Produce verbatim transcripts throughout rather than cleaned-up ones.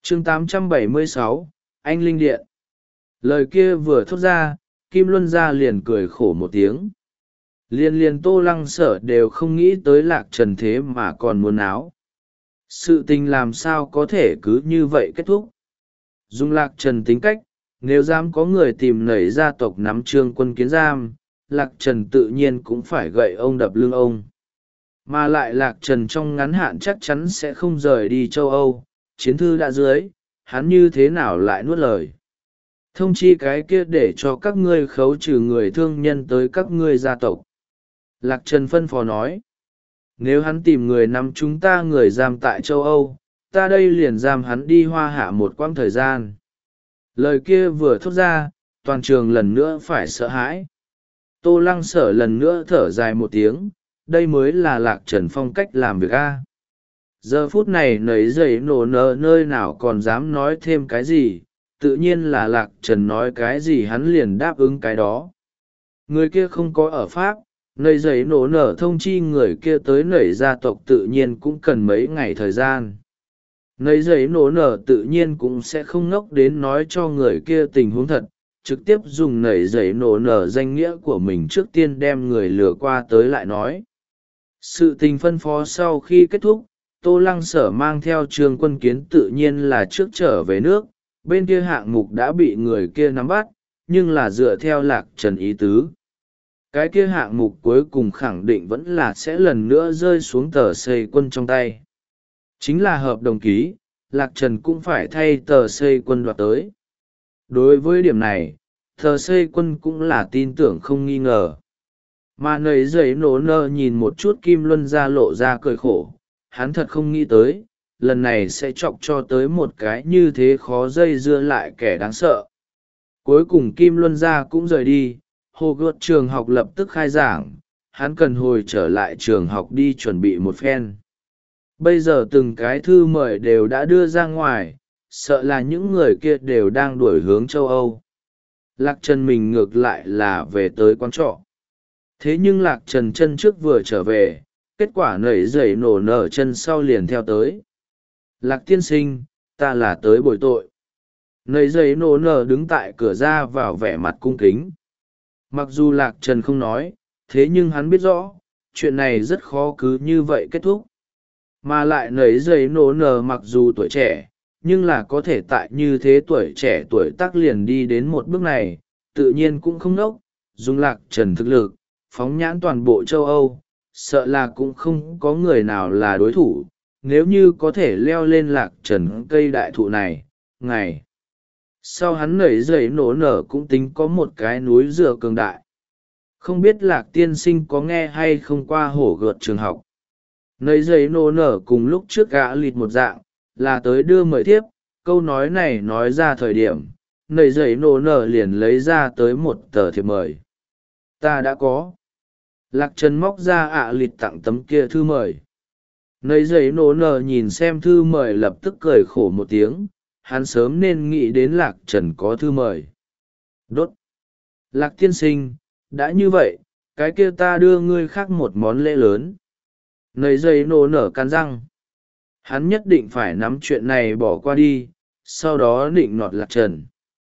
chương tám trăm bảy mươi sáu, anh linh điện. Lời kia vừa thốt ra, Kim Luân gia liền cười khổ một tiếng. Liên liên Tô Lăng Sở đều không nghĩ tới Lạc Trần thế mà còn muốn áo. Sự tình làm sao có thể cứ như vậy kết thúc. Dùng Lạc Trần tính cách, nếu dám có người tìm nảy gia tộc nắm Trương Quân kiến giam, Lạc Trần tự nhiên cũng phải gậy ông đập lưng ông. Mà lại Lạc Trần trong ngắn hạn chắc chắn sẽ không rời đi châu Âu, chiến thư đã dưới, hắn như thế nào lại nuốt lời. Thông chi cái kia để cho các ngươi khấu trừ người thương nhân tới các ngươi gia tộc. Lạc Trần phân phó nói, nếu hắn tìm người nắm chúng ta người giam tại châu Âu, ta đây liền giam hắn đi Hoa Hạ một quãng thời gian. Lời kia vừa thốt ra, toàn trường lần nữa phải sợ hãi. Tô Lăng Sở lần nữa thở dài một tiếng, đây mới là Lạc Trần phong cách làm việc a. Giờ phút này nấy giày nổ nở nơi nào còn dám nói thêm cái gì, tự nhiên là Lạc Trần nói cái gì hắn liền đáp ứng cái đó. Người kia không có ở Pháp, nấy giày nổ nở thông chi người kia tới nảy gia tộc tự nhiên cũng cần mấy ngày thời gian. Nấy giấy nổ nở tự nhiên cũng sẽ không ngốc đến nói cho người kia tình huống thật, trực tiếp dùng nảy giấy nổ nở danh nghĩa của mình trước tiên đem người lừa qua tới lại nói. Sự tình phân phó sau khi kết thúc, Tô Lăng Sở mang theo Trương Quân Kiến tự nhiên là trước trở về nước, bên kia hạng mục đã bị người kia nắm bắt, nhưng là dựa theo Lạc Trần ý tứ. Cái kia hạng mục cuối cùng khẳng định vẫn là sẽ lần nữa rơi xuống tờ xây quân trong tay. Chính là hợp đồng ký, Lạc Trần cũng phải thay tờ xây quân đoạt tới. Đối với điểm này, tờ xây quân cũng là tin tưởng không nghi ngờ. Mà nầy giấy nổ nơ nhìn một chút Kim Luân ra lộ ra cười khổ, hắn thật không nghĩ tới, lần này sẽ chọc cho tới một cái như thế khó dây dưa lại kẻ đáng sợ. Cuối cùng Kim Luân ra cũng rời đi, hồ gợt trường học lập tức khai giảng, hắn cần hồi trở lại trường học đi chuẩn bị một phen. Bây giờ từng cái thư mời đều đã đưa ra ngoài, sợ là những người kia đều đang đuổi hướng châu Âu. Lạc Trần mình ngược lại là về tới quán trọ. Thế nhưng Lạc Trần chân trước vừa trở về, kết quả nảy dậy nổ nở chân sau liền theo tới. Lạc tiên sinh, ta là tới bồi tội. Nảy dậy nổ nở đứng tại cửa ra vào vẻ mặt cung kính. Mặc dù Lạc Trần không nói, thế nhưng hắn biết rõ, chuyện này rất khó cứ như vậy kết thúc. Mà lại nấy giấy nổ nở mặc dù tuổi trẻ, nhưng là có thể tại như thế tuổi trẻ tuổi tác liền đi đến một bước này, tự nhiên cũng không nốc, dùng Lạc Trần thực lực, phóng nhãn toàn bộ châu Âu, sợ là cũng không có người nào là đối thủ, nếu như có thể leo lên Lạc Trần cây đại thụ này, ngày. Sau hắn nảy giấy nổ nở cũng tính có một cái núi dựa cường đại. Không biết Lạc tiên sinh có nghe hay không qua hổ gợt trường học. Nấy giấy nổ nở cùng lúc trước gã lịt một dạng, là tới đưa mời thiếp, câu nói này nói ra thời điểm, nấy giấy nổ nở liền lấy ra tới một tờ thiệp mời. Ta đã có. Lạc Trần móc ra ạ lịt tặng tấm kia thư mời. Nấy giấy nổ nở nhìn xem thư mời lập tức cười khổ một tiếng, hắn sớm nên nghĩ đến Lạc Trần có thư mời. Đốt. Lạc tiên sinh, đã như vậy, cái kia ta đưa ngươi khác một món lễ lớn. Nấy giấy nổ nở cắn răng. Hắn nhất định phải nắm chuyện này bỏ qua đi, sau đó định nọt Lạc Trần.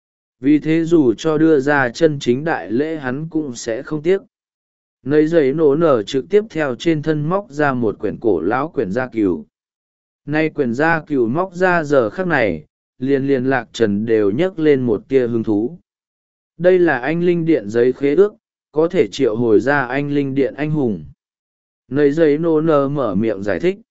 Vì thế dù cho đưa ra chân chính đại lễ hắn cũng sẽ không tiếc. Nấy giấy nổ nở trực tiếp theo trên thân móc ra một quyển cổ lão quyển gia cừu. Nay quyển gia cừu móc ra giờ khắc này, liền liền Lạc Trần đều nhấc lên một tia hứng thú. Đây là anh linh điện giấy khế ước, có thể triệu hồi ra anh linh điện anh hùng. Nấy giấy nổ nở mở miệng giải thích.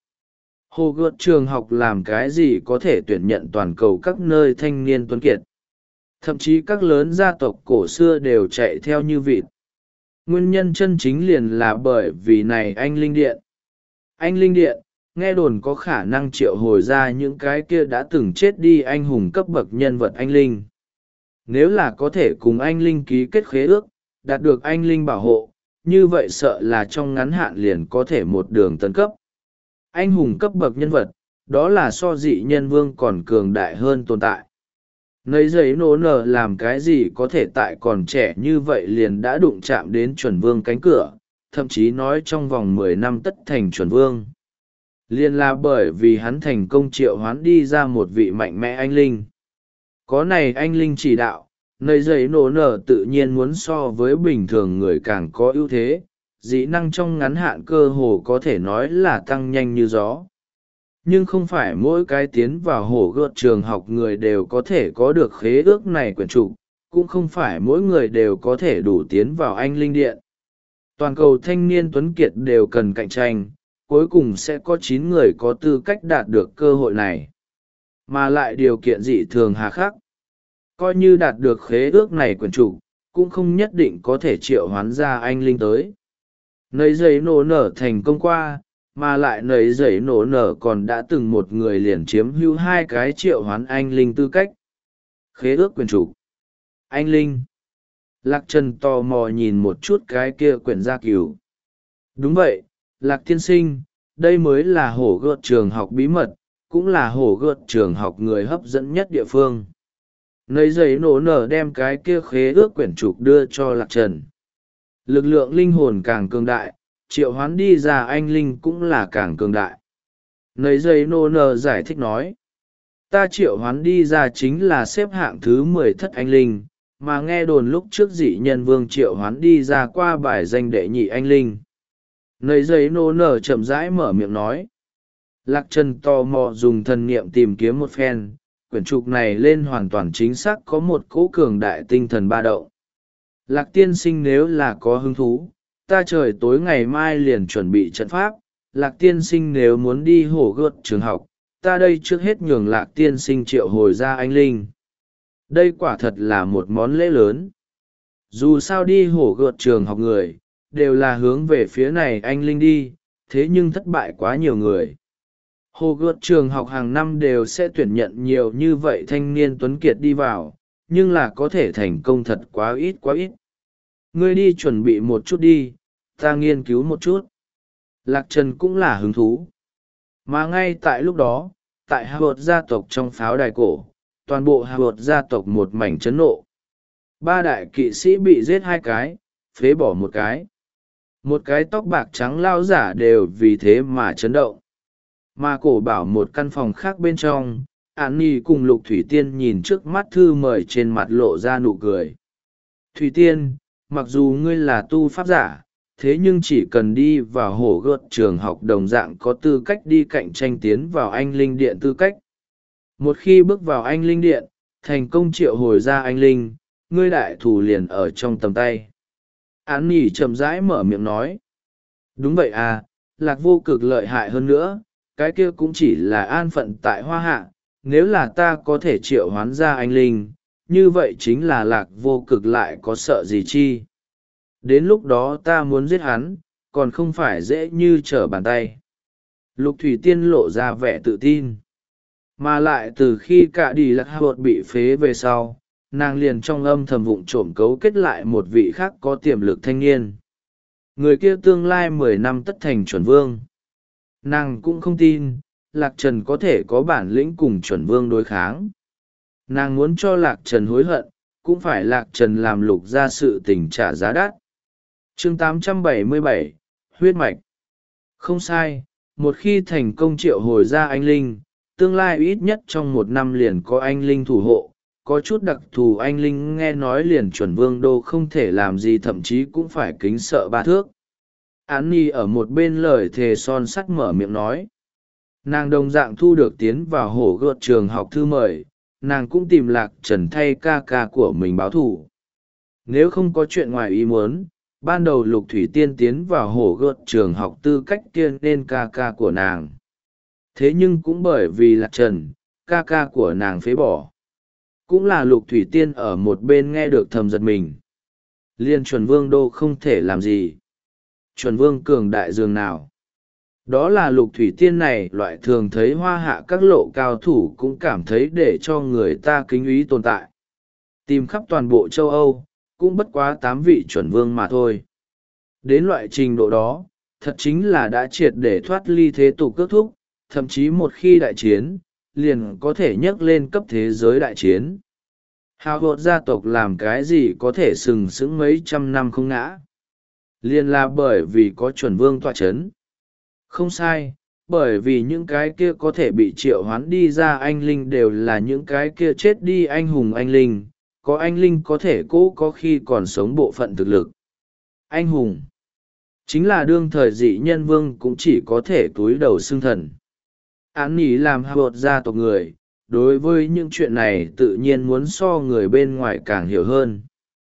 Hồ gợt trường học làm cái gì có thể tuyển nhận toàn cầu các nơi thanh niên tuấn kiệt. Thậm chí các lớn gia tộc cổ xưa đều chạy theo như vịt. Nguyên nhân chân chính liền là bởi vì này anh linh điện. Anh linh điện, nghe đồn có khả năng triệu hồi ra những cái kia đã từng chết đi anh hùng cấp bậc nhân vật anh linh. Nếu là có thể cùng anh linh ký kết khế ước, đạt được anh linh bảo hộ, như vậy sợ là trong ngắn hạn liền có thể một đường tấn cấp. Anh hùng cấp bậc nhân vật, đó là so dị nhân vương còn cường đại hơn tồn tại. Nấy giấy nổ nở làm cái gì có thể tại còn trẻ như vậy liền đã đụng chạm đến chuẩn vương cánh cửa, thậm chí nói trong vòng mười năm tất thành chuẩn vương. liền là bởi vì hắn thành công triệu hoán đi ra một vị mạnh mẽ anh linh. Có này anh linh chỉ đạo, nơi giấy nổ nở tự nhiên muốn so với bình thường người càng có ưu thế, dĩ năng trong ngắn hạn cơ hồ có thể nói là tăng nhanh như gió. Nhưng không phải mỗi cái tiến vào hổ gợt trường học người đều có thể có được khế ước này quyển trục, cũng không phải mỗi người đều có thể đủ tiến vào anh linh điện. Toàn cầu thanh niên tuấn kiệt đều cần cạnh tranh, cuối cùng sẽ có chín người có tư cách đạt được cơ hội này. Mà lại điều kiện dị thường hà khắc. Coi như đạt được khế ước này quyển trục, cũng không nhất định có thể triệu hoán ra anh linh tới. Nấy giấy nổ nở thành công qua, mà lại nấy giấy nổ nở còn đã từng một người liền chiếm hữu hai cái triệu hoán anh linh tư cách. Khế ước quyển trục. Anh linh. Lạc Trần tò mò nhìn một chút cái kia quyển gia cửu. Đúng vậy, Lạc tiên sinh, đây mới là hổ gợt trường học bí mật, cũng là hổ gợt trường học người hấp dẫn nhất địa phương. Nấy giấy nổ nở đem cái kia khế ước quyển trục đưa cho Lạc Trần. Lực lượng linh hồn càng cường đại, triệu hoán đi ra anh linh cũng là càng cường đại. Nấy giấy nổ nở giải thích nói. Ta triệu hoán đi ra chính là xếp hạng thứ mười thất anh linh, mà nghe đồn lúc trước dị nhân vương triệu hoán đi ra qua bài danh đệ nhị anh linh. Nấy giấy nổ nở chậm rãi mở miệng nói. Lạc Trần tò mò dùng thần niệm tìm kiếm một phen, quyển trục này lên hoàn toàn chính xác có một cỗ cường đại tinh thần ba động. Lạc tiên sinh nếu là có hứng thú, ta trời tối ngày mai liền chuẩn bị trận pháp. Lạc tiên sinh nếu muốn đi hổ gợt trường học, ta đây trước hết nhường Lạc tiên sinh triệu hồi ra anh linh. Đây quả thật là một món lễ lớn. Dù sao đi hổ gợt trường học người, đều là hướng về phía này anh linh đi, thế nhưng thất bại quá nhiều người. Hồ gợt trường học hàng năm đều sẽ tuyển nhận nhiều như vậy thanh niên tuấn kiệt đi vào, nhưng là có thể thành công thật quá ít quá ít. Ngươi đi chuẩn bị một chút đi, ta nghiên cứu một chút. Lạc Trần cũng là hứng thú. Mà ngay tại lúc đó, tại hạ vợt gia tộc trong pháo đài cổ, toàn bộ hạ vợt gia tộc một mảnh chấn nộ. Ba đại kỵ sĩ bị giết hai cái, phế bỏ một cái. Một cái tóc bạc trắng lao giả đều vì thế mà chấn động. Mà cổ bảo một căn phòng khác bên trong, An Nhi cùng Lục Thủy Tiên nhìn trước mắt thư mời trên mặt lộ ra nụ cười. Thủy Tiên, mặc dù ngươi là tu pháp giả, thế nhưng chỉ cần đi vào hổ gợt trường học đồng dạng có tư cách đi cạnh tranh tiến vào anh linh điện tư cách. Một khi bước vào anh linh điện, thành công triệu hồi ra anh linh, ngươi đại thủ liền ở trong tầm tay. Án Nhi chậm rãi mở miệng nói. Đúng vậy à, Lạc vô cực lợi hại hơn nữa, cái kia cũng chỉ là an phận tại hoa hạ. Nếu là ta có thể triệu hoán ra anh linh, như vậy chính là Lạc vô cực lại có sợ gì chi. Đến lúc đó ta muốn giết hắn, còn không phải dễ như trở bàn tay. Lục Thủy Tiên lộ ra vẻ tự tin. Mà lại từ khi cả đi Lạc Hột bị phế về sau, nàng liền trong âm thầm vụng trộm cấu kết lại một vị khác có tiềm lực thanh niên. Người kia tương lai mười năm tất thành chuẩn vương. Nàng cũng không tin, Lạc Trần có thể có bản lĩnh cùng chuẩn vương đối kháng. Nàng muốn cho Lạc Trần hối hận, cũng phải Lạc Trần làm lục ra sự tình trả giá đắt. Chương tám trăm bảy mươi bảy, huyết mạch. Không sai, một khi thành công triệu hồi ra anh linh, tương lai ít nhất trong một năm liền có anh linh thủ hộ. Có chút đặc thù anh linh nghe nói liền chuẩn vương đô không thể làm gì, thậm chí cũng phải kính sợ ba thước. Án Nhi ở một bên lời thề son sắt mở miệng nói. Nàng đồng dạng thu được tiến vào hổ gợt trường học thư mời, nàng cũng tìm Lạc Trần thay ca ca của mình báo thù. Nếu không có chuyện ngoài ý muốn, ban đầu Lục Thủy Tiên tiến vào hổ gợt trường học tư cách tiên nên ca ca của nàng. Thế nhưng cũng bởi vì Lạc Trần, ca ca của nàng phế bỏ. Cũng là Lục Thủy Tiên ở một bên nghe được thầm giật mình. Liên chuẩn vương đô không thể làm gì. Chuẩn vương cường đại dường nào. Đó là Lục Thủy Tiên này loại thường thấy hoa hạ các lộ cao thủ cũng cảm thấy để cho người ta kính ý tồn tại. Tìm khắp toàn bộ châu Âu, cũng bất quá tám vị chuẩn vương mà thôi. Đến loại trình độ đó, thật chính là đã triệt để thoát ly thế tục kết thúc, thậm chí một khi đại chiến, liền có thể nhấc lên cấp thế giới đại chiến. Hào hột gia tộc làm cái gì có thể sừng sững mấy trăm năm không ngã. Liền là bởi vì có chuẩn vương tọa chấn. Không sai, bởi vì những cái kia có thể bị triệu hoán đi ra anh linh đều là những cái kia chết đi anh hùng anh linh, có anh linh có thể cố có khi còn sống bộ phận thực lực. Anh hùng chính là đương thời dị nhân vương cũng chỉ có thể cúi đầu xưng thần. Án nhỉ làm hạ bột gia tộc người, đối với những chuyện này tự nhiên muốn so người bên ngoài càng hiểu hơn.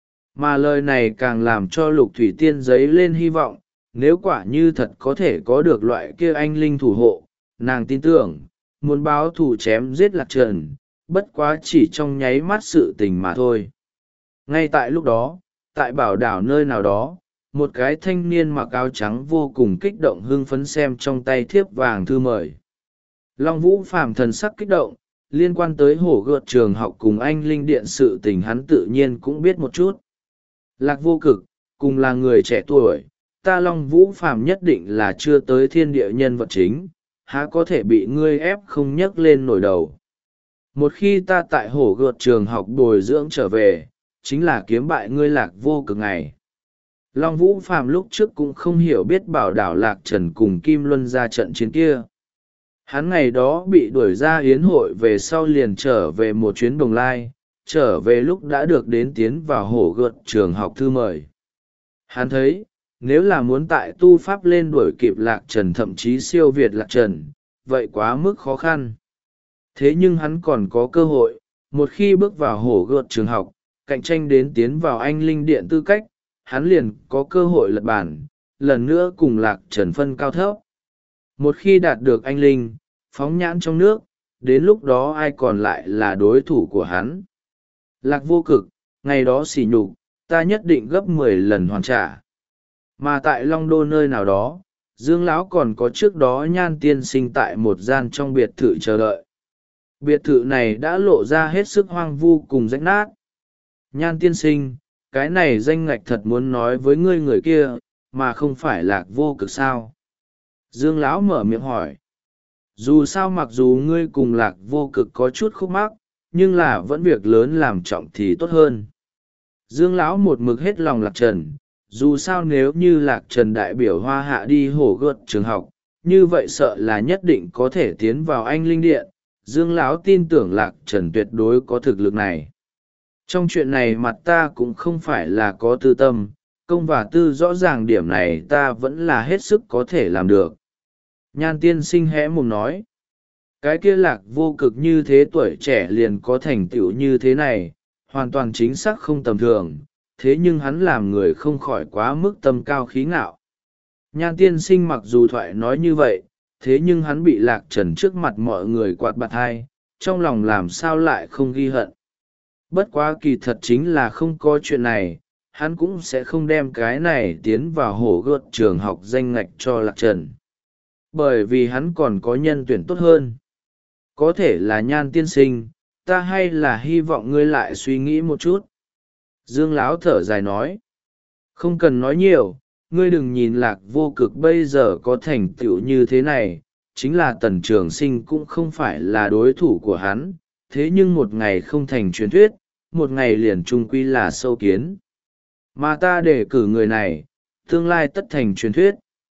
Mà lời này càng làm cho Lục Thủy Tiên dấy lên hy vọng, nếu quả như thật có thể có được loại kia anh linh thủ hộ, nàng tin tưởng, muốn báo thù chém giết Lạc Trần, bất quá chỉ trong nháy mắt sự tình mà thôi. Ngay tại lúc đó, tại bảo đảo nơi nào đó, một cái thanh niên mặc áo trắng vô cùng kích động hưng phấn xem trong tay thiếp vàng thư mời. Long Vũ Phàm thần sắc kích động, liên quan tới hổ gợt trường học cùng anh linh điện sự tình hắn tự nhiên cũng biết một chút. Lạc Vô Cực, cùng là người trẻ tuổi, ta Long Vũ Phàm nhất định là chưa tới thiên địa nhân vật chính, há có thể bị ngươi ép không nhấc lên nổi đầu. Một khi ta tại hổ gợt trường học bồi dưỡng trở về, chính là kiếm bại ngươi Lạc Vô Cực ngày. Long Vũ Phàm lúc trước cũng không hiểu biết bảo đảo Lạc Trần cùng Kim Luân ra trận chiến kia. Hắn ngày đó bị đuổi ra yến hội về sau liền trở về một chuyến Đồng Lai, trở về lúc đã được đến tiến vào hổ gợt trường học thư mời. Hắn thấy, nếu là muốn tại tu pháp lên đuổi kịp Lạc Trần thậm chí siêu việt Lạc Trần, vậy quá mức khó khăn. Thế nhưng hắn còn có cơ hội, một khi bước vào hổ gợt trường học, cạnh tranh đến tiến vào anh linh điện tư cách, hắn liền có cơ hội lật bản, lần nữa cùng Lạc Trần phân cao thấp. Một khi đạt được anh linh, phóng nhãn trong nước, đến lúc đó ai còn lại là đối thủ của hắn. Lạc Vô Cực, ngày đó sỉ nhục, ta nhất định gấp mười lần hoàn trả. Mà tại Long Đô nơi nào đó, Dương Lão còn có trước đó Nhan tiên sinh tại một gian trong biệt thự chờ đợi. Biệt thự này đã lộ ra hết sức hoang vu cùng rách nát. Nhan tiên sinh, cái này danh ngạch thật muốn nói với ngươi người kia, mà không phải Lạc Vô Cực sao? Dương Lão mở miệng hỏi. Dù sao mặc dù ngươi cùng Lạc Vô Cực có chút khúc mắc, nhưng là vẫn việc lớn làm trọng thì tốt hơn. Dương Lão một mực hết lòng Lạc Trần, dù sao nếu như Lạc Trần đại biểu Hoa Hạ đi hổ gợt trường học, như vậy sợ là nhất định có thể tiến vào anh linh điện. Dương Lão tin tưởng Lạc Trần tuyệt đối có thực lực này. Trong chuyện này mặt ta cũng không phải là có tư tâm, công và tư rõ ràng điểm này ta vẫn là hết sức có thể làm được. Nhan tiên sinh hẽ mồm nói, cái kia Lạc Vô Cực như thế tuổi trẻ liền có thành tựu như thế này, hoàn toàn chính xác không tầm thường, thế nhưng hắn làm người không khỏi quá mức tâm cao khí ngạo. Nhan tiên sinh mặc dù thoại nói như vậy, thế nhưng hắn bị Lạc Trần trước mặt mọi người quạt bạt hai, trong lòng làm sao lại không ghi hận. Bất quá kỳ thật chính là không có chuyện này, hắn cũng sẽ không đem cái này tiến vào hổ gợt trường học danh ngạch cho Lạc Trần. Bởi vì hắn còn có nhân tuyển tốt hơn. Có thể là Nhan tiên sinh, ta hay là hy vọng ngươi lại suy nghĩ một chút. Dương Lão thở dài nói. Không cần nói nhiều, ngươi đừng nhìn Lạc Vô Cực bây giờ có thành tựu như thế này, chính là Tần Trường Sinh cũng không phải là đối thủ của hắn, thế nhưng một ngày không thành truyền thuyết, một ngày liền trung quy là sâu kiến. Mà ta đề cử người này, tương lai tất thành truyền thuyết.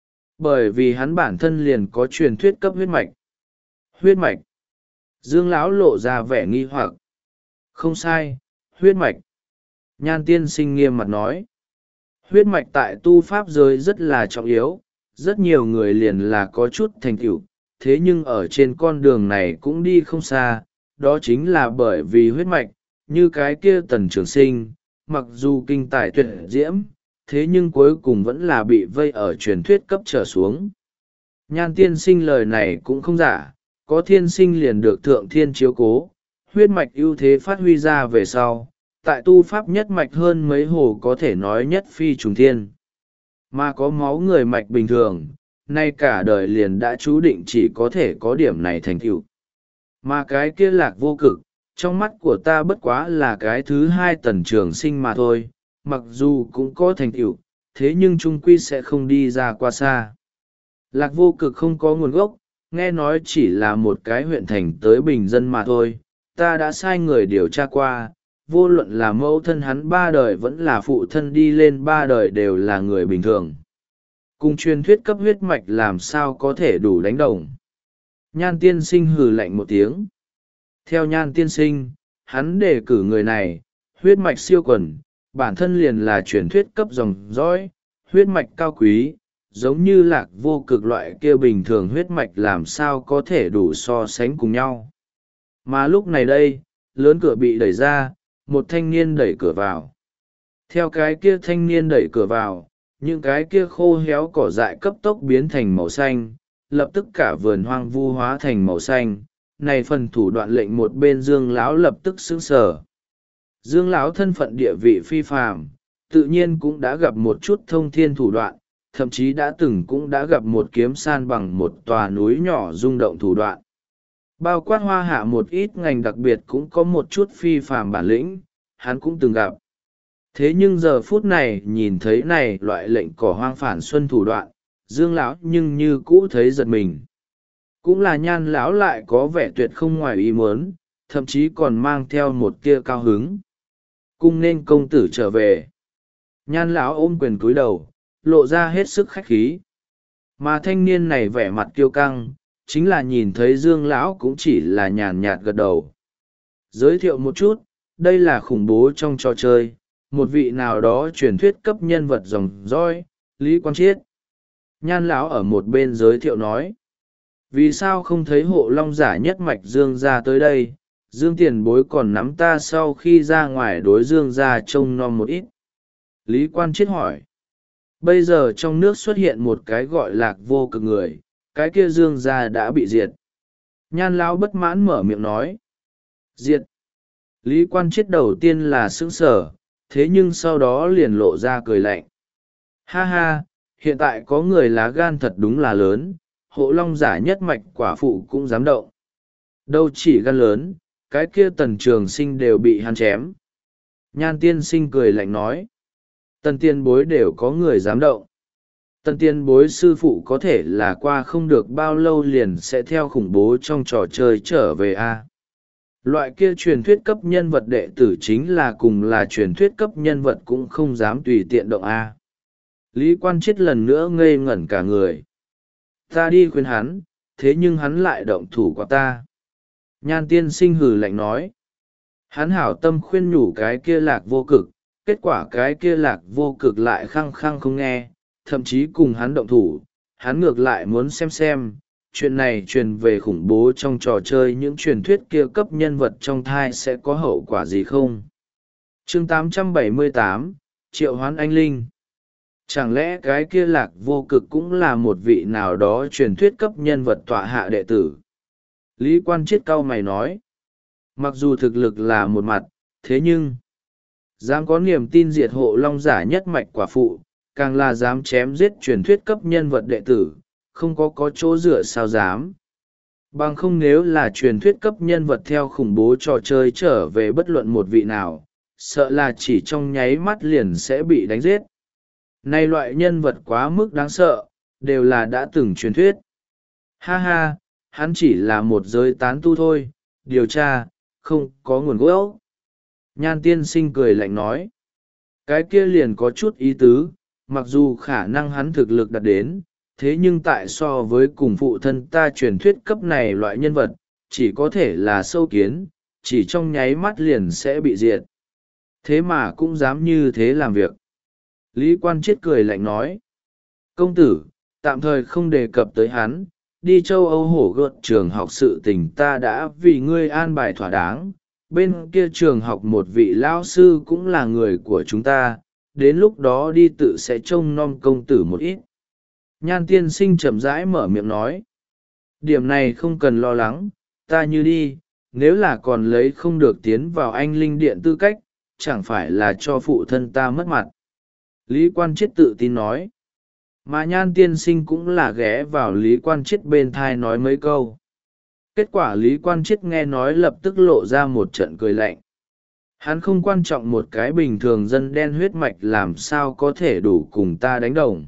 Bởi vì hắn bản thân liền có truyền thuyết cấp huyết mạch. Huyết mạch. Dương Lão lộ ra vẻ nghi hoặc. Không sai, huyết mạch. Nhan tiên sinh nghiêm mặt nói. Huyết mạch tại tu pháp giới rất là trọng yếu, rất nhiều người liền là có chút thành tựu, thế nhưng ở trên con đường này cũng đi không xa, đó chính là bởi vì huyết mạch, như cái kia Tần Trường Sinh, mặc dù kinh tài tuyệt diễm, thế nhưng cuối cùng vẫn là bị vây ở truyền thuyết cấp trở xuống. Nhan tiên sinh lời này cũng không giả, có thiên sinh liền được thượng thiên chiếu cố, huyết mạch ưu thế phát huy ra về sau, tại tu pháp nhất mạch hơn mấy hồ có thể nói nhất phi trùng thiên. Mà có máu người mạch bình thường, nay cả đời liền đã chú định chỉ có thể có điểm này thành tựu. Mà cái kia Lạc Vô Cực, trong mắt của ta bất quá là cái thứ hai Tần Trường Sinh mà thôi, mặc dù cũng có thành tựu, thế nhưng trung quy sẽ không đi ra qua xa. Lạc Vô Cực không có nguồn gốc, nghe nói chỉ là một cái huyện thành tới bình dân mà thôi, ta đã sai người điều tra qua, vô luận là mẫu thân hắn ba đời vẫn là phụ thân đi lên ba đời đều là người bình thường. cùng truyền thuyết cấp huyết mạch làm sao có thể đủ đánh đồng. Nhan tiên sinh hừ lạnh một tiếng. Theo nhan tiên sinh, hắn đề cử người này, huyết mạch siêu quần, bản thân liền là truyền thuyết cấp dòng dõi, huyết mạch cao quý, giống như lạc vô cực loại kia bình thường huyết mạch làm sao có thể đủ so sánh cùng nhau. Mà lúc này đây, lớn cửa bị đẩy ra, một thanh niên đẩy cửa vào. Theo cái kia thanh niên đẩy cửa vào, những cái kia khô héo cỏ dại cấp tốc biến thành màu xanh, lập tức cả vườn hoang vu hóa thành màu xanh. Này phần thủ đoạn lệnh một bên Dương lão lập tức sững sờ. Dương lão thân phận địa vị phi phàm, tự nhiên cũng đã gặp một chút thông thiên thủ đoạn, thậm chí đã từng cũng đã gặp một kiếm san bằng một tòa núi nhỏ rung động thủ đoạn. Bao quát hoa hạ một ít ngành đặc biệt cũng có một chút phi phàm bản lĩnh, hắn cũng từng gặp. Thế nhưng giờ phút này nhìn thấy này loại lệnh cỏ hoang phản xuân thủ đoạn, Dương lão nhưng như cũ thấy giật mình. Cũng là Nhan lão lại có vẻ tuyệt không ngoài ý muốn, thậm chí còn mang theo một tia cao hứng. Cung nên công tử trở về. Nhan lão ôm quyền cúi đầu, lộ ra hết sức khách khí. Mà thanh niên này vẻ mặt kiêu căng, chính là nhìn thấy Dương lão cũng chỉ là nhàn nhạt gật đầu. Giới thiệu một chút, đây là khủng bố trong trò chơi, một vị nào đó truyền thuyết cấp nhân vật dòng dõi, Lý Quang Chiết. Nhan lão ở một bên giới thiệu nói. Vì sao không thấy hộ long giả nhất mạch Dương ra tới đây, Dương tiền bối còn nắm ta sau khi ra ngoài đối Dương ra trông nom một ít. Lý Quan Chiết hỏi. Bây giờ trong nước xuất hiện một cái gọi lạc vô cực người, cái kia Dương ra đã bị diệt. Nhan lão bất mãn mở miệng nói. Diệt. Lý Quan Chiết đầu tiên là sững sờ, thế nhưng sau đó liền lộ ra cười lạnh. Ha ha, hiện tại có người lá gan thật đúng là lớn, hộ long giả nhất mạch quả phụ cũng dám động. Đâu chỉ gan lớn, cái kia Tần Trường Sinh đều bị hắn chém. Nhan tiên sinh cười lạnh nói. Tần tiên bối đều có người dám động. Tần tiên bối sư phụ có thể là qua không được bao lâu liền sẽ theo khủng bố trong trò chơi trở về a. Loại kia truyền thuyết cấp nhân vật đệ tử chính là cùng là truyền thuyết cấp nhân vật cũng không dám tùy tiện động a. Lý Quan Chiết lần nữa ngây ngẩn cả người. Ta đi khuyên hắn, thế nhưng hắn lại động thủ qua ta. Nhan tiên sinh hừ lạnh nói. Hắn hảo tâm khuyên nhủ cái kia lạc vô cực, kết quả cái kia lạc vô cực lại khăng khăng không nghe, thậm chí cùng hắn động thủ. Hắn ngược lại muốn xem xem, chuyện này truyền về khủng bố trong trò chơi những truyền thuyết kia cấp nhân vật trong thai sẽ có hậu quả gì không. Chương tám trăm bảy mươi tám, Triệu Hoán Anh Linh. Chẳng lẽ cái kia lạc vô cực cũng là một vị nào đó truyền thuyết cấp nhân vật tọa hạ đệ tử? Lý Quan Chiết cau mày nói. Mặc dù thực lực là một mặt, thế nhưng dám có niềm tin diệt hộ long giả nhất mạch quả phụ, càng là dám chém giết truyền thuyết cấp nhân vật đệ tử, không có có chỗ dựa sao dám. Bằng không nếu là truyền thuyết cấp nhân vật theo khủng bố trò chơi trở về bất luận một vị nào, sợ là chỉ trong nháy mắt liền sẽ bị đánh giết. Nay loại nhân vật quá mức đáng sợ, đều là đã từng truyền thuyết. Ha ha, hắn chỉ là một giới tán tu thôi, điều tra, không có nguồn gốc. Nhan tiên sinh cười lạnh nói. Cái kia liền có chút ý tứ, mặc dù khả năng hắn thực lực đạt đến, thế nhưng tại so với cùng phụ thân ta truyền thuyết cấp này loại nhân vật, chỉ có thể là sâu kiến, chỉ trong nháy mắt liền sẽ bị diệt. Thế mà cũng dám như thế làm việc. Lý Quan Chiết cười lạnh nói. Công tử, tạm thời không đề cập tới hắn, đi châu Âu hổ gợt trường học sự tình ta đã vì ngươi an bài thỏa đáng. Bên kia trường học một vị lao sư cũng là người của chúng ta, đến lúc đó đi tự sẽ trông nom công tử một ít. Nhan tiên sinh chậm rãi mở miệng nói. Điểm này không cần lo lắng, ta như đi, nếu là còn lấy không được tiến vào anh linh điện tư cách, chẳng phải là cho phụ thân ta mất mặt. Lý Quan Chiết tự tin nói. Mà Nhan tiên sinh cũng là ghé vào Lý Quan Chiết bên thai nói mấy câu. Kết quả Lý Quan Chiết nghe nói lập tức lộ ra một trận cười lạnh. Hắn không quan trọng một cái bình thường dân đen huyết mạch làm sao có thể đủ cùng ta đánh đồng.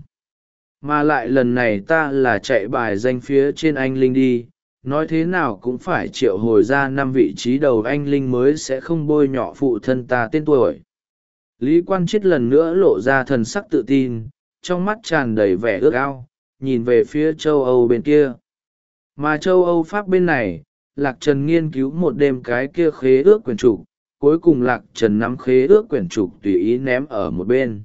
Mà lại lần này ta là chạy bài danh phía trên anh linh đi, nói thế nào cũng phải triệu hồi ra năm vị trí đầu anh linh mới sẽ không bôi nhọ phụ thân ta tên tuổi. Lý Quan Chiết lần nữa lộ ra thần sắc tự tin, trong mắt tràn đầy vẻ ước ao, nhìn về phía châu Âu bên kia. Mà châu Âu Pháp bên này, Lạc Trần nghiên cứu một đêm cái kia khế ước quyển trục, cuối cùng Lạc Trần nắm khế ước quyển trục tùy ý ném ở một bên.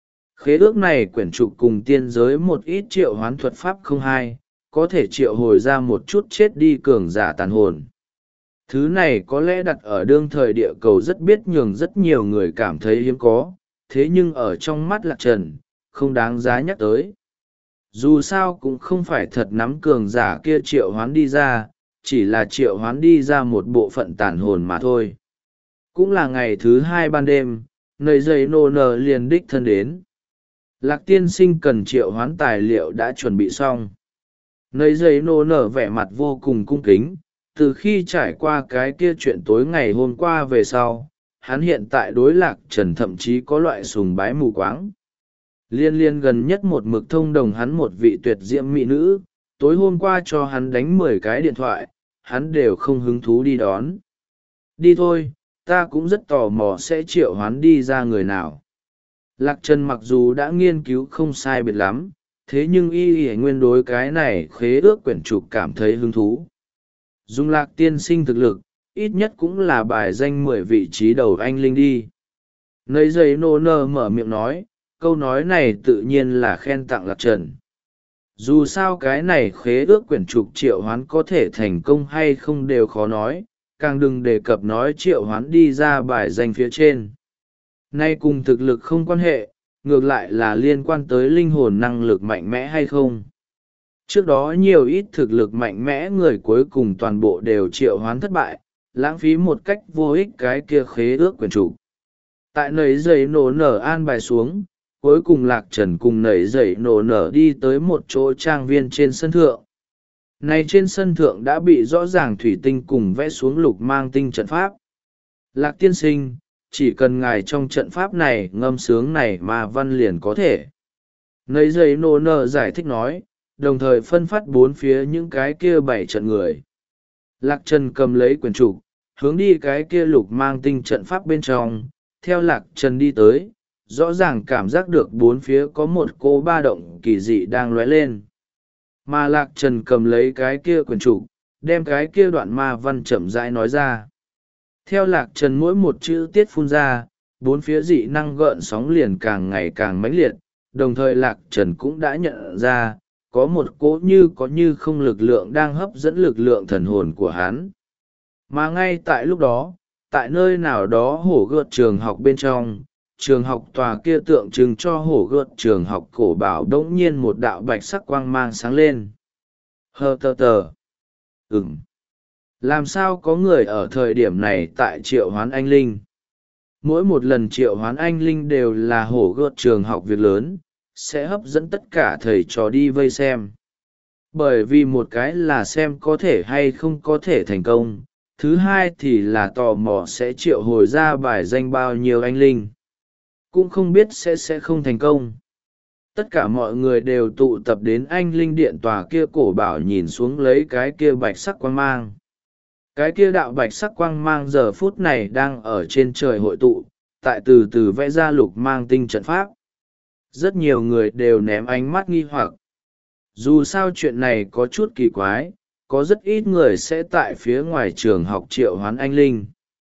Khế ước này quyển trục cùng tiên giới một ít triệu hoán thuật pháp không hai, có thể triệu hồi ra một chút chết đi cường giả tàn hồn. Thứ này có lẽ đặt ở đương thời địa cầu rất biết nhường rất nhiều người cảm thấy hiếm có, thế nhưng ở trong mắt Lạc Trần, không đáng giá nhắc tới. Dù sao cũng không phải thật nắm cường giả kia triệu hoán đi ra, chỉ là triệu hoán đi ra một bộ phận tàn hồn mà thôi. Cũng là ngày thứ hai ban đêm, nơi dây nô nờ liền đích thân đến. Lạc tiên sinh cần triệu hoán tài liệu đã chuẩn bị xong. Nơi dây nô nở vẻ mặt vô cùng cung kính, từ khi trải qua cái kia chuyện tối ngày hôm qua về sau, hắn hiện tại đối Lạc Trần thậm chí có loại sùng bái mù quáng. Liên liên gần nhất một mực thông đồng hắn một vị tuyệt diễm mỹ nữ, tối hôm qua cho hắn đánh mười cái điện thoại, hắn đều không hứng thú đi đón. Đi thôi, ta cũng rất tò mò sẽ triệu hoán đi ra người nào. Lạc Trần mặc dù đã nghiên cứu không sai biệt lắm, thế nhưng y y nguyên đối cái này khế ước quyển trục cảm thấy hứng thú. Dùng Lạc tiên sinh thực lực, ít nhất cũng là bài danh mười vị trí đầu anh linh đi. Nơi giấy nô nơ mở miệng nói, câu nói này tự nhiên là khen tặng Lạc Trần. Dù sao cái này khế ước quyển trục triệu hoán có thể thành công hay không đều khó nói, càng đừng đề cập nói triệu hoán đi ra bài danh phía trên. Nay cùng thực lực không quan hệ, ngược lại là liên quan tới linh hồn năng lực mạnh mẽ hay không. Trước đó nhiều ít thực lực mạnh mẽ người cuối cùng toàn bộ đều triệu hoán thất bại, lãng phí một cách vô ích cái kia khế ước quyền chủ. Tại nầy dậy nổ nở an bài xuống, cuối cùng Lạc Trần cùng nầy dậy nổ nở đi tới một chỗ trang viên trên sân thượng. Này trên sân thượng đã bị rõ ràng thủy tinh cùng vẽ xuống lục mang tinh trận pháp. Lạc tiên sinh, chỉ cần ngài trong trận pháp này ngâm sướng này mà văn liền có thể. Nấy giấy nô nơ giải thích nói, đồng thời phân phát bốn phía những cái kia bảy trận người. Lạc Trần cầm lấy quyển trục, hướng đi cái kia lục mang tinh trận pháp bên trong, theo Lạc Trần đi tới, rõ ràng cảm giác được bốn phía có một cỗ ba động kỳ dị đang lóe lên. Mà Lạc Trần cầm lấy cái kia quyển trục, đem cái kia đoạn ma văn chậm rãi nói ra. Theo Lạc Trần mỗi một chữ tiết phun ra, bốn phía dị năng gợn sóng liền càng ngày càng mãnh liệt, đồng thời Lạc Trần cũng đã nhận ra, có một cỗ như có như không lực lượng đang hấp dẫn lực lượng thần hồn của hắn. Mà ngay tại lúc đó, tại nơi nào đó hổ gợt trường học bên trong, trường học tòa kia tượng trưng cho hổ gợt trường học cổ bảo đống nhiên một đạo bạch sắc quang mang sáng lên. Hơ tờ tờ. Ừm. Làm sao có người ở thời điểm này tại triệu hoán anh linh? Mỗi một lần triệu hoán anh linh đều là hổ gợt trường học việc lớn, sẽ hấp dẫn tất cả thầy trò đi vây xem. Bởi vì một cái là xem có thể hay không có thể thành công, thứ hai thì là tò mò sẽ triệu hồi ra bài danh bao nhiêu anh linh. Cũng không biết sẽ sẽ không thành công. Tất cả mọi người đều tụ tập đến anh linh điện tòa kia cổ bảo nhìn xuống lấy cái kia bạch sắc quang mang. Cái kia đạo bạch sắc quang mang giờ phút này đang ở trên trời hội tụ, tại từ từ vẽ ra lục mang tinh trận pháp. Rất nhiều người đều ném ánh mắt nghi hoặc. Dù sao chuyện này có chút kỳ quái, có rất ít người sẽ tại phía ngoài trường học triệu hoán anh linh.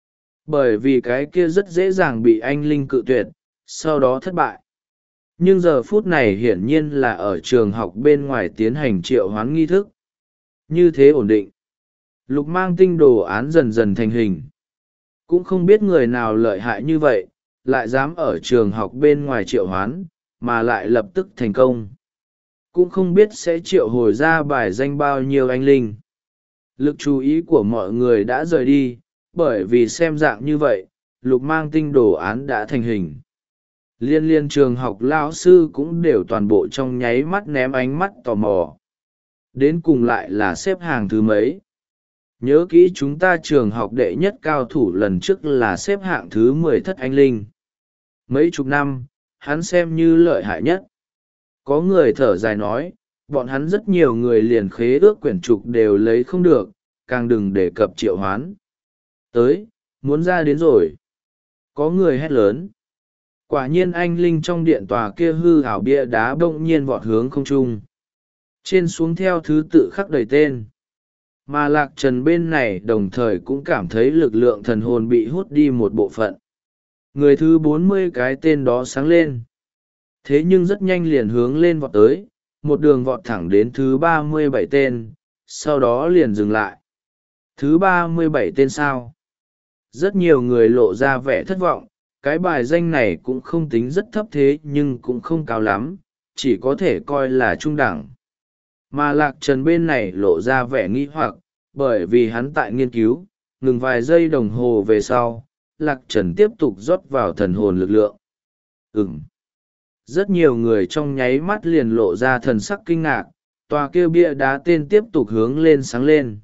Bởi vì cái kia rất dễ dàng bị anh linh cự tuyệt, sau đó thất bại. Nhưng giờ phút này hiển nhiên là ở trường học bên ngoài tiến hành triệu hoán nghi thức. Như thế ổn định. Lục mang tinh đồ án dần dần thành hình. Cũng không biết người nào lợi hại như vậy, lại dám ở trường học bên ngoài triệu hoán, mà lại lập tức thành công. Cũng không biết sẽ triệu hồi ra bài danh bao nhiêu anh linh. Lực chú ý của mọi người đã rời đi, bởi vì xem dạng như vậy, lục mang tinh đồ án đã thành hình. Liên liên trường học lão sư cũng đều toàn bộ trong nháy mắt ném ánh mắt tò mò. Đến cùng lại là xếp hàng thứ mấy. Nhớ kỹ chúng ta trường học đệ nhất cao thủ lần trước là xếp hạng thứ mười thất anh linh. Mấy chục năm, hắn xem như lợi hại nhất. Có người thở dài nói, bọn hắn rất nhiều người liền khế ước quyển trục đều lấy không được, càng đừng đề cập triệu hoán. Tới, muốn ra đến rồi. Có người hét lớn. Quả nhiên anh linh trong điện tòa kia hư ảo bia đá bỗng nhiên vọt hướng không trung, trên xuống theo thứ tự khắc đầy tên. Mà lạc trần bên này đồng thời cũng cảm thấy lực lượng thần hồn bị hút đi một bộ phận. Người thứ bốn mươi cái tên đó sáng lên, thế nhưng rất nhanh liền hướng lên vọt tới, một đường vọt thẳng đến thứ ba mươi bảy tên, sau đó liền dừng lại. Thứ ba mươi bảy tên sao? Rất nhiều người lộ ra vẻ thất vọng, cái bài danh này cũng không tính rất thấp thế nhưng cũng không cao lắm, chỉ có thể coi là trung đẳng. Mà lạc trần bên này lộ ra vẻ nghi hoặc, bởi vì hắn tại nghiên cứu, ngừng vài giây đồng hồ về sau, lạc trần tiếp tục rót vào thần hồn lực lượng. Ừm. Rất nhiều người trong nháy mắt liền lộ ra thần sắc kinh ngạc, tòa kia bia đá tên tiếp tục hướng lên sáng lên.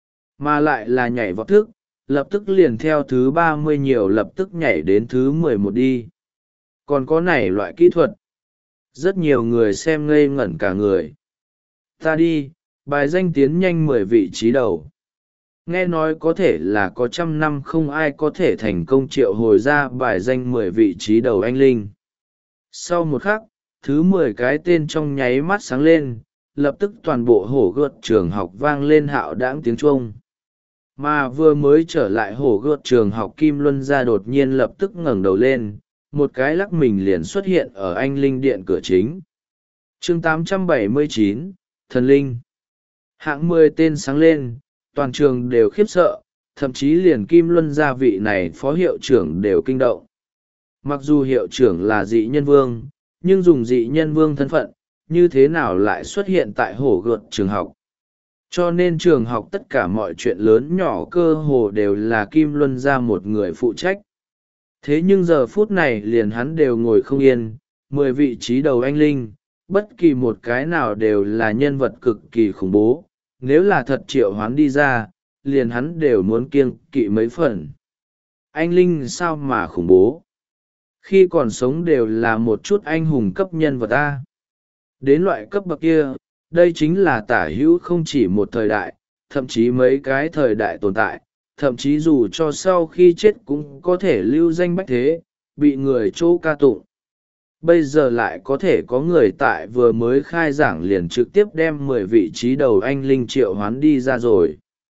Mà lại là nhảy vọt thức, lập tức liền theo thứ ba mươi nhiều lập tức nhảy đến thứ mười một đi. Còn có này loại kỹ thuật. Rất nhiều người xem ngây ngẩn cả người. Ta đi, bài danh tiến nhanh mười vị trí đầu. Nghe nói có thể là có trăm năm không ai có thể thành công triệu hồi ra bài danh mười vị trí đầu anh linh. Sau một khắc, thứ mười cái tên trong nháy mắt sáng lên, lập tức toàn bộ hổ gợt trường học vang lên hạo đãng tiếng chuông. Mà vừa mới trở lại hổ gợt trường học Kim Luân gia đột nhiên lập tức ngẩng đầu lên, một cái lắc mình liền xuất hiện ở anh linh điện cửa chính. Chương tám trăm bảy mươi chín, Thần Linh. Hạng mười tên sáng lên, toàn trường đều khiếp sợ, thậm chí liền Kim Luân gia vị này phó hiệu trưởng đều kinh động. Mặc dù hiệu trưởng là dị nhân vương, nhưng dùng dị nhân vương thân phận, như thế nào lại xuất hiện tại hổ gợt trường học. Cho nên trường học tất cả mọi chuyện lớn nhỏ cơ hồ đều là Kim Luân gia một người phụ trách. Thế nhưng giờ phút này liền hắn đều ngồi không yên, mười vị trí đầu anh linh, bất kỳ một cái nào đều là nhân vật cực kỳ khủng bố, nếu là thật triệu hoán đi ra, liền hắn đều muốn kiêng kỵ mấy phần. Anh linh sao mà khủng bố? Khi còn sống đều là một chút anh hùng cấp nhân vật ta. Đến loại cấp bậc kia, đây chính là tả hữu không chỉ một thời đại, thậm chí mấy cái thời đại tồn tại, thậm chí dù cho sau khi chết cũng có thể lưu danh bách thế, bị người chỗ ca tụng. Bây giờ lại có thể có người tại vừa mới khai giảng liền trực tiếp đem mười vị trí đầu anh linh triệu hoán đi ra rồi.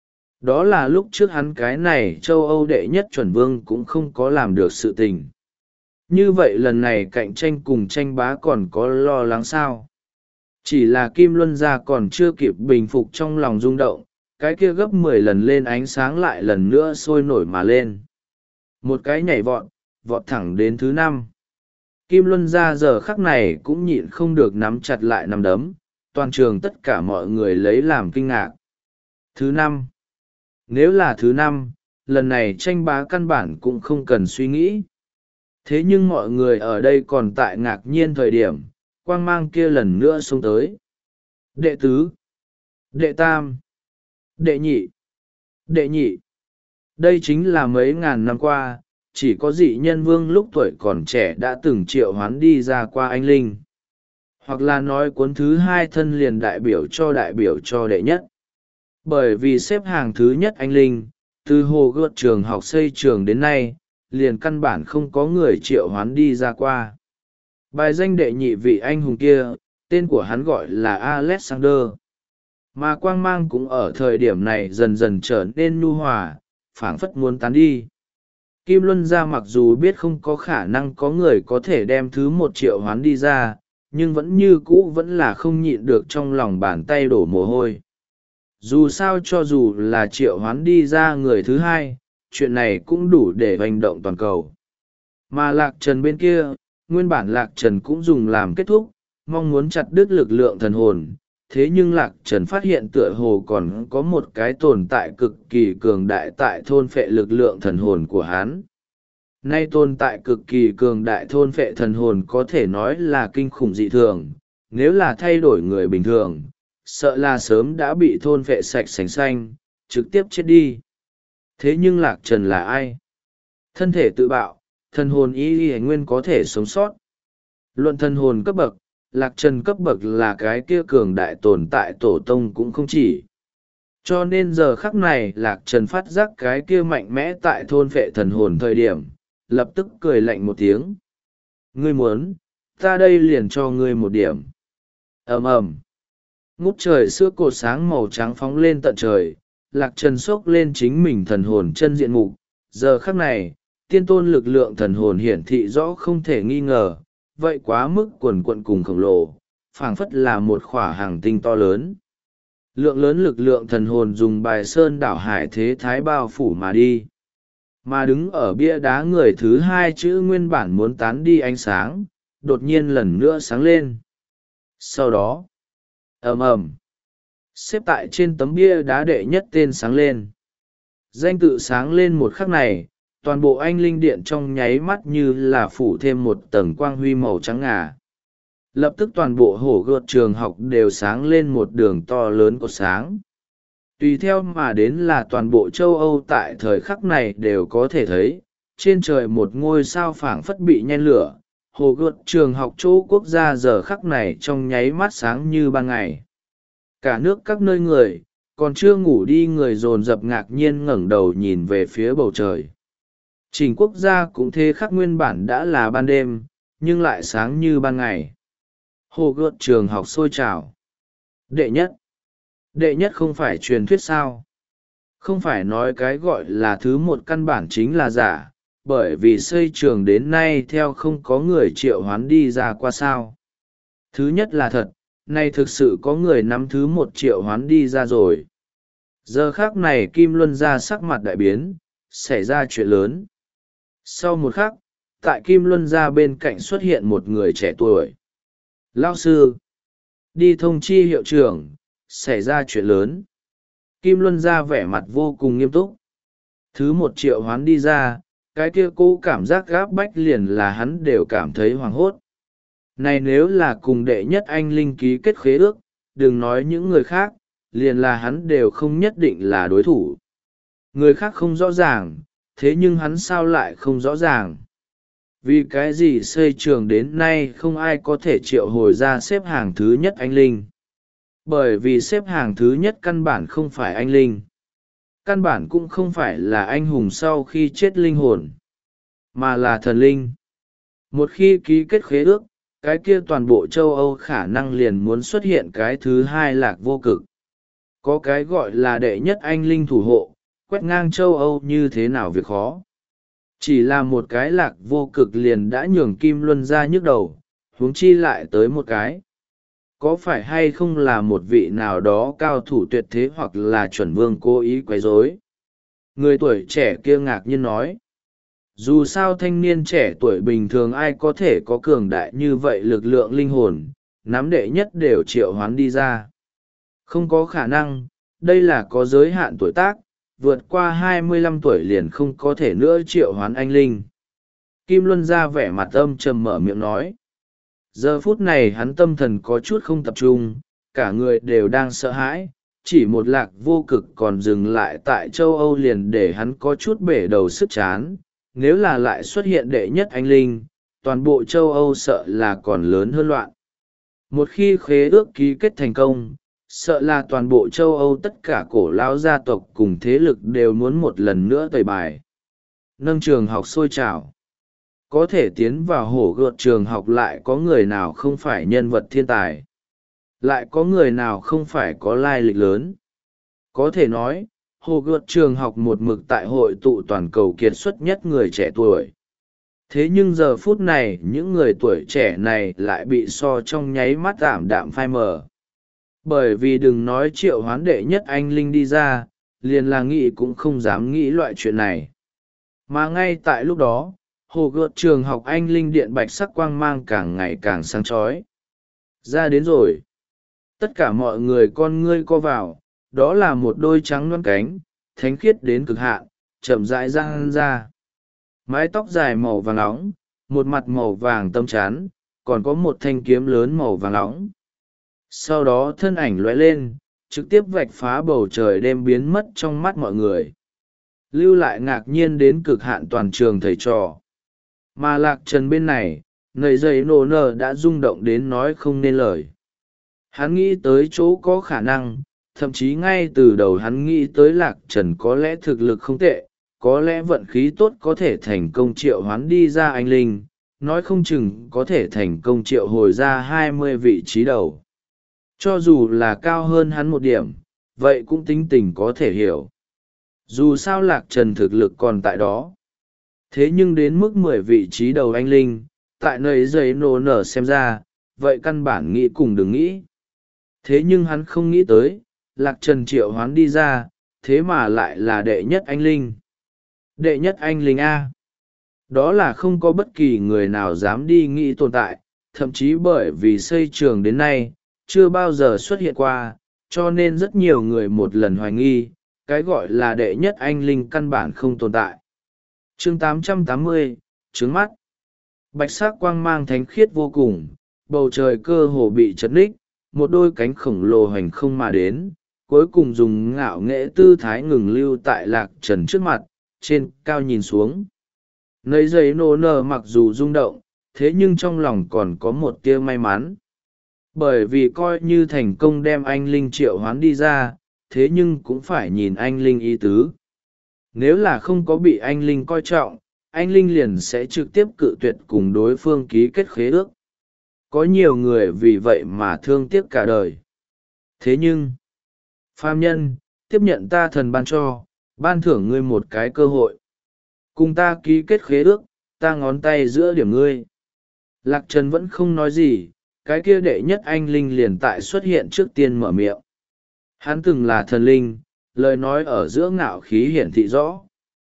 Đó là lúc trước hắn cái này châu Âu đệ nhất chuẩn vương cũng không có làm được sự tình. Như vậy lần này cạnh tranh cùng tranh bá còn có lo lắng sao? Chỉ là Kim Luân gia còn chưa kịp bình phục trong lòng rung động, cái kia gấp mười lần lên ánh sáng lại lần nữa sôi nổi mà lên. Một cái nhảy vọt, vọt thẳng đến thứ năm. Kim Luân gia giờ khắc này cũng nhịn không được nắm chặt lại nắm đấm, toàn trường tất cả mọi người lấy làm kinh ngạc. Thứ năm. Nếu là thứ năm, lần này tranh bá căn bản cũng không cần suy nghĩ. Thế nhưng mọi người ở đây còn tại ngạc nhiên thời điểm, quang mang kia lần nữa xông tới. Đệ tứ, đệ tam, đệ nhị, đệ nhị. Đây chính là mấy ngàn năm qua, chỉ có dị nhân vương lúc tuổi còn trẻ đã từng triệu hoán đi ra qua anh linh. Hoặc là nói cuốn thứ hai thân liền đại biểu cho đại biểu cho đệ nhất. Bởi vì xếp hàng thứ nhất anh linh, từ hồ gợt trường học xây trường đến nay, liền căn bản không có người triệu hoán đi ra qua. Bài danh đệ nhị vị anh hùng kia, tên của hắn gọi là Alexander. Mà quang mang cũng ở thời điểm này dần dần trở nên nhu hòa, phảng phất muốn tán đi. Kim Luân gia mặc dù biết không có khả năng có người có thể đem thứ một triệu hoán đi ra, nhưng vẫn như cũ vẫn là không nhịn được trong lòng bàn tay đổ mồ hôi. Dù sao cho dù là triệu hoán đi ra người thứ hai, chuyện này cũng đủ để hành động toàn cầu. Mà Lạc Trần bên kia, nguyên bản Lạc Trần cũng dùng làm kết thúc, mong muốn chặt đứt lực lượng thần hồn. Thế nhưng Lạc Trần phát hiện tựa hồ còn có một cái tồn tại cực kỳ cường đại tại thôn phệ lực lượng thần hồn của hắn. Nay tồn tại cực kỳ cường đại thôn phệ thần hồn có thể nói là kinh khủng dị thường, nếu là thay đổi người bình thường, sợ là sớm đã bị thôn phệ sạch sành xanh, trực tiếp chết đi. Thế nhưng Lạc Trần là ai? Thân thể tự bạo, thần hồn y y nguyên có thể sống sót. Luận thần hồn cấp bậc, Lạc Trần cấp bậc là cái kia cường đại tồn tại tổ tông cũng không chỉ. Cho nên giờ khắc này Lạc Trần phát giác cái kia mạnh mẽ tại thôn phệ thần hồn thời điểm, lập tức cười lạnh một tiếng. Ngươi muốn, ta đây liền cho ngươi một điểm. Ầm ầm. Ngút trời sữa cột sáng màu trắng phóng lên tận trời, Lạc Trần xốc lên chính mình thần hồn chân diện mục. Giờ khắc này, tiên tôn lực lượng thần hồn hiển thị rõ không thể nghi ngờ, vậy quá mức quần quận cùng khổng lồ, phảng phất là một khỏa hàng tinh to lớn. Lượng lớn lực lượng thần hồn dùng bài sơn đảo hải thế thái bao phủ mà đi. Mà đứng ở bia đá người thứ hai chữ nguyên bản muốn tán đi ánh sáng, đột nhiên lần nữa sáng lên. Sau đó, ầm ầm, xếp tại trên tấm bia đá đệ nhất tên sáng lên. Danh tự sáng lên một khắc này, toàn bộ anh linh điện trong nháy mắt như là phủ thêm một tầng quang huy màu trắng ngà. Lập tức toàn bộ hổ gợt trường học đều sáng lên một đường to lớn của sáng. Tùy theo mà đến là toàn bộ châu Âu tại thời khắc này đều có thể thấy, trên trời một ngôi sao phảng phất bị nhen lửa, hồ gợt trường học chỗ quốc gia giờ khắc này trong nháy mắt sáng như ban ngày. Cả nước các nơi người, còn chưa ngủ đi người dồn dập ngạc nhiên ngẩng đầu nhìn về phía bầu trời. Trình quốc gia cũng thế, khắc nguyên bản đã là ban đêm, nhưng lại sáng như ban ngày. Hồ gợt trường học sôi trào. Đệ nhất. Đệ nhất không phải truyền thuyết sao? Không phải nói cái gọi là thứ một căn bản chính là giả, bởi vì xây trường đến nay theo không có người triệu hoán đi ra qua sao. Thứ nhất là thật, nay thực sự có người nắm thứ một triệu hoán đi ra rồi. Giờ khác này Kim Luân ra sắc mặt đại biến, xảy ra chuyện lớn. Sau một khắc, tại Kim Luân ra bên cạnh xuất hiện một người trẻ tuổi. Lao sư, đi thông chi hiệu trưởng, xảy ra chuyện lớn. Kim Luân ra vẻ mặt vô cùng nghiêm túc. Thứ một triệu hoán đi ra, cái kia cô cảm giác gáp bách liền là hắn đều cảm thấy hoảng hốt. Này nếu là cùng đệ nhất anh linh ký kết khế ước, đừng nói những người khác, liền là hắn đều không nhất định là đối thủ. Người khác không rõ ràng, thế nhưng hắn sao lại không rõ ràng? Vì cái gì xây trường đến nay không ai có thể triệu hồi ra xếp hàng thứ nhất anh linh? Bởi vì xếp hàng thứ nhất căn bản không phải anh linh. Căn bản cũng không phải là anh hùng sau khi chết linh hồn, mà là thần linh. Một khi ký kết khế ước, cái kia toàn bộ châu Âu khả năng liền muốn xuất hiện cái thứ hai Lạc Vô Cực. Có cái gọi là đệ nhất anh linh thủ hộ, quét ngang châu Âu như thế nào việc khó. Chỉ là một cái Lạc Vô Cực liền đã nhường Kim Luân ra nhức đầu, huống chi lại tới một cái. Có phải hay không là một vị nào đó cao thủ tuyệt thế hoặc là chuẩn vương cố ý quấy rối? Người tuổi trẻ kia ngạc nhiên nói. Dù sao thanh niên trẻ tuổi bình thường ai có thể có cường đại như vậy lực lượng linh hồn, nắm đệ nhất đều triệu hoán đi ra. Không có khả năng, đây là có giới hạn tuổi tác, vượt qua hai mươi lăm tuổi liền không có thể nữa triệu hoán anh linh. Kim Luân ra vẻ mặt âm trầm mở miệng nói. Giờ phút này hắn tâm thần có chút không tập trung, cả người đều đang sợ hãi, chỉ một Lạc Vô Cực còn dừng lại tại châu Âu liền để hắn có chút bể đầu sức chán. Nếu là lại xuất hiện đệ nhất anh linh, toàn bộ châu Âu sợ là còn lớn hơn loạn. Một khi khế ước ký kết thành công, sợ là toàn bộ châu Âu tất cả cổ lão gia tộc cùng thế lực đều muốn một lần nữa tẩy bài. Nâng trường học sôi trào. Có thể tiến vào hổ gợt trường học lại có người nào không phải nhân vật thiên tài. Lại có người nào không phải có lai lịch lớn. Có thể nói, hồ gợt trường học một mực tại hội tụ toàn cầu kiệt xuất nhất người trẻ tuổi. Thế nhưng giờ phút này những người tuổi trẻ này lại bị so trong nháy mắt ảm đạm phai mờ. Bởi vì đừng nói triệu hoán đệ nhất anh linh đi ra, liền là nghĩ cũng không dám nghĩ loại chuyện này. Mà ngay tại lúc đó, hồ gợt trường học anh linh điện bạch sắc quang mang càng ngày càng sáng chói. Ra đến rồi. Tất cả mọi người con ngươi co vào, đó là một đôi trắng loăn cánh, thánh khiết đến cực hạn, chậm rãi răng ra. Mái tóc dài màu vàng nóng, một mặt màu vàng tâm chán, còn có một thanh kiếm lớn màu vàng nóng. Sau đó thân ảnh lóe lên, trực tiếp vạch phá bầu trời đêm biến mất trong mắt mọi người. Lưu lại ngạc nhiên đến cực hạn toàn trường thầy trò. Mà Lạc Trần bên này, nầy dây nổ nở đã rung động đến nói không nên lời. Hắn nghĩ tới chỗ có khả năng, thậm chí ngay từ đầu hắn nghĩ tới Lạc Trần có lẽ thực lực không tệ, có lẽ vận khí tốt có thể thành công triệu hoán đi ra anh linh, nói không chừng có thể thành công triệu hồi ra hai mươi vị trí đầu. Cho dù là cao hơn hắn một điểm, vậy cũng tính tình có thể hiểu. Dù sao Lạc Trần thực lực còn tại đó. Thế nhưng đến mức mười vị trí đầu anh linh, tại nơi giấy nổ nở xem ra, vậy căn bản nghĩ cùng đừng nghĩ. Thế nhưng hắn không nghĩ tới, Lạc Trần triệu hoán đi ra, thế mà lại là đệ nhất anh linh. Đệ nhất anh linh A. Đó là không có bất kỳ người nào dám đi nghĩ tồn tại, thậm chí bởi vì xây trường đến nay, chưa bao giờ xuất hiện qua, cho nên rất nhiều người một lần hoài nghi, cái gọi là đệ nhất anh linh căn bản không tồn tại. Chương tám trăm tám mươi, trướng mắt. Bạch sắc quang mang thánh khiết vô cùng, bầu trời cơ hồ bị chật ních, một đôi cánh khổng lồ hành không mà đến, cuối cùng dùng ngạo nghệ tư thái ngừng lưu tại Lạc Trần trước mặt, trên cao nhìn xuống. Nơi giấy nô nở mặc dù rung động, thế nhưng trong lòng còn có một tia may mắn. Bởi vì coi như thành công đem anh linh triệu hoán đi ra, thế nhưng cũng phải nhìn anh linh ý tứ. Nếu là không có bị anh linh coi trọng, anh linh liền sẽ trực tiếp cự tuyệt cùng đối phương ký kết khế ước. Có nhiều người vì vậy mà thương tiếc cả đời. Thế nhưng, phàm nhân, tiếp nhận ta thần ban cho, ban thưởng ngươi một cái cơ hội. Cùng ta ký kết khế ước, ta ngón tay giữa điểm ngươi. Lạc Trần vẫn không nói gì, cái kia đệ nhất anh linh liền tại xuất hiện trước tiên mở miệng. Hắn từng là thần linh, lời nói ở giữa ngạo khí hiển thị rõ.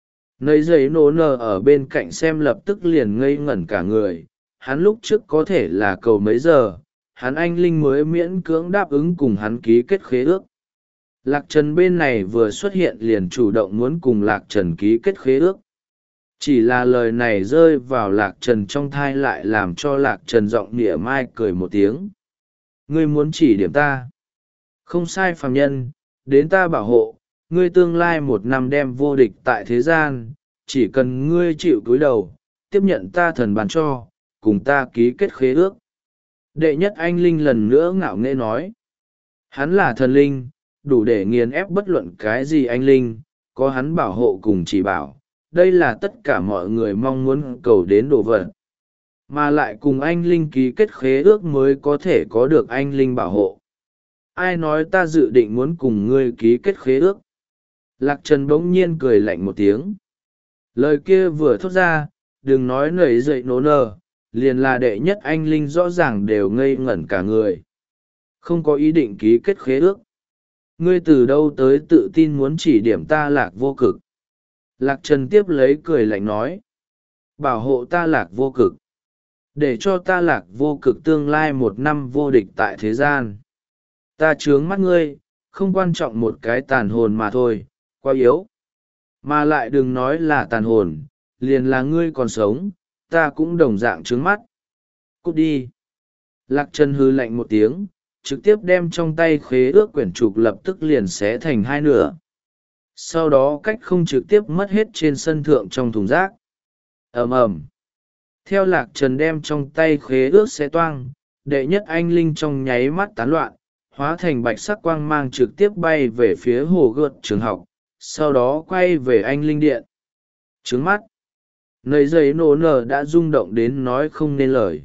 Nơi giấy nổ nở ở bên cạnh xem lập tức liền ngây ngẩn cả người, hắn lúc trước có thể là cầu mấy giờ, hắn anh linh mới miễn cưỡng đáp ứng cùng hắn ký kết khế ước. Lạc Trần bên này vừa xuất hiện liền chủ động muốn cùng Lạc Trần ký kết khế ước. Chỉ là lời này rơi vào Lạc Trần trong thai lại làm cho Lạc Trần giọng nịa mai cười một tiếng. Ngươi muốn chỉ điểm ta. Không sai phàm nhân, đến ta bảo hộ, ngươi tương lai một năm đem vô địch tại thế gian, chỉ cần ngươi chịu cúi đầu, tiếp nhận ta thần bàn cho, cùng ta ký kết khế ước. Đệ nhất anh linh lần nữa ngạo nghễ nói. Hắn là thần linh, đủ để nghiền ép bất luận cái gì anh linh, có hắn bảo hộ cùng chỉ bảo. Đây là tất cả mọi người mong muốn cầu đến đồ vật. Mà lại cùng anh linh ký kết khế ước mới có thể có được anh linh bảo hộ. Ai nói ta dự định muốn cùng ngươi ký kết khế ước? Lạc Trần bỗng nhiên cười lạnh một tiếng. Lời kia vừa thốt ra, đừng nói nảy dậy nổ nở, liền là đệ nhất anh linh rõ ràng đều ngây ngẩn cả người. Không có ý định ký kết khế ước. Ngươi từ đâu tới tự tin muốn chỉ điểm ta Lạc vô cực? Lạc Trần tiếp lấy cười lạnh nói. Bảo hộ ta Lạc vô cực. Để cho ta Lạc vô cực tương lai một năm vô địch tại thế gian. Ta trướng mắt ngươi, không quan trọng một cái tàn hồn mà thôi, quá yếu. Mà lại đừng nói là tàn hồn, liền là ngươi còn sống, ta cũng đồng dạng trướng mắt. Cút đi. Lạc Trần hư lạnh một tiếng, trực tiếp đem trong tay khế ước quyển trục lập tức liền xé thành hai nửa. Sau đó cách không trực tiếp mất hết trên sân thượng trong thùng rác. Ầm ầm. Theo Lạc Trần đem trong tay khế ước xé toang, đệ nhất anh linh trong nháy mắt tán loạn, hóa thành bạch sắc quang mang trực tiếp bay về phía hồ gợt trường học, sau đó quay về anh linh điện. Trướng mắt. Nơi giấy nổ nở đã rung động đến nói không nên lời.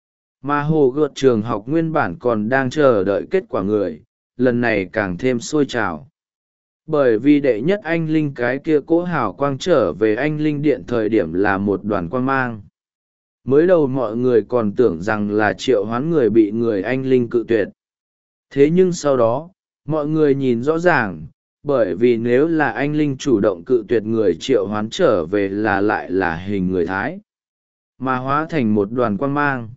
Mà hồ gợt trường học nguyên bản còn đang chờ đợi kết quả người, lần này càng thêm sôi trào. Bởi vì đệ nhất anh linh cái kia cỗ hào quang trở về anh linh điện thời điểm là một đoàn quang mang. Mới đầu mọi người còn tưởng rằng là triệu hoán người bị người anh linh cự tuyệt. Thế nhưng sau đó, mọi người nhìn rõ ràng, bởi vì nếu là anh linh chủ động cự tuyệt người triệu hoán trở về là lại là hình người Thái, mà hóa thành một đoàn quang mang.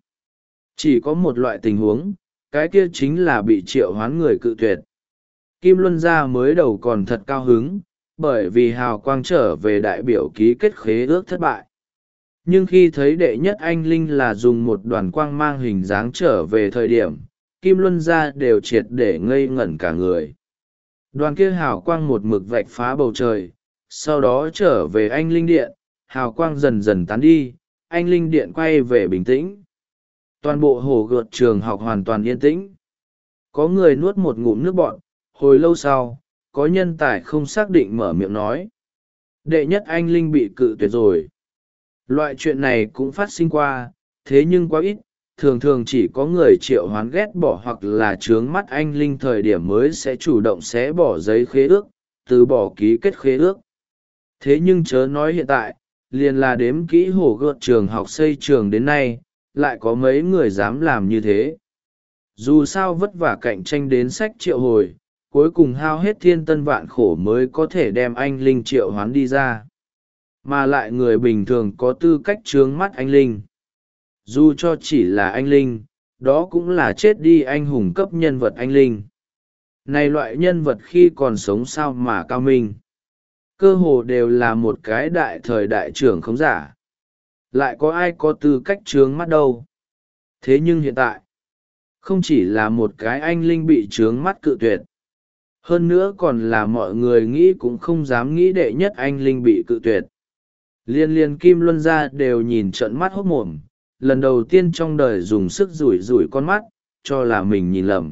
Chỉ có một loại tình huống, cái kia chính là bị triệu hoán người cự tuyệt. Kim Luân gia mới đầu còn thật cao hứng, bởi vì hào quang trở về đại biểu ký kết khế ước thất bại. Nhưng khi thấy đệ nhất anh linh là dùng một đoàn quang mang hình dáng trở về thời điểm, Kim Luân gia đều triệt để ngây ngẩn cả người. Đoàn kia hào quang một mực vạch phá bầu trời, sau đó trở về anh linh điện, hào quang dần dần tán đi, anh linh điện quay về bình tĩnh. Toàn bộ hồ gợt trường học hoàn toàn yên tĩnh. Có người nuốt một ngụm nước bọt, hồi lâu sau, có nhân tài không xác định mở miệng nói. Đệ nhất anh linh bị cự tuyệt rồi. Loại chuyện này cũng phát sinh qua, thế nhưng quá ít, thường thường chỉ có người triệu hoán ghét bỏ hoặc là trướng mắt anh linh thời điểm mới sẽ chủ động xé bỏ giấy khế ước, từ bỏ ký kết khế ước. Thế nhưng chớ nói hiện tại, liền là đếm kỹ hồ gợt trường học xây trường đến nay, lại có mấy người dám làm như thế. Dù sao vất vả cạnh tranh đến sách triệu hồi, cuối cùng hao hết thiên tân vạn khổ mới có thể đem anh linh triệu hoán đi ra. Mà lại người bình thường có tư cách trướng mắt anh linh. Dù cho chỉ là anh linh, đó cũng là chết đi anh hùng cấp nhân vật anh linh. Này loại nhân vật khi còn sống sao mà cao minh. Cơ hồ đều là một cái đại thời đại trưởng không giả. Lại có ai có tư cách trướng mắt đâu. Thế nhưng hiện tại, không chỉ là một cái anh linh bị trướng mắt cự tuyệt. Hơn nữa còn là mọi người nghĩ cũng không dám nghĩ đệ nhất anh linh bị cự tuyệt. Liên liên Kim Luân gia đều nhìn trợn mắt hốt mồm, lần đầu tiên trong đời dùng sức rủi rủi con mắt, cho là mình nhìn lầm.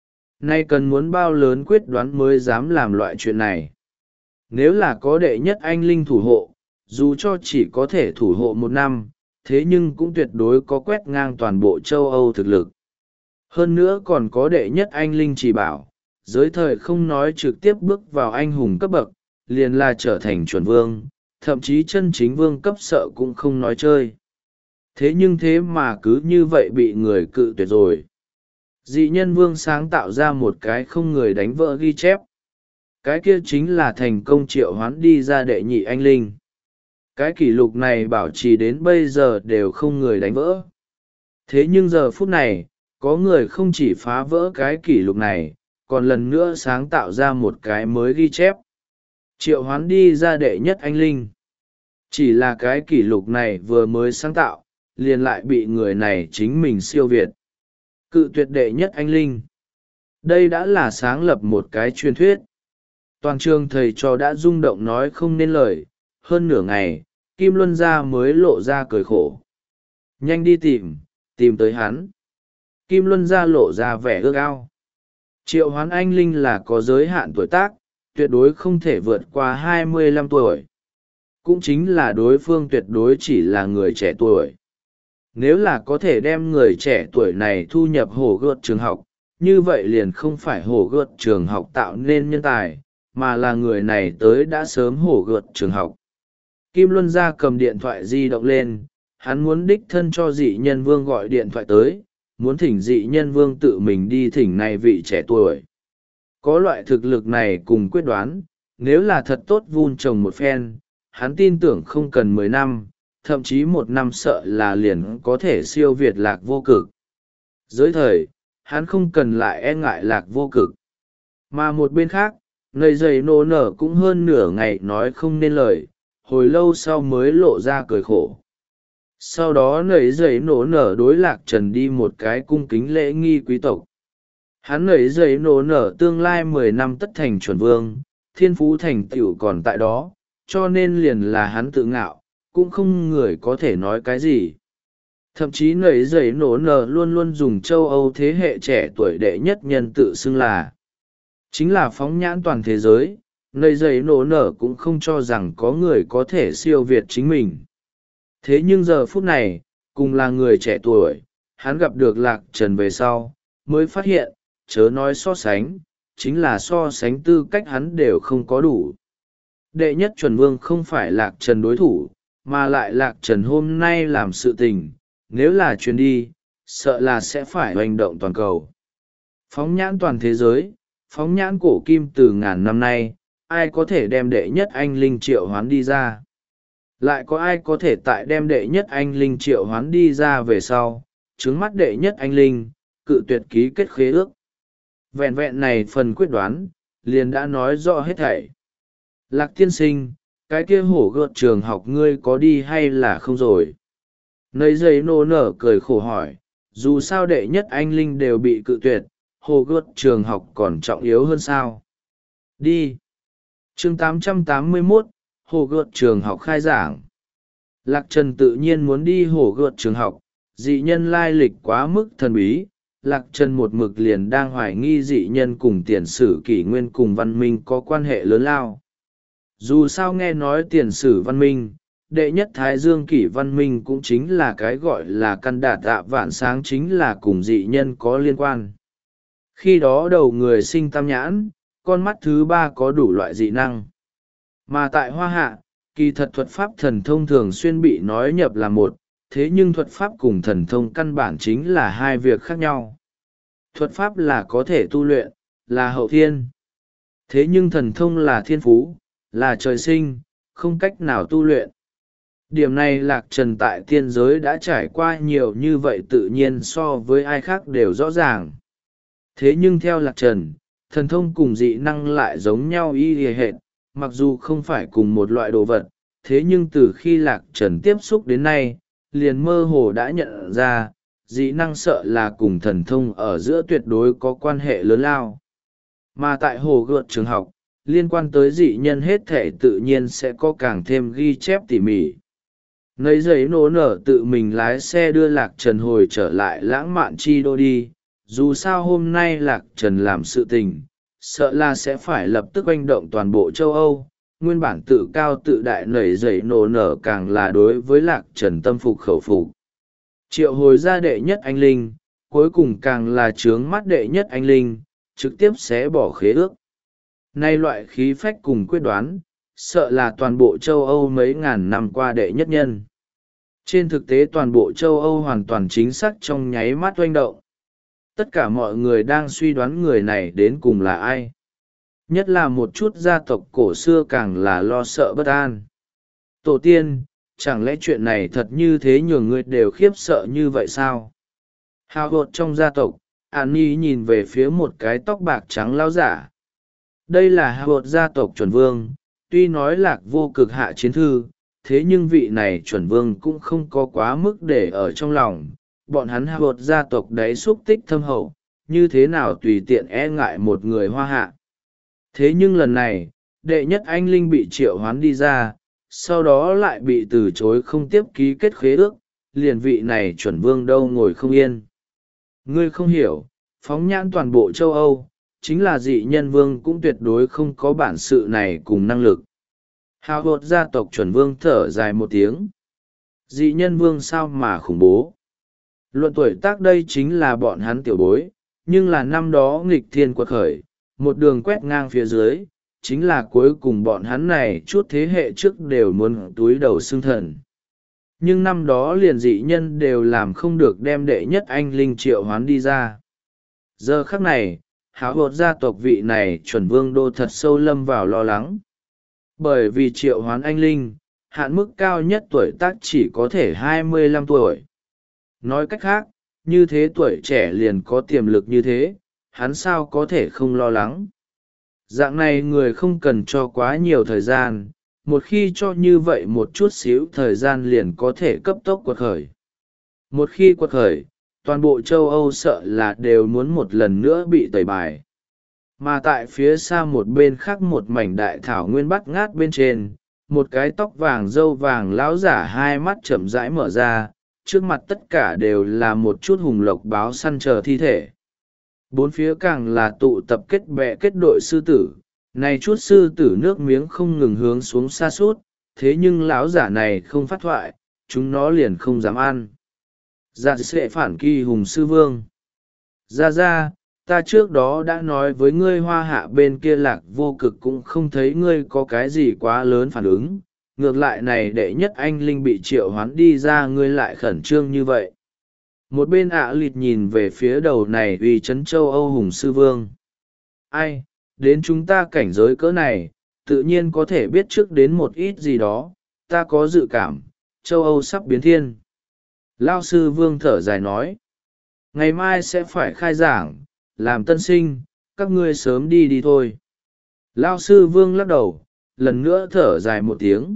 Nay cần muốn bao lớn quyết đoán mới dám làm loại chuyện này. Nếu là có đệ nhất anh linh thủ hộ, dù cho chỉ có thể thủ hộ một năm, thế nhưng cũng tuyệt đối có quét ngang toàn bộ châu Âu thực lực. Hơn nữa còn có đệ nhất anh linh chỉ bảo, giới thời không nói trực tiếp bước vào anh hùng cấp bậc, liền là trở thành chuẩn vương, thậm chí chân chính vương cấp sợ cũng không nói chơi. Thế nhưng thế mà cứ như vậy bị người cự tuyệt rồi. Dị nhân vương sáng tạo ra một cái không người đánh vỡ ghi chép. Cái kia chính là thành công triệu hoán đi ra đệ nhị anh linh. Cái kỷ lục này bảo trì đến bây giờ đều không người đánh vỡ. Thế nhưng giờ phút này, có người không chỉ phá vỡ cái kỷ lục này, còn lần nữa sáng tạo ra một cái mới ghi chép. Triệu hoán đi ra đệ nhất anh linh. Chỉ là cái kỷ lục này vừa mới sáng tạo, liền lại bị người này chính mình siêu việt. Cự tuyệt đệ nhất anh linh. Đây đã là sáng lập một cái truyền thuyết. Toàn trường thầy trò đã rung động nói không nên lời, hơn nửa ngày, Kim Luân gia mới lộ ra cười khổ. Nhanh đi tìm, tìm tới hắn. Kim Luân gia lộ ra vẻ ước ao. Triệu hoán anh linh là có giới hạn tuổi tác, tuyệt đối không thể vượt qua hai mươi lăm tuổi. Cũng chính là đối phương tuyệt đối chỉ là người trẻ tuổi. Nếu là có thể đem người trẻ tuổi này thu nhập hồ gợt trường học, như vậy liền không phải hồ gợt trường học tạo nên nhân tài, mà là người này tới đã sớm hồ gợt trường học. Kim Luân gia cầm điện thoại di động lên, hắn muốn đích thân cho dị nhân vương gọi điện thoại tới, muốn thỉnh dị nhân vương tự mình đi thỉnh này vị trẻ tuổi. Có loại thực lực này cùng quyết đoán, nếu là thật tốt vun trồng một phen, hắn tin tưởng không cần mười năm, thậm chí một năm sợ là liền có thể siêu việt lạc vô cực. Giới thời, hắn không cần lại e ngại lạc vô cực. Mà một bên khác, nơi giày nô nở cũng hơn nửa ngày nói không nên lời, hồi lâu sau mới lộ ra cười khổ. Sau đó nảy giày nổ nở đối lạc trần đi một cái cung kính lễ nghi quý tộc. Hắn nảy giày nổ nở tương lai mười năm tất thành chuẩn vương, thiên phú thành tựu còn tại đó, cho nên liền là hắn tự ngạo, cũng không người có thể nói cái gì. Thậm chí nảy giày nổ nở luôn luôn dùng châu Âu thế hệ trẻ tuổi đệ nhất nhân tự xưng là. Chính là phóng nhãn toàn thế giới, nảy giày nổ nở cũng không cho rằng có người có thể siêu việt chính mình. Thế nhưng giờ phút này, cùng là người trẻ tuổi, hắn gặp được lạc trần về sau, mới phát hiện, chớ nói so sánh, chính là so sánh tư cách hắn đều không có đủ. Đệ nhất chuẩn vương không phải lạc trần đối thủ, mà lại lạc trần hôm nay làm sự tình, nếu là truyền đi, sợ là sẽ phải hành động toàn cầu. Phóng nhãn toàn thế giới, phóng nhãn cổ kim từ ngàn năm nay, ai có thể đem đệ nhất anh linh triệu hoán đi ra? Lại có ai có thể tại đem đệ nhất anh linh triệu hoán đi ra về sau, trứng mắt đệ nhất anh linh, cự tuyệt ký kết khế ước? Vẹn vẹn này phần quyết đoán, liền đã nói rõ hết thảy. Lạc tiên sinh, cái kia hổ gợt trường học ngươi có đi hay là không rồi? Nấy giấy nô nở cười khổ hỏi, dù sao đệ nhất anh linh đều bị cự tuyệt, hổ gợt trường học còn trọng yếu hơn sao? Đi! Chương tám trăm tám mươi mốt, hồ gợt trường học khai giảng. Lạc Trần tự nhiên muốn đi hồ gợt trường học, dị nhân lai lịch quá mức thần bí. Lạc Trần một mực liền đang hoài nghi dị nhân cùng tiền sử kỷ nguyên cùng văn minh có quan hệ lớn lao. Dù sao nghe nói tiền sử văn minh, đệ nhất thái dương kỷ văn minh cũng chính là cái gọi là căn đạt tạ vạn sáng chính là cùng dị nhân có liên quan. Khi đó đầu người sinh tam nhãn, con mắt thứ ba có đủ loại dị năng. Mà tại Hoa Hạ, kỳ thật thuật pháp thần thông thường xuyên bị nói nhập là một, thế nhưng thuật pháp cùng thần thông căn bản chính là hai việc khác nhau. Thuật pháp là có thể tu luyện, là hậu thiên. Thế nhưng thần thông là thiên phú, là trời sinh, không cách nào tu luyện. Điểm này Lạc Trần tại tiên giới đã trải qua nhiều như vậy tự nhiên so với ai khác đều rõ ràng. Thế nhưng theo Lạc Trần, thần thông cùng dị năng lại giống nhau y hệt, mặc dù không phải cùng một loại đồ vật, thế nhưng từ khi Lạc Trần tiếp xúc đến nay, liền mơ hồ đã nhận ra, dị năng sợ là cùng thần thông ở giữa tuyệt đối có quan hệ lớn lao. Mà tại hồ gợt trường học, liên quan tới dị nhân hết thể tự nhiên sẽ có càng thêm ghi chép tỉ mỉ. Nấy giấy nổ nở tự mình lái xe đưa Lạc Trần hồi trở lại lãng mạn chi đô đi, dù sao hôm nay Lạc Trần làm sự tình, sợ là sẽ phải lập tức oanh động toàn bộ châu Âu. Nguyên bản tự cao tự đại nảy giấy nổ nở càng là đối với Lạc Trần tâm phục khẩu phục. Triệu hồi ra đệ nhất anh linh, cuối cùng càng là trướng mắt đệ nhất anh linh, trực tiếp xé bỏ khế ước. Nay loại khí phách cùng quyết đoán, sợ là toàn bộ châu Âu mấy ngàn năm qua đệ nhất nhân. Trên thực tế toàn bộ châu Âu hoàn toàn chính xác trong nháy mắt oanh động. Tất cả mọi người đang suy đoán người này đến cùng là ai. Nhất là một chút gia tộc cổ xưa càng là lo sợ bất an. Tổ tiên, chẳng lẽ chuyện này thật như thế nhường người đều khiếp sợ như vậy sao? Hào hột trong gia tộc, An Nhi nhìn về phía một cái tóc bạc trắng lao giả. Đây là hào hột gia tộc chuẩn vương, tuy nói Lạc vô cực hạ chiến thư, thế nhưng vị này chuẩn vương cũng không có quá mức để ở trong lòng. Bọn hắn hào hột gia tộc đấy xúc tích thâm hậu, như thế nào tùy tiện e ngại một người Hoa Hạ. Thế nhưng lần này, đệ nhất anh linh bị triệu hoán đi ra, sau đó lại bị từ chối không tiếp ký kết khế ước, liền vị này chuẩn vương đâu ngồi không yên. Ngươi không hiểu, phóng nhãn toàn bộ châu Âu, chính là dị nhân vương cũng tuyệt đối không có bản sự này cùng năng lực. Hào hột gia tộc chuẩn vương thở dài một tiếng. Dị nhân vương sao mà khủng bố. Luận tuổi tác đây chính là bọn hắn tiểu bối, nhưng là năm đó nghịch thiên quật khởi, một đường quét ngang phía dưới, chính là cuối cùng bọn hắn này chút thế hệ trước đều muốn túi đầu xương thần. Nhưng năm đó liền dị nhân đều làm không được đem đệ nhất anh linh triệu hoán đi ra. Giờ khắc này, háo hột gia tộc vị này chuẩn vương đô thật sâu lâm vào lo lắng. Bởi vì triệu hoán anh linh, hạn mức cao nhất tuổi tác chỉ có thể hai mươi lăm tuổi. Nói cách khác, như thế tuổi trẻ liền có tiềm lực như thế, hắn sao có thể không lo lắng. Dạng này người không cần cho quá nhiều thời gian, một khi cho như vậy một chút xíu thời gian liền có thể cấp tốc quật khởi. Một khi quật khởi, toàn bộ châu Âu sợ là đều muốn một lần nữa bị tẩy bài. Mà tại phía xa một bên khác một mảnh đại thảo nguyên bắt ngát bên trên, một cái tóc vàng râu vàng lão giả hai mắt chậm rãi mở ra, trước mặt tất cả đều là một chút hùng lộc báo săn chờ thi thể. Bốn phía càng là tụ tập kết bè kết đội sư tử, này chút sư tử nước miếng không ngừng hướng xuống xa suốt, thế nhưng lão giả này không phát thoại, chúng nó liền không dám ăn. Dạ sẽ phản kỳ hùng sư vương. Ra ra, ta trước đó đã nói với ngươi Hoa Hạ bên kia Lạc vô cực cũng không thấy ngươi có cái gì quá lớn phản ứng, ngược lại này đệ nhất anh linh bị triệu hoán đi ra ngươi lại khẩn trương như vậy. Một bên ạ à lịt nhìn về phía đầu này uy chấn châu Âu hùng sư vương. Ai, đến chúng ta cảnh giới cỡ này, tự nhiên có thể biết trước đến một ít gì đó, ta có dự cảm, châu Âu sắp biến thiên. Lao sư vương thở dài nói, ngày mai sẽ phải khai giảng, làm tân sinh, các ngươi sớm đi đi thôi. Lao sư vương lắc đầu, lần nữa thở dài một tiếng.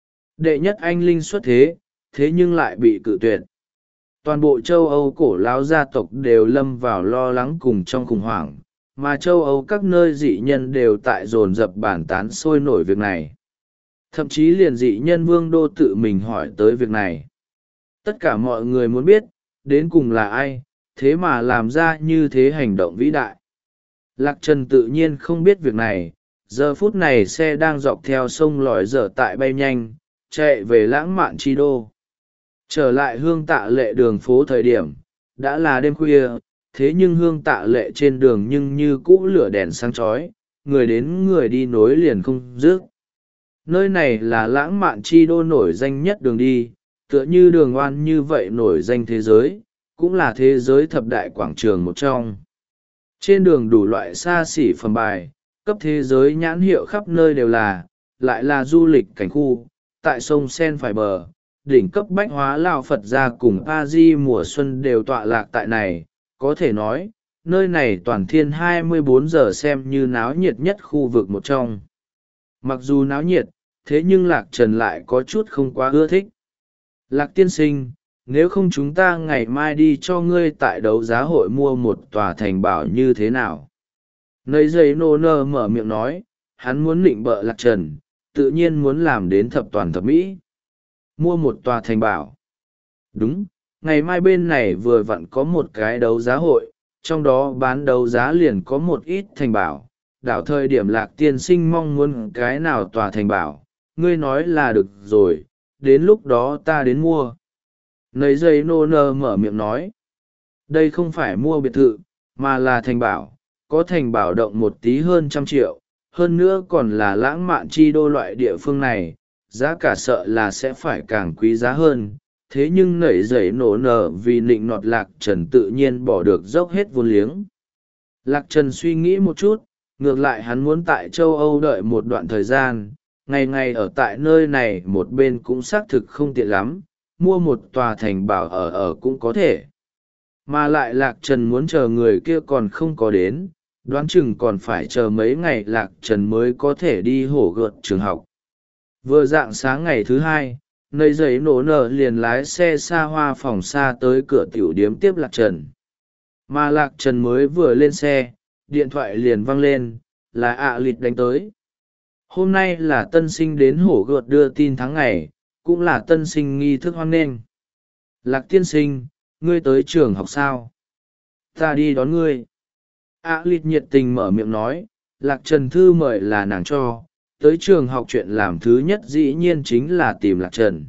Đệ nhất anh linh xuất thế, thế nhưng lại bị cự tuyệt. Toàn bộ châu Âu cổ lão gia tộc đều lâm vào lo lắng cùng trong khủng hoảng, mà châu Âu các nơi dị nhân đều tại dồn dập bàn tán sôi nổi việc này. Thậm chí liền dị nhân vương đô tự mình hỏi tới việc này. Tất cả mọi người muốn biết, đến cùng là ai, thế mà làm ra như thế hành động vĩ đại. Lạc Trần tự nhiên không biết việc này, giờ phút này xe đang dọc theo sông lỏi dở tại bay nhanh, chạy về lãng mạn chi đô. Trở lại hương tạ lệ đường phố thời điểm đã là đêm khuya, thế nhưng hương tạ lệ trên đường nhưng như cũ lửa đèn sáng chói, người đến người đi nối liền không dứt. Nơi này là lãng mạn chi đô nổi danh nhất đường đi, tựa như đường oan như vậy nổi danh thế giới, cũng là thế giới thập đại quảng trường một trong. Trên đường đủ loại xa xỉ phẩm bài, cấp thế giới nhãn hiệu khắp nơi đều là, lại là du lịch cảnh khu, tại sông Sen phải bờ, đỉnh cấp bách hóa Lào Phật gia cùng A Di mùa xuân đều tọa lạc tại này, có thể nói, nơi này toàn thiên hai mươi bốn giờ xem như náo nhiệt nhất khu vực một trong. Mặc dù náo nhiệt, thế nhưng Lạc Trần lại có chút không quá ưa thích. Lạc tiên sinh, nếu không chúng ta ngày mai đi cho ngươi tại đấu giá hội mua một tòa thành bảo như thế nào? Nấy giấy nô nơ mở miệng nói, hắn muốn định bợ Lạc Trần, tự nhiên muốn làm đến thập toàn thập mỹ. Mua một tòa thành bảo. Đúng, ngày mai bên này vừa vặn có một cái đấu giá hội, trong đó bán đấu giá liền có một ít thành bảo. Đảo thời điểm Lạc tiên sinh mong muốn cái nào tòa thành bảo, ngươi nói là được rồi, đến lúc đó ta đến mua. Nấy giây nô nơ mở miệng nói, đây không phải mua biệt thự, mà là thành bảo, có thành bảo động một tí hơn trăm triệu, hơn nữa còn là lãng mạn chi đô loại địa phương này, giá cả sợ là sẽ phải càng quý giá hơn. Thế nhưng nảy giấy nổ nở vì nịnh nọt Lạc Trần tự nhiên bỏ được dốc hết vốn liếng. Lạc Trần suy nghĩ một chút, ngược lại hắn muốn tại châu Âu đợi một đoạn thời gian, ngày ngày ở tại nơi này một bên cũng xác thực không tiện lắm, mua một tòa thành bảo ở ở cũng có thể. Mà lại Lạc Trần muốn chờ người kia còn không có đến, đoán chừng còn phải chờ mấy ngày Lạc Trần mới có thể đi hổ gợt trường học. Vừa dạng sáng ngày thứ hai, nơi giấy nổ nở liền lái xe xa hoa phòng xa tới cửa tiểu điếm tiếp Lạc Trần. Mà Lạc Trần mới vừa lên xe, điện thoại liền vang lên, là ạ lịch đánh tới. Hôm nay là tân sinh đến hổ gợt đưa tin tháng ngày, cũng là tân sinh nghi thức hoan nghênh. Lạc tiên sinh, ngươi tới trường học sao? Ta đi đón ngươi. ạ lịch nhiệt tình mở miệng nói, Lạc Trần thư mời là nàng cho, tới trường học chuyện làm thứ nhất dĩ nhiên chính là tìm Lạc Trần.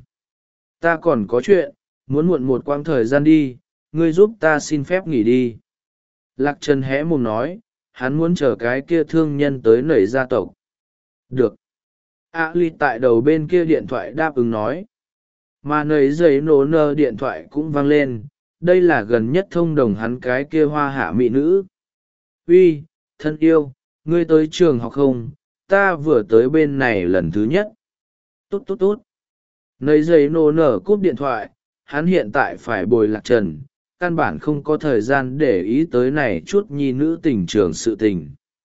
Ta còn có chuyện, muốn muộn một quãng thời gian đi, ngươi giúp ta xin phép nghỉ đi. Lạc Trần hé mồm nói, hắn muốn chờ cái kia thương nhân tới nảy gia tộc. Được. A Ly tại đầu bên kia điện thoại đáp ứng nói. Mà nảy giấy nổ nơ điện thoại cũng vang lên, đây là gần nhất thông đồng hắn cái kia hoa hạ mỹ nữ. Uy, thân yêu, ngươi tới trường học không? Ta vừa tới bên này lần thứ nhất. Tốt tốt tốt. Nấy giấy nổ nở cúp điện thoại, hắn hiện tại phải bồi Lạc Trần, căn bản không có thời gian để ý tới này chút nhi nữ tình trường sự tình.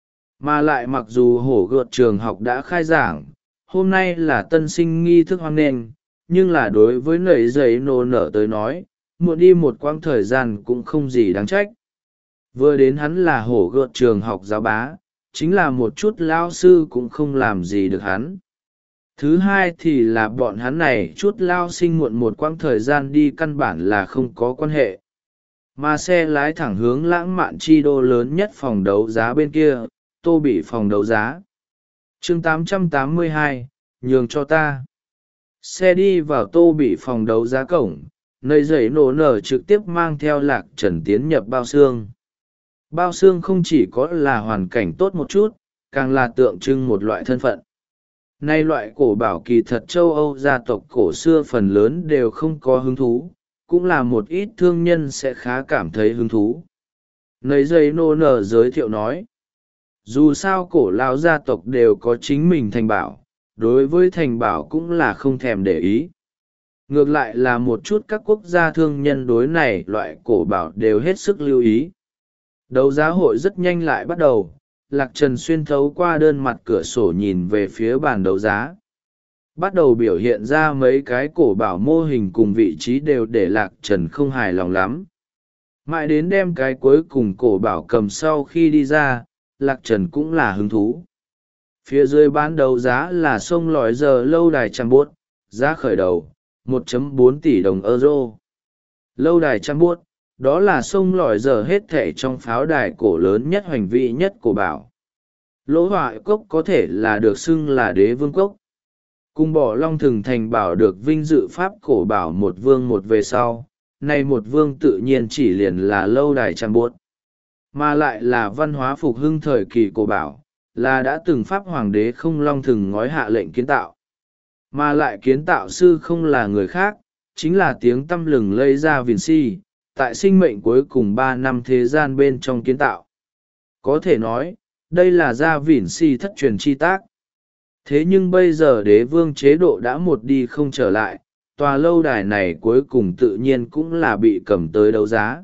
Mà lại mặc dù hổ gợt trường học đã khai giảng, hôm nay là tân sinh nghi thức hoan nghênh, nhưng là đối với nấy giấy nổ nở tới nói, muộn đi một quãng thời gian cũng không gì đáng trách. Vừa đến hắn là hổ gợt trường học giáo bá, chính là một chút lao sư cũng không làm gì được hắn. Thứ hai thì là bọn hắn này chút lao sinh muộn một quãng thời gian đi căn bản là không có quan hệ. Mà xe lái thẳng hướng lãng mạn chi đô lớn nhất phòng đấu giá bên kia, tô bị phòng đấu giá. chương tám trăm tám mươi hai, nhường cho ta. Xe đi vào tô bị phòng đấu giá cổng, nơi giấy nổ nở trực tiếp mang theo Lạc Trần tiến nhập bao xương. Bao xương không chỉ có là hoàn cảnh tốt một chút, càng là tượng trưng một loại thân phận. Nay loại cổ bảo kỳ thật châu Âu gia tộc cổ xưa phần lớn đều không có hứng thú, cũng là một ít thương nhân sẽ khá cảm thấy hứng thú. Nơi giấy nô nở giới thiệu nói, dù sao cổ lão gia tộc đều có chính mình thành bảo, đối với thành bảo cũng là không thèm để ý. Ngược lại là một chút các quốc gia thương nhân đối này loại cổ bảo đều hết sức lưu ý. Đấu giá hội rất nhanh lại bắt đầu, Lạc Trần xuyên thấu qua đơn mặt cửa sổ nhìn về phía bàn đấu giá. Bắt đầu biểu hiện ra mấy cái cổ bảo mô hình cùng vị trí đều để Lạc Trần không hài lòng lắm. Mãi đến đem cái cuối cùng cổ bảo cầm sau khi đi ra, Lạc Trần cũng là hứng thú. Phía dưới bán đấu giá là sông lòi giờ lâu đài trăm bốt, giá khởi đầu, một phẩy bốn tỷ đồng euro. Lâu đài trăm bốt, đó là sông lòi giờ hết thệ trong pháo đài cổ lớn nhất hoành vĩ nhất của bảo. Lỗ họa cốc có thể là được xưng là đế vương cốc. Cùng bỏ long thừng thành bảo được vinh dự pháp cổ bảo một vương một về sau, nay một vương tự nhiên chỉ liền là lâu đài trăm buốt, mà lại là văn hóa phục hưng thời kỳ cổ bảo, là đã từng pháp hoàng đế không long thừng ngói hạ lệnh kiến tạo, mà lại kiến tạo sư không là người khác, chính là tiếng tăm lừng lây ra Vìn Si, tại sinh mệnh cuối cùng ba năm thế gian bên trong kiến tạo. Có thể nói, đây là Gia Vìn Si thất truyền chi tác. Thế nhưng bây giờ đế vương chế độ đã một đi không trở lại, tòa lâu đài này cuối cùng tự nhiên cũng là bị cầm tới đấu giá.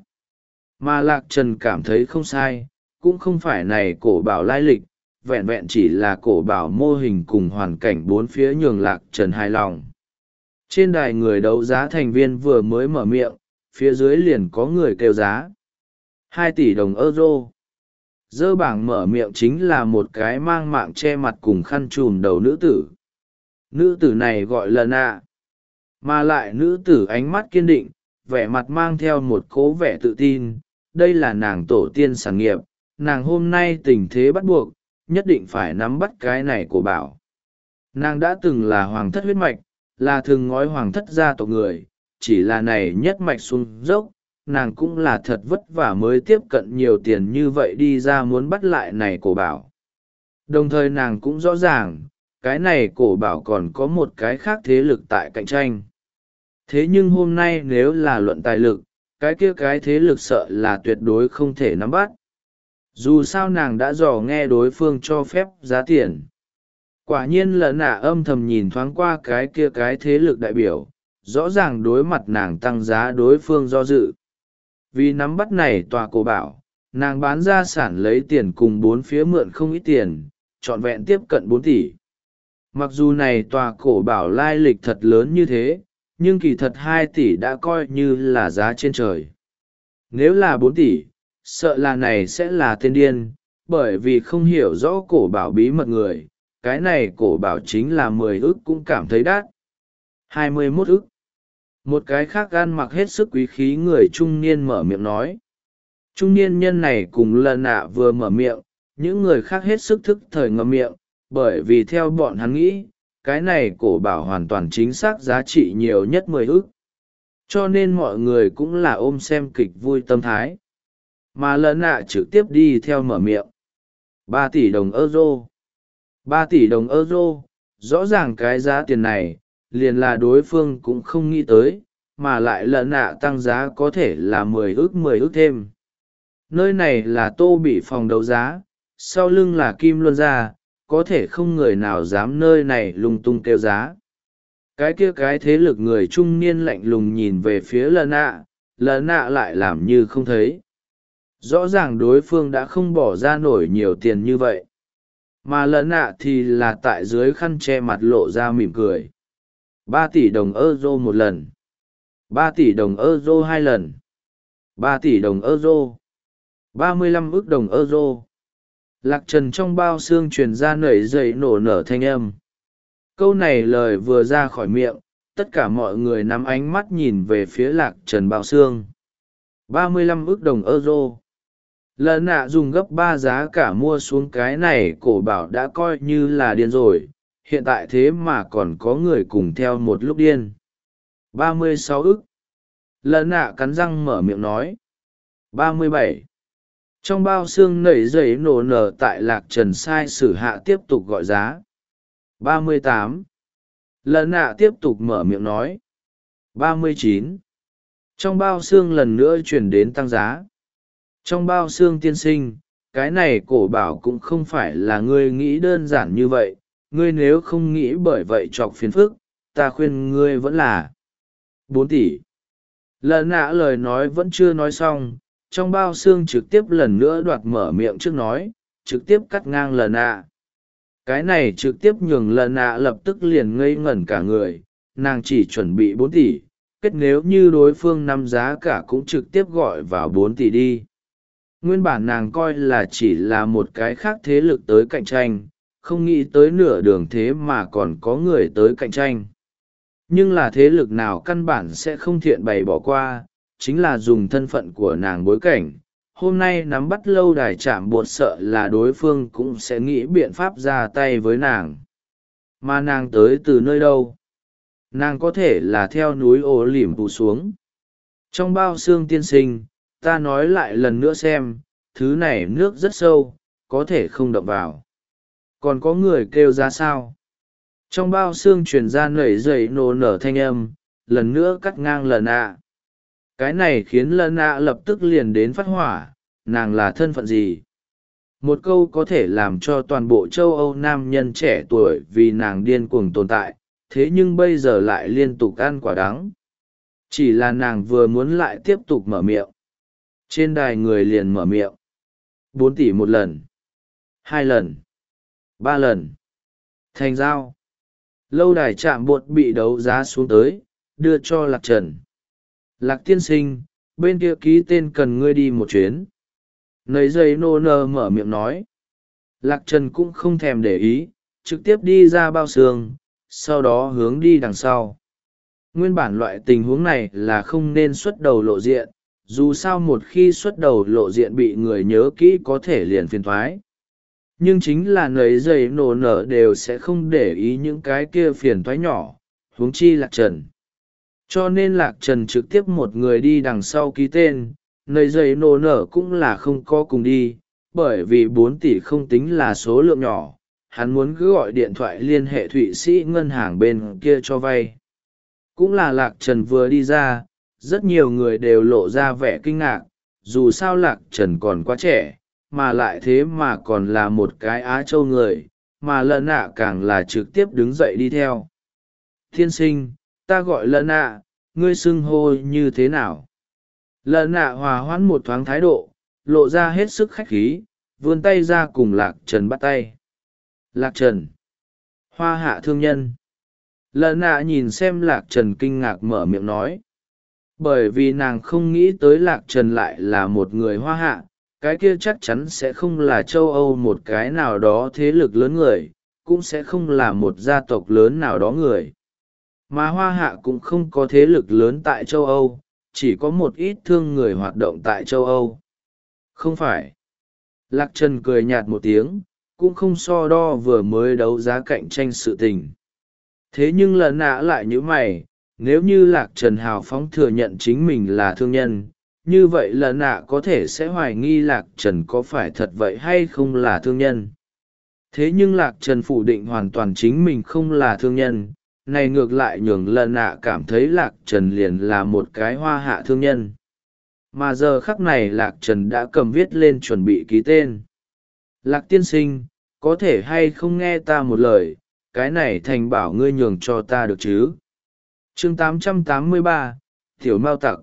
Mà Lạc Trần cảm thấy không sai, cũng không phải này cổ bảo lai lịch, vẹn vẹn chỉ là cổ bảo mô hình cùng hoàn cảnh bốn phía nhường Lạc Trần hài lòng. Trên đài người đấu giá thành viên vừa mới mở miệng, phía dưới liền có người kêu giá. hai tỷ đồng euro. Dơ bảng mở miệng chính là một cái mang mạng che mặt cùng khăn trùm đầu nữ tử. Nữ tử này gọi là nạ. Mà lại nữ tử ánh mắt kiên định, vẻ mặt mang theo một cố vẻ tự tin. Đây là nàng tổ tiên sản nghiệp, nàng hôm nay tình thế bắt buộc, nhất định phải nắm bắt cái này của bảo. Nàng đã từng là hoàng thất huyết mạch, là thường ngói hoàng thất gia tộc người, chỉ là này nhất mạch xuống dốc, nàng cũng là thật vất vả mới tiếp cận nhiều tiền như vậy đi ra muốn bắt lại này cổ bảo. Đồng thời nàng cũng rõ ràng, cái này cổ bảo còn có một cái khác thế lực tại cạnh tranh. Thế nhưng hôm nay nếu là luận tài lực, cái kia cái thế lực sợ là tuyệt đối không thể nắm bắt. Dù sao nàng đã dò nghe đối phương cho phép giá tiền. Quả nhiên là nạ âm thầm nhìn thoáng qua cái kia cái thế lực đại biểu, rõ ràng đối mặt nàng tăng giá đối phương do dự. Vì nắm bắt này tòa cổ bảo, nàng bán gia sản lấy tiền cùng bốn phía mượn không ít tiền, trọn vẹn tiếp cận bốn tỷ. Mặc dù này tòa cổ bảo lai lịch thật lớn như thế, nhưng kỳ thật hai tỷ đã coi như là giá trên trời. Nếu là bốn tỷ, sợ là này sẽ là tên điên, bởi vì không hiểu rõ cổ bảo bí mật người, cái này cổ bảo chính là mười ức cũng cảm thấy đắt. hai mươi mốt ức. Một cái khác ăn mặc hết sức quý khí người trung niên mở miệng nói. Trung niên nhân này cùng lần nạ vừa mở miệng, những người khác hết sức thức thời ngậm miệng, bởi vì theo bọn hắn nghĩ, cái này cổ bảo hoàn toàn chính xác giá trị nhiều nhất mười ức. Cho nên mọi người cũng là ôm xem kịch vui tâm thái. Mà lần nạ trực tiếp đi theo mở miệng. ba tỷ đồng euro. ba tỷ đồng euro, rõ ràng cái giá tiền này, liền là đối phương cũng không nghĩ tới, mà lại lần nạ tăng giá có thể là mười ức mười ức thêm. Nơi này là tô bị phòng đấu giá, sau lưng là kim luân gia, có thể không người nào dám nơi này lung tung kêu giá. Cái kia cái thế lực người trung niên lạnh lùng nhìn về phía lần nạ, lần nạ lại làm như không thấy. Rõ ràng đối phương đã không bỏ ra nổi nhiều tiền như vậy. Mà lần nạ thì là tại dưới khăn che mặt lộ ra mỉm cười. ba tỷ đồng euro một lần. ba tỷ đồng euro hai lần. ba tỷ đồng euro. ba mươi lăm ức đồng euro. Lạc Trần trong bao xương truyền ra nảy dậy nổ nở thanh âm. Câu này lời vừa ra khỏi miệng, tất cả mọi người nắm ánh mắt nhìn về phía Lạc Trần bao xương. ba mươi lăm ức đồng euro. Lần nạ dùng gấp ba giá cả mua xuống cái này cổ bảo đã coi như là điên rồi, hiện tại thế mà còn có người cùng theo một lúc điên. ba mươi sáu ức. Lần nạ cắn răng mở miệng nói. ba mươi bảy. Trong bao xương nảy dậy nổ nở tại Lạc Trần sai sử hạ tiếp tục gọi giá. ba mươi tám. Lần nạ tiếp tục mở miệng nói. ba mươi chín. Trong bao xương lần nữa chuyển đến tăng giá. Trong bao xương tiên sinh, cái này cổ bảo cũng không phải là ngươi nghĩ đơn giản như vậy, ngươi nếu không nghĩ bởi vậy chọc phiền phức, ta khuyên ngươi vẫn là bốn tỷ. Lần nạ lời nói vẫn chưa nói xong, trong bao xương trực tiếp lần nữa đoạt mở miệng trước nói, trực tiếp cắt ngang lần nạ. Cái này trực tiếp nhường lần nạ lập tức liền ngây ngẩn cả người, nàng chỉ chuẩn bị bốn tỷ, kết nếu như đối phương nắm giá cả cũng trực tiếp gọi vào bốn tỷ đi. Nguyên bản nàng coi là chỉ là một cái khác thế lực tới cạnh tranh, không nghĩ tới nửa đường thế mà còn có người tới cạnh tranh. Nhưng là thế lực nào căn bản sẽ không thiện bày bỏ qua, chính là dùng thân phận của nàng bối cảnh. Hôm nay nắm bắt lâu đài chạm bột sợ là đối phương cũng sẽ nghĩ biện pháp ra tay với nàng. Mà nàng tới từ nơi đâu? Nàng có thể là theo núi ổ lỉm vụ xuống. Trong bao xương tiên sinh, ta nói lại lần nữa xem, thứ này nước rất sâu, có thể không động vào. Còn có người kêu ra sao? Trong bao xương truyền ra nảy dậy nổ nở thanh âm, lần nữa cắt ngang lần ạ. Cái này khiến lần ạ lập tức liền đến phát hỏa, nàng là thân phận gì? Một câu có thể làm cho toàn bộ châu Âu nam nhân trẻ tuổi vì nàng điên cuồng tồn tại, thế nhưng bây giờ lại liên tục ăn quả đắng. Chỉ là nàng vừa muốn lại tiếp tục mở miệng. Trên đài người liền mở miệng. Bốn tỷ một lần. Hai lần. Ba lần. Thành giao. Lâu đài chạm bột bị đấu giá xuống tới, đưa cho Lạc Trần. Lạc tiên sinh, bên kia ký tên cần ngươi đi một chuyến. Nấy giây nô nơ mở miệng nói. Lạc Trần cũng không thèm để ý, trực tiếp đi ra bao xương, sau đó hướng đi đằng sau. Nguyên bản loại tình huống này là không nên xuất đầu lộ diện, dù sao một khi xuất đầu lộ diện bị người nhớ kỹ có thể liền phiền thoái. Nhưng chính là nấy giây nổ nở đều sẽ không để ý những cái kia phiền thoái nhỏ, huống chi Lạc Trần. Cho nên Lạc Trần trực tiếp một người đi đằng sau ký tên, nấy giây nổ nở cũng là không có cùng đi, bởi vì bốn tỷ không tính là số lượng nhỏ, hắn muốn cứ gọi điện thoại liên hệ Thụy Sĩ ngân hàng bên kia cho vay. Cũng là Lạc Trần vừa đi ra, rất nhiều người đều lộ ra vẻ kinh ngạc, dù sao Lạc Trần còn quá trẻ, mà lại thế mà còn là một cái Á Châu người, mà lợn nạ càng là trực tiếp đứng dậy đi theo. Thiên sinh, ta gọi lợn nạ, ngươi xưng hô như thế nào? Lợn nạ hòa hoãn một thoáng thái độ, lộ ra hết sức khách khí, vươn tay ra cùng Lạc Trần bắt tay. Lạc Trần. Hoa hạ thương nhân. Lợn nạ nhìn xem Lạc Trần kinh ngạc mở miệng nói. Bởi vì nàng không nghĩ tới Lạc Trần lại là một người hoa hạ, cái kia chắc chắn sẽ không là châu Âu một cái nào đó thế lực lớn người, cũng sẽ không là một gia tộc lớn nào đó người. Mà hoa hạ cũng không có thế lực lớn tại châu Âu, chỉ có một ít thương người hoạt động tại châu Âu. Không phải. Lạc Trần cười nhạt một tiếng, cũng không so đo vừa mới đấu giá cạnh tranh sự tình. Thế nhưng lần nạ lại như mày, nếu như Lạc Trần hào phóng thừa nhận chính mình là thương nhân, như vậy lần nạ có thể sẽ hoài nghi Lạc Trần có phải thật vậy hay không là thương nhân. Thế nhưng Lạc Trần phủ định hoàn toàn chính mình không là thương nhân, này ngược lại nhường lần nạ cảm thấy Lạc Trần liền là một cái hoa hạ thương nhân. Mà giờ khắc này Lạc Trần đã cầm viết lên chuẩn bị ký tên. Lạc tiên sinh, có thể hay không nghe ta một lời, cái này thành bảo ngươi nhường cho ta được chứ? Chương tám trăm tám mươi ba, Tiểu Mao Tặc.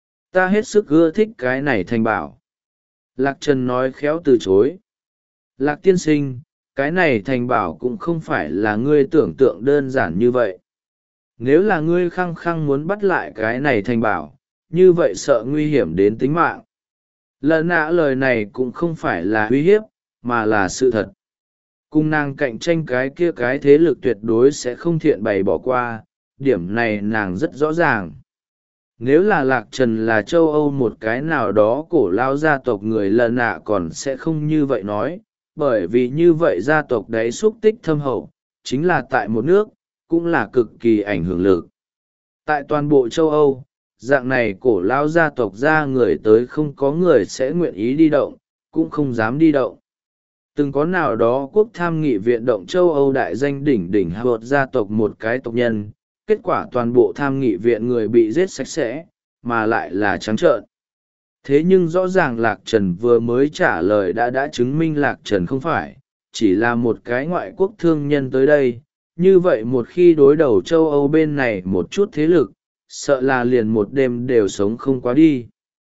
Ta hết sức ưa thích cái này thành bảo. Lạc Trần nói khéo từ chối. Lạc tiên sinh, cái này thành bảo cũng không phải là ngươi tưởng tượng đơn giản như vậy. Nếu là ngươi khăng khăng muốn bắt lại cái này thành bảo, như vậy sợ nguy hiểm đến tính mạng. Lần nạ lời này cũng không phải là uy hiếp, mà là sự thật. Cùng nàng cạnh tranh cái kia cái thế lực tuyệt đối sẽ không thiện bày bỏ qua, điểm này nàng rất rõ ràng. Nếu là Lạc Trần là châu Âu một cái nào đó cổ lao gia tộc người lần nạ còn sẽ không như vậy nói, bởi vì như vậy gia tộc đấy xúc tích thâm hậu, chính là tại một nước, cũng là cực kỳ ảnh hưởng lực. Tại toàn bộ châu Âu, dạng này cổ lao gia tộc ra người tới không có người sẽ nguyện ý đi động, cũng không dám đi động. Từng có nào đó quốc tham nghị viện động châu Âu đại danh đỉnh đỉnh hạ vợt gia tộc một cái tộc nhân, kết quả toàn bộ tham nghị viện người bị giết sạch sẽ, mà lại là trắng trợn. Thế nhưng rõ ràng Lạc Trần vừa mới trả lời đã đã chứng minh Lạc Trần không phải, chỉ là một cái ngoại quốc thương nhân tới đây. Như vậy một khi đối đầu châu Âu bên này một chút thế lực, sợ là liền một đêm đều sống không quá đi.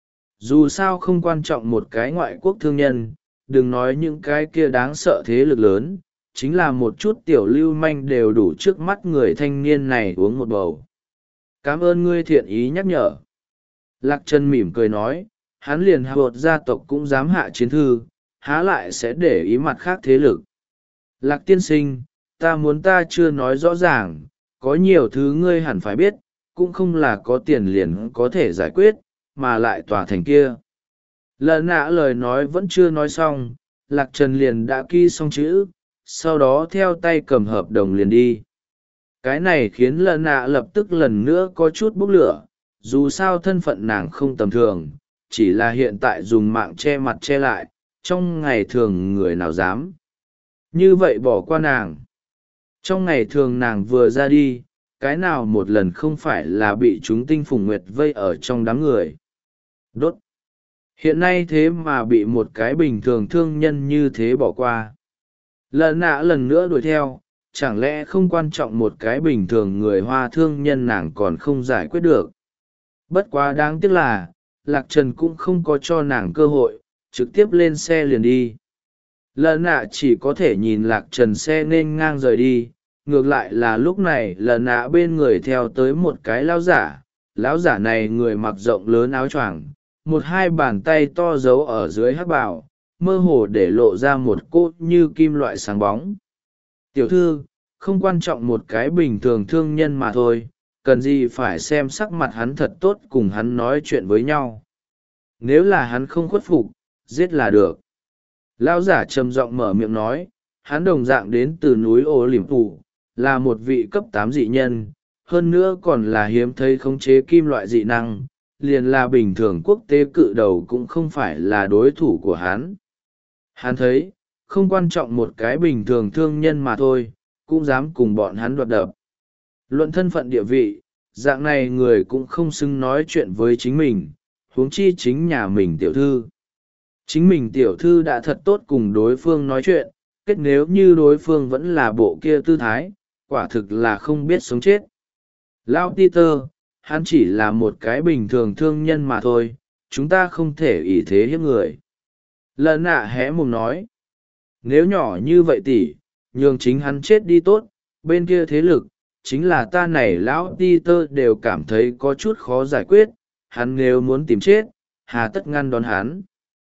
Dù sao không quan trọng một cái ngoại quốc thương nhân, đừng nói những cái kia đáng sợ thế lực lớn, chính là một chút tiểu lưu manh đều đủ trước mắt người thanh niên này uống một bầu. Cảm ơn ngươi thiện ý nhắc nhở. Lạc Trần mỉm cười nói, hắn liền hạ bột gia tộc cũng dám hạ chiến thư, há lại sẽ để ý mặt khác thế lực. Lạc tiên sinh, ta muốn ta chưa nói rõ ràng, có nhiều thứ ngươi hẳn phải biết, cũng không là có tiền liền có thể giải quyết, mà lại tòa thành kia. Lần nạ lời nói vẫn chưa nói xong, Lạc Trần liền đã ký xong chữ, sau đó theo tay cầm hợp đồng liền đi. Cái này khiến lợn nạ lập tức lần nữa có chút bốc lửa, dù sao thân phận nàng không tầm thường, chỉ là hiện tại dùng mạng che mặt che lại, trong ngày thường người nào dám như vậy bỏ qua nàng. Trong ngày thường nàng vừa ra đi, cái nào một lần không phải là bị chúng tinh phùng nguyệt vây ở trong đám người đốt. Hiện nay thế mà bị một cái bình thường thương nhân như thế bỏ qua. Lợn nạ lần nữa đuổi theo, chẳng lẽ không quan trọng một cái bình thường người hoa thương nhân nàng còn không giải quyết được. Bất quá đáng tiếc là Lạc Trần cũng không có cho nàng cơ hội, trực tiếp lên xe liền đi. Lợn nạ chỉ có thể nhìn Lạc Trần xe nên ngang rời đi. Ngược lại là lúc này lợn nạ bên người theo tới một cái lão giả. Lão giả này người mặc rộng lớn áo choàng, một hai bàn tay to giấu ở dưới hắc bào, mơ hồ để lộ ra một cốt như kim loại sáng bóng. Tiểu thư, không quan trọng một cái bình thường thương nhân mà thôi, cần gì phải xem sắc mặt hắn thật tốt cùng hắn nói chuyện với nhau. Nếu là hắn không khuất phục, giết là được. Lão giả trầm giọng mở miệng nói, hắn đồng dạng đến từ núi Ô Liềm Phủ, là một vị cấp tám dị nhân, hơn nữa còn là hiếm thấy khống chế kim loại dị năng, liền là bình thường quốc tế cự đầu cũng không phải là đối thủ của hắn. Hắn thấy, không quan trọng một cái bình thường thương nhân mà thôi, cũng dám cùng bọn hắn đoạt đập. Luận thân phận địa vị, dạng này người cũng không xứng nói chuyện với chính mình, huống chi chính nhà mình tiểu thư. Chính mình tiểu thư đã thật tốt cùng đối phương nói chuyện, kết nếu như đối phương vẫn là bộ kia tư thái, quả thực là không biết sống chết. Lão Peter, hắn chỉ là một cái bình thường thương nhân mà thôi, chúng ta không thể ỷ thế hiếp người. Lợn nạ hé mồm nói, nếu nhỏ như vậy tỷ, nhường chính hắn chết đi tốt, bên kia thế lực, chính là ta này lão Peter đều cảm thấy có chút khó giải quyết, hắn nếu muốn tìm chết, hà tất ngăn đón hắn.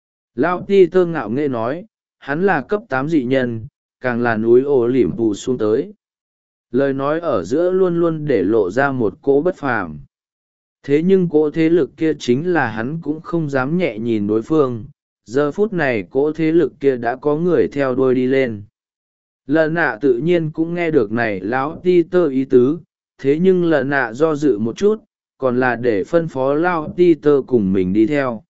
Lão Peter ngạo nghễ nói, hắn là cấp tám dị nhân, càng là núi Ô Liềm Phủ xuống tới. Lời nói ở giữa luôn luôn để lộ ra một cỗ bất phàm. Thế nhưng cỗ thế lực kia chính là hắn cũng không dám nhẹ nhìn đối phương, giờ phút này cỗ thế lực kia đã có người theo đuôi đi lên. Lợn nạ tự nhiên cũng nghe được này lão Peter ý tứ, thế nhưng lợn nạ do dự một chút, còn là để phân phó lão Peter cùng mình đi theo.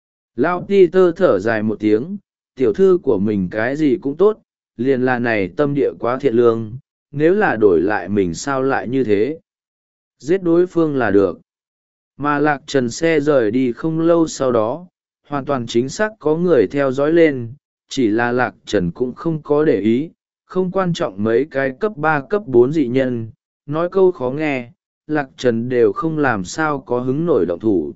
Lão Peter thở dài một tiếng, tiểu thư của mình cái gì cũng tốt, liền là này tâm địa quá thiện lương, nếu là đổi lại mình sao lại như thế. Giết đối phương là được. Mà Lạc Trần xe rời đi không lâu sau đó, hoàn toàn chính xác có người theo dõi lên, chỉ là Lạc Trần cũng không có để ý, không quan trọng mấy cái cấp ba cấp bốn dị nhân, nói câu khó nghe, Lạc Trần đều không làm sao có hứng nổi động thủ.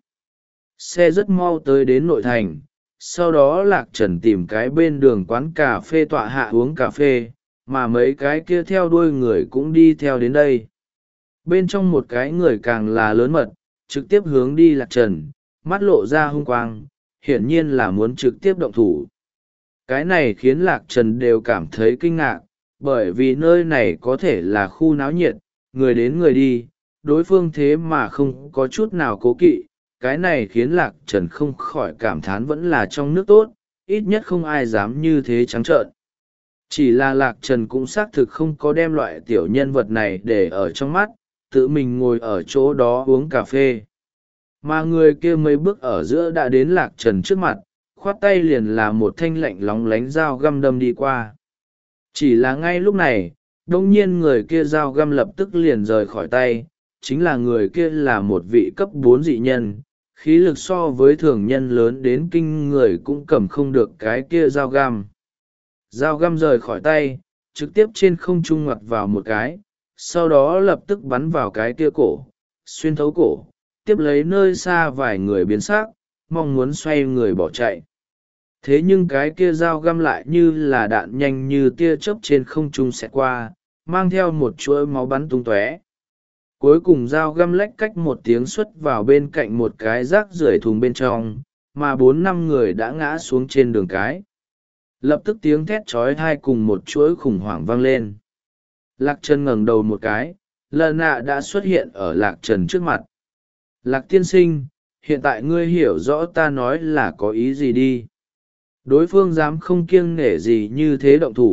Xe rất mau tới đến nội thành, sau đó Lạc Trần tìm cái bên đường quán cà phê tọa hạ uống cà phê, mà mấy cái kia theo đuôi người cũng đi theo đến đây. Bên trong một cái người càng là lớn mật, trực tiếp hướng đi Lạc Trần, mắt lộ ra hung quang, hiển nhiên là muốn trực tiếp động thủ. Cái này khiến Lạc Trần đều cảm thấy kinh ngạc, bởi vì nơi này có thể là khu náo nhiệt, người đến người đi, đối phương thế mà không có chút nào cố kỵ. Cái này khiến Lạc Trần không khỏi cảm thán vẫn là trong nước tốt, ít nhất không ai dám như thế trắng trợn. Chỉ là Lạc Trần cũng xác thực không có đem loại tiểu nhân vật này để ở trong mắt, tự mình ngồi ở chỗ đó uống cà phê. Mà người kia mấy bước ở giữa đã đến Lạc Trần trước mặt, khoát tay liền là một thanh lạnh lóng lánh dao găm đâm đi qua. Chỉ là ngay lúc này, đông nhiên người kia dao găm lập tức liền rời khỏi tay, chính là người kia là một vị cấp bốn dị nhân, khí lực so với thường nhân lớn đến kinh người cũng cầm không được cái kia dao găm. Dao găm rời khỏi tay, trực tiếp trên không trung ngoặt vào một cái, sau đó lập tức bắn vào cái kia cổ, xuyên thấu cổ, tiếp lấy nơi xa vài người biến sắc, mong muốn xoay người bỏ chạy. Thế nhưng cái kia dao găm lại như là đạn nhanh như tia chớp trên không trung xẹt qua, mang theo một chuỗi máu bắn tung tóe. Cuối cùng dao găm lách cách một tiếng xuất vào bên cạnh một cái rác rưởi thùng bên trong, mà bốn năm người đã ngã xuống trên đường cái. Lập tức tiếng thét trói thai cùng một chuỗi khủng hoảng vang lên. Lạc Trần ngẩng đầu một cái, lợn nạ đã xuất hiện ở Lạc Trần trước mặt. Lạc tiên sinh, hiện tại ngươi hiểu rõ ta nói là có ý gì đi. Đối phương dám không kiêng nể gì như thế động thủ,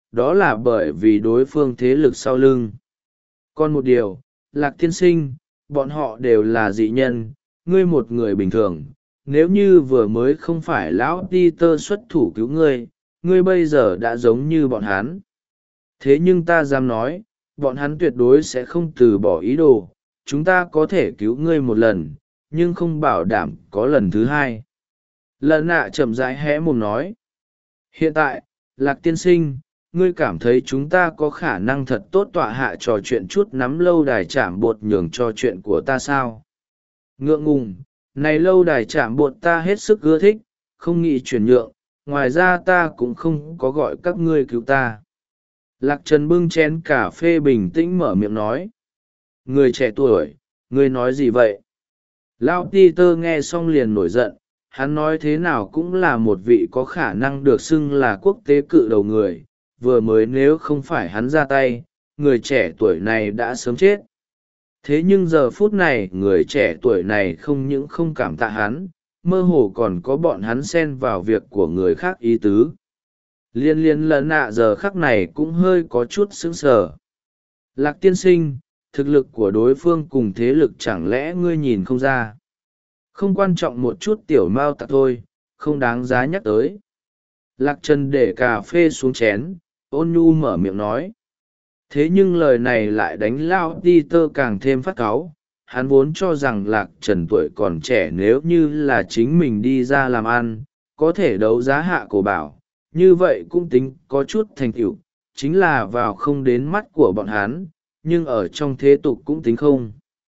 đó là bởi vì đối phương thế lực sau lưng. Còn một điều, Lạc tiên sinh, bọn họ đều là dị nhân, ngươi một người bình thường, nếu như vừa mới không phải lão Peter xuất thủ cứu ngươi, ngươi bây giờ đã giống như bọn hắn. Thế nhưng ta dám nói, bọn hắn tuyệt đối sẽ không từ bỏ ý đồ, chúng ta có thể cứu ngươi một lần, nhưng không bảo đảm có lần thứ hai. Lần nạ chậm rãi hé mồm nói. Hiện tại, Lạc tiên sinh, ngươi cảm thấy chúng ta có khả năng thật tốt tọa hạ trò chuyện chút nắm lâu đài chạm bột nhường cho chuyện của ta sao? Ngượng ngùng, này lâu đài chạm bột ta hết sức ưa thích, không nghĩ chuyển nhượng, ngoài ra ta cũng không có gọi các ngươi cứu ta. Lạc Trần bưng chén cà phê bình tĩnh mở miệng nói. Người trẻ tuổi, ngươi nói gì vậy? Lão Peter nghe xong liền nổi giận, hắn nói thế nào cũng là một vị có khả năng được xưng là quốc tế cự đầu người, vừa mới nếu không phải hắn ra tay, người trẻ tuổi này đã sớm chết. Thế nhưng giờ phút này người trẻ tuổi này không những không cảm tạ hắn, mơ hồ còn có bọn hắn xen vào việc của người khác ý tứ. Liên liên lần nạ giờ khắc này cũng hơi có chút sững sờ. Lạc tiên sinh, thực lực của đối phương cùng thế lực chẳng lẽ ngươi nhìn không ra? Không quan trọng một chút tiểu mao tặc thôi, không đáng giá nhắc tới. Lạc Trần để cà phê xuống chén, ôn nhu mở miệng nói. Thế nhưng lời này lại đánh lao Peter càng thêm phát cáu. Hắn vốn cho rằng Lạc Trần tuổi còn trẻ, nếu như là chính mình đi ra làm ăn, có thể đấu giá hạ cổ bảo, như vậy cũng tính có chút thành tựu, chính là vào không đến mắt của bọn hắn, nhưng ở trong thế tục cũng tính không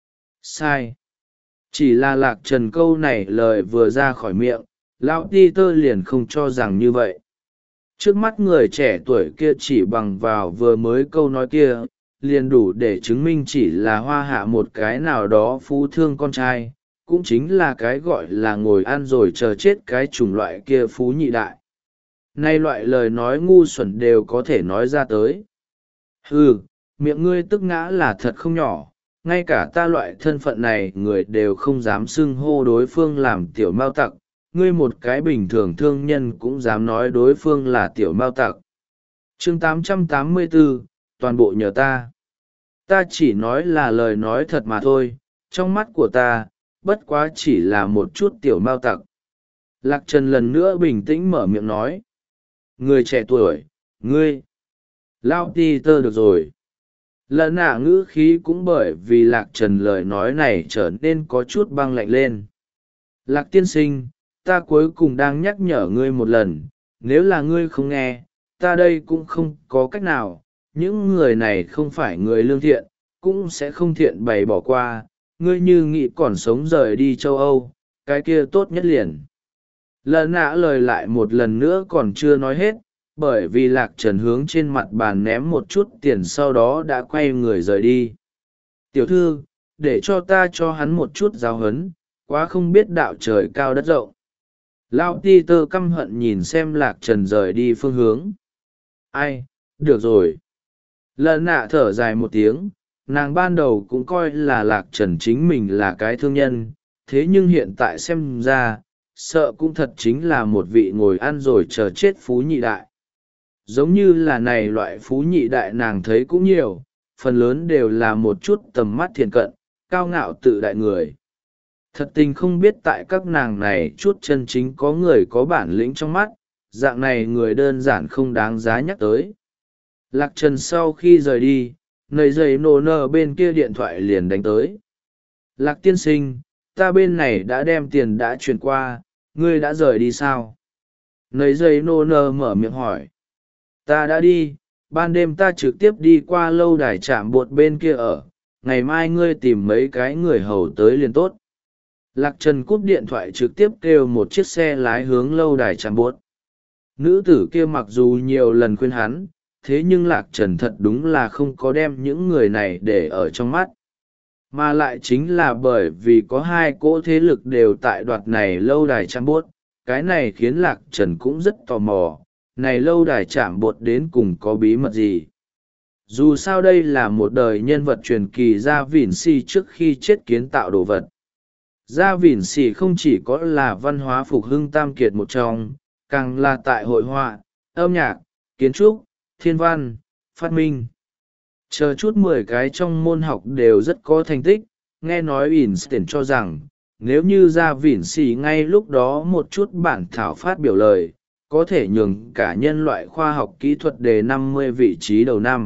sai. Chỉ là Lạc Trần câu này lời vừa ra khỏi miệng, lão Peter liền không cho rằng như vậy. Trước mắt người trẻ tuổi kia chỉ bằng vào vừa mới câu nói kia, liền đủ để chứng minh chỉ là hoa hạ một cái nào đó phú thương con trai, cũng chính là cái gọi là ngồi ăn rồi chờ chết cái chủng loại kia phú nhị đại. Nay loại lời nói ngu xuẩn đều có thể nói ra tới. Ừ, miệng ngươi tức ngã là thật không nhỏ, ngay cả ta loại thân phận này người đều không dám xưng hô đối phương làm tiểu mao tặc, ngươi một cái bình thường thương nhân cũng dám nói đối phương là tiểu mao tặc. Chương tám trăm tám mươi bốn, toàn bộ nhờ ta. Ta chỉ nói là lời nói thật mà thôi, trong mắt của ta, bất quá chỉ là một chút tiểu mao tặc. Lạc Trần lần nữa bình tĩnh mở miệng nói. Người trẻ tuổi, ngươi. Lao ti tơ được rồi. Lần nạ ngữ khí cũng bởi vì Lạc Trần lời nói này trở nên có chút băng lạnh lên. Lạc tiên sinh, ta cuối cùng đang nhắc nhở ngươi một lần, nếu là ngươi không nghe, ta đây cũng không có cách nào, những người này không phải người lương thiện, cũng sẽ không thiện bày bỏ qua, ngươi như nghĩ còn sống rời đi châu Âu, cái kia tốt nhất liền. Lần nạ lời lại một lần nữa còn chưa nói hết, bởi vì Lạc Trần hướng trên mặt bàn ném một chút tiền sau đó đã quay người rời đi. Tiểu thư, để cho ta cho hắn một chút giáo huấn, quá không biết đạo trời cao đất rộng. Lão Peter căm hận nhìn xem Lạc Trần rời đi phương hướng. Ai, được rồi. Lần nạ thở dài một tiếng, nàng ban đầu cũng coi là Lạc Trần chính mình là cái thương nhân, thế nhưng hiện tại xem ra, sợ cũng thật chính là một vị ngồi ăn rồi chờ chết phú nhị đại. Giống như là này loại phú nhị đại nàng thấy cũng nhiều, phần lớn đều là một chút tầm mắt thiện cận, cao ngạo tự đại người. Thật tình không biết tại các nàng này chút chân chính có người có bản lĩnh trong mắt, dạng này người đơn giản không đáng giá nhắc tới. Lạc Trần sau khi rời đi, nầy giày nổ nở bên kia điện thoại liền đánh tới. Lạc tiên sinh, ta bên này đã đem tiền đã chuyển qua, ngươi đã rời đi sao? Nầy giày nổ nở mở miệng hỏi. Ta đã đi, ban đêm ta trực tiếp đi qua lâu đài trạm bột bên kia ở, ngày mai ngươi tìm mấy cái người hầu tới liền tốt. Lạc Trần cúp điện thoại trực tiếp kêu một chiếc xe lái hướng lâu đài trạm bột. Nữ tử kia mặc dù nhiều lần khuyên hắn, thế nhưng Lạc Trần thật đúng là không có đem những người này để ở trong mắt. Mà lại chính là bởi vì có hai cỗ thế lực đều tại đoạt này lâu đài trạm bột, cái này khiến Lạc Trần cũng rất tò mò, này lâu đài trạm bột đến cùng có bí mật gì. Dù sao đây là một đời nhân vật truyền kỳ Da Vinci trước khi chết kiến tạo đồ vật. Da Vinci không chỉ có là văn hóa phục hưng tam kiệt một trong, càng là tại hội họa, âm nhạc, kiến trúc, thiên văn, phát minh. Chờ chút mười cái trong môn học đều rất có thành tích. Nghe nói Einstein cho rằng, nếu như ra vỉn xì ngay lúc đó một chút bản thảo phát biểu lời, có thể nhường cả nhân loại khoa học kỹ thuật đề năm mươi vị trí đầu năm.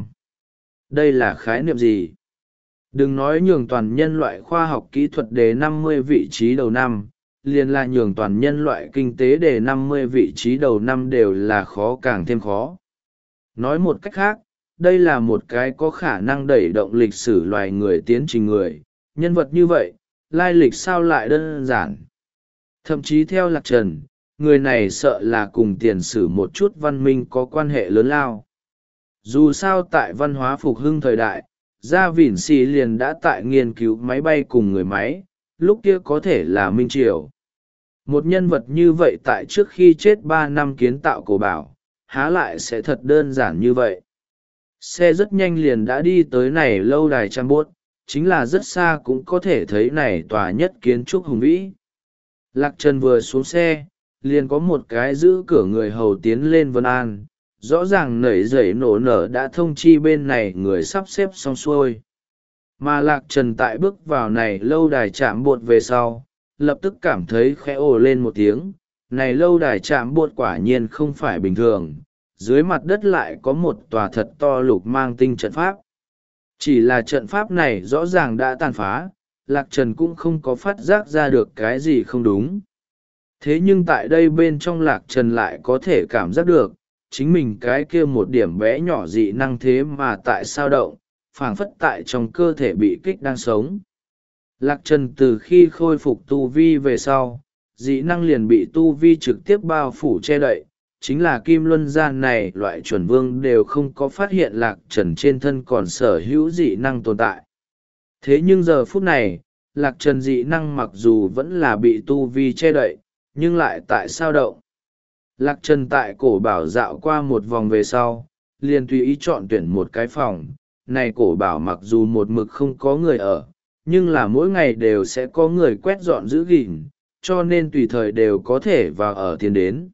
Đây là khái niệm gì? Đừng nói nhường toàn nhân loại khoa học kỹ thuật đề năm mươi vị trí đầu năm, liền là nhường toàn nhân loại kinh tế đề năm mươi vị trí đầu năm đều là khó càng thêm khó. Nói một cách khác, đây là một cái có khả năng đẩy động lịch sử loài người tiến trình người, nhân vật như vậy, lai lịch sao lại đơn giản. Thậm chí theo Lạc Trần, người này sợ là cùng tiền sử một chút văn minh có quan hệ lớn lao. Dù sao tại văn hóa phục hưng thời đại, Gia Vỉn Xì liền đã tại nghiên cứu máy bay cùng người máy, lúc kia có thể là Minh Triều. Một nhân vật như vậy tại trước khi chết ba năm kiến tạo cổ bảo, há lại sẽ thật đơn giản như vậy. Xe rất nhanh liền đã đi tới này lâu đài trăm bốt, chính là rất xa cũng có thể thấy này tòa nhất kiến trúc hùng vĩ. Lạc Trần vừa xuống xe, liền có một cái giữ cửa người hầu tiến lên vân an, rõ ràng nảy dậy nổ nở đã thông chi bên này người sắp xếp xong xuôi. Mà Lạc Trần tại bước vào này lâu đài chạm bột về sau, lập tức cảm thấy khẽ ồ lên một tiếng, này lâu đài chạm bột quả nhiên không phải bình thường, dưới mặt đất lại có một tòa thật to lục mang tinh trận pháp. Chỉ là trận pháp này rõ ràng đã tàn phá, Lạc Trần cũng không có phát giác ra được cái gì không đúng. Thế nhưng tại đây bên trong Lạc Trần lại có thể cảm giác được, chính mình cái kia một điểm bé nhỏ dị năng thế mà tại sao động, phảng phất tại trong cơ thể bị kích đang sống. Lạc Trần từ khi khôi phục tu vi về sau, dị năng liền bị tu vi trực tiếp bao phủ che đậy, chính là Kim Luân Gian này loại chuẩn vương đều không có phát hiện Lạc Trần trên thân còn sở hữu dị năng tồn tại. Thế nhưng giờ phút này, Lạc Trần dị năng mặc dù vẫn là bị tu vi che đậy, nhưng lại tại sao động. Lạc Trần tại cổ bảo dạo qua một vòng về sau, liền tùy ý chọn tuyển một cái phòng. Này cổ bảo mặc dù một mực không có người ở, nhưng là mỗi ngày đều sẽ có người quét dọn giữ gìn, cho nên tùy thời đều có thể vào ở tiến đến.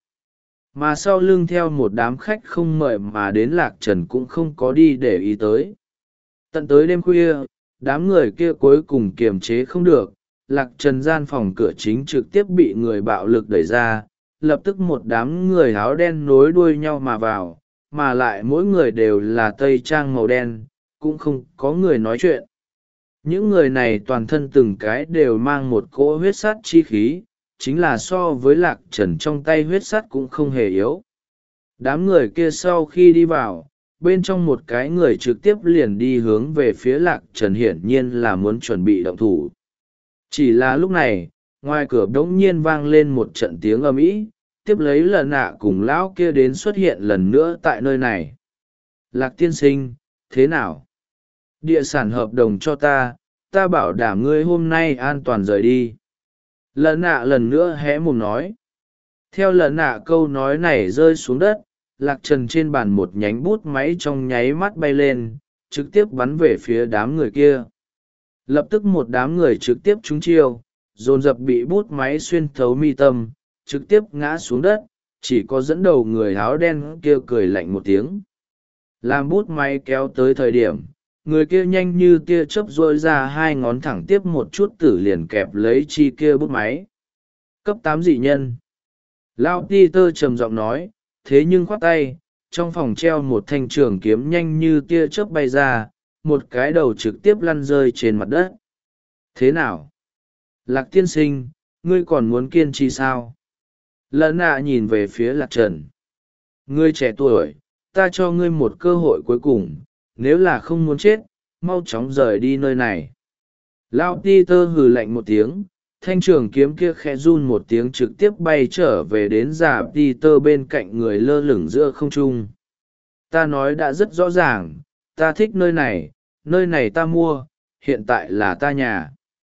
Mà sau lưng theo một đám khách không mời mà đến Lạc Trần cũng không có đi để ý tới. Tận tới đêm khuya, đám người kia cuối cùng kiềm chế không được, Lạc Trần gian phòng cửa chính trực tiếp bị người bạo lực đẩy ra, lập tức một đám người áo đen nối đuôi nhau mà vào, mà lại mỗi người đều là tây trang màu đen, cũng không có người nói chuyện. Những người này toàn thân từng cái đều mang một cỗ huyết sắt chi khí, chính là so với Lạc Trần trong tay huyết sắt cũng không hề yếu. Đám người kia sau khi đi vào, bên trong một cái người trực tiếp liền đi hướng về phía Lạc Trần, hiển nhiên là muốn chuẩn bị động thủ. Chỉ là lúc này, ngoài cửa đống nhiên vang lên một trận tiếng ầm ĩ, tiếp lấy lần nạ cùng lão kia đến xuất hiện lần nữa tại nơi này. Lạc tiên sinh, thế nào? Địa sản hợp đồng cho ta, ta bảo đảm ngươi hôm nay an toàn rời đi. Lần nạ lần nữa hé mồm nói. Theo lần nạ câu nói này rơi xuống đất, Lạc Trần trên bàn một nhánh bút máy trong nháy mắt bay lên, trực tiếp bắn về phía đám người kia. Lập tức một đám người trực tiếp trúng chiêu, dồn dập bị bút máy xuyên thấu mi tâm, trực tiếp ngã xuống đất, chỉ có dẫn đầu người áo đen kia cười lạnh một tiếng. Làm bút máy kéo tới thời điểm, người kia nhanh như tia chớp rôi ra hai ngón thẳng tiếp một chút tử liền kẹp lấy chi kia bút máy. Cấp tám dị nhân. Lao ti tơ trầm giọng nói, thế nhưng khoát tay, trong phòng treo một thanh trường kiếm nhanh như tia chớp bay ra, một cái đầu trực tiếp lăn rơi trên mặt đất. Thế nào? Lạc tiên sinh, ngươi còn muốn kiên trì sao? Lần nạ nhìn về phía Lạc Trần. Ngươi trẻ tuổi, ta cho ngươi một cơ hội cuối cùng, nếu là không muốn chết, mau chóng rời đi nơi này. Lao ti tơ hừ lạnh một tiếng, thanh trường kiếm kia khẽ run một tiếng trực tiếp bay trở về đến giả ti tơ bên cạnh người lơ lửng giữa không trung. Ta nói đã rất rõ ràng, ta thích nơi này, nơi này ta mua, hiện tại là ta nhà.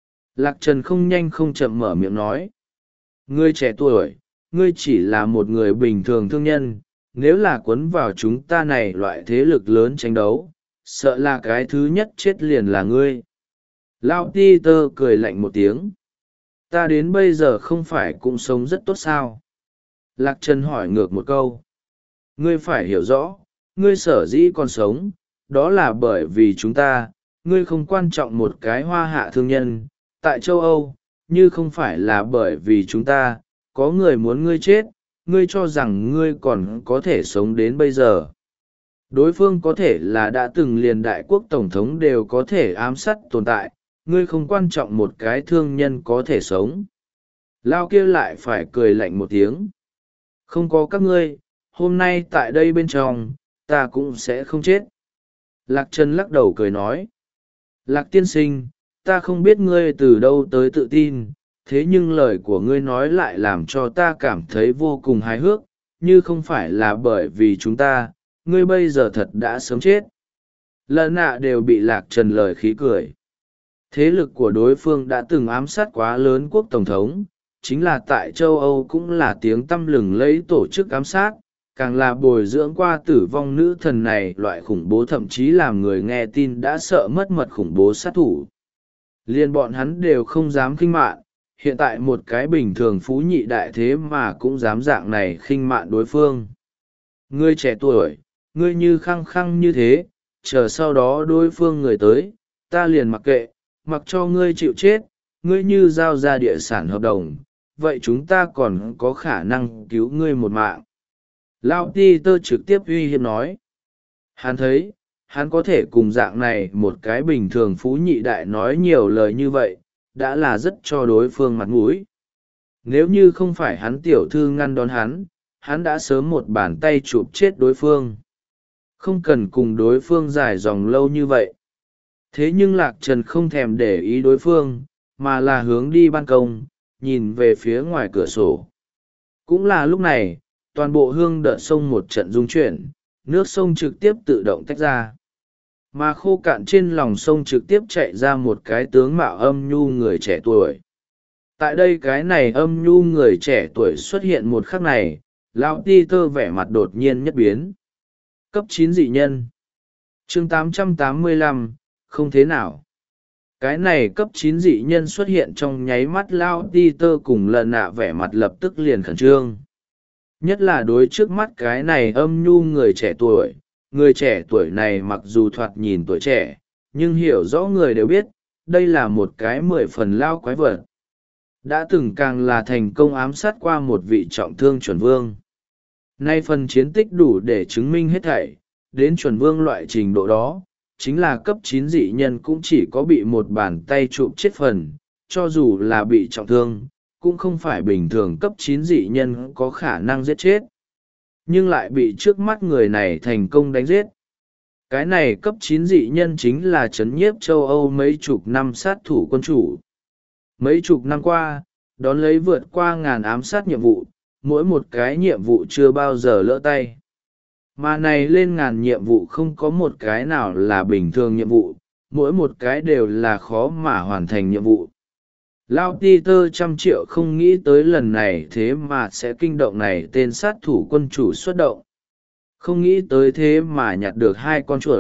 Lạc Trần không nhanh không chậm mở miệng nói. Ngươi trẻ tuổi, ngươi chỉ là một người bình thường thương nhân, nếu là cuốn vào chúng ta này loại thế lực lớn tranh đấu, sợ là cái thứ nhất chết liền là ngươi. Lao ti tơ cười lạnh một tiếng. Ta đến bây giờ không phải cũng sống rất tốt sao? Lạc Trần hỏi ngược một câu. Ngươi phải hiểu rõ, ngươi sở dĩ còn sống, đó là bởi vì chúng ta, ngươi không quan trọng một cái hoa hạ thương nhân, tại châu Âu, như không phải là bởi vì chúng ta, có người muốn ngươi chết, ngươi cho rằng ngươi còn có thể sống đến bây giờ. Đối phương có thể là đã từng liền đại quốc tổng thống đều có thể ám sát tồn tại, ngươi không quan trọng một cái thương nhân có thể sống. Lao kia lại phải cười lạnh một tiếng. Không có các ngươi, hôm nay tại đây bên trong, ta cũng sẽ không chết. Lạc Trần lắc đầu cười nói. Lạc tiên sinh, ta không biết ngươi từ đâu tới tự tin, thế nhưng lời của ngươi nói lại làm cho ta cảm thấy vô cùng hài hước, như không phải là bởi vì chúng ta, ngươi bây giờ thật đã sớm chết. Lần nạ đều bị Lạc Trần lời khí cười. Thế lực của đối phương đã từng ám sát quá lớn quốc tổng thống, chính là tại châu Âu cũng là tiếng tăm lừng lẫy tổ chức ám sát, càng là bồi dưỡng qua tử vong nữ thần này loại khủng bố, thậm chí làm người nghe tin đã sợ mất mật khủng bố sát thủ. Liên bọn hắn đều không dám khinh mạn, hiện tại một cái bình thường phú nhị đại thế mà cũng dám dạng này khinh mạn đối phương. Ngươi trẻ tuổi, ngươi như khăng khăng như thế, chờ sau đó đối phương người tới, ta liền mặc kệ, mặc cho ngươi chịu chết, ngươi như giao ra địa sản hợp đồng, vậy chúng ta còn có khả năng cứu ngươi một mạng. Lao ti tơ trực tiếp uy hiếp nói. Hắn thấy, hắn có thể cùng dạng này một cái bình thường phú nhị đại nói nhiều lời như vậy, đã là rất cho đối phương mặt mũi. Nếu như không phải hắn tiểu thư ngăn đón hắn, hắn đã sớm một bàn tay chụp chết đối phương. Không cần cùng đối phương dài dòng lâu như vậy. Thế nhưng Lạc Trần không thèm để ý đối phương, mà là hướng đi ban công, nhìn về phía ngoài cửa sổ. Cũng là lúc này, toàn bộ hương đợt sông một trận rung chuyển, nước sông trực tiếp tự động tách ra. Mà khô cạn trên lòng sông trực tiếp chạy ra một cái tướng mạo âm nhu người trẻ tuổi. Tại đây cái này âm nhu người trẻ tuổi xuất hiện một khắc này, Lão Ti Tơ vẻ mặt đột nhiên nhất biến. Cấp chín dị nhân. Chương tám trăm tám mươi lăm, không thế nào. Cái này cấp chín dị nhân xuất hiện trong nháy mắt Lão Ti Tơ cùng lần nạ vẻ mặt lập tức liền khẩn trương. Nhất là đối trước mắt cái này âm nhu người trẻ tuổi, người trẻ tuổi này mặc dù thoạt nhìn tuổi trẻ, nhưng hiểu rõ người đều biết, đây là một cái mười phần lao quái vật. Đã từng càng là thành công ám sát qua một vị trọng thương chuẩn vương. Nay phần chiến tích đủ để chứng minh hết thảy, đến chuẩn vương loại trình độ đó, chính là cấp chín dị nhân cũng chỉ có bị một bàn tay chụp chết phần, cho dù là bị trọng thương, cũng không phải bình thường cấp chín dị nhân có khả năng giết chết. Nhưng lại bị trước mắt người này thành công đánh giết. Cái này cấp chín dị nhân chính là trấn nhiếp châu Âu mấy chục năm sát thủ quân chủ. Mấy chục năm qua, đón lấy vượt qua ngàn ám sát nhiệm vụ, mỗi một cái nhiệm vụ chưa bao giờ lỡ tay. Mà này lên ngàn nhiệm vụ không có một cái nào là bình thường nhiệm vụ, mỗi một cái đều là khó mà hoàn thành nhiệm vụ. Lao ti tơ trăm triệu không nghĩ tới lần này thế mà sẽ kinh động này tên sát thủ quân chủ xuất động. Không nghĩ tới thế mà nhặt được hai con chuột.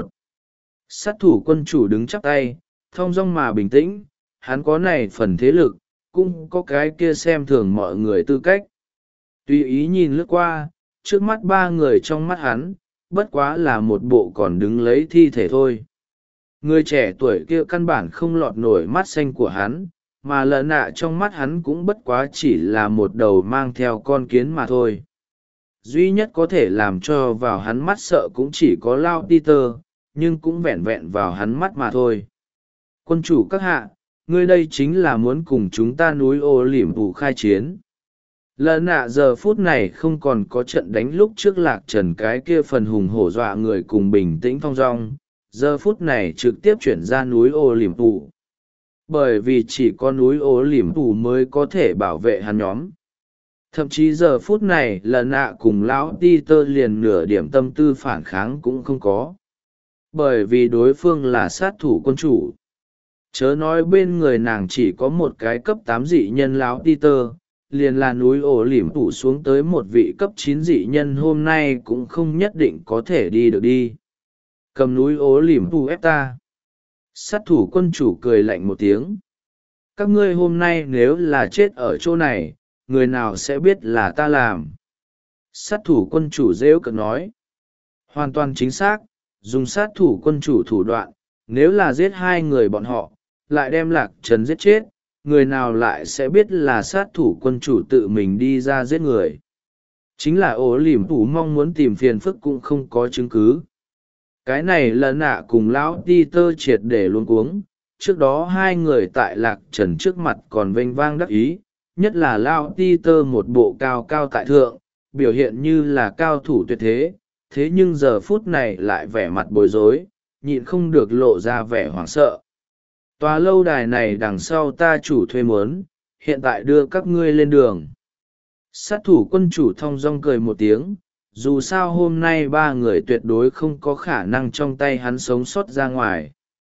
Sát thủ quân chủ đứng chắp tay, thong dong mà bình tĩnh, hắn có này phần thế lực, cũng có cái kia xem thường mọi người tư cách. Tùy ý nhìn lướt qua, trước mắt ba người trong mắt hắn, bất quá là một bộ còn đứng lấy thi thể thôi. Người trẻ tuổi kia căn bản không lọt nổi mắt xanh của hắn, mà lợn nạ trong mắt hắn cũng bất quá chỉ là một đầu mang theo con kiến mà thôi. Duy nhất có thể làm cho vào hắn mắt sợ cũng chỉ có Lao Peter, nhưng cũng vẹn vẹn vào hắn mắt mà thôi. Quân chủ các hạ, ngươi đây chính là muốn cùng chúng ta núi ô liềm phủ khai chiến. Lợn nạ giờ phút này không còn có trận đánh lúc trước Lạc Trần cái kia phần hùng hổ dọa người cùng bình tĩnh thong dong, giờ phút này trực tiếp chuyển ra núi ô liềm phủ. Bởi vì chỉ có núi ố liềm phủ mới có thể bảo vệ hắn nhóm. Thậm chí giờ phút này lần nạ cùng lão ti tơ liền nửa điểm tâm tư phản kháng cũng không có. Bởi vì đối phương là sát thủ quân chủ. Chớ nói bên người nàng chỉ có một cái cấp tám dị nhân lão ti tơ, liền là núi ổ liềm phủ xuống tới một vị cấp chín dị nhân hôm nay cũng không nhất định có thể đi được đi. Cầm núi ố liềm phủ ép ta. Sát thủ quân chủ cười lạnh một tiếng. Các ngươi hôm nay nếu là chết ở chỗ này, người nào sẽ biết là ta làm? Sát thủ quân chủ rêu cợt nói. Hoàn toàn chính xác, dùng sát thủ quân chủ thủ đoạn, nếu là giết hai người bọn họ, lại đem Lạc Trần giết chết, người nào lại sẽ biết là sát thủ quân chủ tự mình đi ra giết người. Chính là ổ lỉm thủ mong muốn tìm phiền phức cũng không có chứng cứ. Cái này lần nạ cùng lão ti tơ triệt để luôn cuống, trước đó hai người tại Lạc Trần trước mặt còn vênh vang đắc ý, nhất là lão ti tơ một bộ cao cao tại thượng, biểu hiện như là cao thủ tuyệt thế, thế nhưng giờ phút này lại vẻ mặt bối rối, nhịn không được lộ ra vẻ hoảng sợ. Tòa lâu đài này đằng sau ta chủ thuê mướn, hiện tại đưa các ngươi lên đường. Sát thủ quân chủ thong dong cười một tiếng, dù sao hôm nay ba người tuyệt đối không có khả năng trong tay hắn sống sót ra ngoài.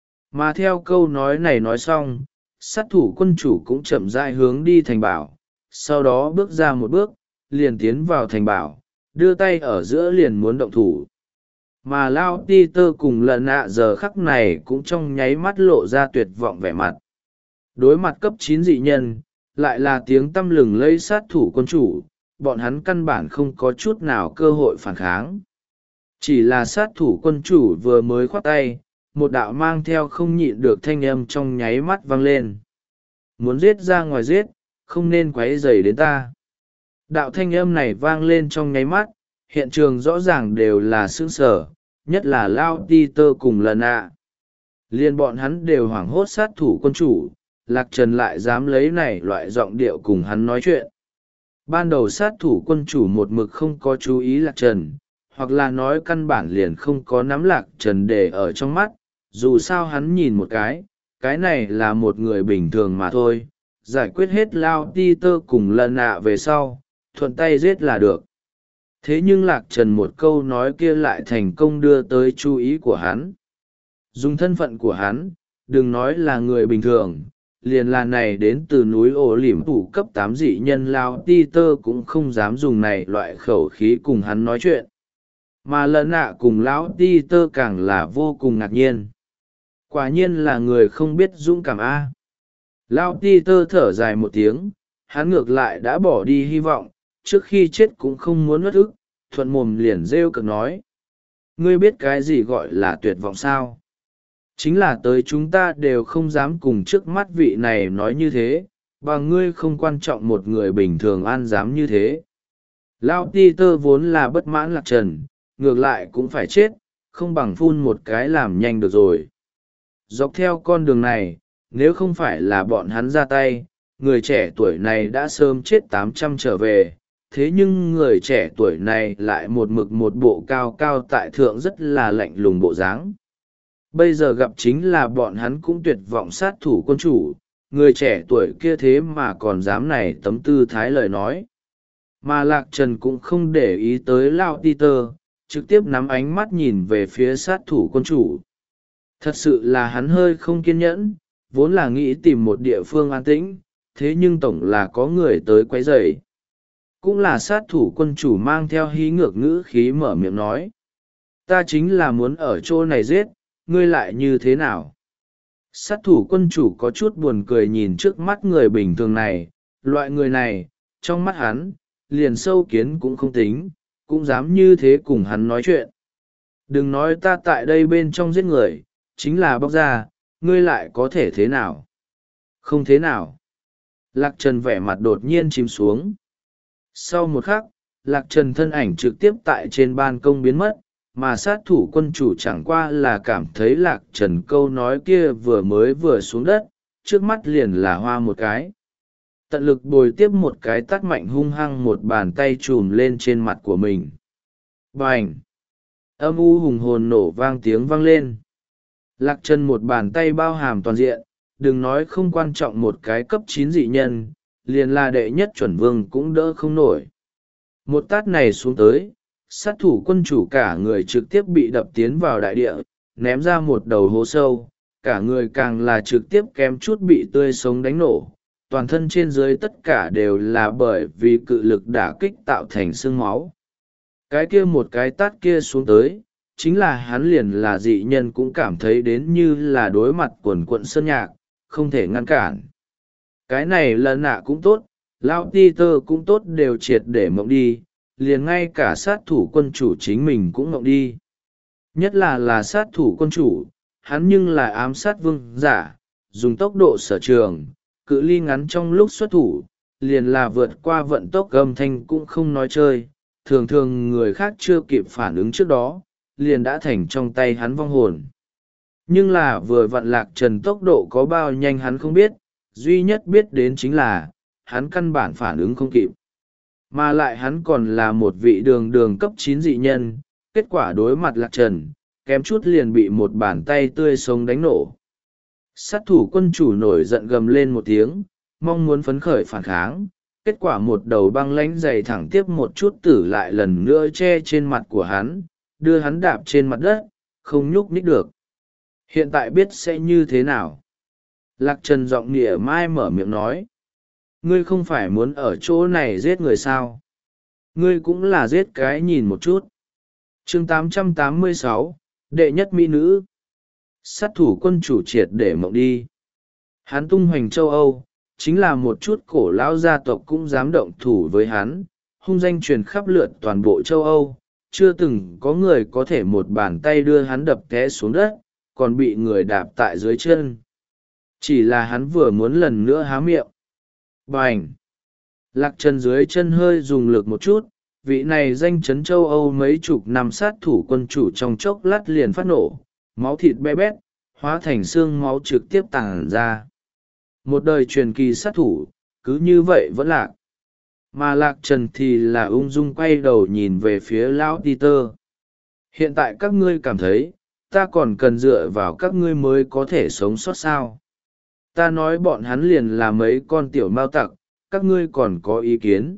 Mà theo câu nói này nói xong, sát thủ quân chủ cũng chậm rãi hướng đi thành bảo, sau đó bước ra một bước, liền tiến vào thành bảo, đưa tay ở giữa liền muốn động thủ. Mà Lao Ti Tơ cùng lần nạ giờ khắc này cũng trong nháy mắt lộ ra tuyệt vọng vẻ mặt. Đối mặt cấp chín dị nhân, lại là tiếng tăm lừng lây sát thủ quân chủ, bọn hắn căn bản không có chút nào cơ hội phản kháng. Chỉ là sát thủ quân chủ vừa mới khoát tay, một đạo mang theo không nhịn được thanh âm trong nháy mắt vang lên. Muốn giết ra ngoài giết, không nên quấy rầy đến ta. Đạo thanh âm này vang lên trong nháy mắt, hiện trường rõ ràng đều là sững sờ, nhất là Lao Ti Tơ cùng lần ạ. Liên bọn hắn đều hoảng hốt sát thủ quân chủ, Lạc Trần lại dám lấy này loại giọng điệu cùng hắn nói chuyện. Ban đầu sát thủ quân chủ một mực không có chú ý Lạc Trần, hoặc là nói căn bản liền không có nắm Lạc Trần để ở trong mắt, dù sao hắn nhìn một cái, cái này là một người bình thường mà thôi, giải quyết hết Lao Ti Tơ cùng lần ạ về sau, thuận tay giết là được. Thế nhưng Lạc Trần một câu nói kia lại thành công đưa tới chú ý của hắn. Dùng thân phận của hắn, đừng nói là người bình thường, liền là này đến từ núi ổ lỉm phủ cấp tám dị nhân Lao Ti Tơ cũng không dám dùng này loại khẩu khí cùng hắn nói chuyện. Mà lần nạ cùng Lão Ti Tơ càng là vô cùng ngạc nhiên. Quả nhiên là người không biết dũng cảm a. Lão Ti Tơ thở dài một tiếng, hắn ngược lại đã bỏ đi hy vọng, trước khi chết cũng không muốn mất ức, thuận mồm liền rêu cực nói. Ngươi biết cái gì gọi là tuyệt vọng sao? Chính là tới chúng ta đều không dám cùng trước mắt vị này nói như thế, và ngươi không quan trọng một người bình thường an dám như thế. Lao Ti Tơ vốn là bất mãn Lạc Trần, ngược lại cũng phải chết, không bằng phun một cái làm nhanh được rồi. Dọc theo con đường này, nếu không phải là bọn hắn ra tay, người trẻ tuổi này đã sớm chết tám trăm trở về. Thế nhưng người trẻ tuổi này lại một mực một bộ cao cao tại thượng rất là lạnh lùng bộ dáng. Bây giờ gặp chính là bọn hắn cũng tuyệt vọng sát thủ quân chủ, người trẻ tuổi kia thế mà còn dám này tấm tư thái lời nói. Mà Lạc Trần cũng không để ý tới Lao Ti Tơ, trực tiếp nắm ánh mắt nhìn về phía sát thủ quân chủ. Thật sự là hắn hơi không kiên nhẫn, vốn là nghĩ tìm một địa phương an tĩnh, thế nhưng tổng là có người tới quấy rầy. Cũng là sát thủ quân chủ mang theo hí ngược ngữ khí mở miệng nói. Ta chính là muốn ở chỗ này giết, ngươi lại như thế nào? Sát thủ quân chủ có chút buồn cười nhìn trước mắt người bình thường này, loại người này, trong mắt hắn, liền sâu kiến cũng không tính, cũng dám như thế cùng hắn nói chuyện. Đừng nói ta tại đây bên trong giết người, chính là bóc ra, ngươi lại có thể thế nào? Không thế nào. Lạc Trần vẻ mặt đột nhiên chìm xuống. Sau một khắc, Lạc Trần thân ảnh trực tiếp tại trên ban công biến mất, mà sát thủ quân chủ chẳng qua là cảm thấy Lạc Trần câu nói kia vừa mới vừa xuống đất, trước mắt liền là hoa một cái. Tận lực bồi tiếp một cái tát mạnh hung hăng một bàn tay chùm lên trên mặt của mình. Bành! Âm u hùng hồn nổ vang tiếng vang lên. Lạc Trần một bàn tay bao hàm toàn diện, đừng nói không quan trọng một cái cấp chín dị nhân, liền là đệ nhất chuẩn vương cũng đỡ không nổi. Một tát này xuống tới, sát thủ quân chủ cả người trực tiếp bị đập tiến vào đại địa, ném ra một đầu hố sâu, cả người càng là trực tiếp kém chút bị tươi sống đánh nổ. Toàn thân trên dưới tất cả đều là bởi vì cự lực đả kích tạo thành xương máu. Cái kia một cái tát kia xuống tới, chính là hắn liền là dị nhân cũng cảm thấy đến như là đối mặt quần quận sơn nhạc, không thể ngăn cản. Cái này lần nạ cũng tốt, Lao Ti Tơ cũng tốt đều triệt để mộng đi, liền ngay cả sát thủ quân chủ chính mình cũng mộng đi. Nhất là là sát thủ quân chủ, hắn nhưng là ám sát vương giả, dùng tốc độ sở trường, cự ly ngắn trong lúc xuất thủ, liền là vượt qua vận tốc âm thanh cũng không nói chơi, thường thường người khác chưa kịp phản ứng trước đó, liền đã thành trong tay hắn vong hồn. Nhưng là vừa vặn Lạc Trần tốc độ có bao nhanh hắn không biết, duy nhất biết đến chính là, hắn căn bản phản ứng không kịp. Mà lại hắn còn là một vị đường đường cấp chín dị nhân, kết quả đối mặt Lạc Trần, kém chút liền bị một bàn tay tươi sống đánh nổ. Sát thủ quân chủ nổi giận gầm lên một tiếng, mong muốn phấn khởi phản kháng, kết quả một đầu băng lãnh dày thẳng tiếp một chút tử lại lần nữa che trên mặt của hắn, đưa hắn đạp trên mặt đất, không nhúc nhích được. Hiện tại biết sẽ như thế nào? Lạc Trần giọng nịa mai mở miệng nói. Ngươi không phải muốn ở chỗ này giết người sao? Ngươi cũng là giết cái nhìn một chút. chương tám trăm tám mươi sáu, đệ nhất mỹ nữ. Sát thủ quân chủ triệt để mộng đi. Hắn tung hoành châu Âu, chính là một chút cổ lão gia tộc cũng dám động thủ với hắn, hung danh truyền khắp lượt toàn bộ châu Âu, chưa từng có người có thể một bàn tay đưa hắn đập té xuống đất, còn bị người đạp tại dưới chân. Chỉ là hắn vừa muốn lần nữa há miệng. Bành! Lạc Trần dưới chân hơi dùng lực một chút, vị này danh chấn châu Âu mấy chục năm sát thủ quân chủ trong chốc lát liền phát nổ, máu thịt be bét, hóa thành xương máu trực tiếp tàng ra. Một đời truyền kỳ sát thủ, cứ như vậy vẫn lạc. Mà Lạc Trần thì là ung dung quay đầu nhìn về phía lão Peter. Hiện tại các ngươi cảm thấy, ta còn cần dựa vào các ngươi mới có thể sống sót sao? Ta nói bọn hắn liền là mấy con tiểu mao tặc, các ngươi còn có ý kiến?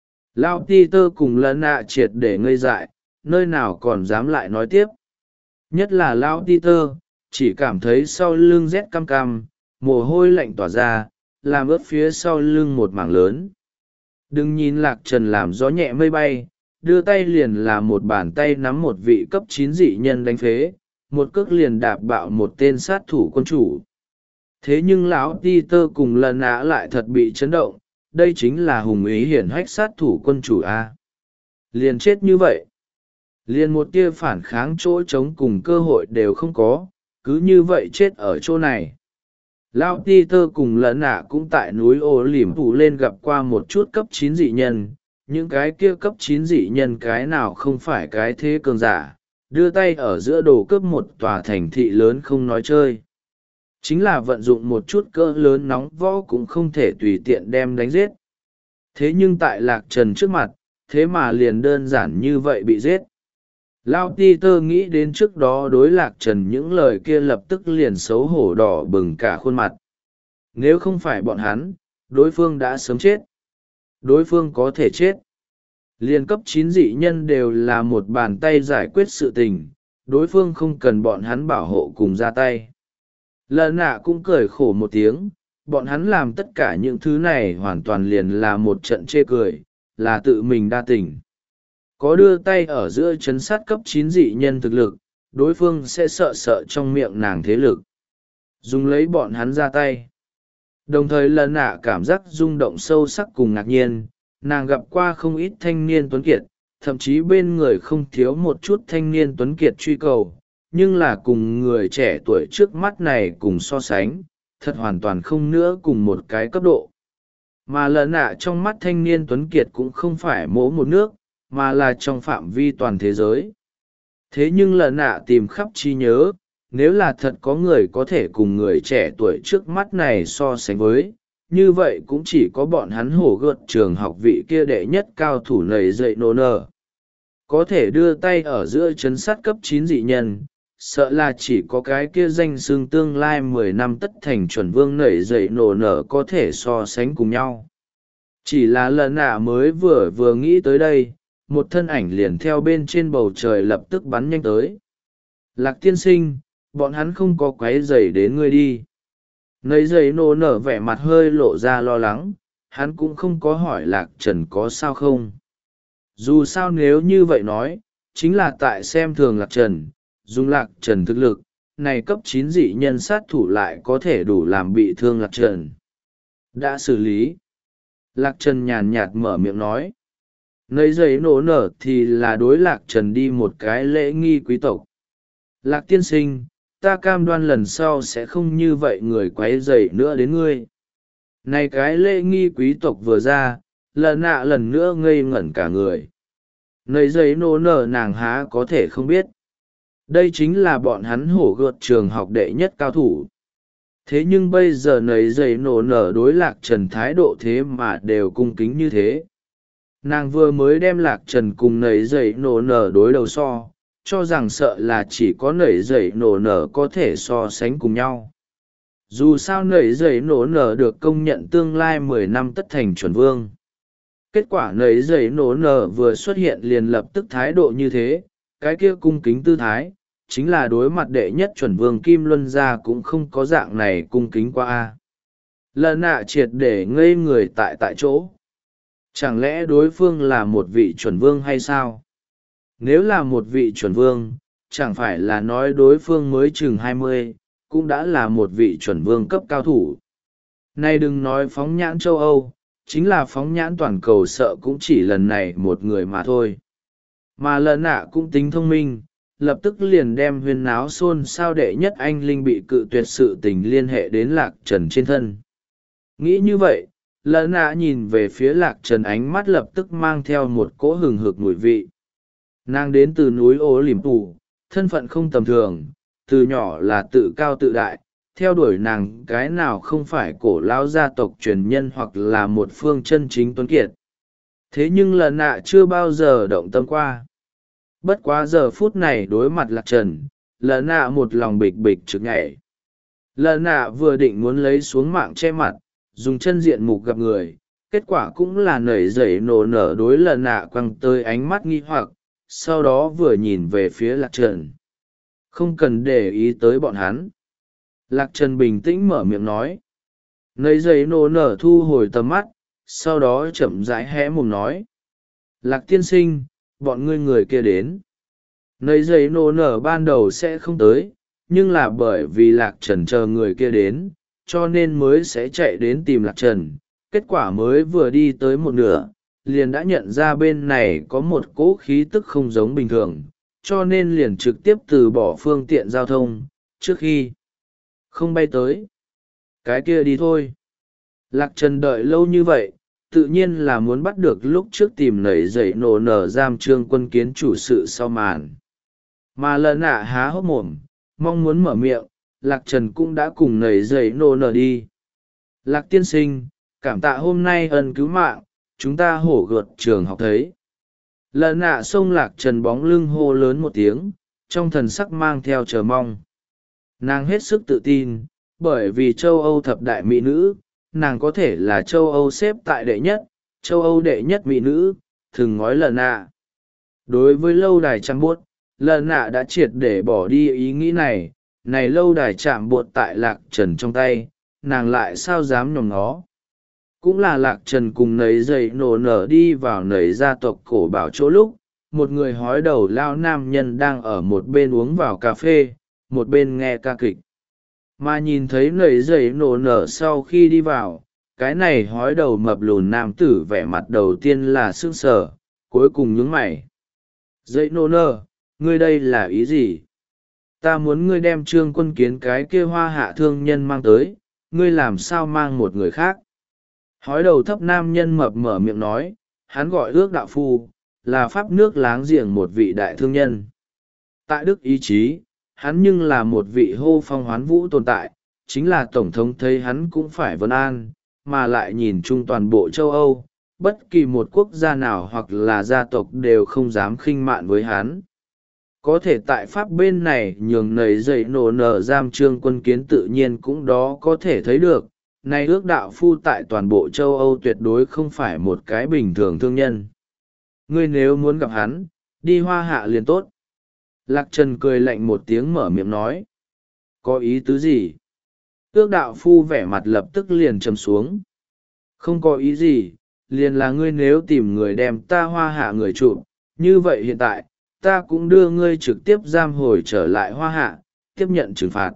Lão Peter cùng lân nạ triệt để ngây dại, nơi nào còn dám lại nói tiếp. Nhất là lão Peter, chỉ cảm thấy sau lưng rét cam cam, mồ hôi lạnh tỏa ra, làm ướt phía sau lưng một mảng lớn. Đừng nhìn Lạc Trần làm gió nhẹ mây bay, đưa tay liền là một bàn tay nắm một vị cấp chín dị nhân đánh phế, một cước liền đạp bạo một tên sát thủ quân chủ. Thế nhưng lão Peter cùng lần nã lại thật bị chấn động, đây chính là hùng ý hiển hách sát thủ quân chủ A. Liền chết như vậy. Liền một tia phản kháng chỗ trống cùng cơ hội đều không có, cứ như vậy chết ở chỗ này. Lão Peter cùng lẫn nạ cũng tại núi ô lỉm phủ lên gặp qua một chút cấp chín dị nhân, những cái kia cấp chín dị nhân cái nào không phải cái thế cường giả, đưa tay ở giữa đồ cướp một tòa thành thị lớn không nói chơi. Chính là vận dụng một chút cỡ lớn nóng võ cũng không thể tùy tiện đem đánh giết. Thế nhưng tại Lạc Trần trước mặt, thế mà liền đơn giản như vậy bị giết. Lao Peter nghĩ đến trước đó đối Lạc Trần những lời kia lập tức liền xấu hổ đỏ bừng cả khuôn mặt. Nếu không phải bọn hắn, đối phương đã sớm chết. Đối phương có thể chết. Liên cấp chín dị nhân đều là một bàn tay giải quyết sự tình, đối phương không cần bọn hắn bảo hộ cùng ra tay. Lần nạ cũng cười khổ một tiếng, bọn hắn làm tất cả những thứ này hoàn toàn liền là một trận chê cười, là tự mình đa tình. Có đưa tay ở giữa chấn sát cấp chín dị nhân thực lực, đối phương sẽ sợ sợ trong miệng nàng thế lực. Dùng lấy bọn hắn ra tay. Đồng thời lần nạ cảm giác rung động sâu sắc cùng ngạc nhiên, nàng gặp qua không ít thanh niên tuấn kiệt, thậm chí bên người không thiếu một chút thanh niên tuấn kiệt truy cầu, nhưng là cùng người trẻ tuổi trước mắt này cùng so sánh, thật hoàn toàn không nữa cùng một cái cấp độ. Mà lần nạ trong mắt thanh niên tuấn kiệt cũng không phải mỗi một nước, mà là trong phạm vi toàn thế giới. Thế nhưng lần nạ tìm khắp trí nhớ, nếu là thật có người có thể cùng người trẻ tuổi trước mắt này so sánh với, như vậy cũng chỉ có bọn hắn hổ gợt trường học vị kia đệ nhất cao thủ nầy dậy nô nơ. Có thể đưa tay ở giữa chấn sát cấp chín dị nhân, sợ là chỉ có cái kia danh xưng tương lai mười năm tất thành chuẩn vương nảy dậy nổ nở có thể so sánh cùng nhau. Chỉ là lần nạ mới vừa vừa nghĩ tới đây, một thân ảnh liền theo bên trên bầu trời lập tức bắn nhanh tới. Lạc tiên sinh, bọn hắn không có quấy rầy đến ngươi đi. Nấy giày nổ nở vẻ mặt hơi lộ ra lo lắng, hắn cũng không có hỏi Lạc Trần có sao không. Dù sao nếu như vậy nói, chính là tại xem thường Lạc Trần, dùng Lạc Trần thực lực, này cấp chín dị nhân sát thủ lại có thể đủ làm bị thương Lạc Trần. Đã xử lý. Lạc Trần nhàn nhạt mở miệng nói. Nấy giấy nổ nở thì là đối Lạc Trần đi một cái lễ nghi quý tộc. Lạc tiên sinh, ta cam đoan lần sau sẽ không như vậy người quấy rầy nữa đến ngươi. Này cái lễ nghi quý tộc vừa ra, lần nạ lần nữa ngây ngẩn cả người. Nấy giấy nô nở nàng há có thể không biết. Đây chính là bọn hắn hổ gợt trường học đệ nhất cao thủ. Thế nhưng bây giờ nấy giấy nổ nở đối Lạc Trần thái độ thế mà đều cung kính như thế. Nàng vừa mới đem Lạc Trần cùng nấy giấy nổ nở đối đầu so, cho rằng sợ là chỉ có nấy giấy nổ nở có thể so sánh cùng nhau. Dù sao nấy giấy nổ nở được công nhận tương lai mười năm tất thành chuẩn vương. Kết quả nấy giấy nổ nở vừa xuất hiện liền lập tức thái độ như thế, cái kia cung kính tư thái, chính là đối mặt đệ nhất chuẩn vương Kim Luân gia cũng không có dạng này cung kính qua a. Lần nạ triệt để ngây người tại tại chỗ. Chẳng lẽ đối phương là một vị chuẩn vương hay sao? Nếu là một vị chuẩn vương, chẳng phải là nói đối phương mới chừng hai mươi, cũng đã là một vị chuẩn vương cấp cao thủ. Này đừng nói phóng nhãn châu Âu, chính là phóng nhãn toàn cầu sợ cũng chỉ lần này một người mà thôi. Mà lần nạ cũng tính thông minh, lập tức liền đem huyên náo xôn xao đệ nhất anh linh bị cự tuyệt sự tình liên hệ đến Lạc Trần trên thân. Nghĩ như vậy, lần nạ nhìn về phía Lạc Trần, ánh mắt lập tức mang theo một cỗ hừng hực mùi vị. Nàng đến từ núi Ô Liềm Tù, thân phận không tầm thường, từ nhỏ là tự cao tự đại, theo đuổi nàng cái nào không phải cổ lão gia tộc truyền nhân hoặc là một phương chân chính tuấn kiệt. Thế nhưng lần nạ chưa bao giờ động tâm qua. Bất quá giờ phút này đối mặt Lạc Trần, lần nạ một lòng bịch bịch trực nhảy. Lần nạ vừa định muốn lấy xuống mạng che mặt, dùng chân diện mục gặp người, kết quả cũng là nảy dậy nổ nở đối lần nạ quăng tới ánh mắt nghi hoặc, sau đó vừa nhìn về phía Lạc Trần. Không cần để ý tới bọn hắn. Lạc Trần bình tĩnh mở miệng nói. Nấy giấy nổ nở thu hồi tầm mắt, sau đó chậm rãi hé mồm nói. Lạc tiên sinh, bọn ngươi người kia đến. Nấy giấy nổ nở ban đầu sẽ không tới, nhưng là bởi vì Lạc Trần chờ người kia đến, cho nên mới sẽ chạy đến tìm Lạc Trần. Kết quả mới vừa đi tới một nửa, liền đã nhận ra bên này có một cỗ khí tức không giống bình thường, cho nên liền trực tiếp từ bỏ phương tiện giao thông, trước khi không bay tới. Cái kia đi thôi. Lạc Trần đợi lâu như vậy, tự nhiên là muốn bắt được lúc trước tìm nảy dậy nổ nở giam trương quân kiến chủ sự sau màn. Mà lần nạ há hốc mồm, mong muốn mở miệng, Lạc Trần cũng đã cùng nảy dậy nổ nở đi. Lạc tiên sinh, cảm tạ hôm nay ân cứu mạng, chúng ta hổ gợt trường học thấy. Lần nạ xông Lạc Trần bóng lưng hô lớn một tiếng, trong thần sắc mang theo chờ mong. Nàng hết sức tự tin, bởi vì châu Âu thập đại mỹ nữ, nàng có thể là châu Âu xếp tại đệ nhất, châu Âu đệ nhất mỹ nữ, thường ngói lần nạ. Đối với lâu đài chạm buốt, lần nạ đã triệt để bỏ đi ý nghĩ này, này lâu đài chạm buốt tại Lạc Trần trong tay, nàng lại sao dám nhòm nó. Cũng là Lạc Trần cùng nấy dậy nổ nở đi vào nấy gia tộc cổ bảo chỗ lúc, một người hói đầu lao nam nhân đang ở một bên uống vào cà phê, một bên nghe ca kịch. Mà nhìn thấy nấy dậy nổ nở sau khi đi vào, cái này hói đầu mập lùn nam tử vẻ mặt đầu tiên là sương sờ, cuối cùng nhướng mày. Dậy nổ nở, ngươi đây là ý gì? Ta muốn ngươi đem trương quân kiến cái kia hoa hạ thương nhân mang tới, ngươi làm sao mang một người khác? Hói đầu thấp nam nhân mập mở miệng nói, hắn gọi ước đạo phu, là pháp nước láng giềng một vị đại thương nhân. Tại Đức ý chí, hắn nhưng là một vị hô phong hoán vũ tồn tại, chính là tổng thống thấy hắn cũng phải vân an, mà lại nhìn chung toàn bộ châu Âu, bất kỳ một quốc gia nào hoặc là gia tộc đều không dám khinh mạn với hắn. Có thể tại Pháp bên này nhường nầy dậy nổ nở giam trương quân kiến tự nhiên cũng đó có thể thấy được, này ước đạo phu tại toàn bộ châu Âu tuyệt đối không phải một cái bình thường thương nhân. Ngươi nếu muốn gặp hắn, đi hoa hạ liền tốt. Lạc Trần cười lạnh một tiếng mở miệng nói. Có ý tứ gì? Ước đạo phu vẻ mặt lập tức liền trầm xuống. Không có ý gì, liền là ngươi nếu tìm người đem ta hoa hạ người chụp, như vậy hiện tại, ta cũng đưa ngươi trực tiếp giam hồi trở lại hoa hạ, tiếp nhận trừng phạt.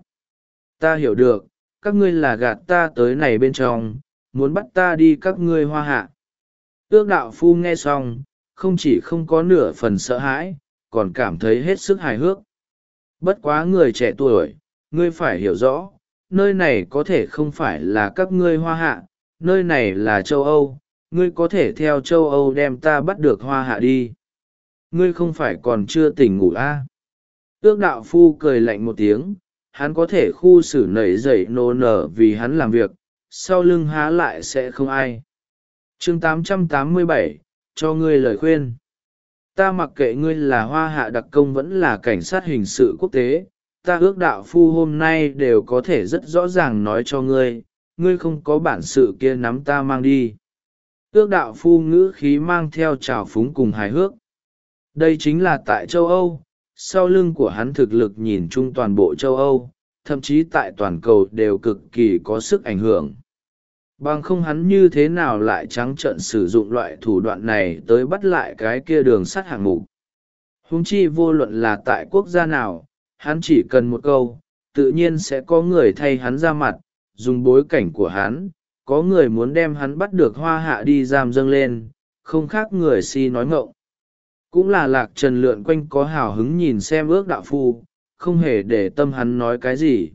Ta hiểu được, các ngươi là gạt ta tới này bên trong, muốn bắt ta đi các ngươi hoa hạ. Ước đạo phu nghe xong, không chỉ không có nửa phần sợ hãi, còn cảm thấy hết sức hài hước. Bất quá người trẻ tuổi, ngươi phải hiểu rõ, nơi này có thể không phải là các ngươi hoa hạ, nơi này là châu Âu, ngươi có thể theo châu Âu đem ta bắt được hoa hạ đi. Ngươi không phải còn chưa tỉnh ngủ à? Ước đạo phu cười lạnh một tiếng, hắn có thể khu xử nảy dậy nô nở vì hắn làm việc, sau lưng há lại sẽ không ai. chương tám trăm tám mươi bảy, cho ngươi lời khuyên. Ta mặc kệ ngươi là hoa hạ đặc công vẫn là cảnh sát hình sự quốc tế, ta ước đạo phu hôm nay đều có thể rất rõ ràng nói cho ngươi, ngươi không có bản sự kia nắm ta mang đi. Ước đạo phu ngữ khí mang theo trào phúng cùng hài hước. Đây chính là tại châu Âu, sau lưng của hắn thực lực nhìn chung toàn bộ châu Âu, thậm chí tại toàn cầu đều cực kỳ có sức ảnh hưởng. Bằng không hắn như thế nào lại trắng trợn sử dụng loại thủ đoạn này tới bắt lại cái kia đường sắt hạng mục. Huống chi vô luận là tại quốc gia nào, hắn chỉ cần một câu, tự nhiên sẽ có người thay hắn ra mặt, dùng bối cảnh của hắn, có người muốn đem hắn bắt được hoa hạ đi giam dâng lên, không khác người si nói ngọng. Cũng là Lạc Trần lượn quanh có hào hứng nhìn xem ước đạo phu, không hề để tâm hắn nói cái gì.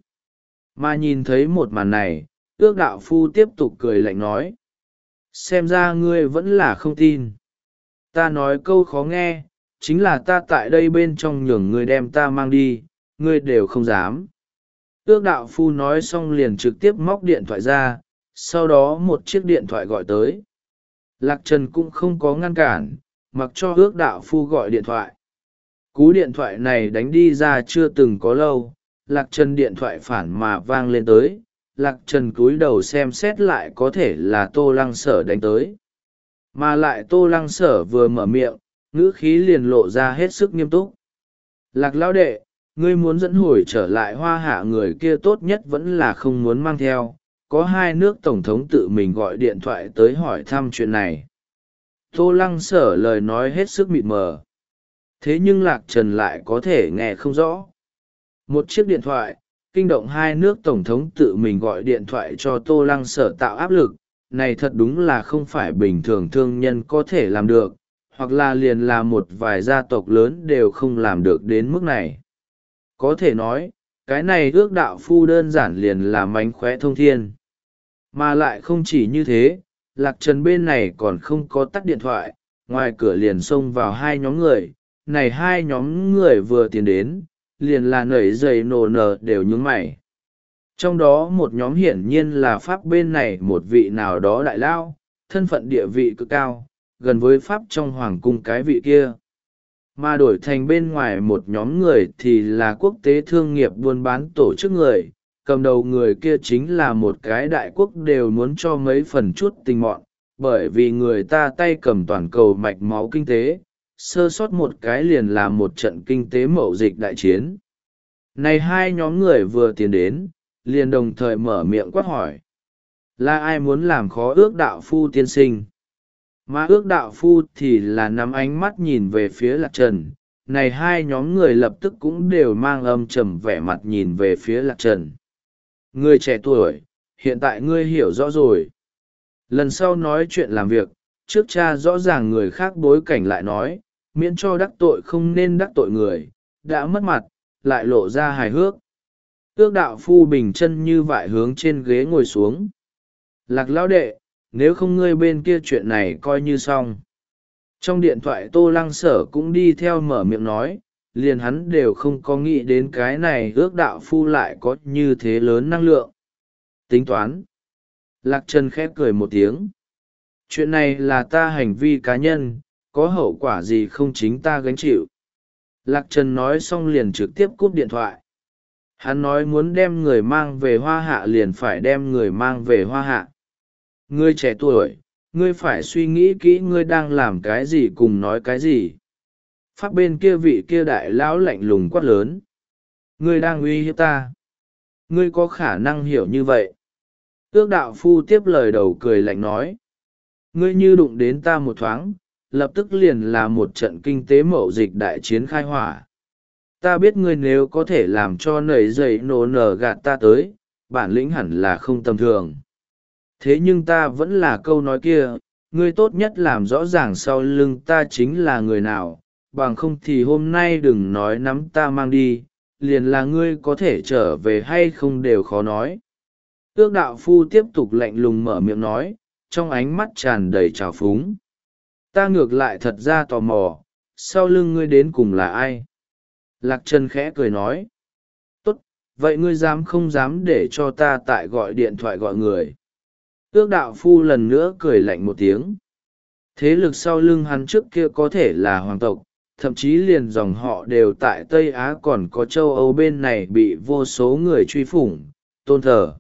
Mà nhìn thấy một màn này, ước đạo phu tiếp tục cười lạnh nói. Xem ra ngươi vẫn là không tin. Ta nói câu khó nghe, chính là ta tại đây bên trong nhường ngươi đem ta mang đi, ngươi đều không dám. Ước đạo phu nói xong liền trực tiếp móc điện thoại ra, sau đó một chiếc điện thoại gọi tới. Lạc Trần cũng không có ngăn cản, mặc cho ước đạo phu gọi điện thoại. Cú điện thoại này đánh đi ra chưa từng có lâu, Lạc Trần điện thoại phản mà vang lên tới. Lạc Trần cúi đầu xem xét lại có thể là Tô Lăng Sở đánh tới. Mà lại Tô Lăng Sở vừa mở miệng, ngữ khí liền lộ ra hết sức nghiêm túc. Lạc lão đệ, ngươi muốn dẫn hồi trở lại hoa hạ người kia tốt nhất vẫn là không muốn mang theo. Có hai nước tổng thống tự mình gọi điện thoại tới hỏi thăm chuyện này. Tô Lăng Sở lời nói hết sức mịt mờ. Thế nhưng Lạc Trần lại có thể nghe không rõ. Một chiếc điện thoại, kinh động hai nước tổng thống tự mình gọi điện thoại cho Tô Lăng Sở tạo áp lực, này thật đúng là không phải bình thường thương nhân có thể làm được, hoặc là liền là một vài gia tộc lớn đều không làm được đến mức này. Có thể nói, cái này ước đạo phu đơn giản liền là mánh khóe thông thiên. Mà lại không chỉ như thế, Lạc Trần bên này còn không có tắt điện thoại, ngoài cửa liền xông vào hai nhóm người, này hai nhóm người vừa tiến đến, liền là nảy dày nổ nở đều nhướng mày. Trong đó một nhóm hiển nhiên là Pháp bên này một vị nào đó đại lao, thân phận địa vị cực cao, gần với Pháp trong hoàng cung cái vị kia. Mà đổi thành bên ngoài một nhóm người thì là quốc tế thương nghiệp buôn bán tổ chức người, cầm đầu người kia chính là một cái đại quốc đều muốn cho mấy phần chút tình mọn, bởi vì người ta tay cầm toàn cầu mạch máu kinh tế, sơ sót một cái liền là một trận kinh tế mậu dịch đại chiến. Này hai nhóm người vừa tiến đến, liền đồng thời mở miệng quát hỏi. Là ai muốn làm khó ước đạo phu tiên sinh? Mà ước đạo phu thì là nắm ánh mắt nhìn về phía Lạc Trần. Này hai nhóm người lập tức cũng đều mang âm trầm vẻ mặt nhìn về phía Lạc Trần. Người trẻ tuổi, hiện tại ngươi hiểu rõ rồi. Lần sau nói chuyện làm việc, trước cha rõ ràng người khác bối cảnh lại nói, miễn cho đắc tội không nên đắc tội người, đã mất mặt, lại lộ ra hài hước. Ước đạo phu bình chân như vại hướng trên ghế ngồi xuống. Lạc lão đệ, nếu không ngươi bên kia chuyện này coi như xong. Trong điện thoại Tô Lăng Sở cũng đi theo mở miệng nói, liền hắn đều không có nghĩ đến cái này ước đạo phu lại có như thế lớn năng lượng. Tính toán. Lạc Trần khép cười một tiếng. Chuyện này là ta hành vi cá nhân, có hậu quả gì không chính ta gánh chịu. Lạc Trần nói xong liền trực tiếp cúp điện thoại. Hắn nói muốn đem người mang về hoa hạ liền phải đem người mang về hoa hạ. Ngươi trẻ tuổi, ngươi phải suy nghĩ kỹ ngươi đang làm cái gì cùng nói cái gì. Pháp bên kia vị kia đại lão lạnh lùng quát lớn. Ngươi đang uy hiếp ta. Ngươi có khả năng hiểu như vậy. Ước đạo phu tiếp lời đầu cười lạnh nói. Ngươi như đụng đến ta một thoáng, lập tức liền là một trận kinh tế mậu dịch đại chiến khai hỏa. Ta biết ngươi nếu có thể làm cho nảy dậy nổ nở gạt ta tới, bản lĩnh hẳn là không tầm thường. Thế nhưng ta vẫn là câu nói kia, ngươi tốt nhất làm rõ ràng sau lưng ta chính là người nào, bằng không thì hôm nay đừng nói nắm ta mang đi, liền là ngươi có thể trở về hay không đều khó nói. Ước đạo phu tiếp tục lạnh lùng mở miệng nói, trong ánh mắt tràn đầy trào phúng. Ta ngược lại thật ra tò mò, sau lưng ngươi đến cùng là ai? Lạc Trần khẽ cười nói. Tốt, vậy ngươi dám không dám để cho ta tại gọi điện thoại gọi người? Ước đạo phu lần nữa cười lạnh một tiếng. Thế lực sau lưng hắn trước kia có thể là hoàng tộc, thậm chí liền dòng họ đều tại Tây Á, còn có châu Âu bên này bị vô số người truy phủng, tôn thờ.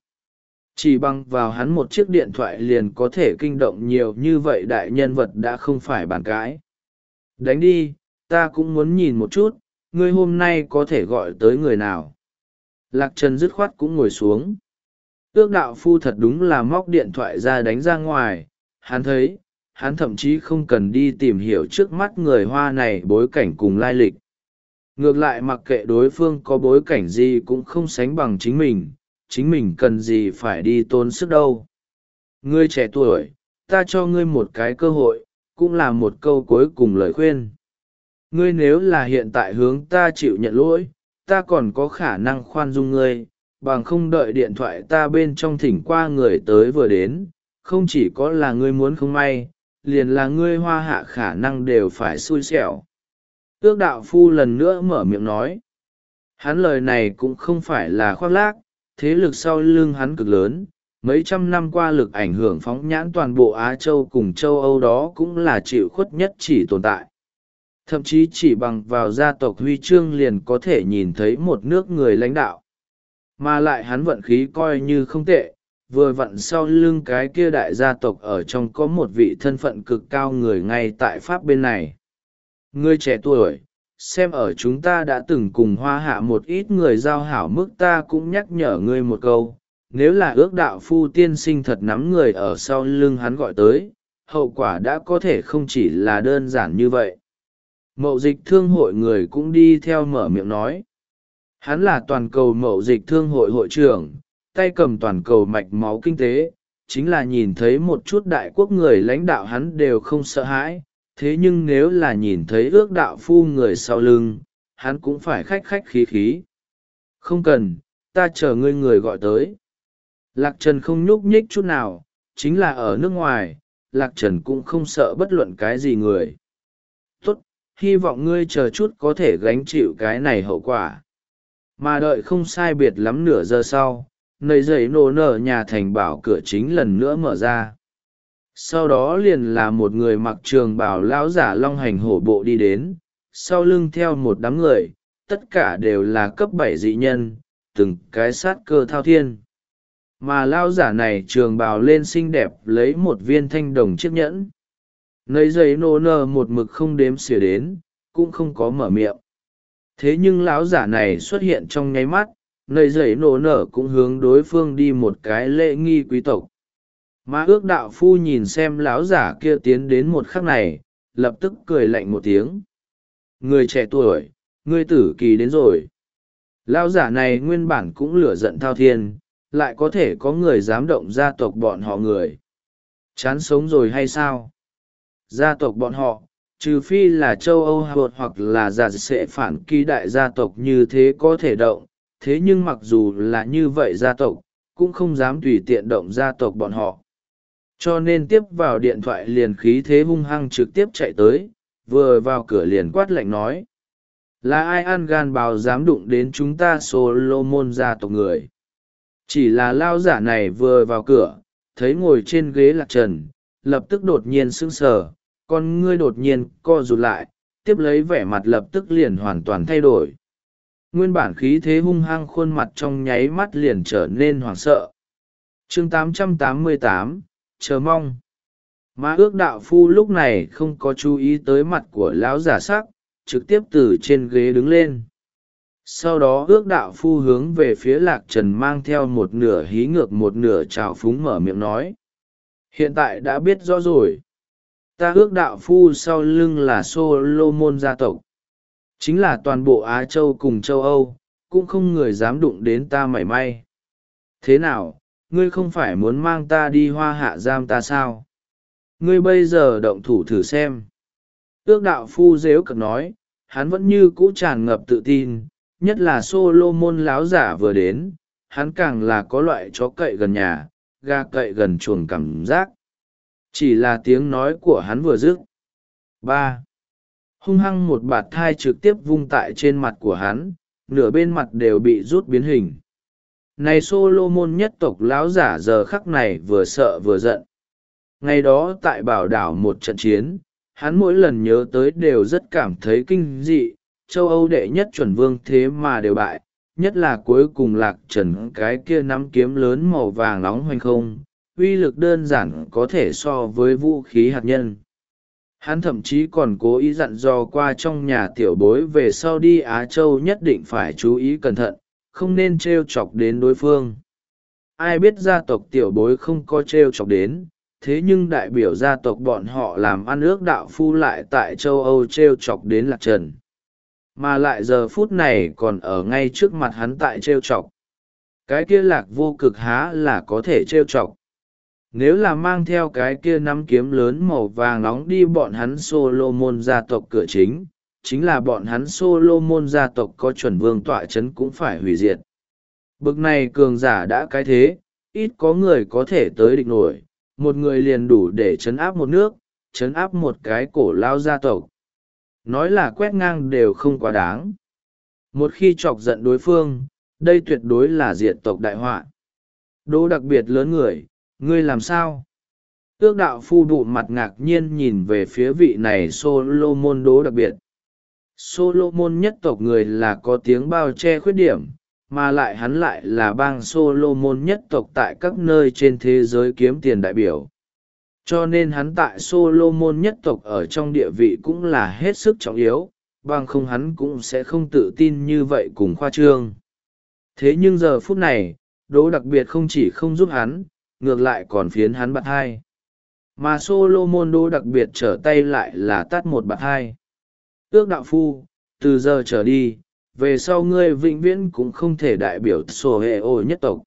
Chỉ bằng vào hắn một chiếc điện thoại liền có thể kinh động nhiều như vậy đại nhân vật đã không phải bàn cãi. Đánh đi, ta cũng muốn nhìn một chút, ngươi hôm nay có thể gọi tới người nào. Lạc Trần dứt khoát cũng ngồi xuống. Ước đạo phu thật đúng là móc điện thoại ra đánh ra ngoài, hắn thấy, hắn thậm chí không cần đi tìm hiểu trước mắt người Hoa này bối cảnh cùng lai lịch. Ngược lại mặc kệ đối phương có bối cảnh gì cũng không sánh bằng chính mình, chính mình cần gì phải đi tốn sức đâu. Ngươi trẻ tuổi, ta cho ngươi một cái cơ hội, cũng là một câu cuối cùng lời khuyên. Ngươi nếu là hiện tại hướng ta chịu nhận lỗi, ta còn có khả năng khoan dung ngươi, bằng không đợi điện thoại ta bên trong thỉnh qua người tới vừa đến, không chỉ có là ngươi muốn không may, liền là ngươi Hoa Hạ khả năng đều phải xui xẻo. Ước đạo phu lần nữa mở miệng nói. Hắn lời này cũng không phải là khoác lác, thế lực sau lưng hắn cực lớn, mấy trăm năm qua lực ảnh hưởng phóng nhãn toàn bộ Á Châu cùng châu Âu đó cũng là chịu khuất nhất chỉ tồn tại. Thậm chí chỉ bằng vào gia tộc huy chương liền có thể nhìn thấy một nước người lãnh đạo. Mà lại hắn vận khí coi như không tệ, vừa vặn sau lưng cái kia đại gia tộc ở trong có một vị thân phận cực cao người ngay tại Pháp bên này. Ngươi trẻ tuổi, xem ở chúng ta đã từng cùng Hoa Hạ một ít người giao hảo mức, ta cũng nhắc nhở ngươi một câu, nếu là ước đạo phu tiên sinh thật nắm người ở sau lưng hắn gọi tới, hậu quả đã có thể không chỉ là đơn giản như vậy. Mậu dịch thương hội người cũng đi theo mở miệng nói. Hắn là toàn cầu mậu dịch thương hội hội trưởng, tay cầm toàn cầu mạch máu kinh tế, chính là nhìn thấy một chút đại quốc người lãnh đạo hắn đều không sợ hãi, thế nhưng nếu là nhìn thấy ước đạo phu người sau lưng, hắn cũng phải khách khách khí khí. Không cần, ta chờ ngươi người gọi tới. Lạc Trần không nhúc nhích chút nào, chính là ở nước ngoài, Lạc Trần cũng không sợ bất luận cái gì người. Tốt, hy vọng ngươi chờ chút có thể gánh chịu cái này hậu quả. Mà đợi không sai biệt lắm nửa giờ sau, nầy dậy nổ nở nhà thành bảo cửa chính lần nữa mở ra. Sau đó liền là một người mặc trường bào lão giả long hành hổ bộ đi đến, sau lưng theo một đám người, tất cả đều là cấp bảy dị nhân, từng cái sát cơ thao thiên. Mà lão giả này trường bào lên xinh đẹp lấy một viên thanh đồng chiếc nhẫn. Nấy giấy nô nơ một mực không đếm xỉa đến, cũng không có mở miệng. Thế nhưng lão giả này xuất hiện trong nháy mắt, nầy giấy nổ nở cũng hướng đối phương đi một cái lễ nghi quý tộc. Mà ước đạo phu nhìn xem lão giả kia tiến đến một khắc này, lập tức cười lạnh một tiếng. Người trẻ tuổi, ngươi tử kỳ đến rồi. Lão giả này nguyên bản cũng lửa giận thao thiên, lại có thể có người dám động gia tộc bọn họ người. Chán sống rồi hay sao? Gia tộc bọn họ, trừ phi là châu Âu hoặc là giả sẽ phản kỳ đại gia tộc như thế có thể động, thế nhưng mặc dù là như vậy gia tộc, cũng không dám tùy tiện động gia tộc bọn họ. Cho nên tiếp vào điện thoại liền khí thế hung hăng trực tiếp chạy tới, vừa vào cửa liền quát lạnh nói. Là ai ăn gan báo dám đụng đến chúng ta Solomon gia tộc người? Chỉ là lao giả này vừa vào cửa, thấy ngồi trên ghế Lạc Trần, lập tức đột nhiên sững sờ, con ngươi đột nhiên co rụt lại, tiếp lấy vẻ mặt lập tức liền hoàn toàn thay đổi. Nguyên bản khí thế hung hăng khuôn mặt trong nháy mắt liền trở nên hoảng sợ. Chương tám trăm tám mươi tám, chờ mong. Mà ước đạo phu lúc này không có chú ý tới mặt của lão giả sắc, trực tiếp từ trên ghế đứng lên. Sau đó ước đạo phu hướng về phía Lạc Trần mang theo một nửa hí ngược một nửa trào phúng mở miệng nói. Hiện tại đã biết rõ rồi. Ta ước đạo phu sau lưng là Solomon gia tộc. Chính là toàn bộ Á Châu cùng châu Âu, cũng không người dám đụng đến ta mảy may. Thế nào, ngươi không phải muốn mang ta đi Hoa Hạ giam ta sao? Ngươi bây giờ động thủ thử xem. Ước đạo phu dếu cực nói, hắn vẫn như cũ tràn ngập tự tin, nhất là Solomon láo giả vừa đến, hắn càng là có loại chó cậy gần nhà, gà cậy gần chuồng cảm giác. Chỉ là tiếng nói của hắn vừa dứt, ba hung hăng một bạt thai trực tiếp vung tại trên mặt của hắn, nửa bên mặt đều bị rút biến hình. Này Solomon nhất tộc láo giả giờ khắc này vừa sợ vừa giận. Ngày đó tại bảo đảo một trận chiến, hắn mỗi lần nhớ tới đều rất cảm thấy kinh dị, châu Âu đệ nhất chuẩn vương thế mà đều bại, nhất là cuối cùng Lạc Trần cái kia nắm kiếm lớn màu vàng nóng hoành không, uy lực đơn giản có thể so với vũ khí hạt nhân. Hắn thậm chí còn cố ý dặn dò qua trong nhà tiểu bối về sau đi Á Châu nhất định phải chú ý cẩn thận, không nên trêu chọc đến đối phương. Ai biết gia tộc tiểu bối không có trêu chọc đến, thế nhưng đại biểu gia tộc bọn họ làm ăn ước đạo phu lại tại châu Âu trêu chọc đến Lạc Trần. Mà lại giờ phút này còn ở ngay trước mặt hắn tại trêu chọc. Cái kia Lạc Vô Cực há là có thể trêu chọc. Nếu là mang theo cái kia nắm kiếm lớn màu vàng nóng đi bọn hắn Solomon gia tộc cửa chính, chính là bọn hắn Solomon gia tộc có chuẩn vương tọa chấn cũng phải hủy diệt. Bực này cường giả đã cái thế, ít có người có thể tới địch nổi, một người liền đủ để chấn áp một nước, chấn áp một cái cổ lao gia tộc. Nói là quét ngang đều không quá đáng. Một khi chọc giận đối phương, đây tuyệt đối là diệt tộc đại họa. Đỗ đặc biệt lớn người, ngươi làm sao? Ước đạo phu bụng mặt ngạc nhiên nhìn về phía vị này Solomon Đỗ đặc biệt. Solomon nhất tộc người là có tiếng bao che khuyết điểm, mà lại hắn lại là bang Solomon nhất tộc tại các nơi trên thế giới kiếm tiền đại biểu. Cho nên hắn tại Solomon nhất tộc ở trong địa vị cũng là hết sức trọng yếu, bằng không hắn cũng sẽ không tự tin như vậy cùng khoa trương. Thế nhưng giờ phút này, Đỗ đặc biệt không chỉ không giúp hắn, ngược lại còn phiến hắn bạt hai. Mà Solomon Đỗ đặc biệt trở tay lại là tát một bạt hai. Ước đạo phu, từ giờ trở đi, về sau ngươi vĩnh viễn cũng không thể đại biểu sổ hệ ổ nhất tộc.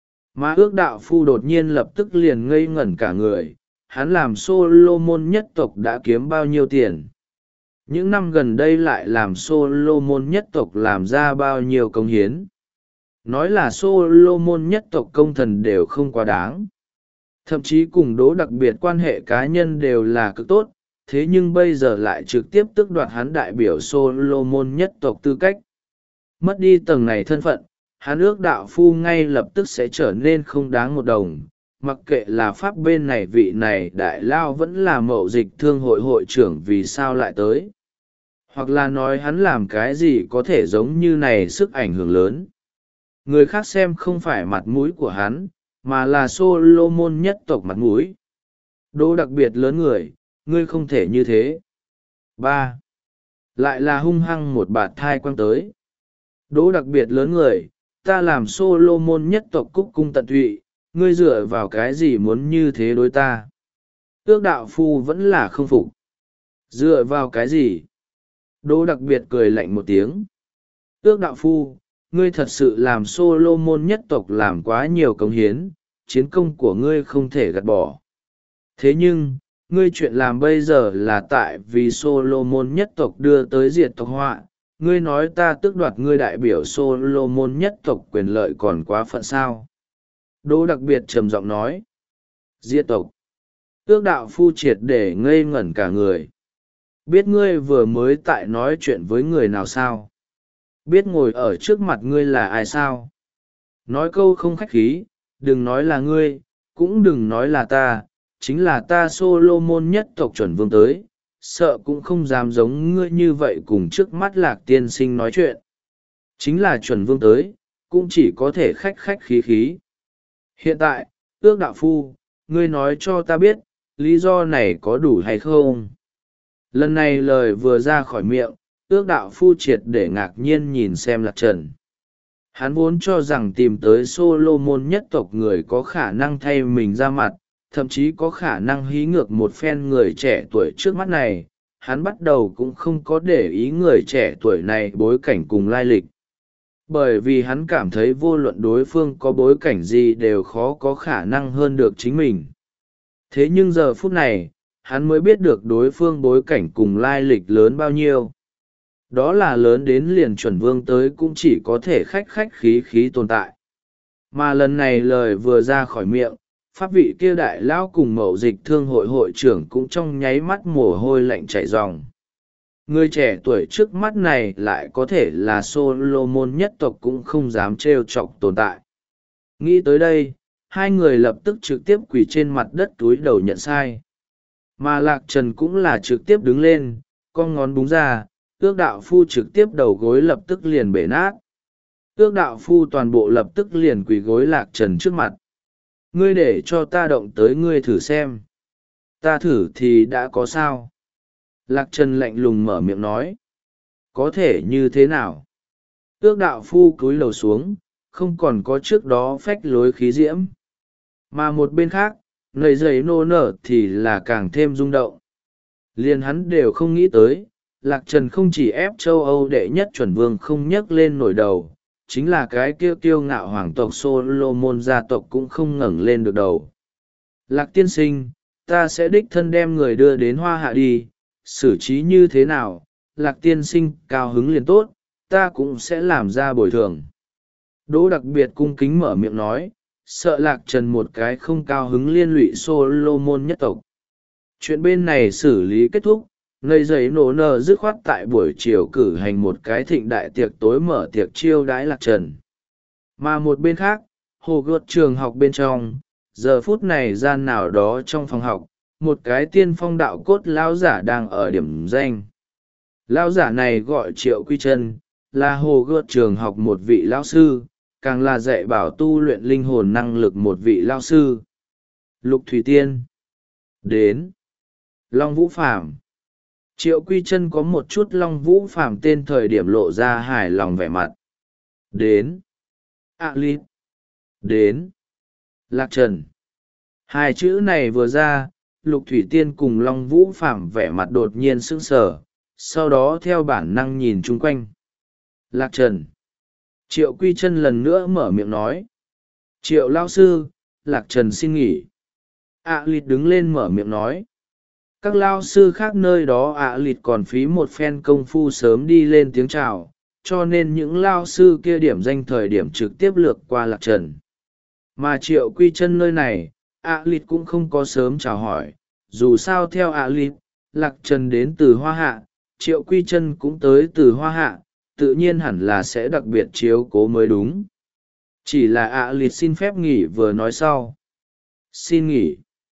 Mà ước đạo phu đột nhiên lập tức liền ngây ngẩn cả người, hắn làm Solomon nhất tộc đã kiếm bao nhiêu tiền. Những năm gần đây lại làm Solomon nhất tộc làm ra bao nhiêu công hiến. Nói là Solomon nhất tộc công thần đều không quá đáng. Thậm chí cùng Đỗ đặc biệt quan hệ cá nhân đều là cực tốt, thế nhưng bây giờ lại trực tiếp tước đoạt hắn đại biểu Solomon nhất tộc tư cách. Mất đi tầng này thân phận, hắn ước đạo phu ngay lập tức sẽ trở nên không đáng một đồng, mặc kệ là pháp bên này vị này đại lao vẫn là mậu dịch thương hội hội trưởng vì sao lại tới. Hoặc là nói hắn làm cái gì có thể giống như này sức ảnh hưởng lớn. Người khác xem không phải mặt mũi của hắn, mà là Solomon nhất tộc mặt mũi. Đỗ đặc biệt lớn người, ngươi không thể như thế. ba. Lại là hung hăng một bạt thai quăng tới. Đỗ đặc biệt lớn người, ta làm Solomon nhất tộc cúc cung tận tụy, ngươi dựa vào cái gì muốn như thế đối ta? Ước đạo phu vẫn là không phục. Dựa vào cái gì? Đỗ đặc biệt cười lạnh một tiếng. Ước đạo phu, ngươi thật sự làm Solomon nhất tộc làm quá nhiều cống hiến, chiến công của ngươi không thể gạt bỏ. Thế nhưng, ngươi chuyện làm bây giờ là tại vì Solomon nhất tộc đưa tới diệt tộc họa, ngươi nói ta tước đoạt ngươi đại biểu Solomon nhất tộc quyền lợi còn quá phận sao? Đỗ đặc biệt trầm giọng nói. Diệt tộc. Ước đạo phu triệt để ngây ngẩn cả người. Biết ngươi vừa mới tại nói chuyện với người nào sao? Biết ngồi ở trước mặt ngươi là ai sao? Nói câu không khách khí, đừng nói là ngươi, cũng đừng nói là ta, chính là ta Solomon nhất tộc chuẩn vương tới, sợ cũng không dám giống ngươi như vậy cùng trước mắt Lạc tiên sinh nói chuyện. Chính là chuẩn vương tới, cũng chỉ có thể khách khách khí khí. Hiện tại, ước đạo phu, ngươi nói cho ta biết, lý do này có đủ hay không? Lần này lời vừa ra khỏi miệng, ước đạo phu triệt để ngạc nhiên nhìn xem Lạc Trần. Hắn vốn cho rằng tìm tới Solomon nhất tộc người có khả năng thay mình ra mặt, thậm chí có khả năng hí ngược một phen người trẻ tuổi trước mắt này. Hắn bắt đầu cũng không có để ý người trẻ tuổi này bối cảnh cùng lai lịch. Bởi vì hắn cảm thấy vô luận đối phương có bối cảnh gì đều khó có khả năng hơn được chính mình. Thế nhưng giờ phút này, hắn mới biết được đối phương bối cảnh cùng lai lịch lớn bao nhiêu. đó là lớn đến liền chuẩn vương tới cũng chỉ có thể khách khách khí khí tồn tại. Mà lần này lời vừa ra khỏi miệng, pháp vị kia đại lão cùng mậu dịch thương hội hội trưởng cũng trong nháy mắt mồ hôi lạnh chảy ròng. Người trẻ tuổi trước mắt này lại có thể là Solomon nhất tộc cũng không dám trêu chọc tồn tại. Nghĩ tới đây, hai người lập tức trực tiếp quỳ trên mặt đất túi đầu nhận sai. Mà Lạc Trần cũng là trực tiếp đứng lên, con ngón búng ra, ước đạo phu trực tiếp đầu gối lập tức liền bể nát. Ước đạo phu toàn bộ lập tức liền quỳ gối Lạc Trần trước mặt. Ngươi để cho ta động tới ngươi thử xem. Ta thử thì đã có sao? Lạc Trần lạnh lùng mở miệng nói. Có thể như thế nào? Ước đạo phu cúi lầu xuống, không còn có trước đó phách lối khí diễm. Mà một bên khác, nầy giấy nô nở thì là càng thêm rung động. Liền hắn đều không nghĩ tới, Lạc Trần không chỉ ép châu Âu đệ nhất chuẩn vương không nhấc lên nổi đầu, chính là cái kiêu kiêu ngạo hoàng tộc Solomon gia tộc cũng không ngẩng lên được đầu. Lạc tiên sinh, ta sẽ đích thân đem người đưa đến hoa hạ đi, xử trí như thế nào? Lạc tiên sinh cao hứng liền tốt, ta cũng sẽ làm ra bồi thường. Đỗ đặc biệt cung kính mở miệng nói, sợ Lạc Trần một cái không cao hứng liên lụy Solomon nhất tộc. Chuyện bên này xử lý kết thúc, nơi giấy nổ nở dứt khoát tại buổi chiều cử hành một cái thịnh đại tiệc tối mở tiệc chiêu đãi Lạc Trần. Mà một bên khác, hồ gợt trường học bên trong, giờ phút này gian nào đó trong phòng học, một cái tiên phong đạo cốt lão giả đang ở điểm danh. Lão giả này gọi Triệu Quy Chân, là hồ gợt trường học một vị lão sư, càng là dạy bảo tu luyện linh hồn năng lực một vị lão sư. Lục Thủy Tiên đến. Long Vũ Phàm. Triệu Quy Chân có một chút Long Vũ Phàm tên thời điểm lộ ra hài lòng vẻ mặt. Đến. A Lít. Đến. Lạc Trần. Hai chữ này vừa ra, Lục Thủy Tiên cùng Long Vũ Phàm vẻ mặt đột nhiên sững sờ, sau đó theo bản năng nhìn chung quanh. Lạc Trần. Triệu Quy Chân lần nữa mở miệng nói. Triệu lão sư, Lạc Trần xin nghỉ. A Lít đứng lên mở miệng nói. Các lao sư khác nơi đó ạ à lịt còn phí một phen công phu sớm đi lên tiếng chào, cho nên những lao sư kia điểm danh thời điểm trực tiếp lược qua Lạc Trần. Mà Triệu Quy Chân nơi này, ạ à lịt cũng không có sớm chào hỏi, dù sao theo ạ à lịt, Lạc Trần đến từ Hoa Hạ, Triệu Quy Chân cũng tới từ Hoa Hạ, tự nhiên hẳn là sẽ đặc biệt chiếu cố mới đúng. Chỉ là ạ à lịt xin phép nghỉ vừa nói sau. Xin nghỉ.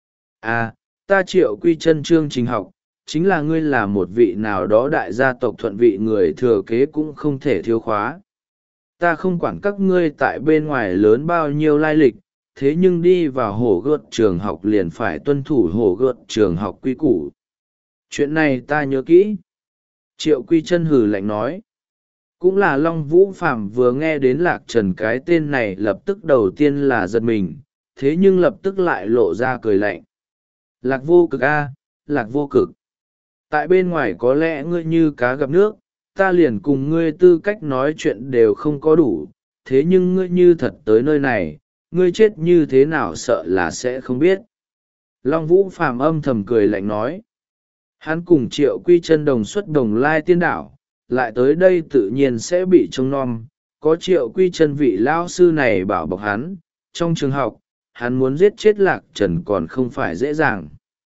À, ta Triệu Quy Chân chương trình học, chính là ngươi là một vị nào đó đại gia tộc thuận vị người thừa kế cũng không thể thiếu khóa. Ta không quản các ngươi tại bên ngoài lớn bao nhiêu lai lịch, thế nhưng đi vào hồ gợt trường học liền phải tuân thủ hồ gợt trường học quy củ. Chuyện này ta nhớ kỹ. Triệu Quy Chân hừ lạnh nói. Cũng là Long Vũ Phàm vừa nghe đến Lạc Trần cái tên này lập tức đầu tiên là giật mình, thế nhưng lập tức lại lộ ra cười lạnh. Lạc vô cực a, lạc vô cực. Tại bên ngoài có lẽ ngươi như cá gặp nước, ta liền cùng ngươi tư cách nói chuyện đều không có đủ, thế nhưng ngươi như thật tới nơi này, ngươi chết như thế nào sợ là sẽ không biết. Long Vũ Phàm âm thầm cười lạnh nói. Hắn cùng Triệu Quy Chân đồng xuất đồng lai tiên đảo, lại tới đây tự nhiên sẽ bị trông nom, có Triệu Quy Chân vị lao sư này bảo bọc hắn, trong trường học, hắn muốn giết chết Lạc Trần còn không phải dễ dàng.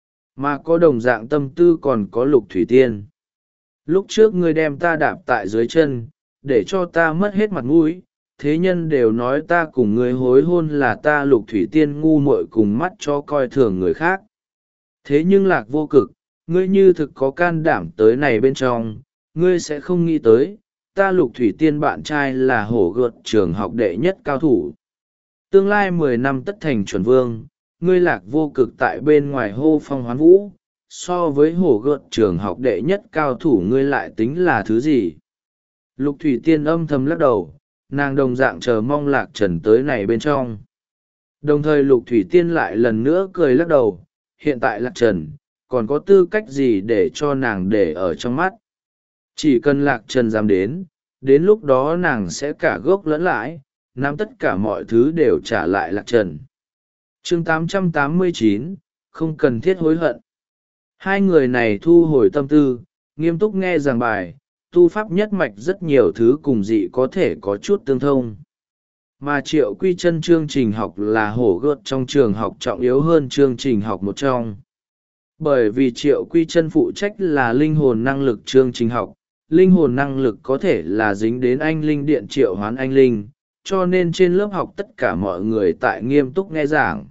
Mà có đồng dạng tâm tư còn có Lục Thủy Tiên. Lúc trước ngươi đem ta đạp tại dưới chân, để cho ta mất hết mặt mũi, thế nhân đều nói ta cùng ngươi hối hôn là ta Lục Thủy Tiên ngu muội cùng mắt cho coi thường người khác. Thế nhưng Lạc vô cực, ngươi như thực có can đảm tới này bên trong, ngươi sẽ không nghĩ tới, ta Lục Thủy Tiên bạn trai là hổ gợt trường học đệ nhất cao thủ. Tương lai mười năm tất thành chuẩn vương, ngươi Lạc vô cực tại bên ngoài hô phong hoán vũ, so với hổ gợt trường học đệ nhất cao thủ ngươi lại tính là thứ gì? Lục Thủy Tiên âm thầm lắc đầu, nàng đồng dạng chờ mong Lạc Trần tới này bên trong. Đồng thời Lục Thủy Tiên lại lần nữa cười lắc đầu, hiện tại Lạc Trần, còn có tư cách gì để cho nàng để ở trong mắt? Chỉ cần Lạc Trần dám đến, đến lúc đó nàng sẽ cả gốc lẫn lãi, nắm tất cả mọi thứ đều trả lại Lạc Trần. Chương tám trăm tám mươi chín, không cần thiết hối hận. Hai người này thu hồi tâm tư, nghiêm túc nghe giảng bài, tu pháp nhất mạch rất nhiều thứ cùng dị có thể có chút tương thông. Mà Triệu Quy Chân chương trình học là hổ gợt trong trường học trọng yếu hơn chương trình học một trong. Bởi vì Triệu Quy Chân phụ trách là linh hồn năng lực chương trình học, linh hồn năng lực có thể là dính đến anh linh điện triệu hoán anh linh, cho nên trên lớp học tất cả mọi người tại nghiêm túc nghe giảng.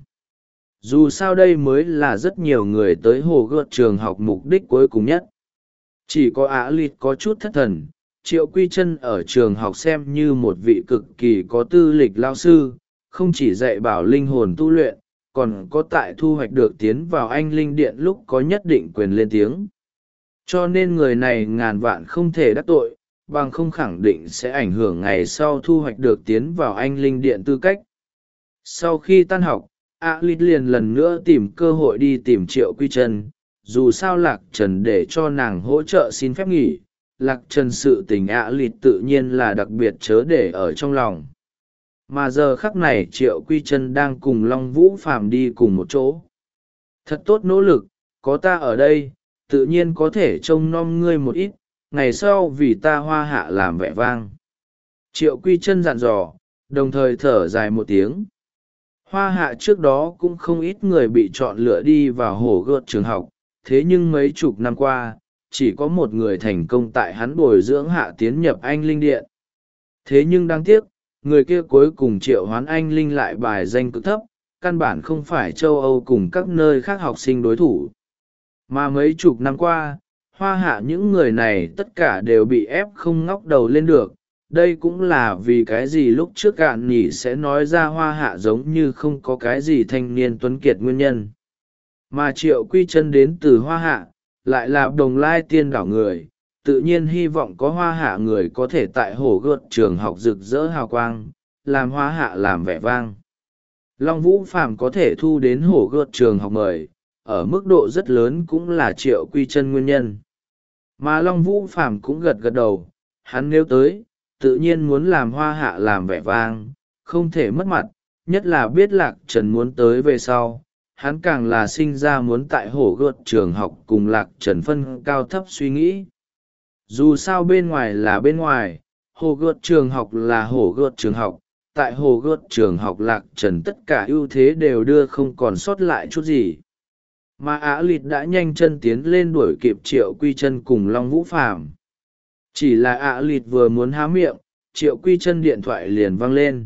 Dù sao đây mới là rất nhiều người tới hồ gợt trường học mục đích cuối cùng nhất. Chỉ có Ả Lịt có chút thất thần. Triệu Quy Chân ở trường học xem như một vị cực kỳ có tư lịch lao sư, không chỉ dạy bảo linh hồn tu luyện, còn có tại thu hoạch được tiến vào anh linh điện lúc có nhất định quyền lên tiếng. Cho nên người này ngàn vạn không thể đắc tội, bằng không khẳng định sẽ ảnh hưởng ngày sau thu hoạch được tiến vào anh linh điện tư cách. Sau khi tan học, Ả Lịt liền lần nữa tìm cơ hội đi tìm Triệu Quy Chân. Dù sao Lạc Trần để cho nàng hỗ trợ xin phép nghỉ, Lạc Trần sự tình Ả Lịt tự nhiên là đặc biệt chớ để ở trong lòng. Mà giờ khắc này Triệu Quy Chân đang cùng Long Vũ Phàm đi cùng một chỗ. Thật tốt nỗ lực, có ta ở đây, tự nhiên có thể trông nom ngươi một ít, ngày sau vì ta Hoa Hạ làm vẻ vang. Triệu Quy Chân dặn dò, đồng thời thở dài một tiếng. Hoa Hạ trước đó cũng không ít người bị chọn lựa đi vào hổ gợt trường học, thế nhưng mấy chục năm qua, chỉ có một người thành công tại hắn bồi dưỡng hạ tiến nhập anh linh điện. Thế nhưng đáng tiếc, người kia cuối cùng triệu hoán anh linh lại bài danh cực thấp, căn bản không phải châu Âu cùng các nơi khác học sinh đối thủ. Mà mấy chục năm qua, Hoa Hạ những người này tất cả đều bị ép không ngóc đầu lên được. Đây cũng là vì cái gì lúc trước Cạn Nhỉ sẽ nói ra Hoa Hạ giống như không có cái gì thanh niên tuấn kiệt nguyên nhân. Mà Triệu Quy Chân đến từ Hoa Hạ, lại là Đồng Lai tiên đảo người, tự nhiên hy vọng có Hoa Hạ người có thể tại hổ gợt trường học rực rỡ hào quang, làm Hoa Hạ làm vẻ vang. Long Vũ Phàm có thể thu đến hổ gợt trường học mời, ở mức độ rất lớn cũng là Triệu Quy Chân nguyên nhân. Mà Long Vũ Phàm cũng gật gật đầu, hắn nếu tới, tự nhiên muốn làm Hoa Hạ làm vẻ vang, không thể mất mặt, nhất là biết Lạc Trần muốn tới về sau. Hắn càng là sinh ra muốn tại hổ gợt trường học cùng Lạc Trần phân cao thấp suy nghĩ. Dù sao bên ngoài là bên ngoài, hổ gợt trường học là hổ gợt trường học, tại hổ gợt trường học Lạc Trần tất cả ưu thế đều đưa không còn sót lại chút gì. Mà Ả Lịt đã nhanh chân tiến lên đuổi kịp Triệu Quy Chân cùng Long Vũ Phàm. Chỉ là Ả Lịt vừa muốn há miệng, Triệu Quy Chân điện thoại liền vang lên.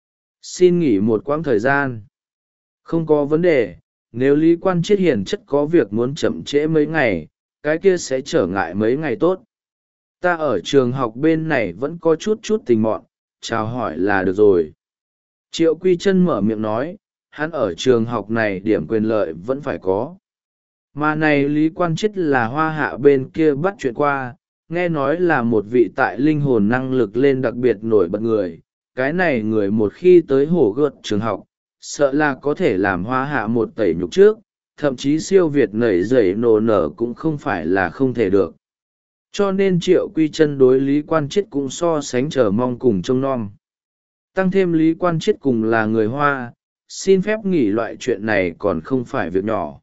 Xin nghỉ một quãng thời gian. Không có vấn đề, nếu Lý Quan Chiết hiền chất có việc muốn chậm trễ mấy ngày, cái kia sẽ trở ngại mấy ngày tốt. Ta ở trường học bên này vẫn có chút chút tình mọn, chào hỏi là được rồi. Triệu Quy Chân mở miệng nói, hắn ở trường học này điểm quyền lợi vẫn phải có. Mà này Lý Quan Chiết là Hoa Hạ bên kia bắt chuyện qua, nghe nói là một vị tại linh hồn năng lực lên đặc biệt nổi bật người. Cái này người một khi tới hổ gợt trường học, sợ là có thể làm Hoa Hạ một tẩy nhục trước, thậm chí siêu việt nảy dậy nổ nở cũng không phải là không thể được. Cho nên Triệu Quy Chân đối Lý Quan Chiết cũng so sánh chờ mong cùng trông nom. Tăng thêm Lý Quan Chiết cùng là người Hoa, xin phép nghỉ loại chuyện này còn không phải việc nhỏ.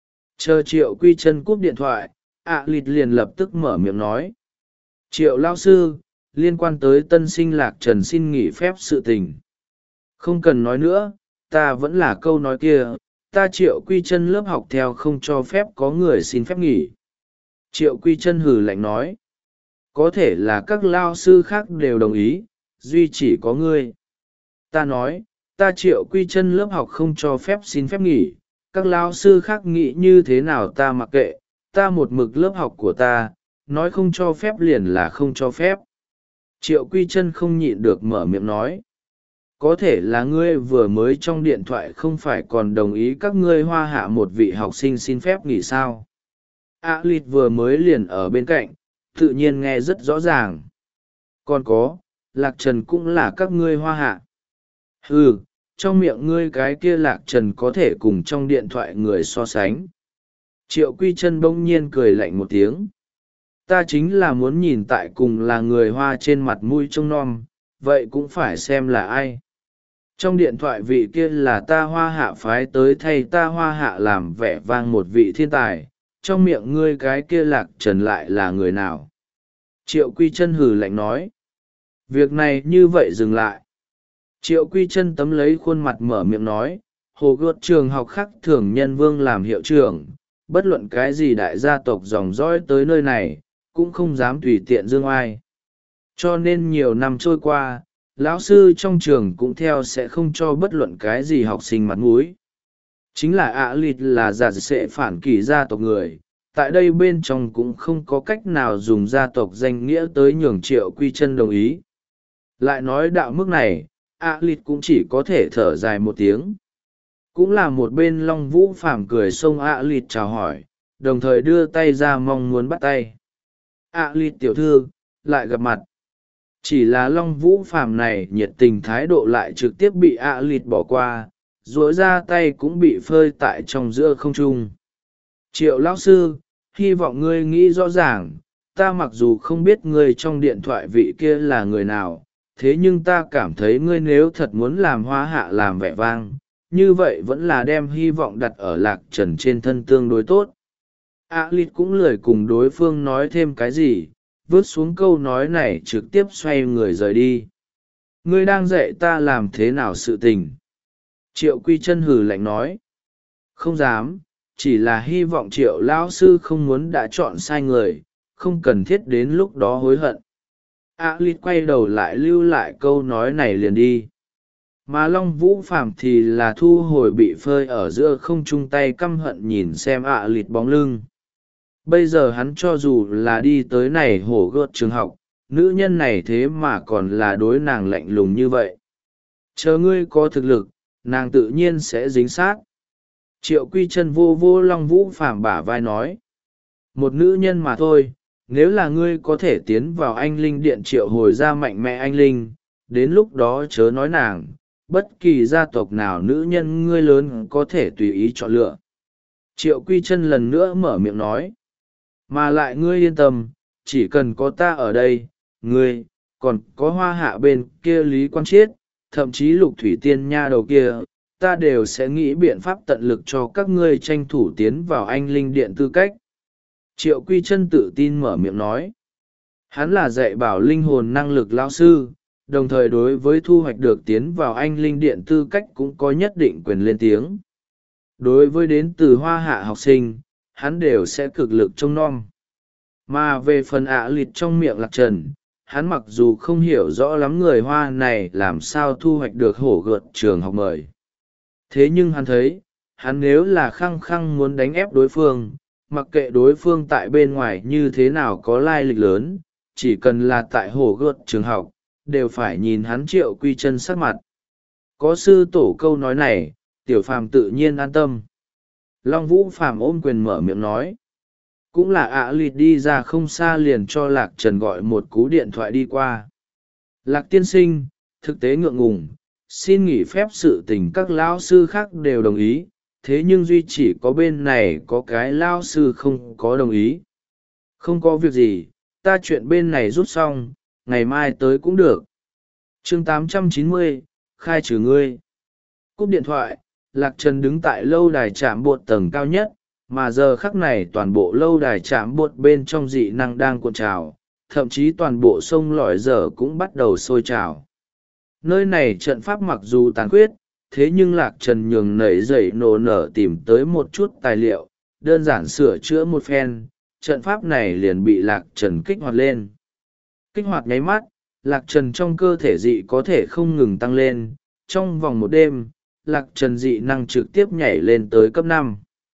Chờ Triệu Quy Chân cúp điện thoại, Ả Lịt liền lập tức mở miệng nói. Triệu lao sư, liên quan tới tân sinh Lạc Trần xin nghỉ phép sự tình. Không cần nói nữa, ta vẫn là câu nói kia, ta Triệu Quy Chân lớp học theo không cho phép có người xin phép nghỉ. Triệu Quy Chân hừ lạnh nói. Có thể là các lao sư khác đều đồng ý, duy chỉ có ngươi. Ta nói, ta Triệu Quy Chân lớp học không cho phép xin phép nghỉ, các lao sư khác nghĩ như thế nào ta mặc kệ, ta một mực lớp học của ta, nói không cho phép liền là không cho phép. Triệu Quy Chân không nhịn được mở miệng nói. Có thể là ngươi vừa mới trong điện thoại không phải còn đồng ý các ngươi Hoa Hạ một vị học sinh xin phép nghỉ sao. Ả Lịt vừa mới liền ở bên cạnh, tự nhiên nghe rất rõ ràng. Còn có, Lạc Trần cũng là các ngươi Hoa Hạ. Ừ, trong miệng ngươi cái kia Lạc Trần có thể cùng trong điện thoại người so sánh. Triệu Quy Chân bỗng nhiên cười lạnh một tiếng. Ta chính là muốn nhìn tại cùng là người Hoa trên mặt mũi trông nom, vậy cũng phải xem là ai. Trong điện thoại vị kia là ta Hoa Hạ phái tới thay ta Hoa Hạ làm vẻ vang một vị thiên tài, trong miệng ngươi cái kia Lạc Trần lại là người nào? Triệu Quy Chân hừ lạnh nói. Việc này như vậy dừng lại. Triệu Quy Chân tấm lấy khuôn mặt mở miệng nói, hồ gợt trường học khắc thường nhân vương làm hiệu trưởng, bất luận cái gì đại gia tộc dòng dõi tới nơi này, cũng không dám tùy tiện dương oai. Cho nên nhiều năm trôi qua, lão sư trong trường cũng theo sẽ không cho bất luận cái gì học sinh mặt mũi. Chính là ạ lịt là giả sẽ phản kỳ gia tộc người, tại đây bên trong cũng không có cách nào dùng gia tộc danh nghĩa tới nhường Triệu Quy Chân đồng ý. Lại nói đạo mức này, ạ lịt cũng chỉ có thể thở dài một tiếng. Cũng là một bên Long Vũ Phàm cười xông ạ lịt chào hỏi, đồng thời đưa tay ra mong muốn bắt tay. ạ lịt tiểu thư, lại gặp mặt. Chỉ là Long Vũ Phàm này nhiệt tình thái độ lại trực tiếp bị ạ lịt bỏ qua, duỗi ra tay cũng bị phơi tại trong giữa không trung. Triệu lão sư, hy vọng ngươi nghĩ rõ ràng, ta mặc dù không biết ngươi trong điện thoại vị kia là người nào, thế nhưng ta cảm thấy ngươi nếu thật muốn làm hoa hạ làm vẻ vang, như vậy vẫn là đem hy vọng đặt ở Lạc Trần trên thân tương đối tốt. A Lít cũng lười cùng đối phương nói thêm cái gì, vứt xuống câu nói này trực tiếp xoay người rời đi. Ngươi đang dạy ta làm thế nào sự tình? Triệu Quy Chân hừ lạnh nói. Không dám, chỉ là hy vọng Triệu lão sư không muốn đã chọn sai người, không cần thiết đến lúc đó hối hận. A Lít quay đầu lại lưu lại câu nói này liền đi. Mà Long Vũ Phàm thì là thu hồi bị phơi ở giữa không chung tay căm hận nhìn xem ạ lịt bóng lưng. Bây giờ hắn cho dù là đi tới này hổ gợt trường học, nữ nhân này thế mà còn là đối nàng lạnh lùng như vậy. Chờ ngươi có thực lực, nàng tự nhiên sẽ dính sát. Triệu Quy Chân vô vô Long Vũ Phàm bả vai nói. Một nữ nhân mà thôi, nếu là ngươi có thể tiến vào anh linh điện triệu hồi ra mạnh mẽ anh linh, đến lúc đó chớ nói nàng, bất kỳ gia tộc nào nữ nhân ngươi lớn có thể tùy ý chọn lựa. Triệu Quy Chân lần nữa mở miệng nói. Mà lại ngươi yên tâm, chỉ cần có ta ở đây, ngươi, còn có hoa hạ bên kia Lý Quan Chiết, thậm chí Lục Thủy Tiên nha đầu kia, ta đều sẽ nghĩ biện pháp tận lực cho các ngươi tranh thủ tiến vào anh linh điện tư cách. Triệu Quy Chân tự tin mở miệng nói. Hắn là dạy bảo linh hồn năng lực lão sư, đồng thời đối với thu hoạch được tiến vào anh linh điện tư cách cũng có nhất định quyền lên tiếng. Đối với đến từ hoa hạ học sinh, hắn đều sẽ cực lực trông nom. Mà về phần ạ lịt trong miệng Lạc Trần, hắn mặc dù không hiểu rõ lắm người hoa này làm sao thu hoạch được hổ gợt trường học mời. Thế nhưng hắn thấy, hắn nếu là khăng khăng muốn đánh ép đối phương, mặc kệ đối phương tại bên ngoài như thế nào có lai lịch lớn, chỉ cần là tại hổ gợt trường học, đều phải nhìn hắn Triệu Quy Chân sắc mặt. Có sư tổ câu nói này, Tiểu Phàm tự nhiên an tâm. Long Vũ Phàm ôm quyền mở miệng nói. Cũng là ạ lịt đi ra không xa liền cho Lạc Trần gọi một cú điện thoại đi qua. Lạc tiên sinh, thực tế ngượng ngùng, xin nghỉ phép sự tình các lão sư khác đều đồng ý, thế nhưng duy chỉ có bên này có cái lão sư không có đồng ý. Không có việc gì, ta chuyện bên này rút xong, ngày mai tới cũng được. Chương tám trăm chín mươi, khai trừ ngươi. Cúp điện thoại, Lạc Trần đứng tại lâu đài trạm bột tầng cao nhất, mà giờ khắc này toàn bộ lâu đài trạm bột bên trong dị năng đang cuộn trào, thậm chí toàn bộ sông lỏi dở cũng bắt đầu sôi trào. Nơi này trận pháp mặc dù tàn khuyết, thế nhưng Lạc Trần nhường nảy dậy nổ nở tìm tới một chút tài liệu, đơn giản sửa chữa một phen, trận pháp này liền bị Lạc Trần kích hoạt lên. Kích hoạt nháy mắt, Lạc Trần trong cơ thể dị có thể không ngừng tăng lên, trong vòng một đêm, Lạc Trần dị năng trực tiếp nhảy lên tới cấp năm.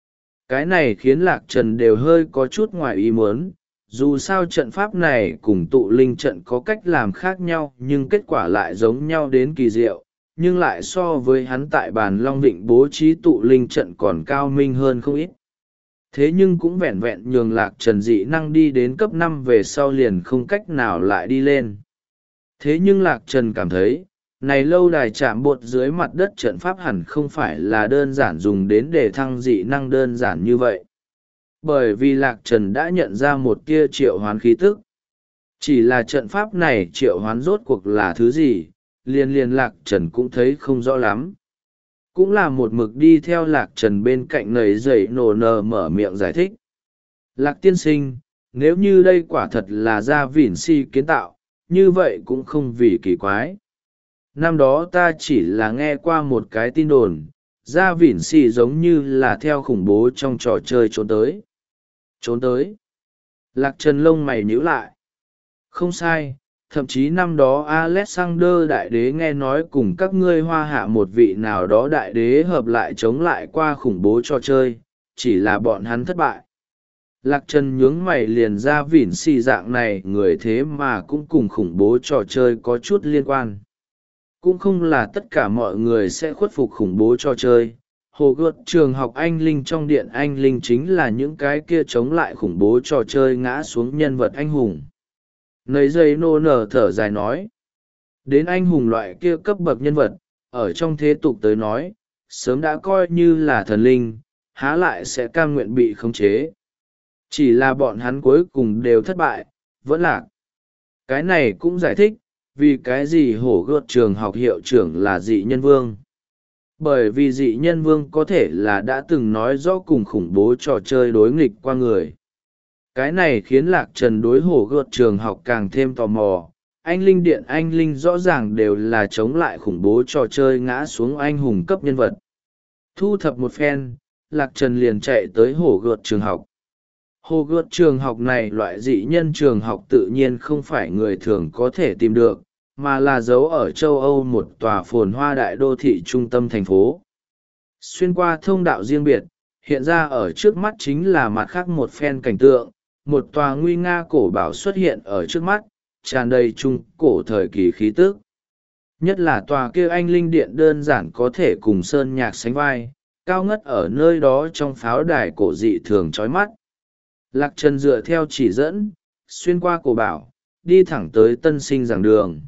Cái này khiến Lạc Trần đều hơi có chút ngoài ý muốn, dù sao trận pháp này cùng tụ linh trận có cách làm khác nhau nhưng kết quả lại giống nhau đến kỳ diệu, nhưng lại so với hắn tại bàn Long Vịnh bố trí tụ linh trận còn cao minh hơn không ít. Thế nhưng cũng vẹn vẹn nhường Lạc Trần dị năng đi đến cấp năm về sau liền không cách nào lại đi lên. Thế nhưng Lạc Trần cảm thấy, này lâu đài chạm bột dưới mặt đất trận pháp hẳn không phải là đơn giản dùng đến để thăng dị năng đơn giản như vậy. Bởi vì Lạc Trần đã nhận ra một tia triệu hoán khí tức. Chỉ là trận pháp này triệu hoán rốt cuộc là thứ gì, liền liền Lạc Trần cũng thấy không rõ lắm. Cũng là một mực đi theo Lạc Trần bên cạnh nầy dậy nổ nờ mở miệng giải thích. Lạc tiên sinh, nếu như đây quả thật là gia vỉn si kiến tạo, như vậy cũng không vì kỳ quái. Năm đó ta chỉ là nghe qua một cái tin đồn, gia vỉn si giống như là theo khủng bố trong trò chơi trốn tới. Trốn tới. Lạc Trần lông mày nhíu lại. Không sai, thậm chí năm đó Alexander đại đế nghe nói cùng các ngươi hoa hạ một vị nào đó đại đế hợp lại chống lại qua khủng bố trò chơi, chỉ là bọn hắn thất bại. Lạc Trần nhướng mày liền ra vỉn xì dạng này người thế mà cũng cùng khủng bố trò chơi có chút liên quan. Cũng không là tất cả mọi người sẽ khuất phục khủng bố trò chơi. Hồ gợt trường học anh linh trong điện anh linh chính là những cái kia chống lại khủng bố trò chơi ngã xuống nhân vật anh hùng. Nấy dây nô nở thở dài nói. Đến anh hùng loại kia cấp bậc nhân vật, ở trong thế tục tới nói, sớm đã coi như là thần linh, há lại sẽ cam nguyện bị khống chế. Chỉ là bọn hắn cuối cùng đều thất bại, vẫn lạc. Cái này cũng giải thích, vì cái gì hổ gợt trường học hiệu trưởng là dị nhân vương. Bởi vì dị nhân vương có thể là đã từng nói rõ cùng khủng bố trò chơi đối nghịch qua người. Cái này khiến Lạc Trần đối hổ gợt trường học càng thêm tò mò. Anh linh điện anh linh rõ ràng đều là chống lại khủng bố trò chơi ngã xuống anh hùng cấp nhân vật. Thu thập một phen, Lạc Trần liền chạy tới hổ gợt trường học. Hổ gợt trường học này loại dị nhân trường học tự nhiên không phải người thường có thể tìm được, mà là giấu ở châu Âu một tòa phồn hoa đại đô thị trung tâm thành phố. Xuyên qua thông đạo riêng biệt, hiện ra ở trước mắt chính là mặt khác một phen cảnh tượng, một tòa nguy nga cổ bảo xuất hiện ở trước mắt, tràn đầy trung cổ thời kỳ khí tức. Nhất là tòa kia anh linh điện đơn giản có thể cùng sơn nhạc sánh vai, cao ngất ở nơi đó trong pháo đài cổ dị thường chói mắt. Lạc Trần dựa theo chỉ dẫn, xuyên qua cổ bảo, đi thẳng tới tân sinh giảng đường.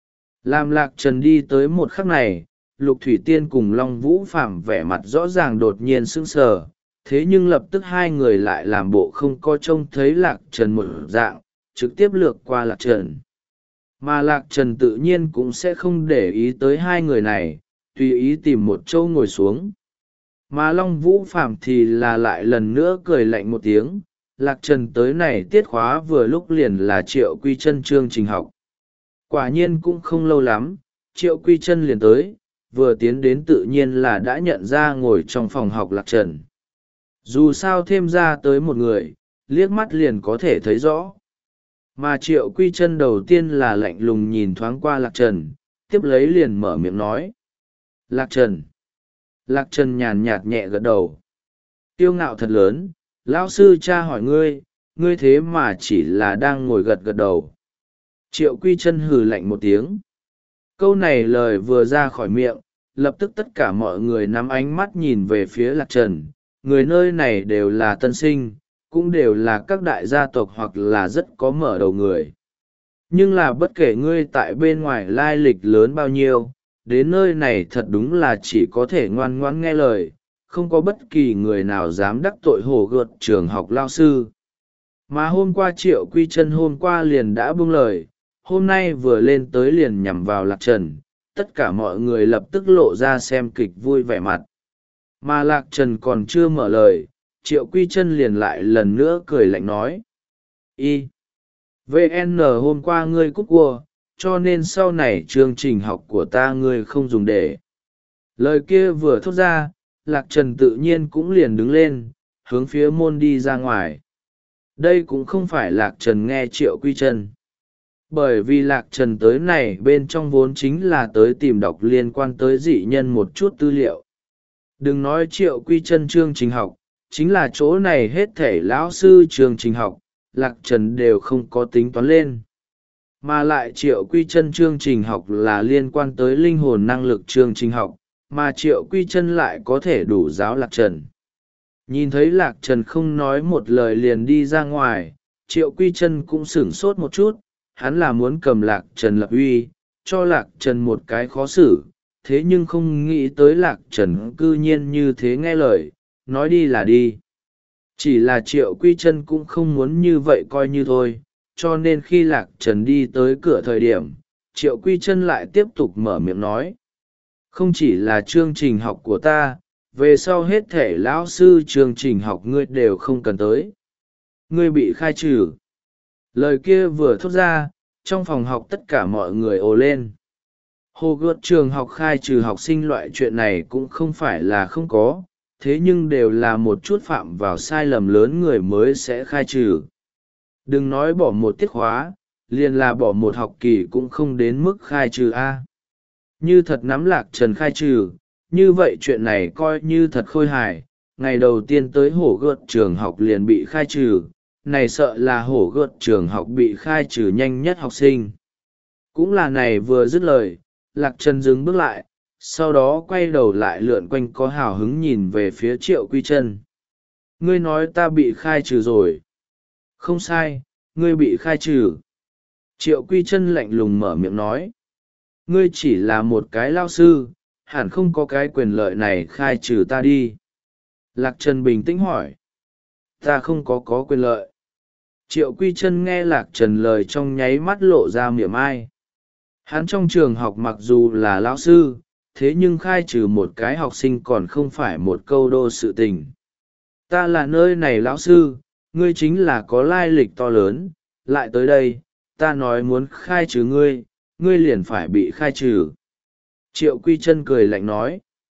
Làm Lạc Trần đi tới một khắc này, Lục Thủy Tiên cùng Long Vũ Phạm vẻ mặt rõ ràng đột nhiên sững sờ, thế nhưng lập tức hai người lại làm bộ không có trông thấy Lạc Trần một dạng, trực tiếp lược qua Lạc Trần. Mà Lạc Trần tự nhiên cũng sẽ không để ý tới hai người này, tùy ý tìm một chỗ ngồi xuống. Mà Long Vũ Phạm thì là lại lần nữa cười lạnh một tiếng, Lạc Trần tới này tiết khóa vừa lúc liền là Triệu Quy Chân chương trình học. Quả nhiên cũng không lâu lắm, Triệu Quy Chân liền tới, vừa tiến đến tự nhiên là đã nhận ra ngồi trong phòng học Lạc Trần. Dù sao thêm ra tới một người, liếc mắt liền có thể thấy rõ. Mà Triệu Quy Chân đầu tiên là lạnh lùng nhìn thoáng qua Lạc Trần, tiếp lấy liền mở miệng nói. Lạc Trần. Lạc Trần nhàn nhạt nhẹ gật đầu. Tiêu ngạo thật lớn, lão sư cha hỏi ngươi, ngươi thế mà chỉ là đang ngồi gật gật đầu. Triệu Quy Chân hừ lạnh một tiếng. Câu này lời vừa ra khỏi miệng, lập tức tất cả mọi người nắm ánh mắt nhìn về phía Lạc Trần. Người nơi này đều là tân sinh, cũng đều là các đại gia tộc hoặc là rất có mở đầu người. Nhưng là bất kể ngươi tại bên ngoài lai lịch lớn bao nhiêu, đến nơi này thật đúng là chỉ có thể ngoan ngoãn nghe lời, không có bất kỳ người nào dám đắc tội hổ gợt trường học lao sư. Mà hôm qua Triệu Quy Chân hôm qua liền đã buông lời, hôm nay vừa lên tới liền nhằm vào Lạc Trần, tất cả mọi người lập tức lộ ra xem kịch vui vẻ mặt. Mà Lạc Trần còn chưa mở lời, Triệu Quy Chân liền lại lần nữa cười lạnh nói. Y. vê en hôm qua ngươi cút cua, cho nên sau này chương trình học của ta ngươi không dùng để. Lời kia vừa thốt ra, Lạc Trần tự nhiên cũng liền đứng lên, hướng phía môn đi ra ngoài. Đây cũng không phải Lạc Trần nghe Triệu Quy Chân. Bởi vì Lạc Trần tới này bên trong vốn chính là tới tìm đọc liên quan tới dị nhân một chút tư liệu. Đừng nói Triệu Quy Chân chương trình học, chính là chỗ này hết thể lão sư chương trình học, Lạc Trần đều không có tính toán lên. Mà lại Triệu Quy Chân chương trình học là liên quan tới linh hồn năng lực chương trình học, mà Triệu Quy Chân lại có thể đủ giáo Lạc Trần. Nhìn thấy Lạc Trần không nói một lời liền đi ra ngoài, Triệu Quy Chân cũng sửng sốt một chút, hắn là muốn cầm Lạc Trần lập uy, cho Lạc Trần một cái khó xử, thế nhưng không nghĩ tới Lạc Trần cư nhiên như thế nghe lời, nói đi là đi. Chỉ là Triệu Quy Chân cũng không muốn như vậy coi như thôi, cho nên khi Lạc Trần đi tới cửa thời điểm, Triệu Quy Chân lại tiếp tục mở miệng nói. Không chỉ là chương trình học của ta, về sau hết thể lão sư chương trình học ngươi đều không cần tới. Ngươi bị khai trừ. Lời kia vừa thốt ra, trong phòng học tất cả mọi người ồ lên. Hồ gợt trường học khai trừ học sinh loại chuyện này cũng không phải là không có, thế nhưng đều là một chút phạm vào sai lầm lớn người mới sẽ khai trừ. Đừng nói bỏ một tiết khóa, liền là bỏ một học kỳ cũng không đến mức khai trừ a. Như thật nắm Lạc Trần khai trừ, như vậy chuyện này coi như thật khôi hài. Ngày đầu tiên tới hổ gợt trường học liền bị khai trừ, này sợ là hổ gợt trường học bị khai trừ nhanh nhất học sinh. Cũng là này vừa dứt lời, Lạc Trần dừng bước lại, sau đó quay đầu lại lượn quanh có hào hứng nhìn về phía Triệu Quy Chân. Ngươi nói ta bị khai trừ rồi. Không sai, ngươi bị khai trừ. Triệu Quy Chân lạnh lùng mở miệng nói. Ngươi chỉ là một cái lao sư, hẳn không có cái quyền lợi này khai trừ ta đi. Lạc Trần bình tĩnh hỏi. Ta không có có quyền lợi. Triệu Quy Chân nghe Lạc Trần lời trong nháy mắt lộ ra mỉa mai. Hắn trong trường học mặc dù là lão sư, thế nhưng khai trừ một cái học sinh còn không phải một câu đô sự tình. Ta là nơi này lão sư, ngươi chính là có lai lịch to lớn, lại tới đây, ta nói muốn khai trừ ngươi, ngươi liền phải bị khai trừ. Triệu Quy Chân cười lạnh nói.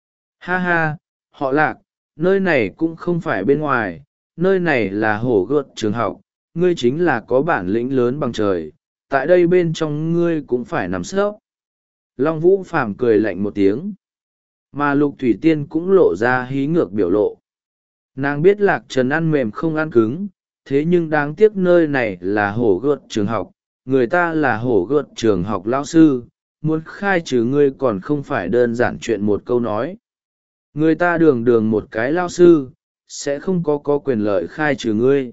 Ha ha, họ Lạc, nơi này cũng không phải bên ngoài, nơi này là hổ gợt trường học, ngươi chính là có bản lĩnh lớn bằng trời, tại đây bên trong ngươi cũng phải nằm sấp. Long Vũ Phàm cười lạnh một tiếng, mà Lục Thủy Tiên cũng lộ ra hí ngược biểu lộ. Nàng biết Lạc Trần ăn mềm không ăn cứng, thế nhưng đáng tiếc nơi này là hổ gợt trường học, người ta là hổ gợt trường học lão sư, muốn khai trừ ngươi còn không phải đơn giản chuyện một câu nói. Người ta đường đường một cái lao sư, sẽ không có có quyền lợi khai trừ ngươi.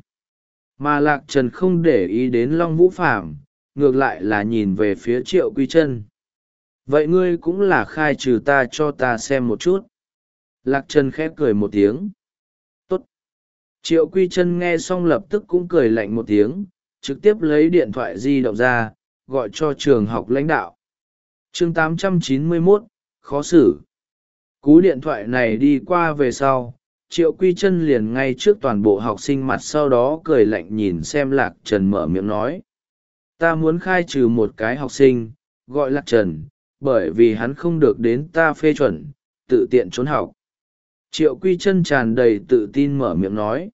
Mà Lạc Trần không để ý đến Long Vũ Phàm, ngược lại là nhìn về phía Triệu Quy Chân. Vậy ngươi cũng là khai trừ ta cho ta xem một chút. Lạc Trần khép cười một tiếng. Tốt. Triệu Quy Chân nghe xong lập tức cũng cười lạnh một tiếng, trực tiếp lấy điện thoại di động ra, gọi cho trường học lãnh đạo. Chương tám trăm chín mươi mốt, khó xử. Cú điện thoại này đi qua về sau, Triệu Quy Chân liền ngay trước toàn bộ học sinh mặt sau đó cười lạnh nhìn xem Lạc Trần mở miệng nói. Ta muốn khai trừ một cái học sinh, gọi Lạc Trần, bởi vì hắn không được đến ta phê chuẩn, tự tiện trốn học. Triệu Quy Chân tràn đầy tự tin mở miệng nói.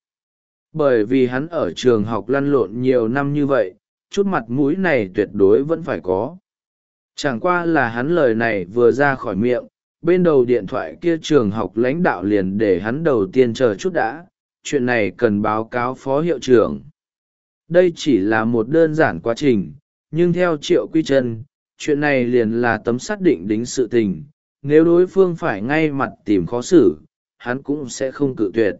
Bởi vì hắn ở trường học lăn lộn nhiều năm như vậy, chút mặt mũi này tuyệt đối vẫn phải có. Chẳng qua là hắn lời này vừa ra khỏi miệng, bên đầu điện thoại kia trường học lãnh đạo liền để hắn đầu tiên chờ chút đã, chuyện này cần báo cáo phó hiệu trưởng. Đây chỉ là một đơn giản quá trình, nhưng theo Triệu Quy Chân, chuyện này liền là tấm xác định đính sự tình, nếu đối phương phải ngay mặt tìm khó xử, hắn cũng sẽ không cự tuyệt.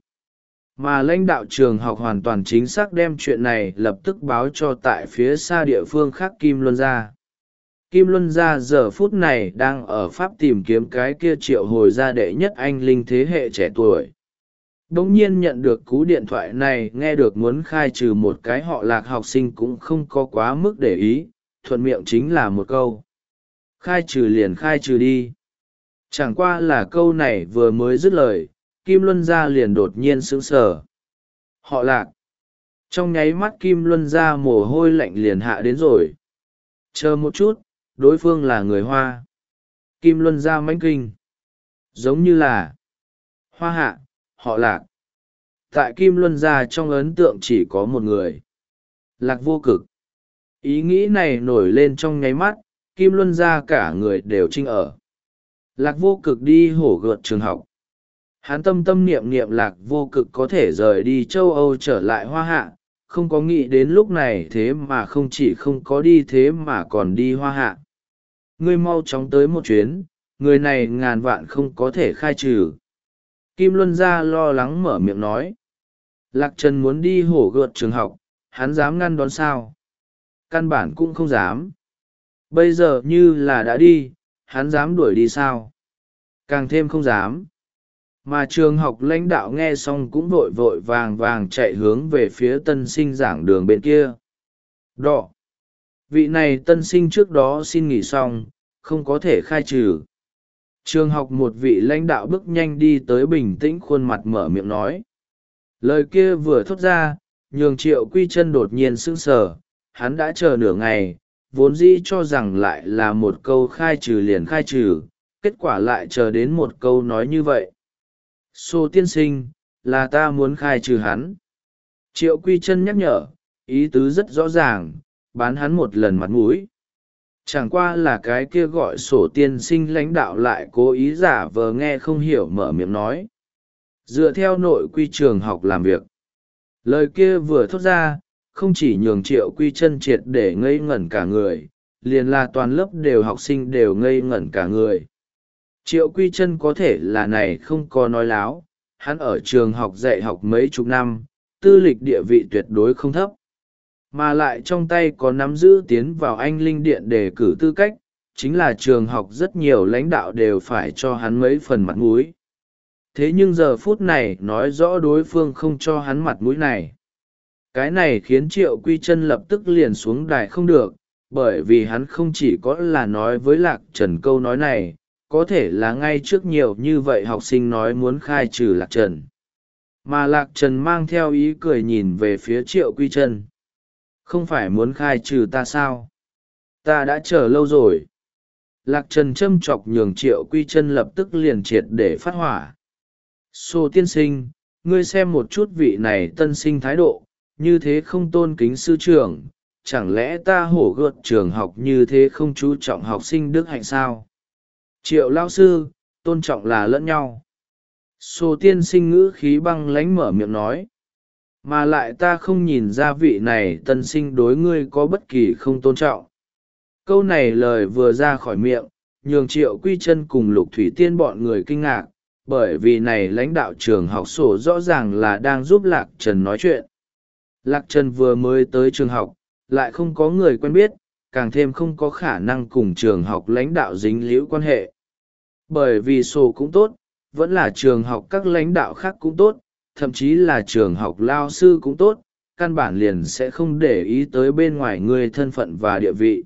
Mà lãnh đạo trường học hoàn toàn chính xác đem chuyện này lập tức báo cho tại phía xa địa phương khác Kim Luân Gia. Kim Luân Gia giờ phút này đang ở Pháp tìm kiếm cái kia triệu hồi gia đệ nhất anh linh thế hệ trẻ tuổi. Đống nhiên nhận được cú điện thoại này, nghe được muốn khai trừ một cái họ Lạc học sinh cũng không có quá mức để ý, thuận miệng chính là một câu. Khai trừ liền khai trừ đi. Chẳng qua là câu này vừa mới dứt lời, Kim Luân Gia liền đột nhiên sững sờ. Họ Lạc. Trong nháy mắt Kim Luân Gia mồ hôi lạnh liền hạ đến rồi. Chờ một chút, đối phương là người Hoa. Kim Luân Gia mãnh kinh. Giống như là Hoa Hạ, họ Lạc. Tại Kim Luân Gia trong ấn tượng chỉ có một người. Lạc Vô Cực. Ý nghĩ này nổi lên trong nháy mắt, Kim Luân Gia cả người đều trinh ở. Lạc Vô Cực đi hổ gợt trường học. Hắn tâm tâm niệm niệm Lạc Vô Cực có thể rời đi châu Âu trở lại Hoa Hạ, không có nghĩ đến lúc này thế mà không chỉ không có đi thế mà còn đi Hoa Hạ. Ngươi mau chóng tới một chuyến, người này ngàn vạn không có thể khai trừ. Kim Luân Gia lo lắng mở miệng nói. Lạc Trần muốn đi hổ gợt trường học, hắn dám ngăn đón sao? Căn bản cũng không dám. Bây giờ như là đã đi, hắn dám đuổi đi sao? Càng thêm không dám. Mà trường học lãnh đạo nghe xong cũng vội vội vàng vàng chạy hướng về phía tân sinh giảng đường bên kia. Đỏ. Vị này tân sinh trước đó xin nghỉ xong, không có thể khai trừ. Trường học một vị lãnh đạo bước nhanh đi tới bình tĩnh khuôn mặt mở miệng nói. Lời kia vừa thốt ra, nhường Triệu Quy Chân đột nhiên sững sờ, hắn đã chờ nửa ngày, vốn dĩ cho rằng lại là một câu khai trừ liền khai trừ, kết quả lại chờ đến một câu nói như vậy. Sô tiên sinh, là ta muốn khai trừ hắn. Triệu Quy Chân nhắc nhở, ý tứ rất rõ ràng, bán hắn một lần mặt mũi. Chẳng qua là cái kia gọi sổ tiên sinh lãnh đạo lại cố ý giả vờ nghe không hiểu mở miệng nói. Dựa theo nội quy trường học làm việc. Lời kia vừa thốt ra, không chỉ nhường Triệu Quy Chân triệt để ngây ngẩn cả người, liền là toàn lớp đều học sinh đều ngây ngẩn cả người. Triệu Quy Chân có thể là này không có nói láo, hắn ở trường học dạy học mấy chục năm, tư lịch địa vị tuyệt đối không thấp. Mà lại trong tay có nắm giữ tiến vào Anh Linh Điện đề cử tư cách, chính là trường học rất nhiều lãnh đạo đều phải cho hắn mấy phần mặt mũi. Thế nhưng giờ phút này nói rõ đối phương không cho hắn mặt mũi này. Cái này khiến Triệu Quy Chân lập tức liền xuống đài không được, bởi vì hắn không chỉ có là nói với Lạc Trần câu nói này, có thể là ngay trước nhiều như vậy học sinh nói muốn khai trừ Lạc Trần. Mà Lạc Trần mang theo ý cười nhìn về phía Triệu Quy Chân. Không phải muốn khai trừ ta sao? Ta đã chờ lâu rồi. Lạc Trần châm chọc nhường Triệu Quy Chân lập tức liền triệt để phát hỏa. Sô tiên sinh, ngươi xem một chút vị này tân sinh thái độ, như thế không tôn kính sư trưởng, chẳng lẽ ta hổ gợt trường học như thế không chú trọng học sinh đức hạnh sao? Triệu lao sư, tôn trọng là lẫn nhau. Sô tiên sinh ngữ khí băng lãnh mở miệng nói. Mà lại ta không nhìn ra vị này tân sinh đối ngươi có bất kỳ không tôn trọng. Câu này lời vừa ra khỏi miệng, nhường Triệu Quy Chân cùng Lục Thủy Tiên bọn người kinh ngạc, bởi vì này lãnh đạo trường học sổ rõ ràng là đang giúp Lạc Trần nói chuyện. Lạc Trần vừa mới tới trường học, lại không có người quen biết, càng thêm không có khả năng cùng trường học lãnh đạo dính líu quan hệ. Bởi vì sổ cũng tốt, vẫn là trường học các lãnh đạo khác cũng tốt, thậm chí là trường học lao sư cũng tốt, căn bản liền sẽ không để ý tới bên ngoài người thân phận và địa vị.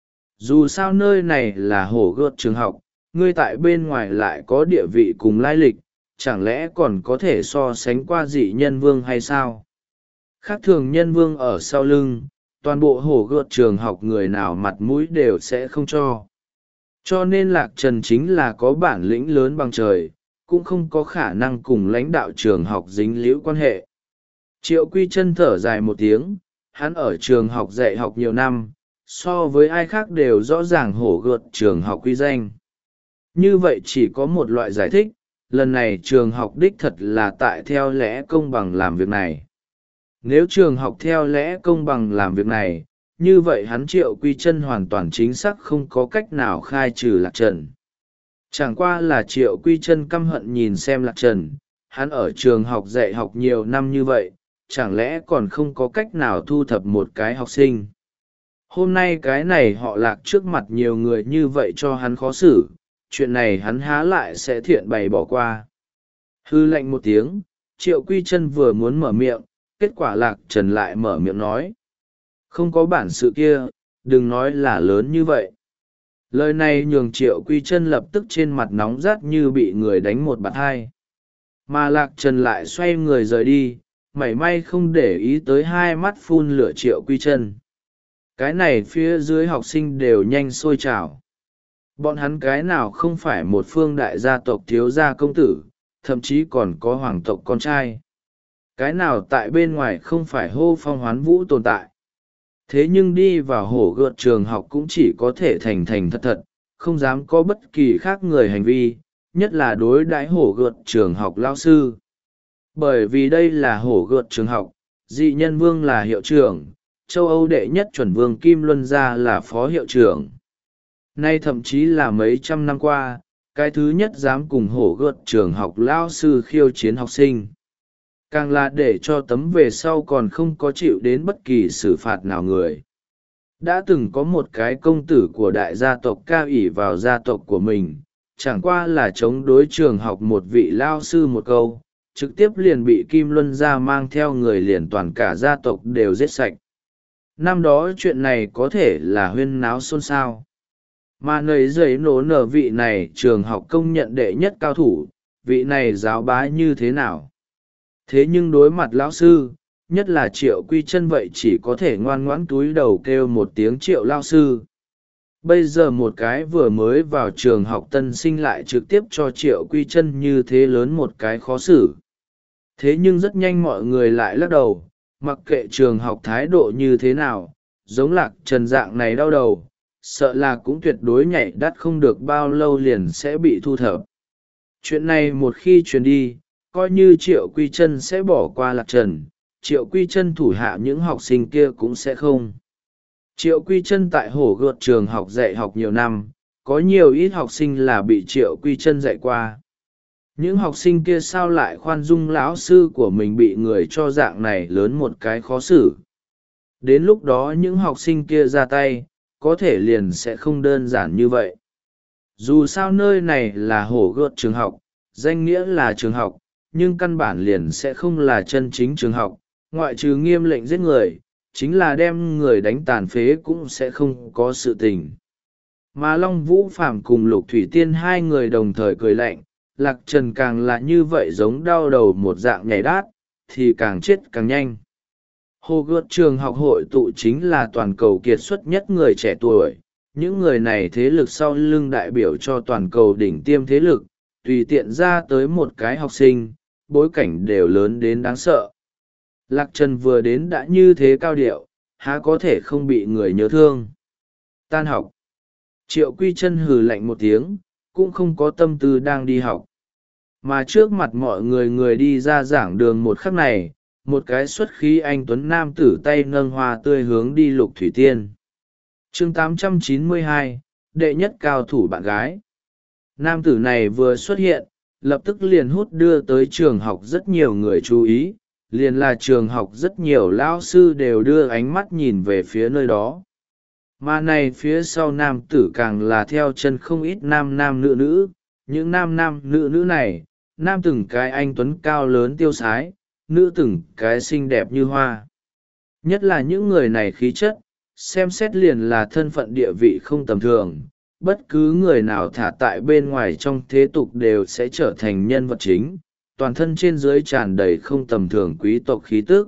Dù sao nơi này là hổ gợt trường học, ngươi tại bên ngoài lại có địa vị cùng lai lịch, chẳng lẽ còn có thể so sánh qua dị nhân vương hay sao? Khác thường nhân vương ở sau lưng, toàn bộ hổ gợt trường học người nào mặt mũi đều sẽ không cho. Cho nên Lạc Trần chính là có bản lĩnh lớn bằng trời, cũng không có khả năng cùng lãnh đạo trường học dính líu quan hệ. Triệu Quy Chân thở dài một tiếng, hắn ở trường học dạy học nhiều năm, so với ai khác đều rõ ràng hổ gợt trường học quy danh. Như vậy chỉ có một loại giải thích, lần này trường học đích thật là tại theo lẽ công bằng làm việc này. Nếu trường học theo lẽ công bằng làm việc này, như vậy hắn Triệu Quy Chân hoàn toàn chính xác không có cách nào khai trừ Lạc Trần. Chẳng qua là Triệu Quy Chân căm hận nhìn xem Lạc Trần, hắn ở trường học dạy học nhiều năm như vậy, chẳng lẽ còn không có cách nào thu thập một cái học sinh. Hôm nay cái này họ Lạc trước mặt nhiều người như vậy cho hắn khó xử, chuyện này hắn há lại sẽ thiện bày bỏ qua. Hư lệnh một tiếng, Triệu Quy Chân vừa muốn mở miệng, kết quả Lạc Trần lại mở miệng nói. Không có bản sự kia, đừng nói là lớn như vậy. Lời này nhường Triệu Quy Chân lập tức trên mặt nóng rát như bị người đánh một bạt hai. Mà Lạc Trần lại xoay người rời đi, mảy may không để ý tới hai mắt phun lửa Triệu Quy Chân. Cái này phía dưới học sinh đều nhanh sôi trào. Bọn hắn cái nào không phải một phương đại gia tộc thiếu gia công tử, thậm chí còn có hoàng tộc con trai. Cái nào tại bên ngoài không phải hô phong hoán vũ tồn tại. Thế nhưng đi vào hổ gợt trường học cũng chỉ có thể thành thành thật thật, không dám có bất kỳ khác người hành vi, nhất là đối đãi hổ gợt trường học lao sư. Bởi vì đây là hổ gợt trường học, dị nhân vương là hiệu trưởng, châu Âu đệ nhất chuẩn vương Kim Luân Gia là phó hiệu trưởng. Nay thậm chí là mấy trăm năm qua, cái thứ nhất dám cùng hổ gợt trường học lao sư khiêu chiến học sinh. Càng là để cho tấm về sau còn không có chịu đến bất kỳ xử phạt nào người. Đã từng có một cái công tử của đại gia tộc cao ỷ vào gia tộc của mình, chẳng qua là chống đối trường học một vị lao sư một câu, trực tiếp liền bị Kim Luân Gia mang theo người liền toàn cả gia tộc đều giết sạch. Năm đó chuyện này có thể là huyên náo xôn xao. Mà nầy giấy nổ nở vị này trường học công nhận đệ nhất cao thủ, vị này giáo bá như thế nào? Thế nhưng đối mặt lão sư, nhất là Triệu Quy Chân vậy chỉ có thể ngoan ngoãn túi đầu kêu một tiếng Triệu lao sư. Bây giờ một cái vừa mới vào trường học tân sinh lại trực tiếp cho Triệu Quy Chân như thế lớn một cái khó xử. Thế nhưng rất nhanh mọi người lại lắc đầu, mặc kệ trường học thái độ như thế nào, giống Lạc Trần dạng này đau đầu, sợ là cũng tuyệt đối nhảy đắt không được bao lâu liền sẽ bị thu thập. Chuyện này một khi truyền đi, coi như Triệu Quy Chân sẽ bỏ qua Lạc Trần, Triệu Quy Chân thủ hạ những học sinh kia cũng sẽ không. Triệu Quy Chân tại hổ gợt trường học dạy học nhiều năm, có nhiều ít học sinh là bị Triệu Quy Chân dạy qua. Những học sinh kia sao lại khoan dung lão sư của mình bị người cho dạng này lớn một cái khó xử. Đến lúc đó những học sinh kia ra tay, có thể liền sẽ không đơn giản như vậy. Dù sao nơi này là hổ gợt trường học, danh nghĩa là trường học, nhưng căn bản liền sẽ không là chân chính trường học, ngoại trừ nghiêm lệnh giết người, chính là đem người đánh tàn phế cũng sẽ không có sự tình. Mà Long Vũ Phàm cùng Lục Thủy Tiên hai người đồng thời cười lạnh, Lạc Trần càng là như vậy giống đau đầu một dạng nhảy đát, thì càng chết càng nhanh. Hồ gợt trường học hội tụ chính là toàn cầu kiệt xuất nhất người trẻ tuổi, những người này thế lực sau lưng đại biểu cho toàn cầu đỉnh tiêm thế lực, tùy tiện ra tới một cái học sinh, bối cảnh đều lớn đến đáng sợ. Lạc Trần vừa đến đã như thế cao điệu, há có thể không bị người nhớ thương. Tan học. Triệu Quy Chân hừ lạnh một tiếng, cũng không có tâm tư đang đi học. Mà trước mặt mọi người người đi ra giảng đường một khắc này, một cái xuất khí anh tuấn nam tử tay nâng hoa tươi hướng đi Lục Thủy Tiên. Chương tám trăm chín mươi hai, đệ nhất cao thủ bạn gái. Nam tử này vừa xuất hiện, lập tức liền hút đưa tới trường học rất nhiều người chú ý, liền là trường học rất nhiều lão sư đều đưa ánh mắt nhìn về phía nơi đó. Mà này phía sau nam tử càng là theo chân không ít nam nam nữ nữ, những nam nam nữ nữ này, nam từng cái anh tuấn cao lớn tiêu sái, nữ từng cái xinh đẹp như hoa. Nhất là những người này khí chất, xem xét liền là thân phận địa vị không tầm thường, bất cứ người nào thả tại bên ngoài trong thế tục đều sẽ trở thành nhân vật chính, toàn thân trên dưới tràn đầy không tầm thường quý tộc khí tức.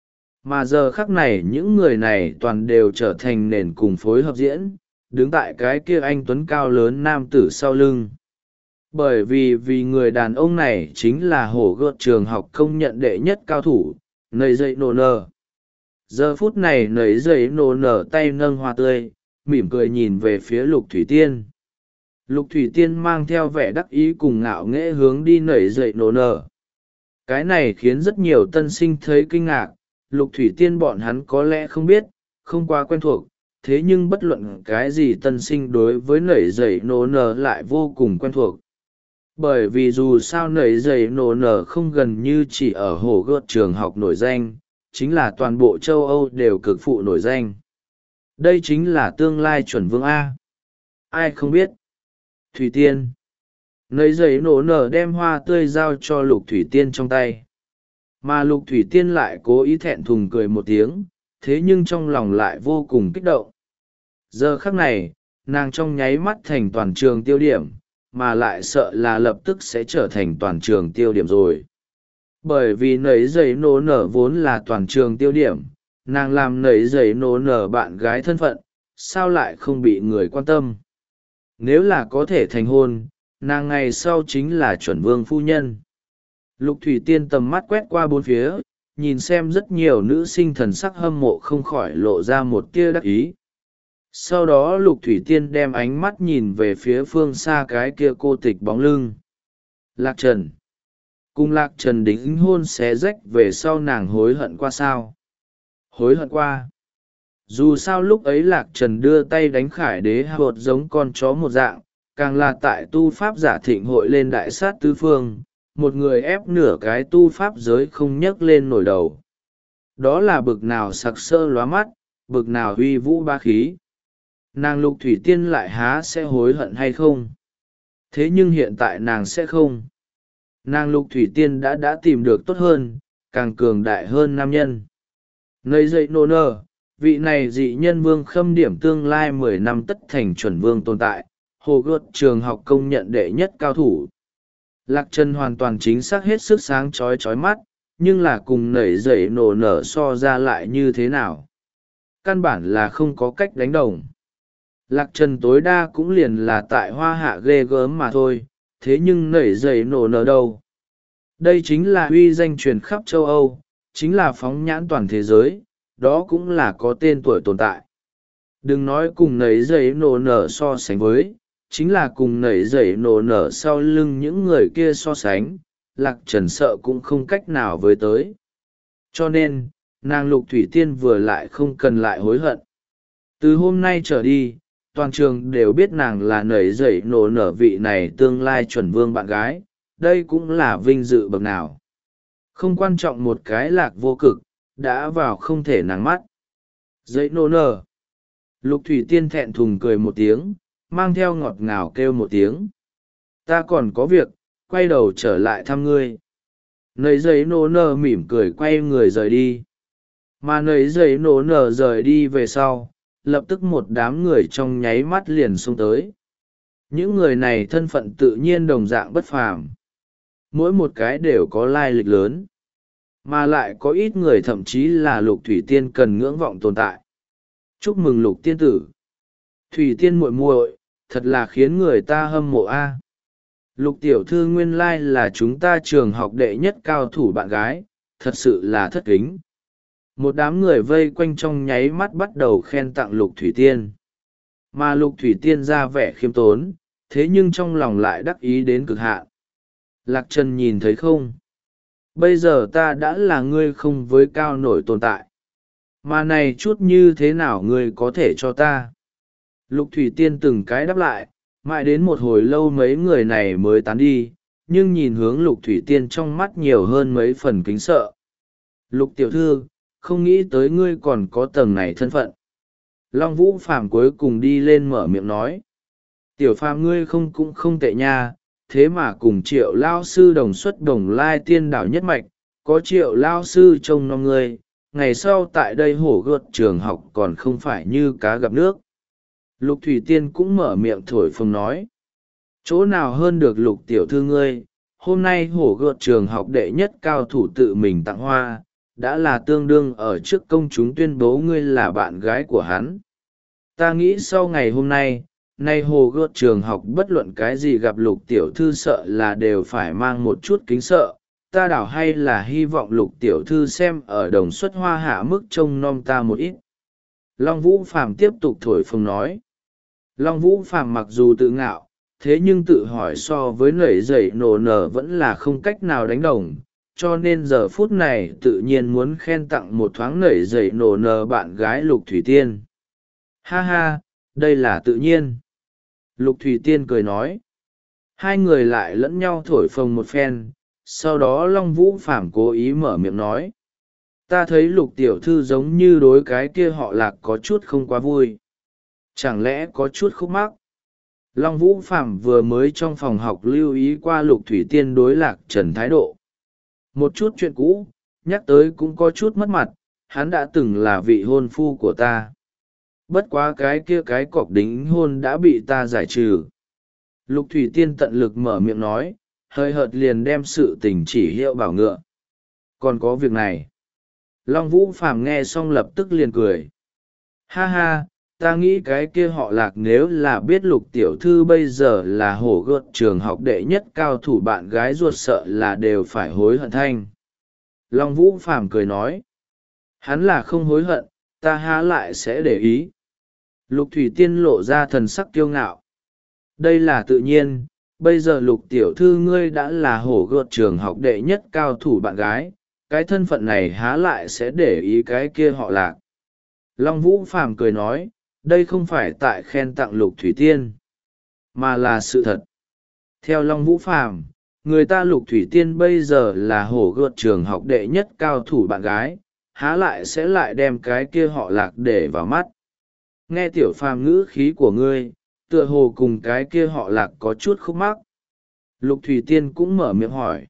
Mà giờ khắc này những người này toàn đều trở thành nền cùng phối hợp diễn, đứng tại cái kia anh tuấn cao lớn nam tử sau lưng. Bởi vì vì người đàn ông này chính là hổ gợt trường học công nhận đệ nhất cao thủ, nầy dậy nổ nở. Giờ phút này nầy dậy nổ nở tay nâng hoa tươi, mỉm cười nhìn về phía Lục Thủy Tiên. Lục Thủy Tiên mang theo vẻ đắc ý cùng ngạo nghễ hướng đi nảy dậy nổ nở. Cái này khiến rất nhiều tân sinh thấy kinh ngạc, Lục Thủy Tiên bọn hắn có lẽ không biết, không quá quen thuộc, thế nhưng bất luận cái gì tân sinh đối với nảy dậy nổ nở lại vô cùng quen thuộc. Bởi vì dù sao nảy dậy nổ nở không gần như chỉ ở hổ gợt trường học nổi danh, chính là toàn bộ châu Âu đều cực phụ nổi danh. Đây chính là tương lai chuẩn vương A. Ai không biết? Thủy Tiên. Nấy giấy nổ nở đem hoa tươi giao cho Lục Thủy Tiên trong tay. Mà Lục Thủy Tiên lại cố ý thẹn thùng cười một tiếng, thế nhưng trong lòng lại vô cùng kích động. Giờ khắc này, nàng trong nháy mắt thành toàn trường tiêu điểm, mà lại sợ là lập tức sẽ trở thành toàn trường tiêu điểm rồi. Bởi vì nấy giấy nổ nở vốn là toàn trường tiêu điểm, nàng làm nấy giấy nổ nở bạn gái thân phận, sao lại không bị người quan tâm. Nếu là có thể thành hôn, nàng ngày sau chính là chuẩn vương phu nhân. Lục Thủy Tiên tầm mắt quét qua bốn phía, nhìn xem rất nhiều nữ sinh thần sắc hâm mộ không khỏi lộ ra một tia đắc ý. Sau đó Lục Thủy Tiên đem ánh mắt nhìn về phía phương xa cái kia cô tịch bóng lưng. Lạc Trần. Cùng Lạc Trần đính hôn xé rách về sau nàng hối hận qua sao? Hối hận qua. Dù sao lúc ấy Lạc Trần đưa tay đánh Khải Đế hột giống con chó một dạng, càng là tại tu pháp giả thịnh hội lên đại sát tứ phương, một người ép nửa cái tu pháp giới không nhấc lên nổi đầu. Đó là bực nào sặc sỡ lóa mắt, bực nào uy vũ ba khí. Nàng Lục Thủy Tiên lại há sẽ hối hận hay không? Thế nhưng hiện tại nàng sẽ không. Nàng Lục Thủy Tiên đã đã tìm được tốt hơn, càng cường đại hơn nam nhân. Nơi dậy nô nơ, vị này dị nhân vương khâm điểm tương lai mười năm tất thành chuẩn vương tồn tại, hồ gợt trường học công nhận đệ nhất cao thủ. Lạc Trần hoàn toàn chính xác hết sức sáng chói chói mắt, nhưng là cùng nảy dậy nổ nở so ra lại như thế nào? Căn bản là không có cách đánh đồng. Lạc trần tối đa cũng liền là tại hoa hạ ghê gớm mà thôi, thế nhưng nảy dậy nổ nở đâu? Đây chính là uy danh truyền khắp châu Âu, chính là phóng nhãn toàn thế giới, đó cũng là có tên tuổi tồn tại. Đừng nói cùng nảy dậy nổ nở so sánh với, chính là cùng nảy dậy nổ nở sau lưng những người kia so sánh, Lạc Trần sợ cũng không cách nào với tới. Cho nên, nàng Lục Thủy Tiên vừa lại không cần lại hối hận. Từ hôm nay trở đi, toàn trường đều biết nàng là nảy dậy nổ nở vị này tương lai chuẩn vương bạn gái, đây cũng là vinh dự bậc nào. Không quan trọng một cái lạc vô cực, đã vào không thể nắng mắt. Dậy nổ nở. Lục Thủy Tiên thẹn thùng cười một tiếng, mang theo ngọt ngào kêu một tiếng. Ta còn có việc, quay đầu trở lại thăm ngươi. Nấy giấy nổ nở mỉm cười quay người rời đi. Mà nấy giấy nổ nở rời đi về sau, lập tức một đám người trong nháy mắt liền xông tới. Những người này thân phận tự nhiên đồng dạng bất phàm. Mỗi một cái đều có lai lịch lớn. Mà lại có ít người thậm chí là Lục Thủy Tiên cần ngưỡng vọng tồn tại. Chúc mừng Lục tiên tử. Thủy Tiên muội muội, thật là khiến người ta hâm mộ a. Lục tiểu thư nguyên lai là chúng ta trường học đệ nhất cao thủ bạn gái, thật sự là thất kính. Một đám người vây quanh trong nháy mắt bắt đầu khen tặng Lục Thủy Tiên. Mà Lục Thủy Tiên ra vẻ khiêm tốn, thế nhưng trong lòng lại đắc ý đến cực hạn. Lạc Trần nhìn thấy không? Bây giờ ta đã là ngươi không với cao nổi tồn tại. Mà này chút như thế nào ngươi có thể cho ta? Lục Thủy Tiên từng cái đáp lại, mãi đến một hồi lâu mấy người này mới tán đi, nhưng nhìn hướng Lục Thủy Tiên trong mắt nhiều hơn mấy phần kính sợ. Lục tiểu thư, không nghĩ tới ngươi còn có tầng này thân phận. Long Vũ Phàm cuối cùng đi lên mở miệng nói. Tiểu Phàm ngươi không cũng không tệ nha, thế mà cùng Triệu lao sư đồng xuất đồng lai tiên đảo nhất mạch, có Triệu lao sư trông nom ngươi, ngày sau tại đây hổ gợt trường học còn không phải như cá gặp nước. Lục Thủy Tiên cũng mở miệng thổi phồng nói. Chỗ nào hơn được Lục tiểu thư ngươi, hôm nay hổ gợt trường học đệ nhất cao thủ tự mình tặng hoa, đã là tương đương ở trước công chúng tuyên bố ngươi là bạn gái của hắn. Ta nghĩ sau ngày hôm nay, nay hồ gợt trường học bất luận cái gì gặp Lục tiểu thư sợ là đều phải mang một chút kính sợ, ta đảo hay là hy vọng Lục tiểu thư xem ở đồng xuất hoa hạ mức trông nom ta một ít. Long Vũ Phàm tiếp tục thổi phồng nói. Long Vũ Phàm mặc dù tự ngạo, thế nhưng tự hỏi so với nảy dậy nổ nở vẫn là không cách nào đánh đồng, cho nên giờ phút này tự nhiên muốn khen tặng một thoáng nảy dậy nổ nở bạn gái Lục Thủy Tiên. Ha ha, đây là tự nhiên. Lục Thủy Tiên cười nói. Hai người lại lẫn nhau thổi phồng một phen, sau đó Long Vũ Phàm cố ý mở miệng nói. Ta thấy Lục tiểu thư giống như đối cái kia họ Lạc có chút không quá vui. Chẳng lẽ có chút khúc mắc? Long Vũ Phàm vừa mới trong phòng học lưu ý qua Lục Thủy Tiên đối Lạc Trần thái độ. Một chút chuyện cũ, nhắc tới cũng có chút mất mặt, hắn đã từng là vị hôn phu của ta. Bất quá cái kia cái cọc đính hôn đã bị ta giải trừ. Lục Thủy Tiên tận lực mở miệng nói, hơi hợt liền đem sự tình chỉ hiệu bảo ngựa. Còn có việc này. Long Vũ Phàm nghe xong lập tức liền cười. Ha ha, ta nghĩ cái kia họ Lạc nếu là biết Lục tiểu thư bây giờ là hổ gợt trường học đệ nhất cao thủ bạn gái ruột sợ là đều phải hối hận thanh. Long Vũ Phàm cười nói. Hắn là không hối hận, ta há lại sẽ để ý. Lục Thủy Tiên lộ ra thần sắc kiêu ngạo. Đây là tự nhiên, bây giờ Lục tiểu thư ngươi đã là hổ gợt trường học đệ nhất cao thủ bạn gái, cái thân phận này há lại sẽ để ý cái kia họ Lạc. Long Vũ Phàm cười nói, đây không phải tại khen tặng Lục Thủy Tiên, mà là sự thật. Theo Long Vũ Phàm, người ta Lục Thủy Tiên bây giờ là hổ gợt trường học đệ nhất cao thủ bạn gái, há lại sẽ lại đem cái kia họ Lạc để vào mắt. Nghe tiểu Phàm ngữ khí của ngươi, tựa hồ cùng cái kia họ Lạc có chút khúc mắc. Lục Thủy Tiên cũng mở miệng hỏi.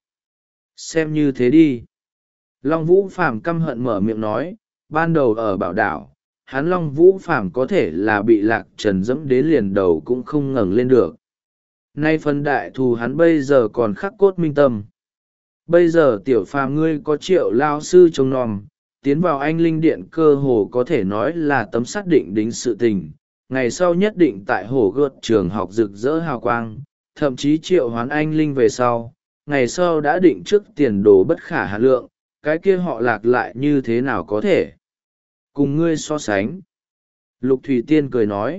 Xem như thế đi. Long Vũ Phàm căm hận mở miệng nói, ban đầu ở Bảo Đảo, hắn Long Vũ Phàm có thể là bị Lạc Trần dẫm đến liền đầu cũng không ngẩng lên được. Nay phần đại thù hắn bây giờ còn khắc cốt minh tâm. Bây giờ tiểu phàm ngươi có triệu lao sư trông nom, tiến vào anh linh điện cơ hồ có thể nói là tấm xác định đính sự tình, ngày sau nhất định tại hồ gợt trường học rực rỡ hào quang, thậm chí triệu hoán anh linh về sau, ngày sau đã định trước tiền đồ bất khả hà lượng, cái kia họ lạc lại như thế nào có thể cùng ngươi so sánh. Lục Thủy Tiên cười nói,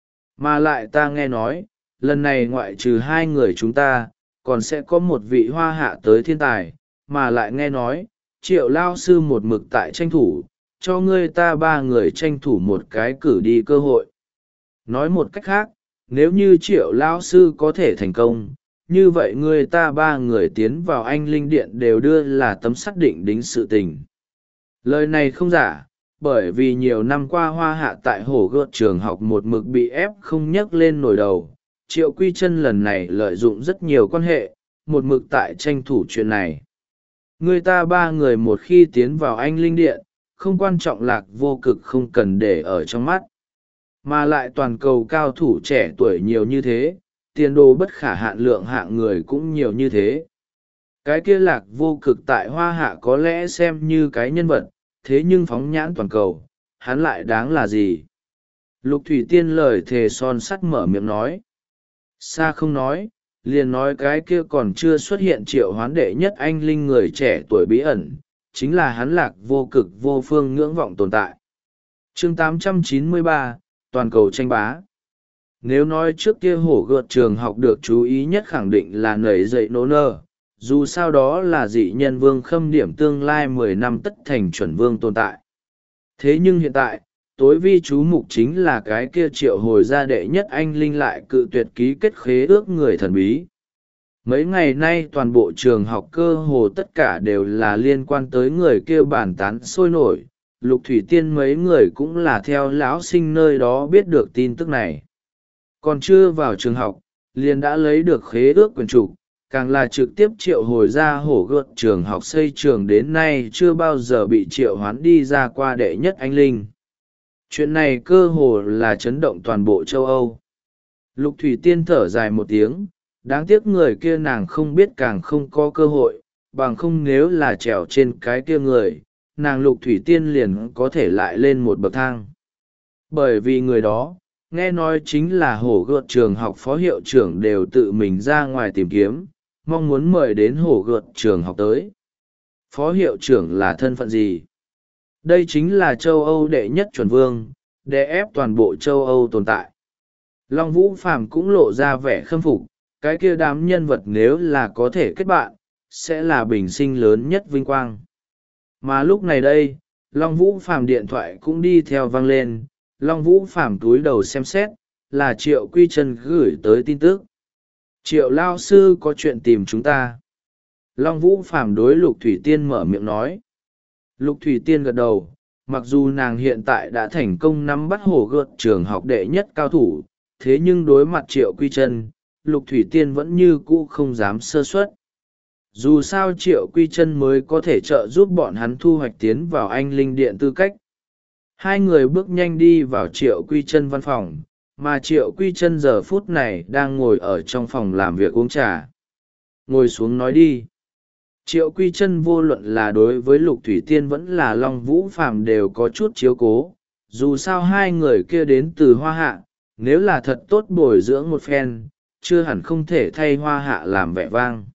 mà lại ta nghe nói, lần này ngoại trừ hai người chúng ta, còn sẽ có một vị hoa hạ tới thiên tài, mà lại nghe nói, triệu lao sư một mực tại tranh thủ, cho ngươi ta ba người tranh thủ một cái cử đi cơ hội. Nói một cách khác, nếu như triệu lao sư có thể thành công, như vậy ngươi ta ba người tiến vào anh linh điện đều đưa là tấm xác định đính sự tình. Lời này không giả, bởi vì nhiều năm qua hoa hạ tại hồ gợt trường học một mực bị ép không nhấc lên nổi đầu, triệu quy chân lần này lợi dụng rất nhiều quan hệ, một mực tại tranh thủ chuyện này. Người ta ba người một khi tiến vào anh linh điện, không quan trọng lạc vô cực không cần để ở trong mắt. Mà lại toàn cầu cao thủ trẻ tuổi nhiều như thế, tiền đồ bất khả hạn lượng hạng người cũng nhiều như thế. Cái kia lạc vô cực tại hoa hạ có lẽ xem như cái nhân vật, thế nhưng phóng nhãn toàn cầu, hắn lại đáng là gì? Lục Thủy Tiên lời thề son sắt mở miệng nói. Xa không nói, liền nói cái kia còn chưa xuất hiện triệu hoán đệ nhất anh linh người trẻ tuổi bí ẩn, chính là hắn lạc vô cực vô phương ngưỡng vọng tồn tại. Chương tám trăm chín mươi ba, toàn cầu tranh bá. Nếu nói trước kia hổ gợt trường học được chú ý nhất khẳng định là nảy dậy nô nơ, dù sao đó là dị nhân vương khâm điểm tương lai mười năm tất thành chuẩn vương tồn tại. Thế nhưng hiện tại, tối vi chú mục chính là cái kia triệu hồi gia đệ nhất anh linh lại cự tuyệt ký kết khế ước người thần bí. Mấy ngày nay toàn bộ trường học cơ hồ tất cả đều là liên quan tới người kia bàn tán sôi nổi, Lục Thủy Tiên mấy người cũng là theo lão sinh nơi đó biết được tin tức này. Còn chưa vào trường học, liền đã lấy được khế ước quyền trục, càng là trực tiếp triệu hồi ra hổ gợt trường học xây trường đến nay chưa bao giờ bị triệu hoán đi ra qua đệ nhất anh linh. Chuyện này cơ hồ là chấn động toàn bộ châu Âu. Lục Thủy Tiên thở dài một tiếng, đáng tiếc người kia nàng không biết càng không có cơ hội, bằng không nếu là trèo trên cái kia người, nàng Lục Thủy Tiên liền có thể lại lên một bậc thang. Bởi vì người đó, nghe nói chính là hổ gợt trường học phó hiệu trưởng đều tự mình ra ngoài tìm kiếm, mong muốn mời đến hổ gợt trường học tới. Phó hiệu trưởng là thân phận gì? Đây chính là châu Âu đệ nhất chuẩn vương, đè ép toàn bộ châu Âu tồn tại. Long Vũ Phàm cũng lộ ra vẻ khâm phục, cái kia đám nhân vật nếu là có thể kết bạn, sẽ là bình sinh lớn nhất vinh quang. Mà lúc này đây, Long Vũ Phàm điện thoại cũng đi theo vang lên, Long Vũ Phàm túi đầu xem xét, là Triệu Quy Chân gửi tới tin tức. Triệu lao sư có chuyện tìm chúng ta. Long Vũ Phàm đối Lục Thủy Tiên mở miệng nói. Lục Thủy Tiên gật đầu, mặc dù nàng hiện tại đã thành công nắm bắt hổ gợt trường học đệ nhất cao thủ, thế nhưng đối mặt Triệu Quy Chân, Lục Thủy Tiên vẫn như cũ không dám sơ suất. Dù sao Triệu Quy Chân mới có thể trợ giúp bọn hắn thu hoạch tiến vào anh linh điện tư cách. Hai người bước nhanh đi vào Triệu Quy Chân văn phòng, mà Triệu Quy Chân giờ phút này đang ngồi ở trong phòng làm việc uống trà. Ngồi xuống nói đi. Triệu Quy Chân vô luận là đối với Lục Thủy Tiên vẫn là Long Vũ Phàm đều có chút chiếu cố, dù sao hai người kia đến từ Hoa Hạ, nếu là thật tốt bồi dưỡng một phen, chưa hẳn không thể thay Hoa Hạ làm vẻ vang.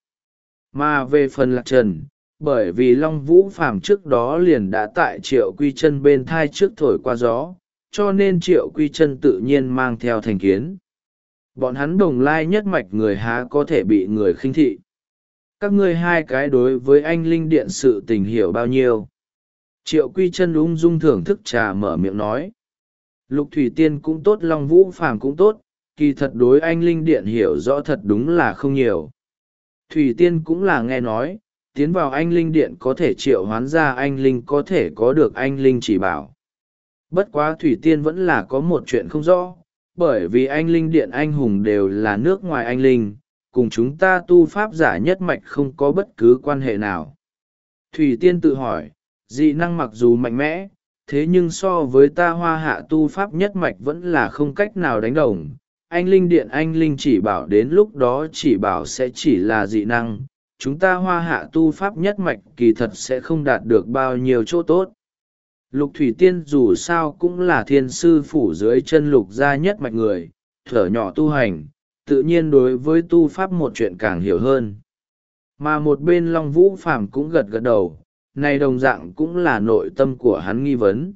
Mà về phần Lạc Trần, bởi vì Long Vũ Phàm trước đó liền đã tại Triệu Quy Chân bên thai trước thổi qua gió, cho nên Triệu Quy Chân tự nhiên mang theo thành kiến. Bọn hắn đồng lai nhất mạch người há có thể bị người khinh thị. Các ngươi hai cái đối với anh linh điện sự tình hiểu bao nhiêu? Triệu Quy Chân ung dung thưởng thức trà mở miệng nói. Lục Thủy Tiên cũng tốt, Long Vũ Phàm cũng tốt, kỳ thật đối anh linh điện hiểu rõ thật đúng là không nhiều. Thủy Tiên cũng là nghe nói, tiến vào anh linh điện có thể triệu hoán ra anh linh, có thể có được anh linh chỉ bảo. Bất quá Thủy Tiên vẫn là có một chuyện không rõ, bởi vì anh linh điện anh hùng đều là nước ngoài anh linh, cùng chúng ta tu pháp giả nhất mạch không có bất cứ quan hệ nào. Thủy Tiên tự hỏi, dị năng mặc dù mạnh mẽ, thế nhưng so với ta Hoa Hạ tu pháp nhất mạch vẫn là không cách nào đánh đồng. Anh linh điện anh linh chỉ bảo đến lúc đó chỉ bảo sẽ chỉ là dị năng, chúng ta hoa hạ tu pháp nhất mạch kỳ thật sẽ không đạt được bao nhiêu chỗ tốt. Lục Thủy Tiên dù sao cũng là thiên sư phủ dưới chân lục gia nhất mạch người, thở nhỏ tu hành, tự nhiên đối với tu pháp một chuyện càng hiểu hơn. Mà một bên Long Vũ Phàm cũng gật gật đầu, này đồng dạng cũng là nội tâm của hắn nghi vấn.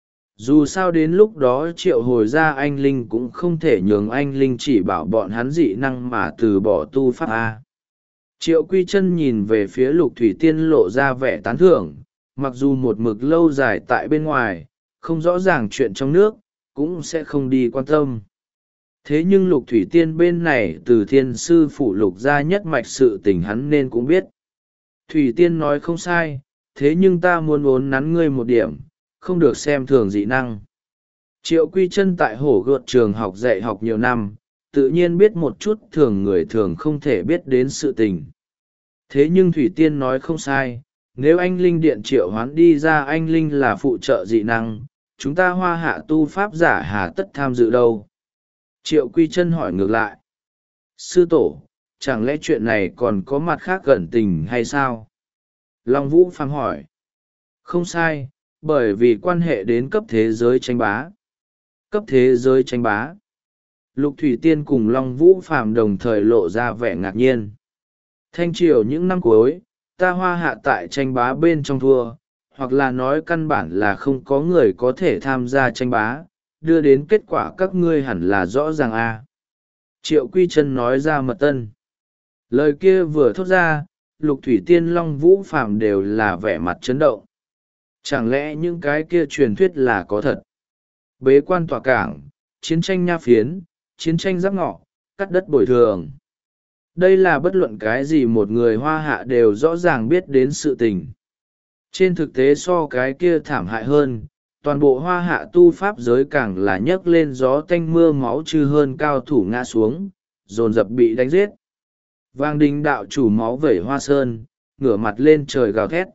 Dù sao đến lúc đó triệu hồi ra anh Linh cũng không thể nhường anh Linh chỉ bảo bọn hắn dị năng mà từ bỏ tu pháp A. Triệu Quy Chân nhìn về phía Lục Thủy Tiên lộ ra vẻ tán thưởng, mặc dù một mực lâu dài tại bên ngoài, không rõ ràng chuyện trong nước, cũng sẽ không đi quan tâm. Thế nhưng Lục Thủy Tiên bên này từ thiên sư phụ Lục gia nhất mạch sự tình hắn nên cũng biết. Thủy Tiên nói không sai, thế nhưng ta muốn uốn nắn ngươi một điểm, không được xem thường dị năng. Triệu Quy Chân tại hổ gợt trường học dạy học nhiều năm, tự nhiên biết một chút thường người thường không thể biết đến sự tình. Thế nhưng Thủy Tiên nói không sai, nếu anh Linh Điện triệu hoán đi ra anh Linh là phụ trợ dị năng, chúng ta hoa hạ tu pháp giả hà tất tham dự đâu. Triệu Quy Chân hỏi ngược lại. Sư tổ, chẳng lẽ chuyện này còn có mặt khác gần tình hay sao? Long Vũ Phàm hỏi. Không sai, bởi vì quan hệ đến cấp thế giới tranh bá. Cấp thế giới tranh bá. Lục Thủy Tiên cùng Long Vũ Phàm đồng thời lộ ra vẻ ngạc nhiên. Thanh triều những năm cuối, ta hoa hạ tại tranh bá bên trong thua, hoặc là nói căn bản là không có người có thể tham gia tranh bá, đưa đến kết quả các ngươi hẳn là rõ ràng a. Triệu Quy Chân nói ra mật tân. Lời kia vừa thốt ra, Lục Thủy Tiên Long Vũ Phàm đều là vẻ mặt chấn động. Chẳng lẽ những cái kia truyền thuyết là có thật? Bế quan tỏa cảng, chiến tranh nha phiến, chiến tranh giáp ngọ, cắt đất bồi thường. Đây là bất luận cái gì một người hoa hạ đều rõ ràng biết đến sự tình. Trên thực tế so cái kia thảm hại hơn, toàn bộ hoa hạ tu pháp giới càng là nhấc lên gió tanh mưa máu chư hơn cao thủ ngã xuống, dồn dập bị đánh giết. Vang Đình đạo chủ máu vẩy hoa sơn, ngửa mặt lên trời gào thét.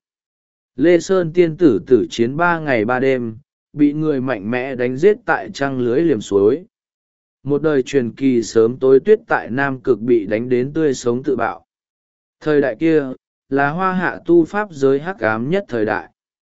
Lê Sơn tiên tử tử chiến ba ngày ba đêm, bị người mạnh mẽ đánh giết tại trăng lưới liềm suối. Một đời truyền kỳ sớm tối tuyết tại Nam Cực bị đánh đến tươi sống tự bạo. Thời đại kia, là hoa hạ tu pháp giới hắc ám nhất thời đại.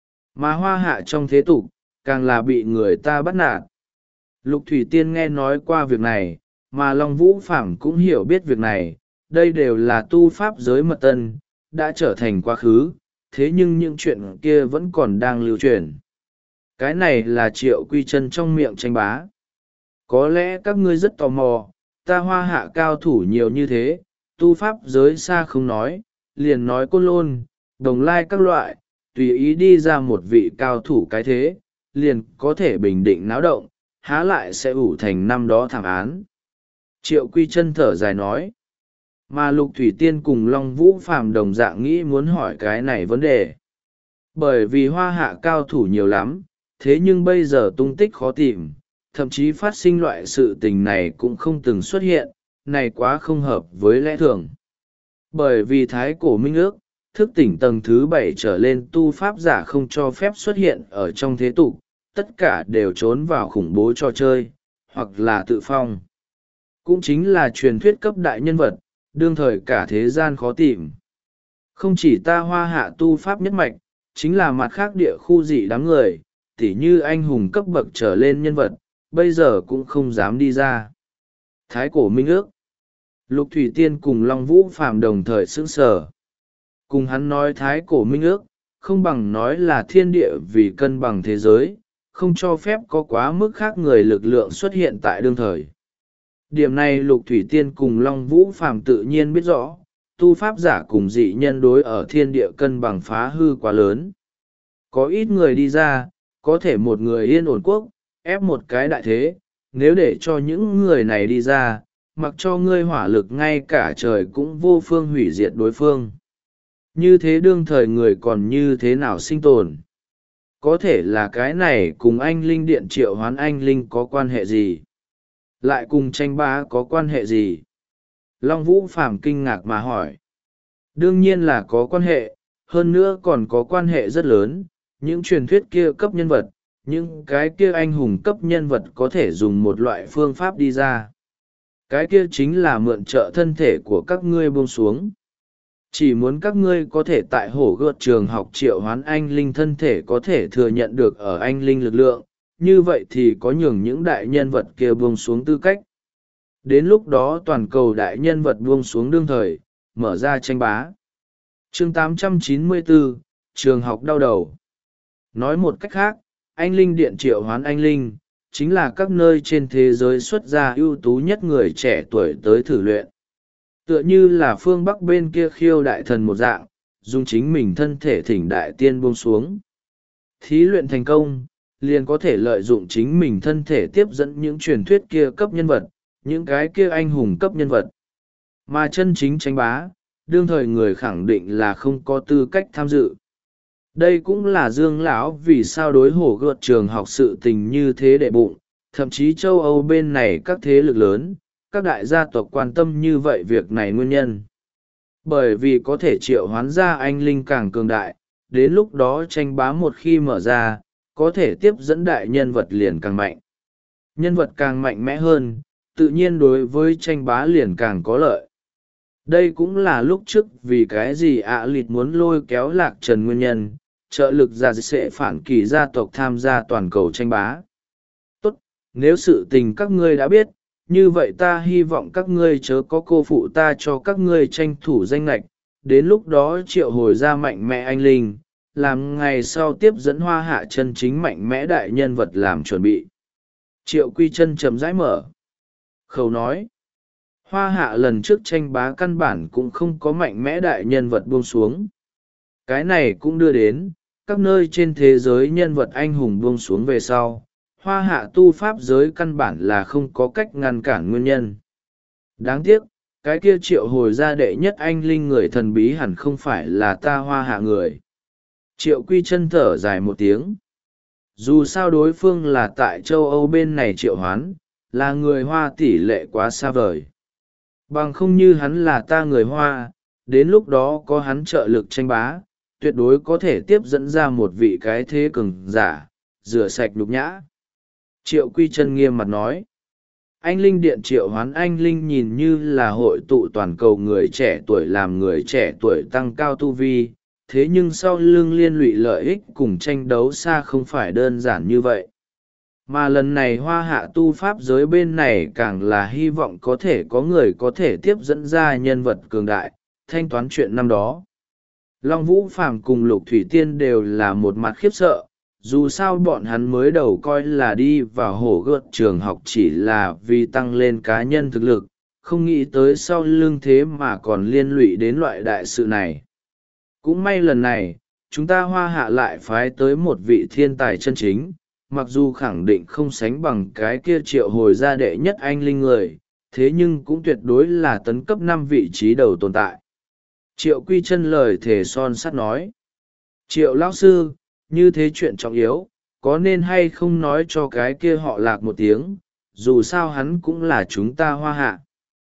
Mà hoa hạ trong thế tục, càng là bị người ta bắt nạt. Lục Thủy Tiên nghe nói qua việc này, mà Long Vũ Phàm cũng hiểu biết việc này, đây đều là tu pháp giới mật tân, đã trở thành quá khứ, thế nhưng những chuyện kia vẫn còn đang lưu truyền. Cái này là Triệu Quy Chân trong miệng tranh bá. Có lẽ các ngươi rất tò mò, ta hoa hạ cao thủ nhiều như thế, tu pháp giới xa không nói, liền nói Côn Lôn, Đồng Lai các loại, tùy ý đi ra một vị cao thủ cái thế, liền có thể bình định náo động, há lại sẽ ủ thành năm đó thảm án. Triệu Quy Chân thở dài nói. Mà Lục Thủy Tiên cùng Long Vũ Phàm đồng dạng nghĩ muốn hỏi cái này vấn đề. Bởi vì hoa hạ cao thủ nhiều lắm, thế nhưng bây giờ tung tích khó tìm, thậm chí phát sinh loại sự tình này cũng không từng xuất hiện, này quá không hợp với lẽ thường. Bởi vì Thái Cổ Minh ước, thức tỉnh tầng thứ bảy trở lên tu pháp giả không cho phép xuất hiện ở trong thế tục, tất cả đều trốn vào khủng bố trò chơi, hoặc là tự phong. Cũng chính là truyền thuyết cấp đại nhân vật, đương thời cả thế gian khó tìm. Không chỉ ta hoa hạ tu pháp nhất mạch, chính là mặt khác địa khu dị đám người, tỉ như anh hùng cấp bậc trở lên nhân vật, bây giờ cũng không dám đi ra. Thái Cổ Minh ước. Lục Thủy Tiên cùng Long Vũ Phàm đồng thời sững sờ. Cùng hắn nói Thái Cổ Minh ước, không bằng nói là thiên địa vì cân bằng thế giới, không cho phép có quá mức khác người lực lượng xuất hiện tại đương thời. Điểm này Lục Thủy Tiên cùng Long Vũ Phàm tự nhiên biết rõ, tu pháp giả cùng dị nhân đối ở thiên địa cân bằng phá hư quá lớn. Có ít người đi ra, có thể một người yên ổn quốc, ép một cái đại thế, nếu để cho những người này đi ra, mặc cho ngươi hỏa lực ngay cả trời cũng vô phương hủy diệt đối phương. Như thế đương thời người còn như thế nào sinh tồn? Có thể là cái này cùng anh Linh Điện triệu hoán anh Linh có quan hệ gì? Lại cùng tranh bá có quan hệ gì? Long Vũ Phàm kinh ngạc mà hỏi. Đương nhiên là có quan hệ, hơn nữa còn có quan hệ rất lớn, những truyền thuyết kia cấp nhân vật, những cái kia anh hùng cấp nhân vật có thể dùng một loại phương pháp đi ra. Cái kia chính là mượn trợ thân thể của các ngươi buông xuống. Chỉ muốn các ngươi có thể tại hổ gợt trường học triệu hoán anh linh thân thể có thể thừa nhận được ở anh linh lực lượng, như vậy thì có nhường những đại nhân vật kia buông xuống tư cách. Đến lúc đó toàn cầu đại nhân vật buông xuống đương thời, mở ra tranh bá. Chương tám trăm chín mươi bốn, trường học đau đầu. Nói một cách khác, anh linh điện triệu hoán anh linh, chính là các nơi trên thế giới xuất ra ưu tú nhất người trẻ tuổi tới thử luyện. Tựa như là phương Bắc bên kia khiêu đại thần một dạng, dùng chính mình thân thể thỉnh đại tiên buông xuống. Thí luyện thành công, liền có thể lợi dụng chính mình thân thể tiếp dẫn những truyền thuyết kia cấp nhân vật, những cái kia anh hùng cấp nhân vật. Mà chân chính tranh bá, đương thời người khẳng định là không có tư cách tham dự. Đây cũng là Dương lão vì sao đối hổ gợt trường học sự tình như thế đệ bụng, thậm chí châu Âu bên này các thế lực lớn, các đại gia tộc quan tâm như vậy việc này nguyên nhân. Bởi vì có thể triệu hoán ra anh linh càng cường đại, đến lúc đó tranh bá một khi mở ra, có thể tiếp dẫn đại nhân vật liền càng mạnh. Nhân vật càng mạnh mẽ hơn, tự nhiên đối với tranh bá liền càng có lợi. Đây cũng là lúc trước vì cái gì ạ lịt muốn lôi kéo Lạc Trần nguyên nhân, trợ lực ra sẽ phản kỳ gia tộc tham gia toàn cầu tranh bá. Tốt, nếu sự tình các ngươi đã biết, như vậy ta hy vọng các ngươi chớ có cô phụ ta cho các ngươi tranh thủ danh lệch, đến lúc đó triệu hồi ra mạnh mẽ anh linh, làm ngày sau tiếp dẫn hoa hạ chân chính mạnh mẽ đại nhân vật làm chuẩn bị. Triệu Quy Chân chậm rãi mở khẩu nói, hoa hạ lần trước tranh bá căn bản cũng không có mạnh mẽ đại nhân vật buông xuống. Cái này cũng đưa đến, các nơi trên thế giới nhân vật anh hùng buông xuống về sau, hoa hạ tu pháp giới căn bản là không có cách ngăn cản nguyên nhân. Đáng tiếc, cái kia triệu hồi ra đệ nhất anh linh người thần bí hẳn không phải là ta hoa hạ người. Triệu Quy Chân thở dài một tiếng. Dù sao đối phương là tại châu Âu bên này triệu hoán, là người hoa tỷ lệ quá xa vời. Bằng không như hắn là ta người hoa, đến lúc đó có hắn trợ lực tranh bá, tuyệt đối có thể tiếp dẫn ra một vị cái thế cường giả, rửa sạch nhục nhã. Triệu Quy Chân nghiêm mặt nói. Anh linh điện triệu hoán anh linh nhìn như là hội tụ toàn cầu người trẻ tuổi làm người trẻ tuổi tăng cao tu vi, thế nhưng sau lưng liên lụy lợi ích cùng tranh đấu xa không phải đơn giản như vậy. Mà lần này hoa hạ tu pháp giới bên này càng là hy vọng có thể có người có thể tiếp dẫn ra nhân vật cường đại, thanh toán chuyện năm đó. Long Vũ Phàm cùng Lục Thủy Tiên đều là một mặt khiếp sợ, dù sao bọn hắn mới đầu coi là đi vào hổ gợt trường học chỉ là vì tăng lên cá nhân thực lực, không nghĩ tới sau lưng thế mà còn liên lụy đến loại đại sự này. Cũng may lần này, chúng ta hoa hạ lại phái tới một vị thiên tài chân chính, mặc dù khẳng định không sánh bằng cái kia triệu hồi gia đệ nhất anh linh người, thế nhưng cũng tuyệt đối là tấn cấp năm vị trí đầu tồn tại. Triệu Quy Chân lời thề son sắt nói. Triệu lão sư, như thế chuyện trọng yếu, có nên hay không nói cho cái kia họ Lạc một tiếng, dù sao hắn cũng là chúng ta hoa hạ.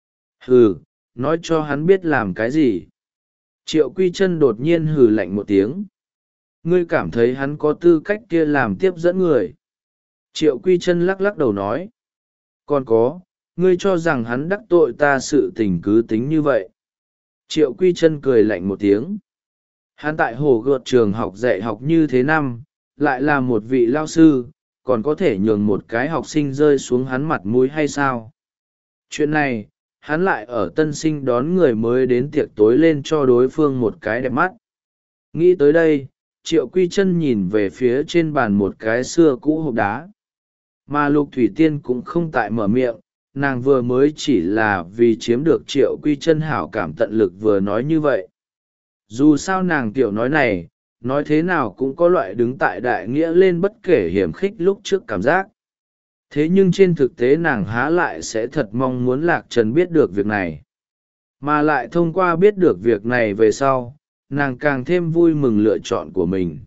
Hừ, nói cho hắn biết làm cái gì. Triệu Quy Chân đột nhiên hừ lạnh một tiếng. Ngươi cảm thấy hắn có tư cách kia làm tiếp dẫn người. Triệu Quy Chân lắc lắc đầu nói. Còn có, ngươi cho rằng hắn đắc tội ta sự tình cứ tính như vậy. Triệu Quy Chân cười lạnh một tiếng. Hắn tại hồ gợt trường học dạy học như thế năm, lại là một vị lao sư, còn có thể nhường một cái học sinh rơi xuống hắn mặt mũi hay sao? Chuyện này, hắn lại ở tân sinh đón người mới đến tiệc tối lên cho đối phương một cái đẹp mắt. Nghĩ tới đây, Triệu Quy Chân nhìn về phía trên bàn một cái xưa cũ hộp đá. Mà Lục Thủy Tiên cũng không tại mở miệng, nàng vừa mới chỉ là vì chiếm được Triệu Quy Chân hảo cảm tận lực vừa nói như vậy. Dù sao nàng tiểu nói này, nói thế nào cũng có loại đứng tại đại nghĩa lên bất kể hiểm khích lúc trước cảm giác. Thế nhưng trên thực tế nàng há lại sẽ thật mong muốn Lạc Trần biết được việc này. Mà lại thông qua biết được việc này về sau, nàng càng thêm vui mừng lựa chọn của mình.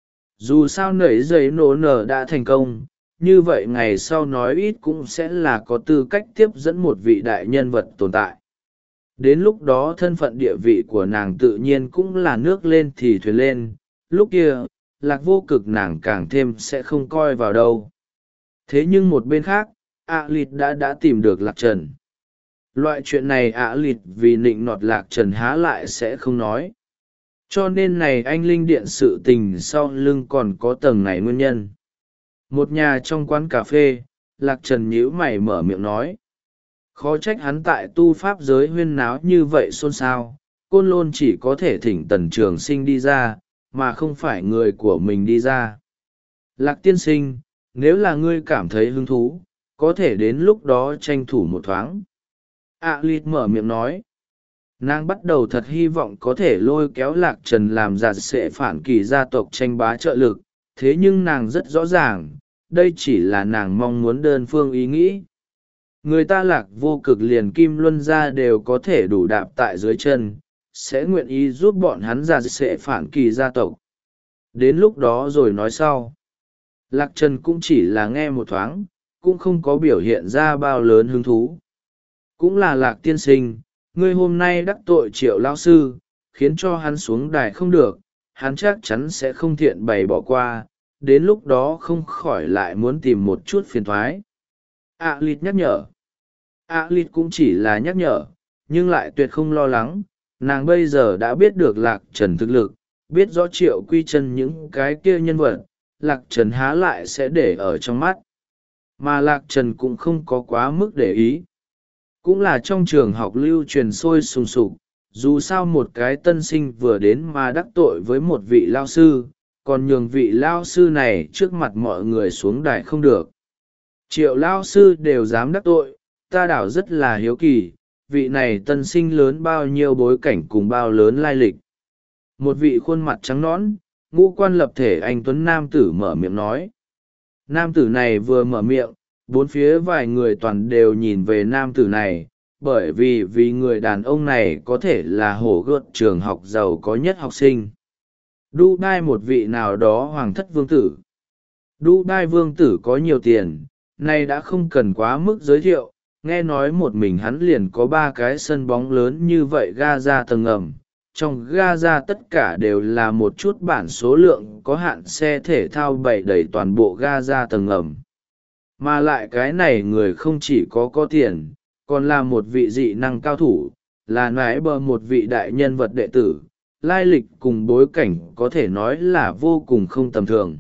Dù sao nảy giấy nổ nở đã thành công, như vậy ngày sau nói ít cũng sẽ là có tư cách tiếp dẫn một vị đại nhân vật tồn tại. Đến lúc đó thân phận địa vị của nàng tự nhiên cũng là nước lên thì thuyền lên, lúc kia, Lạc Vô Cực nàng càng thêm sẽ không coi vào đâu. Thế nhưng một bên khác, A Lịt đã đã tìm được Lạc Trần. loại chuyện này ạ lịt vì nịnh nọt Lạc Trần há lại sẽ không nói. Cho nên này anh linh điện sự tình sau lưng còn có tầng này nguyên nhân. Một nhà trong quán cà phê, Lạc Trần nhíu mày mở miệng nói. Khó trách hắn tại tu pháp giới huyên náo như vậy xôn xao, Côn Lôn chỉ có thể thỉnh Tần Trường Sinh đi ra, mà không phải người của mình đi ra. Lạc tiên sinh, nếu là ngươi cảm thấy hứng thú, có thể đến lúc đó tranh thủ một thoáng. ạ lịt mở miệng nói. Nàng bắt đầu thật hy vọng có thể lôi kéo Lạc Trần làm giạt sẽ phản kỳ gia tộc tranh bá trợ lực, thế nhưng nàng rất rõ ràng, đây chỉ là nàng mong muốn đơn phương ý nghĩ. Người ta Lạc vô cực liền Kim Luân gia đều có thể đủ đạp tại dưới chân, sẽ nguyện ý giúp bọn hắn giạt sẽ phản kỳ gia tộc. Đến lúc đó rồi nói sau. Lạc Trần cũng chỉ là nghe một thoáng, cũng không có biểu hiện ra bao lớn hứng thú. Cũng là Lạc tiên sinh, ngươi hôm nay đắc tội Triệu lão sư, khiến cho hắn xuống đài không được, hắn chắc chắn sẽ không thiện bày bỏ qua, đến lúc đó không khỏi lại muốn tìm một chút phiền thoái. ạ lịt nhắc nhở. ạ lịt cũng chỉ là nhắc nhở, nhưng lại tuyệt không lo lắng, nàng bây giờ đã biết được Lạc Trần thực lực, biết rõ Triệu Quy Chân những cái kia nhân vật, Lạc Trần há lại sẽ để ở trong mắt. Mà Lạc Trần cũng không có quá mức để ý. Cũng là trong trường học lưu truyền sôi sùng sục, dù sao một cái tân sinh vừa đến mà đắc tội với một vị lao sư, còn nhường vị lao sư này trước mặt mọi người xuống đài không được. Triệu lao sư đều dám đắc tội, ta đảo rất là hiếu kỳ, vị này tân sinh lớn bao nhiêu bối cảnh cùng bao lớn lai lịch. Một vị khuôn mặt trắng nõn, ngũ quan lập thể anh tuấn nam tử mở miệng nói. Nam tử này vừa mở miệng, bốn phía vài người toàn đều nhìn về nam tử này, bởi vì vì người đàn ông này có thể là hổ gợt trường học giàu có nhất học sinh. Đu Đai một vị nào đó hoàng thất vương tử. Đu Đai vương tử có nhiều tiền, nay đã không cần quá mức giới thiệu, nghe nói một mình hắn liền có ba cái sân bóng lớn như vậy ga ra tầng ngầm. Trong ga ra tất cả đều là một chút bản số lượng có hạn xe thể thao bày đầy toàn bộ ga ra tầng ngầm. Mà lại cái này người không chỉ có có tiền, còn là một vị dị năng cao thủ, là nái bờ một vị đại nhân vật đệ tử, lai lịch cùng bối cảnh có thể nói là vô cùng không tầm thường.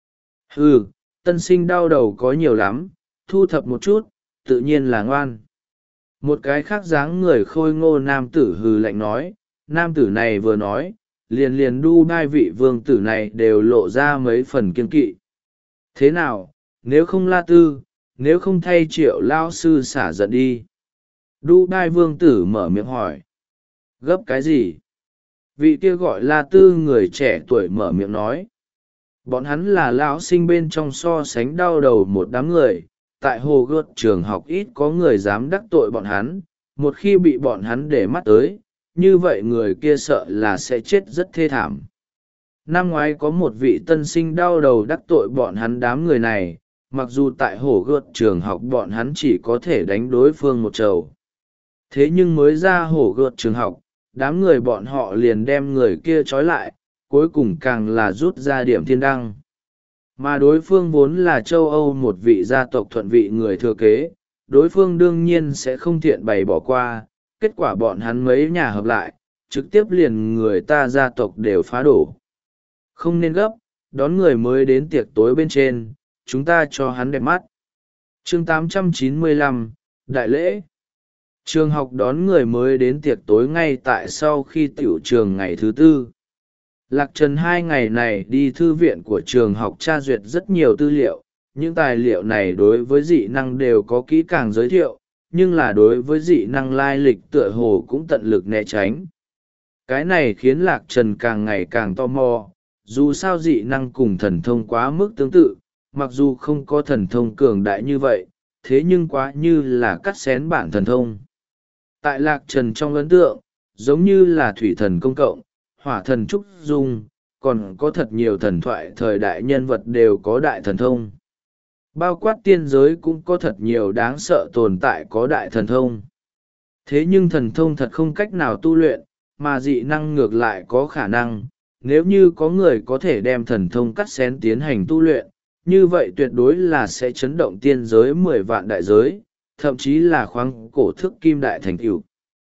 Hừ, tân sinh đau đầu có nhiều lắm, thu thập một chút, tự nhiên là ngoan. Một cái khác dáng người khôi ngô nam tử hừ lạnh nói, nam tử này vừa nói, liền liền đu đai vị vương tử này đều lộ ra mấy phần kiên kỵ. Thế nào, nếu không La Tư, nếu không thay Triệu lao sư xả giận đi. Đu đai vương tử mở miệng hỏi. Gấp cái gì? Vị kia gọi La Tư người trẻ tuổi mở miệng nói. Bọn hắn là lão sinh bên trong so sánh đau đầu một đám người, tại hồ gợt trường học ít có người dám đắc tội bọn hắn, một khi bị bọn hắn để mắt tới, như vậy người kia sợ là sẽ chết rất thê thảm. Năm ngoái có một vị tân sinh đau đầu đắc tội bọn hắn đám người này, mặc dù tại hổ gợt trường học bọn hắn chỉ có thể đánh đối phương một trầu. Thế nhưng mới ra hổ gợt trường học, đám người bọn họ liền đem người kia trói lại, cuối cùng càng là rút ra điểm thiên đăng. Mà đối phương vốn là châu Âu một vị gia tộc thuận vị người thừa kế, đối phương đương nhiên sẽ không thiện bày bỏ qua, kết quả bọn hắn mấy nhà hợp lại, trực tiếp liền người ta gia tộc đều phá đổ. Không nên gấp, đón người mới đến tiệc tối bên trên, chúng ta cho hắn đẹp mắt. Chương tám trăm chín mươi lăm, Đại lễ. Trường học đón người mới đến tiệc tối ngay tại sau khi tiểu trường ngày thứ tư. Lạc Trần hai ngày này đi thư viện của trường học tra duyệt rất nhiều tư liệu, những tài liệu này đối với dị năng đều có kỹ càng giới thiệu, nhưng là đối với dị năng lai lịch tựa hồ cũng tận lực né tránh. Cái này khiến Lạc Trần càng ngày càng tò mò, dù sao dị năng cùng thần thông quá mức tương tự, mặc dù không có thần thông cường đại như vậy, thế nhưng quá như là cắt xén bản thần thông. Tại Lạc Trần trong ấn tượng, giống như là thủy thần công cộng, hỏa thần trúc dung, còn có thật nhiều thần thoại thời đại nhân vật đều có đại thần thông. Bao quát tiên giới cũng có thật nhiều đáng sợ tồn tại có đại thần thông. Thế nhưng thần thông thật không cách nào tu luyện, mà dị năng ngược lại có khả năng, nếu như có người có thể đem thần thông cắt xén tiến hành tu luyện, như vậy tuyệt đối là sẽ chấn động tiên giới mười vạn đại giới, thậm chí là khoáng cổ thức kim đại thành tựu.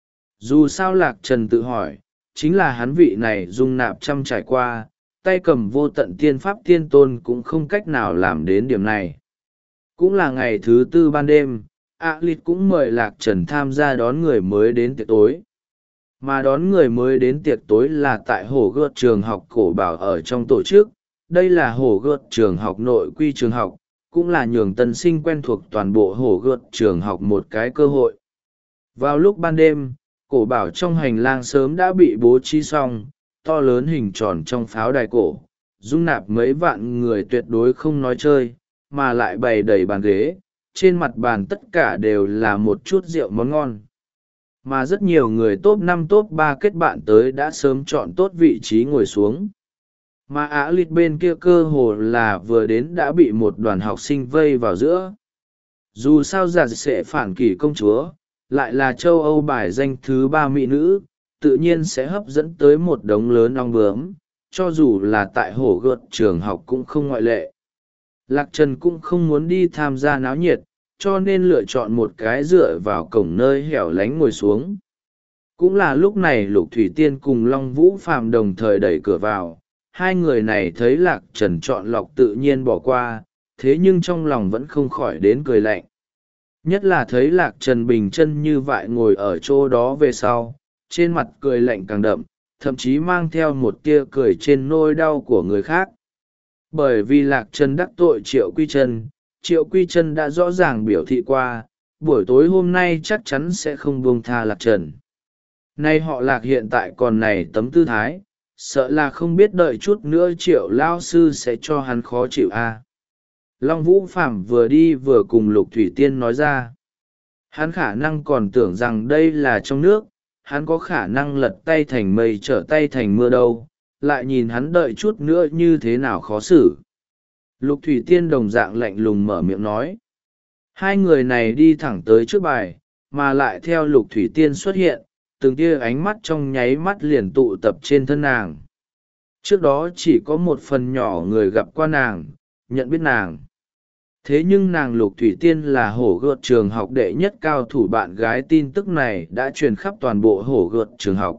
Dù sao Lạc Trần tự hỏi, chính là hắn vị này dung nạp trăm trải qua, tay cầm vô tận tiên pháp tiên tôn cũng không cách nào làm đến điểm này. Cũng là ngày thứ tư ban đêm, A Lít cũng mời Lạc Trần tham gia đón người mới đến tiệc tối. Mà đón người mới đến tiệc tối là tại hồ gợt trường học cổ bảo ở trong tổ chức. Đây là hồ gợt trường học nội quy trường học, cũng là nhường tân sinh quen thuộc toàn bộ hồ gợt trường học một cái cơ hội. Vào lúc ban đêm, cổ bảo trong hành lang sớm đã bị bố trí xong, to lớn hình tròn trong pháo đài cổ, dung nạp mấy vạn người tuyệt đối không nói chơi, mà lại bày đầy bàn ghế, trên mặt bàn tất cả đều là một chút rượu món ngon. Mà rất nhiều người top năm top ba kết bạn tới đã sớm chọn tốt vị trí ngồi xuống. Mà Á Lít bên kia cơ hồ là vừa đến đã bị một đoàn học sinh vây vào giữa. Dù sao giả sẽ phản kỷ công chúa, lại là châu Âu bài danh thứ ba mỹ nữ, tự nhiên sẽ hấp dẫn tới một đống lớn ong bướm, cho dù là tại hồ gợt trường học cũng không ngoại lệ. Lạc Trần cũng không muốn đi tham gia náo nhiệt, cho nên lựa chọn một cái dựa vào cổng nơi hẻo lánh ngồi xuống. Cũng là lúc này Lục Thủy Tiên cùng Long Vũ Phàm đồng thời đẩy cửa vào, hai người này thấy Lạc Trần chọn lọc tự nhiên bỏ qua, thế nhưng trong lòng vẫn không khỏi đến cười lạnh. Nhất là thấy Lạc Trần bình chân như vậy ngồi ở chỗ đó về sau, trên mặt cười lạnh càng đậm, thậm chí mang theo một tia cười trên nỗi đau của người khác. Bởi vì Lạc Trần đắc tội Triệu Quy Trân, Triệu Quy Trân đã rõ ràng biểu thị qua, buổi tối hôm nay chắc chắn sẽ không buông tha Lạc Trần. Nay họ Lạc hiện tại còn này tấm tư thái, sợ là không biết đợi chút nữa Triệu lao sư sẽ cho hắn khó chịu a. À. Long Vũ Phạm vừa đi vừa cùng Lục Thủy Tiên nói ra. Hắn khả năng còn tưởng rằng đây là trong nước, hắn có khả năng lật tay thành mây trở tay thành mưa đâu, lại nhìn hắn đợi chút nữa như thế nào khó xử. Lục Thủy Tiên đồng dạng lạnh lùng mở miệng nói. Hai người này đi thẳng tới trước bài, mà lại theo Lục Thủy Tiên xuất hiện, từng tia ánh mắt trong nháy mắt liền tụ tập trên thân nàng. Trước đó chỉ có một phần nhỏ người gặp qua nàng, nhận biết nàng. Thế nhưng nàng Lục Thủy Tiên là hổ gợt trường học đệ nhất cao thủ bạn gái, tin tức này đã truyền khắp toàn bộ hổ gợt trường học.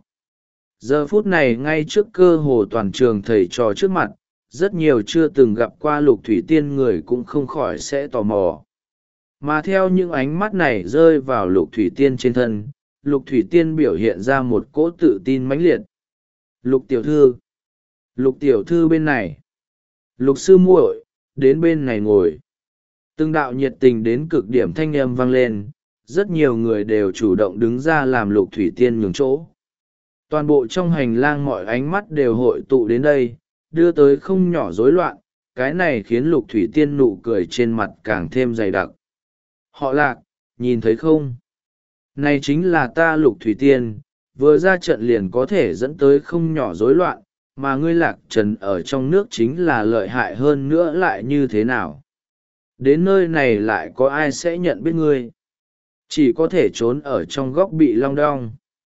Giờ phút này ngay trước cơ hồ toàn trường thầy trò trước mặt, rất nhiều chưa từng gặp qua Lục Thủy Tiên người cũng không khỏi sẽ tò mò. Mà theo những ánh mắt này rơi vào Lục Thủy Tiên trên thân, Lục Thủy Tiên biểu hiện ra một cỗ tự tin mãnh liệt. Lục tiểu thư, Lục tiểu thư bên này, Lục sư muội, đến bên này ngồi. Từng đạo nhiệt tình đến cực điểm thanh âm vang lên, rất nhiều người đều chủ động đứng ra làm Lục Thủy Tiên nhường chỗ. Toàn bộ trong hành lang mọi ánh mắt đều hội tụ đến đây, đưa tới không nhỏ rối loạn, cái này khiến Lục Thủy Tiên nụ cười trên mặt càng thêm dày đặc. Họ Lạc, nhìn thấy không? Này chính là ta Lục Thủy Tiên, vừa ra trận liền có thể dẫn tới không nhỏ rối loạn, mà ngươi Lạc Trần ở trong nước chính là lợi hại hơn nữa lại như thế nào? Đến nơi này lại có ai sẽ nhận biết ngươi? Chỉ có thể trốn ở trong góc bị long đong.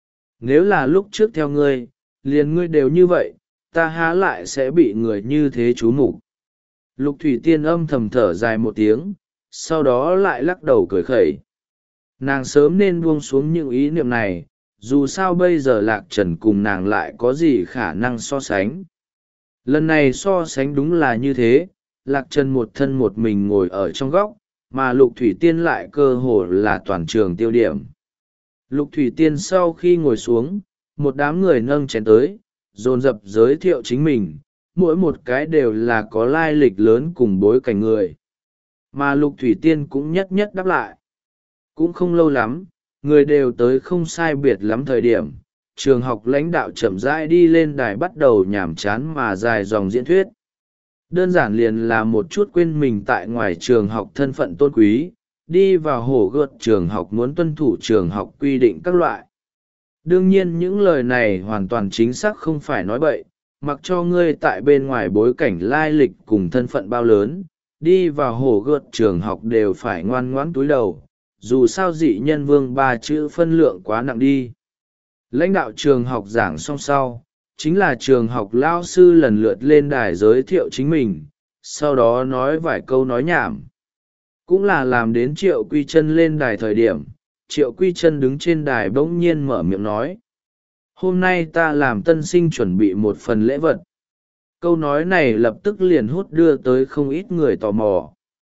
Nếu là lúc trước theo ngươi, liền ngươi đều như vậy, ta há lại sẽ bị người như thế chú mục. Lục Thủy Tiên âm thầm thở dài một tiếng, sau đó lại lắc đầu cười khẩy. Nàng sớm nên buông xuống những ý niệm này, dù sao bây giờ Lạc Trần cùng nàng lại có gì khả năng so sánh. Lần này so sánh đúng là như thế, Lạc Trần một thân một mình ngồi ở trong góc, mà Lục Thủy Tiên lại cơ hồ là toàn trường tiêu điểm. Lục Thủy Tiên sau khi ngồi xuống, một đám người nâng chén tới, dồn dập giới thiệu chính mình, mỗi một cái đều là có lai lịch lớn cùng bối cảnh người. Mà Lục Thủy Tiên cũng nhất nhất đáp lại. Cũng không lâu lắm, người đều tới không sai biệt lắm thời điểm, trường học lãnh đạo chậm rãi đi lên đài bắt đầu nhàm chán mà dài dòng diễn thuyết. Đơn giản liền là một chút quên mình tại ngoài trường học thân phận tôn quý, đi vào hổ gợt trường học muốn tuân thủ trường học quy định các loại. Đương nhiên những lời này hoàn toàn chính xác không phải nói bậy, mặc cho ngươi tại bên ngoài bối cảnh lai lịch cùng thân phận bao lớn, đi vào hổ gợt trường học đều phải ngoan ngoãn túi đầu, dù sao dị nhân vương ba chữ phân lượng quá nặng đi. Lãnh đạo trường học giảng xong sau, chính là trường học lao sư lần lượt lên đài giới thiệu chính mình, sau đó nói vài câu nói nhảm. cũng là làm đến Triệu Quy Chân lên đài thời điểm, Triệu Quy Chân đứng trên đài bỗng nhiên mở miệng nói: hôm nay ta làm tân sinh chuẩn bị một phần lễ vật. Câu nói này lập tức liền hút đưa tới không ít người tò mò.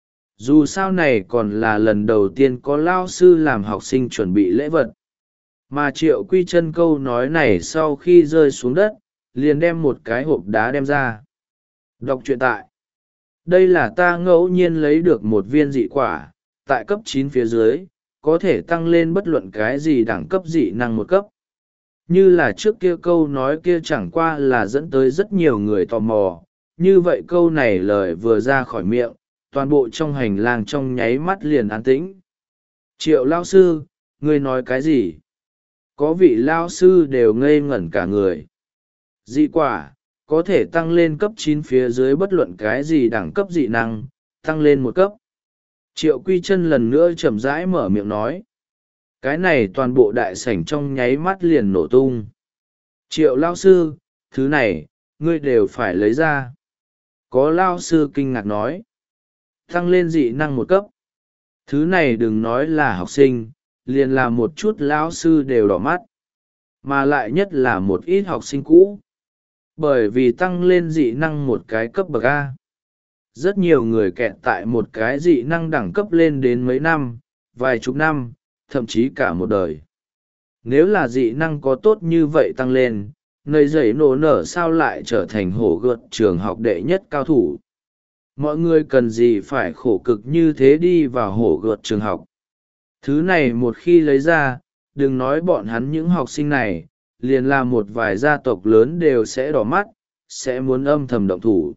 Dù sao này còn là lần đầu tiên có lao sư làm học sinh chuẩn bị lễ vật. Mà Triệu Quy Chân câu nói này sau khi rơi xuống đất, liền đem một cái hộp đá đem ra. Đọc truyện tại. Đây là ta ngẫu nhiên lấy được một viên dị quả, tại cấp chín phía dưới, có thể tăng lên bất luận cái gì đẳng cấp dị năng một cấp. Như là trước kia câu nói kia chẳng qua là dẫn tới rất nhiều người tò mò, như vậy câu này lời vừa ra khỏi miệng, toàn bộ trong hành lang trong nháy mắt liền an tĩnh. Triệu lao sư, ngươi nói cái gì? Có vị lao sư đều ngây ngẩn cả người. Dị quả, có thể tăng lên cấp chín phía dưới bất luận cái gì đẳng cấp dị năng, tăng lên một cấp. Triệu Quy Chân lần nữa chậm rãi mở miệng nói. Cái này toàn bộ đại sảnh trong nháy mắt liền nổ tung. Triệu lao sư, thứ này, ngươi đều phải lấy ra. Có lao sư kinh ngạc nói. Tăng lên dị năng một cấp. Thứ này đừng nói là học sinh, liền là một chút lao sư đều đỏ mắt. Mà lại nhất là một ít học sinh cũ. Bởi vì tăng lên dị năng một cái cấp bậc A. Rất nhiều người kẹt tại một cái dị năng đẳng cấp lên đến mấy năm, vài chục năm, thậm chí cả một đời. Nếu là dị năng có tốt như vậy tăng lên, nơi dậy nổ nở sao lại trở thành hổ gợt trường học đệ nhất cao thủ. Mọi người cần gì phải khổ cực như thế đi vào hổ gợt trường học. Thứ này một khi lấy ra, đừng nói bọn hắn những học sinh này, liền là một vài gia tộc lớn đều sẽ đỏ mắt, sẽ muốn âm thầm động thủ.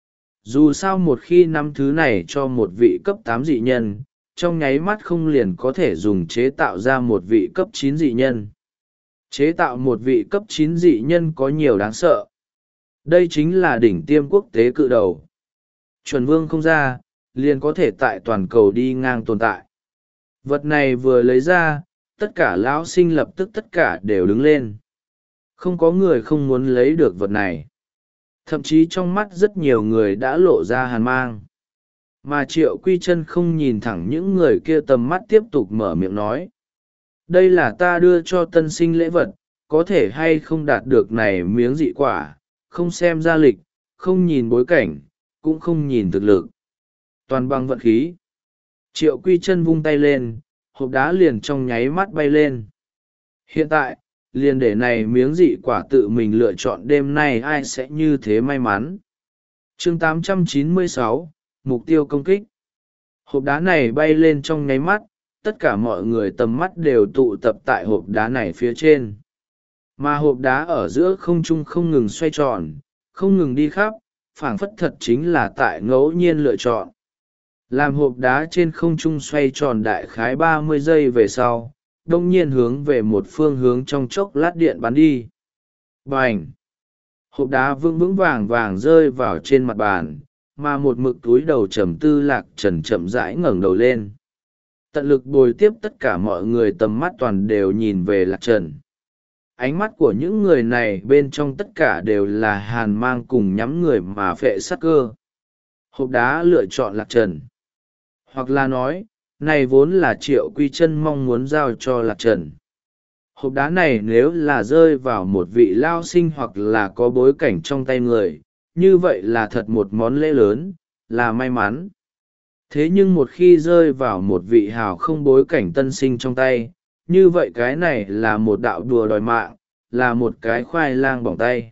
Dù sao một khi nắm thứ này cho một vị cấp tám dị nhân, trong nháy mắt không liền có thể dùng chế tạo ra một vị cấp chín dị nhân. Chế tạo một vị cấp chín dị nhân có nhiều đáng sợ. Đây chính là đỉnh tiêm quốc tế cự đầu. Chuẩn vương không ra, liền có thể tại toàn cầu đi ngang tồn tại. Vật này vừa lấy ra, tất cả lão sinh lập tức tất cả đều đứng lên. Không có người không muốn lấy được vật này. Thậm chí trong mắt rất nhiều người đã lộ ra hàn mang. Mà Triệu Quy Chân không nhìn thẳng những người kia, tầm mắt tiếp tục mở miệng nói. Đây là ta đưa cho tân sinh lễ vật, có thể hay không đạt được này miếng dị quả, không xem gia lịch, không nhìn bối cảnh, cũng không nhìn thực lực. Toàn bằng vận khí. Triệu Quy Chân vung tay lên, hộp đá liền trong nháy mắt bay lên. Hiện tại, liền để này miếng dị quả tự mình lựa chọn đêm nay ai sẽ như thế may mắn. Chương tám trăm chín mươi sáu, Mục tiêu công kích. Hộp đá này bay lên trong nháy mắt, tất cả mọi người tầm mắt đều tụ tập tại hộp đá này phía trên. Mà hộp đá ở giữa không trung không ngừng xoay tròn, không ngừng đi khắp, phảng phất thật chính là tại ngẫu nhiên lựa chọn. Làm hộp đá trên không trung xoay tròn đại khái ba mươi giây về sau, đông nhiên hướng về một phương hướng trong chốc lát điện bắn đi. Bành! Hộp đá vững vững vàng vàng rơi vào trên mặt bàn, mà một mực túi đầu trầm tư Lạc Trần chậm rãi ngẩng đầu lên. Tận lực bồi tiếp tất cả mọi người tầm mắt toàn đều nhìn về Lạc Trần. Ánh mắt của những người này bên trong tất cả đều là hàn mang cùng nhắm người mà phệ sát cơ. Hộp đá lựa chọn Lạc Trần. Hoặc là nói, này vốn là Triệu Quy Chân mong muốn giao cho Lạc Trần. Hộp đá này nếu là rơi vào một vị lao sinh hoặc là có bối cảnh trong tay người, như vậy là thật một món lễ lớn, là may mắn. Thế nhưng một khi rơi vào một vị hào không bối cảnh tân sinh trong tay, như vậy cái này là một đạo đùa đòi mạng, là một cái khoai lang bỏng tay.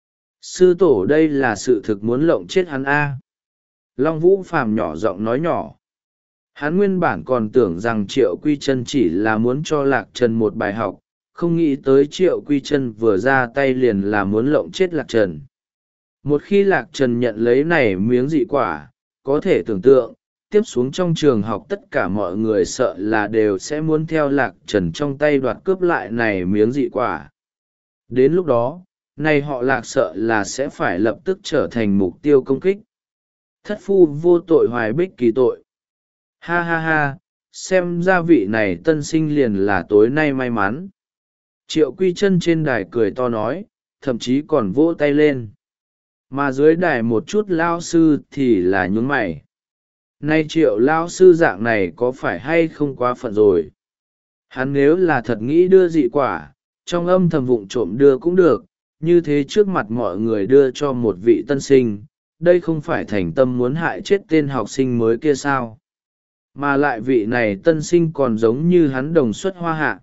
Sư tổ đây là sự thực muốn lộng chết hắn A. Long Vũ Phàm nhỏ giọng nói nhỏ. Hắn nguyên bản còn tưởng rằng Triệu Quy Chân chỉ là muốn cho Lạc Trần một bài học, không nghĩ tới Triệu Quy Chân vừa ra tay liền là muốn lộng chết Lạc Trần. Một khi Lạc Trần nhận lấy này miếng dị quả, có thể tưởng tượng, tiếp xuống trong trường học tất cả mọi người sợ là đều sẽ muốn theo Lạc Trần trong tay đoạt cướp lại này miếng dị quả. Đến lúc đó, này họ Lạc sợ là sẽ phải lập tức trở thành mục tiêu công kích. Thất phu vô tội hoài bích kỳ tội. Ha ha ha, xem ra vị này tân sinh liền là tối nay may mắn. Triệu Quy Chân trên đài cười to nói, thậm chí còn vỗ tay lên. Mà dưới đài một chút lao sư thì là nhún mày. Nay Triệu lao sư dạng này có phải hay không quá phận rồi? Hắn nếu là thật nghĩ đưa dị quả, trong âm thầm vụng trộm đưa cũng được, như thế trước mặt mọi người đưa cho một vị tân sinh, đây không phải thành tâm muốn hại chết tên học sinh mới kia sao? Mà lại vị này tân sinh còn giống như hắn đồng xuất hoa hạ.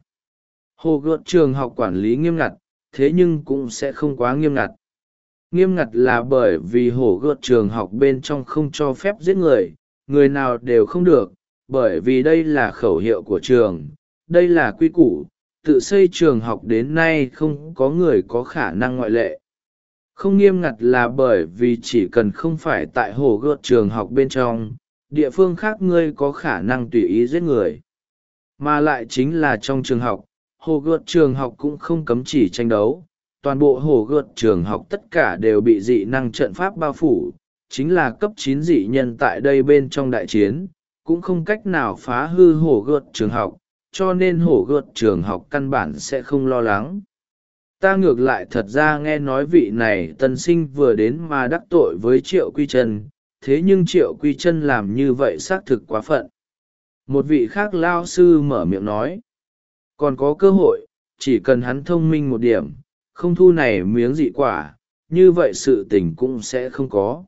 Hồ Gợt trường học quản lý nghiêm ngặt, thế nhưng cũng sẽ không quá nghiêm ngặt. Nghiêm ngặt là bởi vì Hồ Gợt trường học bên trong không cho phép giết người, người nào đều không được, bởi vì đây là khẩu hiệu của trường, đây là quy củ, tự xây trường học đến nay không có người có khả năng ngoại lệ. Không nghiêm ngặt là bởi vì chỉ cần không phải tại Hồ Gợt trường học bên trong, địa phương khác ngươi có khả năng tùy ý giết người. Mà lại chính là trong trường học, Hồ Gợt trường học cũng không cấm chỉ tranh đấu, toàn bộ Hồ Gợt trường học tất cả đều bị dị năng trận pháp bao phủ, chính là cấp chín dị nhân tại đây bên trong đại chiến, cũng không cách nào phá hư Hồ Gợt trường học, cho nên Hồ Gợt trường học căn bản sẽ không lo lắng. Ta ngược lại thật ra nghe nói vị này tân sinh vừa đến mà đắc tội với Triệu Quy Chân, thế nhưng Triệu Quy Chân làm như vậy xác thực quá phận. Một vị khác lao sư mở miệng nói, còn có cơ hội, chỉ cần hắn thông minh một điểm, không thu này miếng dị quả, như vậy sự tình cũng sẽ không có.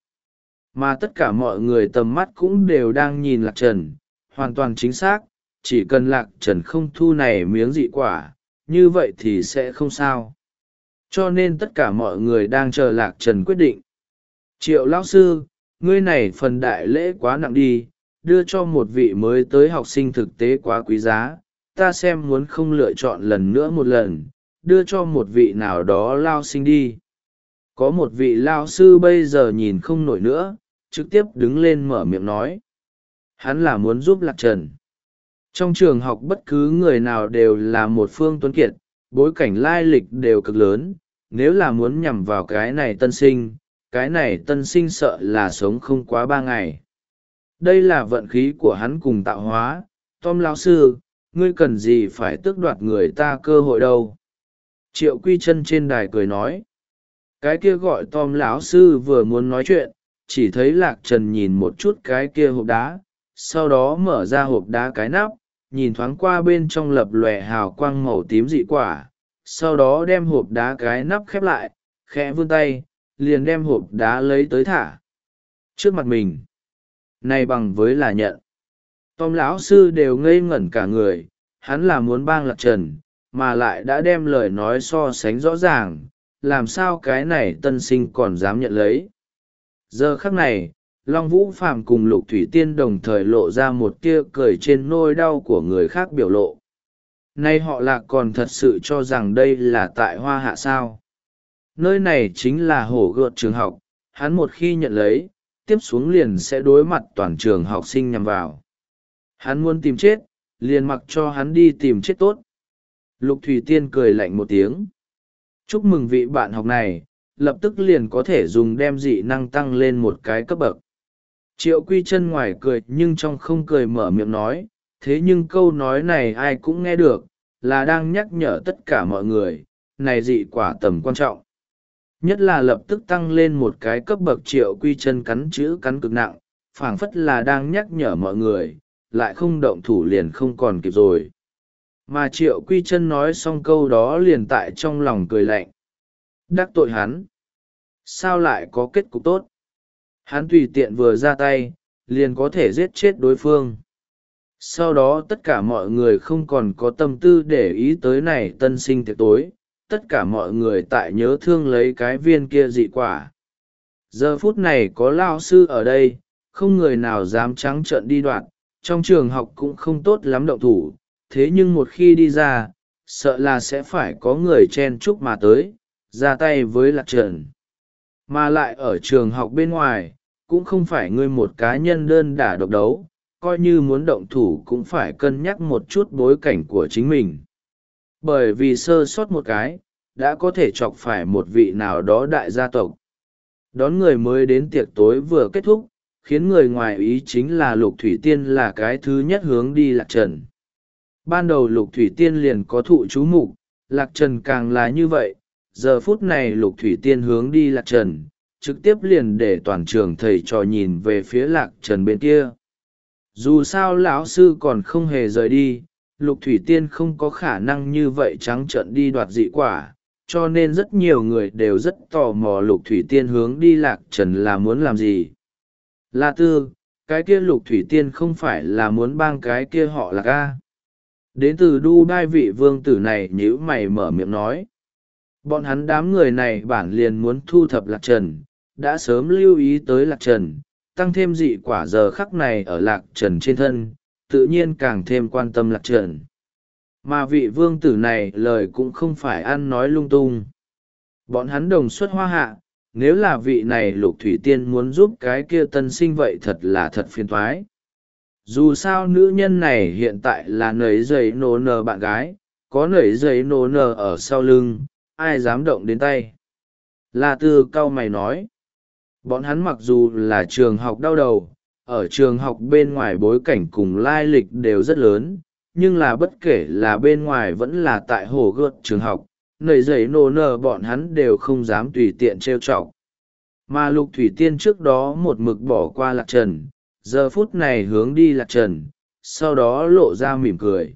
Mà tất cả mọi người tầm mắt cũng đều đang nhìn Lạc Trần, hoàn toàn chính xác, chỉ cần Lạc Trần không thu này miếng dị quả, như vậy thì sẽ không sao. Cho nên tất cả mọi người đang chờ Lạc Trần quyết định. Triệu lão sư, ngươi này phần đại lễ quá nặng đi, đưa cho một vị mới tới học sinh thực tế quá quý giá, ta xem muốn không lựa chọn lần nữa một lần, đưa cho một vị nào đó lao sinh đi. Có một vị lao sư bây giờ nhìn không nổi nữa, trực tiếp đứng lên mở miệng nói. Hắn là muốn giúp Lạc Trần. Trong trường học bất cứ người nào đều là một phương tuấn kiệt, bối cảnh lai lịch đều cực lớn, nếu là muốn nhằm vào cái này tân sinh, cái này tân sinh sợ là sống không quá ba ngày. Đây là vận khí của hắn cùng tạo hóa, Tom lão sư, ngươi cần gì phải tước đoạt người ta cơ hội đâu. Triệu Quy Chân trên đài cười nói. Cái kia gọi Tom lão sư vừa muốn nói chuyện, chỉ thấy Lạc Trần nhìn một chút cái kia hộp đá, sau đó mở ra hộp đá cái nắp, nhìn thoáng qua bên trong lập lòe hào quang màu tím dị quả, sau đó đem hộp đá cái nắp khép lại, khẽ vươn tay, liền đem hộp đá lấy tới thả trước mặt mình. Này bằng với là nhận. Tom lão sư đều ngây ngẩn cả người, hắn là muốn bang Lạc Trần, mà lại đã đem lời nói so sánh rõ ràng, làm sao cái này tân sinh còn dám nhận lấy. Giờ khắc này, Long Vũ Phàm cùng Lục Thủy Tiên đồng thời lộ ra một tia cười trên nỗi đau của người khác biểu lộ. Nay họ Lạc còn thật sự cho rằng đây là tại Hoa Hạ sao. Nơi này chính là Hồ Gợt trường học, hắn một khi nhận lấy, tiếp xuống liền sẽ đối mặt toàn trường học sinh nhằm vào. Hắn muốn tìm chết, liền mặc cho hắn đi tìm chết tốt. Lục Thủy Tiên cười lạnh một tiếng. Chúc mừng vị bạn học này, lập tức liền có thể dùng đem dị năng tăng lên một cái cấp bậc. Triệu Quy Chân ngoài cười nhưng trong không cười mở miệng nói, thế nhưng câu nói này ai cũng nghe được, là đang nhắc nhở tất cả mọi người, này dị quả tầm quan trọng. Nhất là lập tức tăng lên một cái cấp bậc. Triệu Quy Chân cắn chữ cắn cực nặng, phảng phất là đang nhắc nhở mọi người, lại không động thủ liền không còn kịp rồi. Mà Triệu Quy Chân nói xong câu đó liền tại trong lòng cười lạnh. Đắc tội hắn, sao lại có kết cục tốt? Hắn tùy tiện vừa ra tay, liền có thể giết chết đối phương. Sau đó tất cả mọi người không còn có tâm tư để ý tới này tân sinh tiệc tối, tất cả mọi người tại nhớ thương lấy cái viên kia dị quả. Giờ phút này có lao sư ở đây, không người nào dám trắng trợn đi đoạn, trong trường học cũng không tốt lắm động thủ, thế nhưng một khi đi ra, sợ là sẽ phải có người chen chúc mà tới, ra tay với Lạc Trần. Mà lại ở trường học bên ngoài, cũng không phải ngươi một cá nhân đơn đả độc đấu, coi như muốn động thủ cũng phải cân nhắc một chút bối cảnh của chính mình. Bởi vì sơ sót một cái, đã có thể chọc phải một vị nào đó đại gia tộc. Đón người mới đến tiệc tối vừa kết thúc, khiến người ngoài ý chính là Lục Thủy Tiên là cái thứ nhất hướng đi Lạc Trần. Ban đầu Lục Thủy Tiên liền có thụ chú mục, Lạc Trần càng là như vậy, giờ phút này Lục Thủy Tiên hướng đi Lạc Trần, trực tiếp liền để toàn trường thầy trò nhìn về phía Lạc Trần bên kia. dù sao lão sư còn không hề rời đi, Lục Thủy Tiên không có khả năng như vậy trắng trợn đi đoạt dị quả, cho nên rất nhiều người đều rất tò mò Lục Thủy Tiên hướng đi Lạc Trần là muốn làm gì. La Tư, cái kia Lục Thủy Tiên không phải là muốn bang cái kia họ Lạc A. Đến từ Dubai vị vương tử này nhíu mày mở miệng nói. Bọn hắn đám người này bản liền muốn thu thập Lạc Trần, đã sớm lưu ý tới Lạc Trần, tăng thêm dị quả giờ khắc này ở Lạc Trần trên thân, tự nhiên càng thêm quan tâm Lạc Trần. Mà vị vương tử này lời cũng không phải ăn nói lung tung. Bọn hắn đồng xuất hoa hạ, nếu là vị này Lục Thủy Tiên muốn giúp cái kia tân sinh vậy thật là thật phiền toái. Dù sao nữ nhân này hiện tại là nấy giấy nô nờ bạn gái, có nấy giấy nô nờ ở sau lưng, ai dám động đến tay. La Tư cau mày nói. Bọn hắn mặc dù là trường học đau đầu, ở trường học bên ngoài bối cảnh cùng lai lịch đều rất lớn, nhưng là bất kể là bên ngoài vẫn là tại hồ gợt trường học, nầy giấy nô nờ bọn hắn đều không dám tùy tiện trêu chọc. Mà Lục Thủy Tiên trước đó một mực bỏ qua Lạc Trần, giờ phút này hướng đi Lạc Trần, sau đó lộ ra mỉm cười.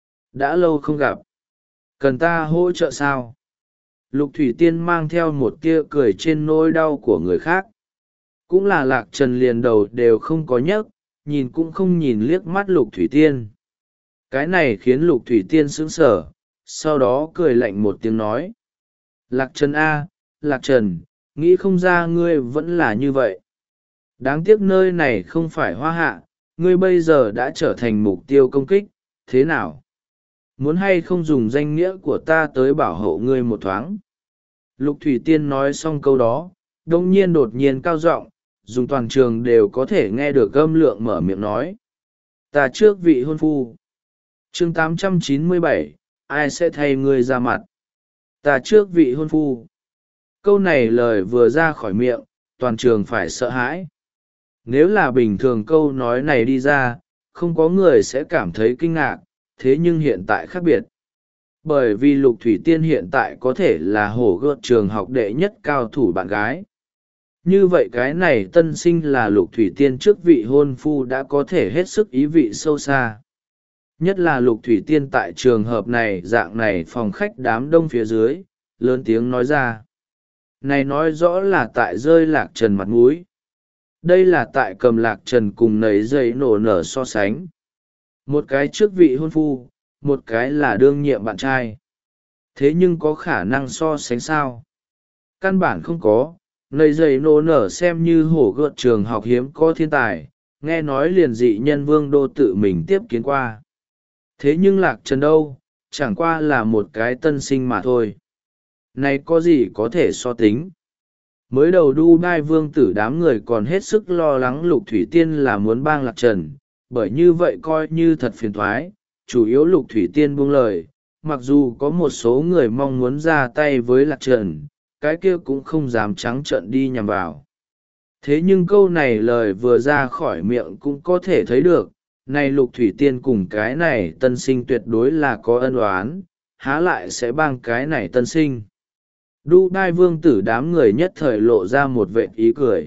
Đã lâu không gặp. Cần ta hỗ trợ sao? Lục Thủy Tiên mang theo một tia cười trên nỗi đau của người khác. Cũng là Lạc Trần liền đầu đều không có nhấc, nhìn cũng không nhìn liếc mắt Lục Thủy Tiên. Cái này khiến Lục Thủy Tiên sững sờ, sau đó cười lạnh một tiếng nói. Lạc Trần A, Lạc Trần, nghĩ không ra ngươi vẫn là như vậy. Đáng tiếc nơi này không phải hoa hạ, ngươi bây giờ đã trở thành mục tiêu công kích, thế nào? Muốn hay không dùng danh nghĩa của ta tới bảo hộ ngươi một thoáng? Lục Thủy Tiên nói xong câu đó, đông nhiên đột nhiên cao giọng, dùng toàn trường đều có thể nghe được âm lượng mở miệng nói. Ta trước vị hôn phu. chương tám trăm chín mươi bảy, ai sẽ thay ngươi ra mặt? Ta trước vị hôn phu. Câu này lời vừa ra khỏi miệng, toàn trường phải sợ hãi. Nếu là bình thường câu nói này đi ra, không có người sẽ cảm thấy kinh ngạc, thế nhưng hiện tại khác biệt. Bởi vì Lục Thủy Tiên hiện tại có thể là hổ gợt trường học đệ nhất cao thủ bạn gái. Như vậy cái này tân sinh là Lục Thủy Tiên trước vị hôn phu đã có thể hết sức ý vị sâu xa. Nhất là Lục Thủy Tiên tại trường hợp này dạng này phòng khách đám đông phía dưới, lớn tiếng nói ra. Này nói rõ là tại rơi Lạc Trần mặt mũi. Đây là tại cầm Lạc Trần cùng nấy dây nổ nở so sánh. Một cái trước vị hôn phu, một cái là đương nhiệm bạn trai. Thế nhưng có khả năng so sánh sao? Căn bản không có, nấy dây nổ nở xem như hổ gợt trường học hiếm có thiên tài, nghe nói liền dị nhân Vương Đô tự mình tiếp kiến qua. Thế nhưng Lạc Trần đâu, chẳng qua là một cái tân sinh mà thôi. Này có gì có thể so tính? Mới đầu Dubai vương tử đám người còn hết sức lo lắng Lục Thủy Tiên là muốn bang Lạc Trần, bởi như vậy coi như thật phiền thoái, chủ yếu Lục Thủy Tiên buông lời, mặc dù có một số người mong muốn ra tay với Lạc Trần, cái kia cũng không dám trắng trợn đi nhằm vào. Thế nhưng câu này lời vừa ra khỏi miệng cũng có thể thấy được, này Lục Thủy Tiên cùng cái này tân sinh tuyệt đối là có ân oán, há lại sẽ bang cái này tân sinh. Dubai vương tử đám người nhất thời lộ ra một vệt ý cười.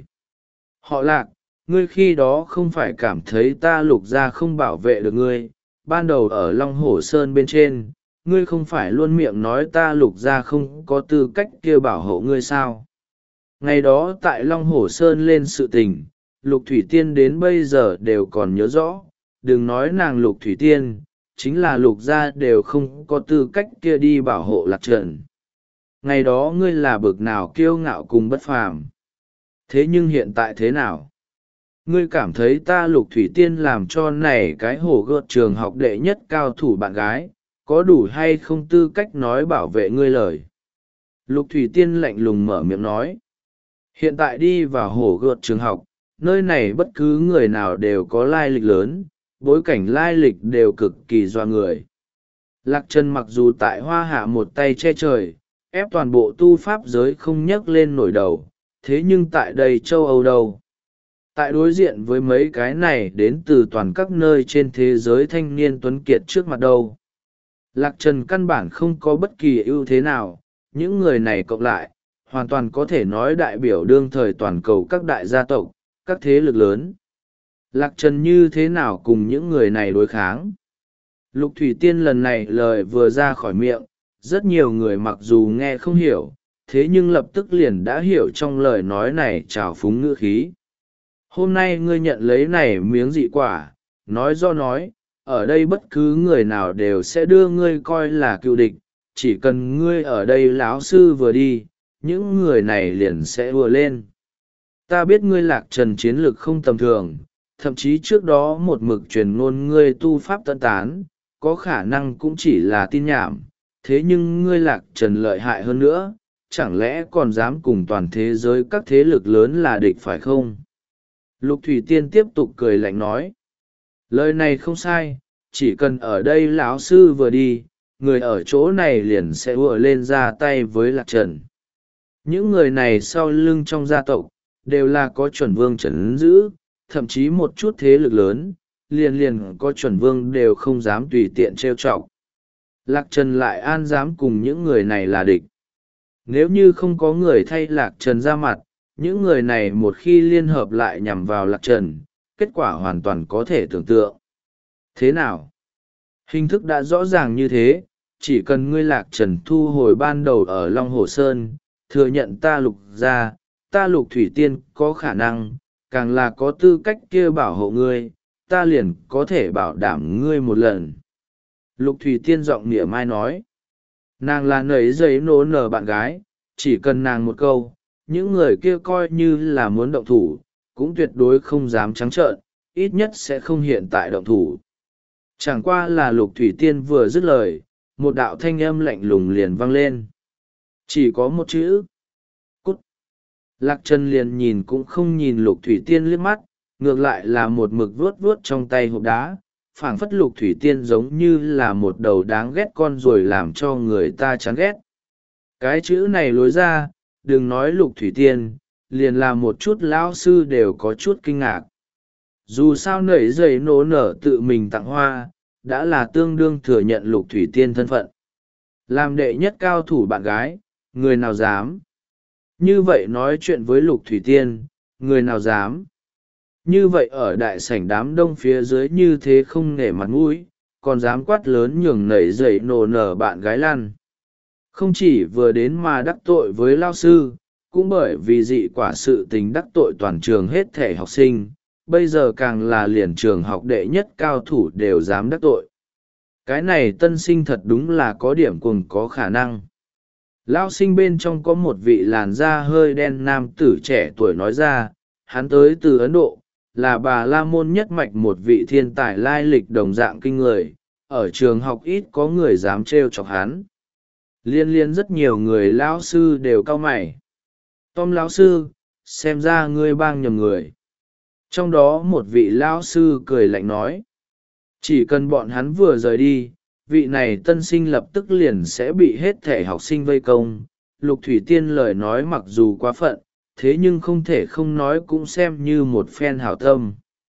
Họ Lạc, ngươi khi đó không phải cảm thấy ta Lục gia không bảo vệ được ngươi, ban đầu ở Long Hổ Sơn bên trên, ngươi không phải luôn miệng nói ta Lục gia không có tư cách kia bảo hộ ngươi sao? Ngày đó tại Long Hổ Sơn lên sự tình, Lục Thủy Tiên đến bây giờ đều còn nhớ rõ, đừng nói nàng Lục Thủy Tiên, chính là Lục gia đều không có tư cách kia đi bảo hộ Lạc Trần. Ngày đó ngươi là bực nào kiêu ngạo cùng bất phàm. Thế nhưng hiện tại thế nào? Ngươi cảm thấy ta Lục Thủy Tiên làm cho này cái hổ gợt trường học đệ nhất cao thủ bạn gái, có đủ hay không tư cách nói bảo vệ ngươi lời? Lục Thủy Tiên lạnh lùng mở miệng nói. Hiện tại đi vào hổ gợt trường học, nơi này bất cứ người nào đều có lai lịch lớn, bối cảnh lai lịch đều cực kỳ doa người. Lạc Trần mặc dù tại hoa hạ một tay che trời, ép toàn bộ tu pháp giới không nhấc lên nổi đầu, thế nhưng tại đây châu Âu đâu? Tại đối diện với mấy cái này đến từ toàn các nơi trên thế giới thanh niên tuấn kiệt trước mặt đâu. Lạc Trần căn bản không có bất kỳ ưu thế nào, những người này cộng lại, hoàn toàn có thể nói đại biểu đương thời toàn cầu các đại gia tộc, các thế lực lớn. Lạc Trần như thế nào cùng những người này đối kháng? Lục Thủy Tiên lần này lời vừa ra khỏi miệng, rất nhiều người mặc dù nghe không hiểu, thế nhưng lập tức liền đã hiểu trong lời nói này trào phúng ngữ khí. Hôm nay ngươi nhận lấy này miếng dị quả, nói do nói, ở đây bất cứ người nào đều sẽ đưa ngươi coi là cựu địch, chỉ cần ngươi ở đây lão sư vừa đi, những người này liền sẽ vừa lên. Ta biết ngươi Lạc Trần chiến lược không tầm thường, thậm chí trước đó một mực truyền ngôn ngươi tu pháp tân tán, có khả năng cũng chỉ là tin nhảm, thế nhưng ngươi Lạc Trần lợi hại hơn nữa, chẳng lẽ còn dám cùng toàn thế giới các thế lực lớn là địch phải không? Lục Thủy Tiên tiếp tục cười lạnh nói. Lời này không sai, chỉ cần ở đây lão sư vừa đi, người ở chỗ này liền sẽ ùa lên ra tay với Lạc Trần. Những người này sau lưng trong gia tộc, đều là có chuẩn vương trấn giữ, thậm chí một chút thế lực lớn, liền liền có chuẩn vương đều không dám tùy tiện trêu chọc. Lạc Trần lại an dám cùng những người này là địch. Nếu như không có người thay Lạc Trần ra mặt, những người này một khi liên hợp lại nhằm vào Lạc Trần, kết quả hoàn toàn có thể tưởng tượng. Thế nào? Hình thức đã rõ ràng như thế, chỉ cần ngươi Lạc Trần thu hồi ban đầu ở Long Hồ Sơn, thừa nhận ta Lục ra, ta Lục Thủy Tiên có khả năng, càng là có tư cách kia bảo hộ ngươi, ta liền có thể bảo đảm ngươi một lần. Lục Thủy Tiên giọng mỉa mai nói, nàng là nấy giấy nổ nở bạn gái, chỉ cần nàng một câu, những người kia coi như là muốn động thủ, cũng tuyệt đối không dám trắng trợn, ít nhất sẽ không hiện tại động thủ. Chẳng qua là Lục Thủy Tiên vừa dứt lời, một đạo thanh âm lạnh lùng liền vang lên. Chỉ có một chữ. Cút. Lạc Trần liền nhìn cũng không nhìn Lục Thủy Tiên liếc mắt, ngược lại là một mực vuốt vuốt trong tay hộp đá, phảng phất Lục Thủy Tiên giống như là một đầu đáng ghét con ruồi làm cho người ta chán ghét. Cái chữ này lối ra, đừng nói Lục Thủy Tiên, liền là một chút lão sư đều có chút kinh ngạc. Dù sao nảy giày nổ nở tự mình tặng hoa, đã là tương đương thừa nhận Lục Thủy Tiên thân phận. Làm đệ nhất cao thủ bạn gái, người nào dám? Như vậy nói chuyện với Lục Thủy Tiên, người nào dám? Như vậy ở đại sảnh đám đông phía dưới như thế không nể mặt mũi, còn dám quát lớn nhường nảy giày nổ nở bạn gái lăn. Không chỉ vừa đến mà đắc tội với lao sư, cũng bởi vì dị quả sự tình đắc tội toàn trường hết thể học sinh, bây giờ càng là liền trường học đệ nhất cao thủ đều dám đắc tội. Cái này tân sinh thật đúng là có điểm cùng có khả năng. Lao sinh bên trong có một vị làn da hơi đen nam tử trẻ tuổi nói ra, hắn tới từ Ấn Độ, là bà la môn nhất mạch một vị thiên tài lai lịch đồng dạng kinh người, ở trường học ít có người dám trêu chọc hắn. Liên liên rất nhiều người lão sư đều cau mày. Tom lão sư, xem ra ngươi bang nhầm người. Trong đó một vị lão sư cười lạnh nói, chỉ cần bọn hắn vừa rời đi, vị này tân sinh lập tức liền sẽ bị hết thể học sinh vây công. Lục Thủy Tiên lời nói mặc dù quá phận, thế nhưng không thể không nói cũng xem như một phen hảo tâm.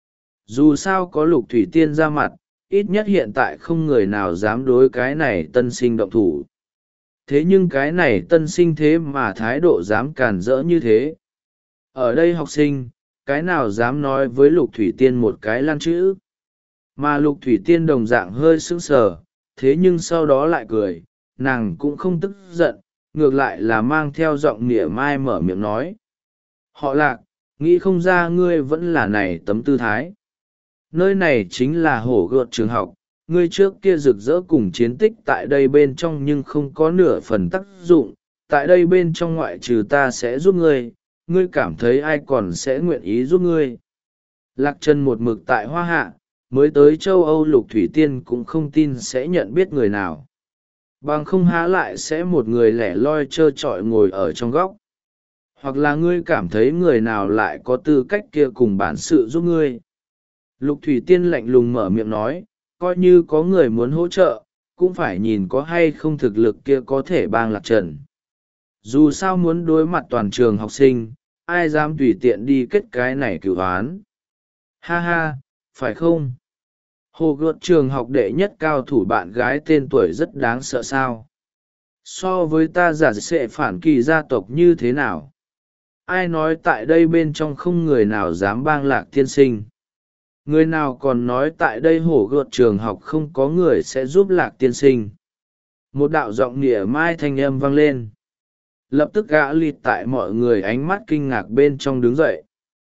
Dù sao có Lục Thủy Tiên ra mặt, ít nhất hiện tại không người nào dám đối cái này tân sinh động thủ. Thế nhưng cái này tân sinh thế mà thái độ dám cản rỡ như thế. Ở đây học sinh, cái nào dám nói với Lục Thủy Tiên một cái lan chữ. Mà Lục Thủy Tiên đồng dạng hơi sững sờ, thế nhưng sau đó lại cười, nàng cũng không tức giận, ngược lại là mang theo giọng mỉa mai mở miệng nói. Họ Lạc, nghĩ không ra ngươi vẫn là này tấm tư thái. Nơi này chính là hổ gợt trường học, ngươi trước kia rực rỡ cùng chiến tích tại đây bên trong nhưng không có nửa phần tác dụng, tại đây bên trong ngoại trừ ta sẽ giúp ngươi, ngươi cảm thấy ai còn sẽ nguyện ý giúp ngươi. Lạc Trần một mực tại Hoa Hạ, mới tới châu Âu Lục Thủy Tiên cũng không tin sẽ nhận biết người nào. Bằng không há lại sẽ một người lẻ loi trơ trọi ngồi ở trong góc. Hoặc là ngươi cảm thấy người nào lại có tư cách kia cùng bản sự giúp ngươi. Lục Thủy Tiên lạnh lùng mở miệng nói, coi như có người muốn hỗ trợ, cũng phải nhìn có hay không thực lực kia có thể bang Lạc Trần. Dù sao muốn đối mặt toàn trường học sinh, ai dám tùy tiện đi kết cái này cửu án. Ha ha, phải không? Hồ gợt trường học đệ nhất cao thủ bạn gái tên tuổi rất đáng sợ sao. So với ta giả sẽ phản kỳ gia tộc như thế nào? Ai nói tại đây bên trong không người nào dám bang Lạc tiên sinh? người nào còn nói tại đây hổ gợt trường học không có người sẽ giúp Lạc tiên sinh. Một đạo giọng nịa mai thanh âm vang lên. Lập tức ạ lịt tại mọi người ánh mắt kinh ngạc bên trong đứng dậy.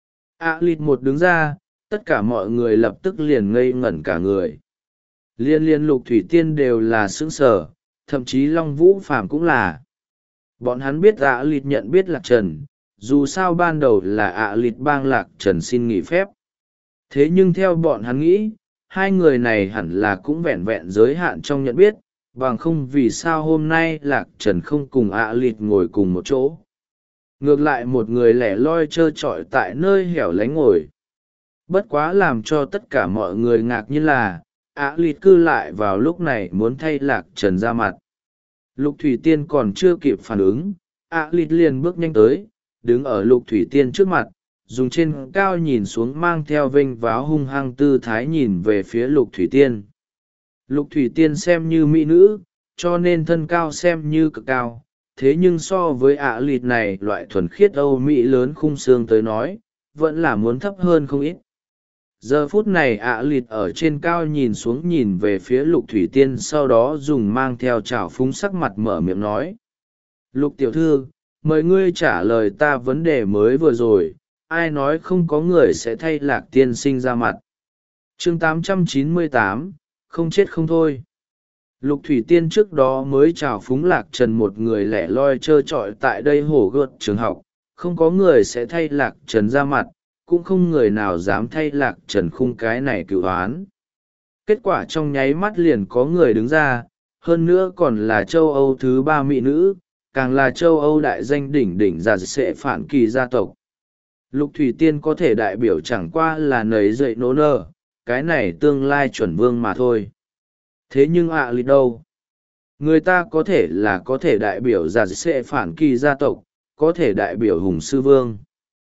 ạ lịt một đứng ra, tất cả mọi người lập tức liền ngây ngẩn cả người. Liên liên Lục Thủy Tiên đều là sững sờ, thậm chí Long Vũ Phàm cũng là. Bọn hắn biết ạ lịt nhận biết Lạc Trần, dù sao ban đầu là ạ lịt bang Lạc Trần xin nghỉ phép. Thế nhưng theo bọn hắn nghĩ, hai người này hẳn là cũng vẹn vẹn giới hạn trong nhận biết, bằng không vì sao hôm nay Lạc Trần không cùng ạ lịt ngồi cùng một chỗ. Ngược lại một người lẻ loi trơ trọi tại nơi hẻo lánh ngồi. Bất quá làm cho tất cả mọi người ngạc nhiên là, ạ lịt cư lại vào lúc này muốn thay Lạc Trần ra mặt. Lục Thủy Tiên còn chưa kịp phản ứng, ạ lịt liền bước nhanh tới, đứng ở Lục Thủy Tiên trước mặt, dùng trên cao nhìn xuống mang theo vênh váo hung hăng tư thái nhìn về phía Lục Thủy Tiên. Lục Thủy Tiên xem như mỹ nữ, cho nên thân cao xem như cực cao, thế nhưng so với ạ lịt này loại thuần khiết Âu Mỹ lớn khung xương tới nói, vẫn là muốn thấp hơn không ít. Giờ phút này ạ lịt ở trên cao nhìn xuống nhìn về phía Lục Thủy Tiên, sau đó dùng mang theo trào phúng sắc mặt mở miệng nói. Lục tiểu thư, mời ngươi trả lời ta vấn đề mới vừa rồi, ai nói không có người sẽ thay Lạc tiên sinh ra mặt. Chương tám trăm chín mươi tám, không chết không thôi. Lục Thủy Tiên trước đó mới chào phúng Lạc Trần một người lẻ loi trơ trọi tại đây hổ gợt trường học, không có người sẽ thay Lạc Trần ra mặt, cũng không người nào dám thay Lạc Trần khung cái này cựu oán. Kết quả trong nháy mắt liền có người đứng ra, hơn nữa còn là châu Âu thứ ba mỹ nữ, càng là châu Âu đại danh đỉnh đỉnh giả sẽ phản kỳ gia tộc. Lục Thủy Tiên có thể đại biểu chẳng qua là nấy dậy nỗ nơ, cái này tương lai chuẩn vương mà thôi. Thế nhưng ạ lịt đâu? Người ta có thể là có thể đại biểu giả sẽ phản kỳ gia tộc, có thể đại biểu hùng sư vương.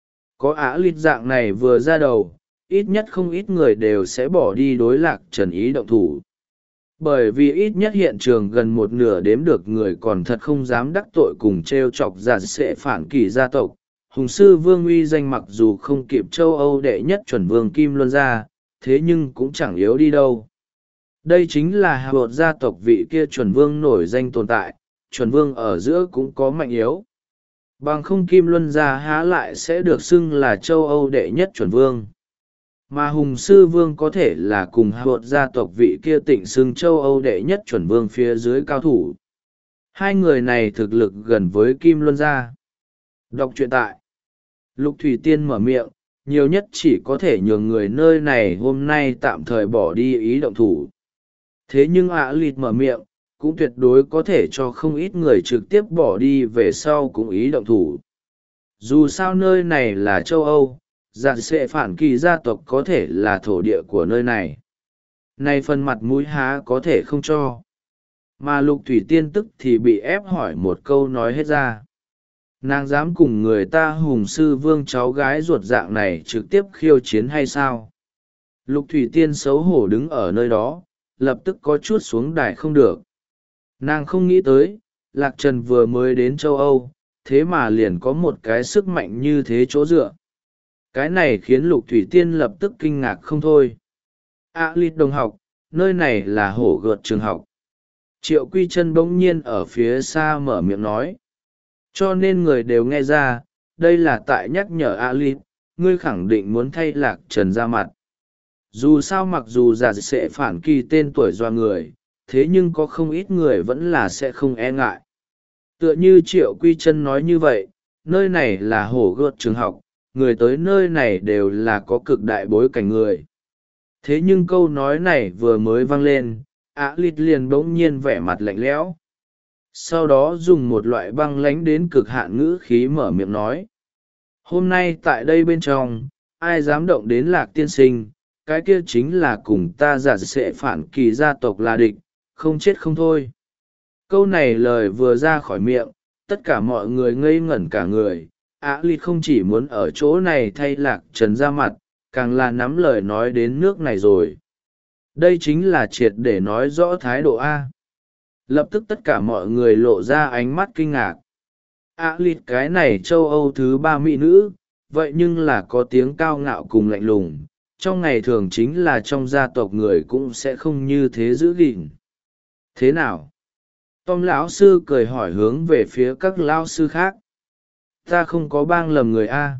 Có ạ lịt dạng này vừa ra đầu, ít nhất không ít người đều sẽ bỏ đi đối Lạc Trần ý động thủ. Bởi vì ít nhất hiện trường gần một nửa đếm được người còn thật không dám đắc tội cùng t r e o chọc giả sẽ phản kỳ gia tộc. Hùng sư vương uy danh mặc dù không kịp châu Âu đệ nhất chuẩn vương Kim Luân ra, thế nhưng cũng chẳng yếu đi đâu. Đây chính là hạ bột gia tộc vị kia chuẩn vương nổi danh tồn tại, chuẩn vương ở giữa cũng có mạnh yếu. Bằng không Kim Luân gia há lại sẽ được xưng là châu Âu đệ nhất chuẩn vương. Mà hùng sư vương có thể là cùng hạ bột gia tộc vị kia tịnh xưng châu Âu đệ nhất chuẩn vương phía dưới cao thủ. Hai người này thực lực gần với Kim Luân gia. Đọc truyện tại Lục Thủy Tiên mở miệng, nhiều nhất chỉ có thể nhường người nơi này hôm nay tạm thời bỏ đi ý động thủ. Thế nhưng ạ lịt mở miệng, cũng tuyệt đối có thể cho không ít người trực tiếp bỏ đi về sau cũng ý động thủ. Dù sao nơi này là châu Âu, giả sẽ phản kỳ gia tộc có thể là thổ địa của nơi này. Này phần mặt mũi há có thể không cho. Mà Lục Thủy Tiên tức thì bị ép hỏi một câu nói hết ra. Nàng dám cùng người ta hùng sư vương cháu gái ruột dạng này trực tiếp khiêu chiến hay sao? Lục Thủy Tiên xấu hổ đứng ở nơi đó, lập tức có chút xuống đài không được. Nàng không nghĩ tới, Lạc Trần vừa mới đến châu Âu, thế mà liền có một cái sức mạnh như thế chỗ dựa. Cái này khiến Lục Thủy Tiên lập tức kinh ngạc không thôi. À lịt đồng học, nơi này là hổ gợt trường học. Triệu Quy Chân bỗng nhiên ở phía xa mở miệng nói. Cho nên người đều nghe ra, đây là tại nhắc nhở A Lịt, ngươi khẳng định muốn thay Lạc Trần ra mặt. Dù sao mặc dù giả sẽ phản kỳ tên tuổi doa người, thế nhưng có không ít người vẫn là sẽ không e ngại. Tựa như Triệu Quy Chân nói như vậy, nơi này là hổ gợt trường học, người tới nơi này đều là có cực đại bối cảnh người. Thế nhưng câu nói này vừa mới vang lên, A Lịt liền bỗng nhiên vẻ mặt lạnh lẽo. Sau đó dùng một loại băng lánh đến cực hạn ngữ khí mở miệng nói. Hôm nay tại đây bên trong, ai dám động đến Lạc tiên sinh, cái kia chính là cùng ta giả sẽ phản kỳ gia tộc là địch, không chết không thôi. Câu này lời vừa ra khỏi miệng, tất cả mọi người ngây ngẩn cả người. Á Lịt không chỉ muốn ở chỗ này thay Lạc Trần ra mặt, càng là nắm lời nói đến nước này rồi. Đây chính là triệt để nói rõ thái độ A. Lập tức tất cả mọi người lộ ra ánh mắt kinh ngạc. ạ lịt cái này châu Âu thứ ba mỹ nữ, vậy nhưng là có tiếng cao ngạo cùng lạnh lùng, trong ngày thường chính là trong gia tộc người cũng sẽ không như thế giữ gìn. Thế nào? Tom lão sư cười hỏi hướng về phía các lão sư khác. Ta không có bang lầm người a.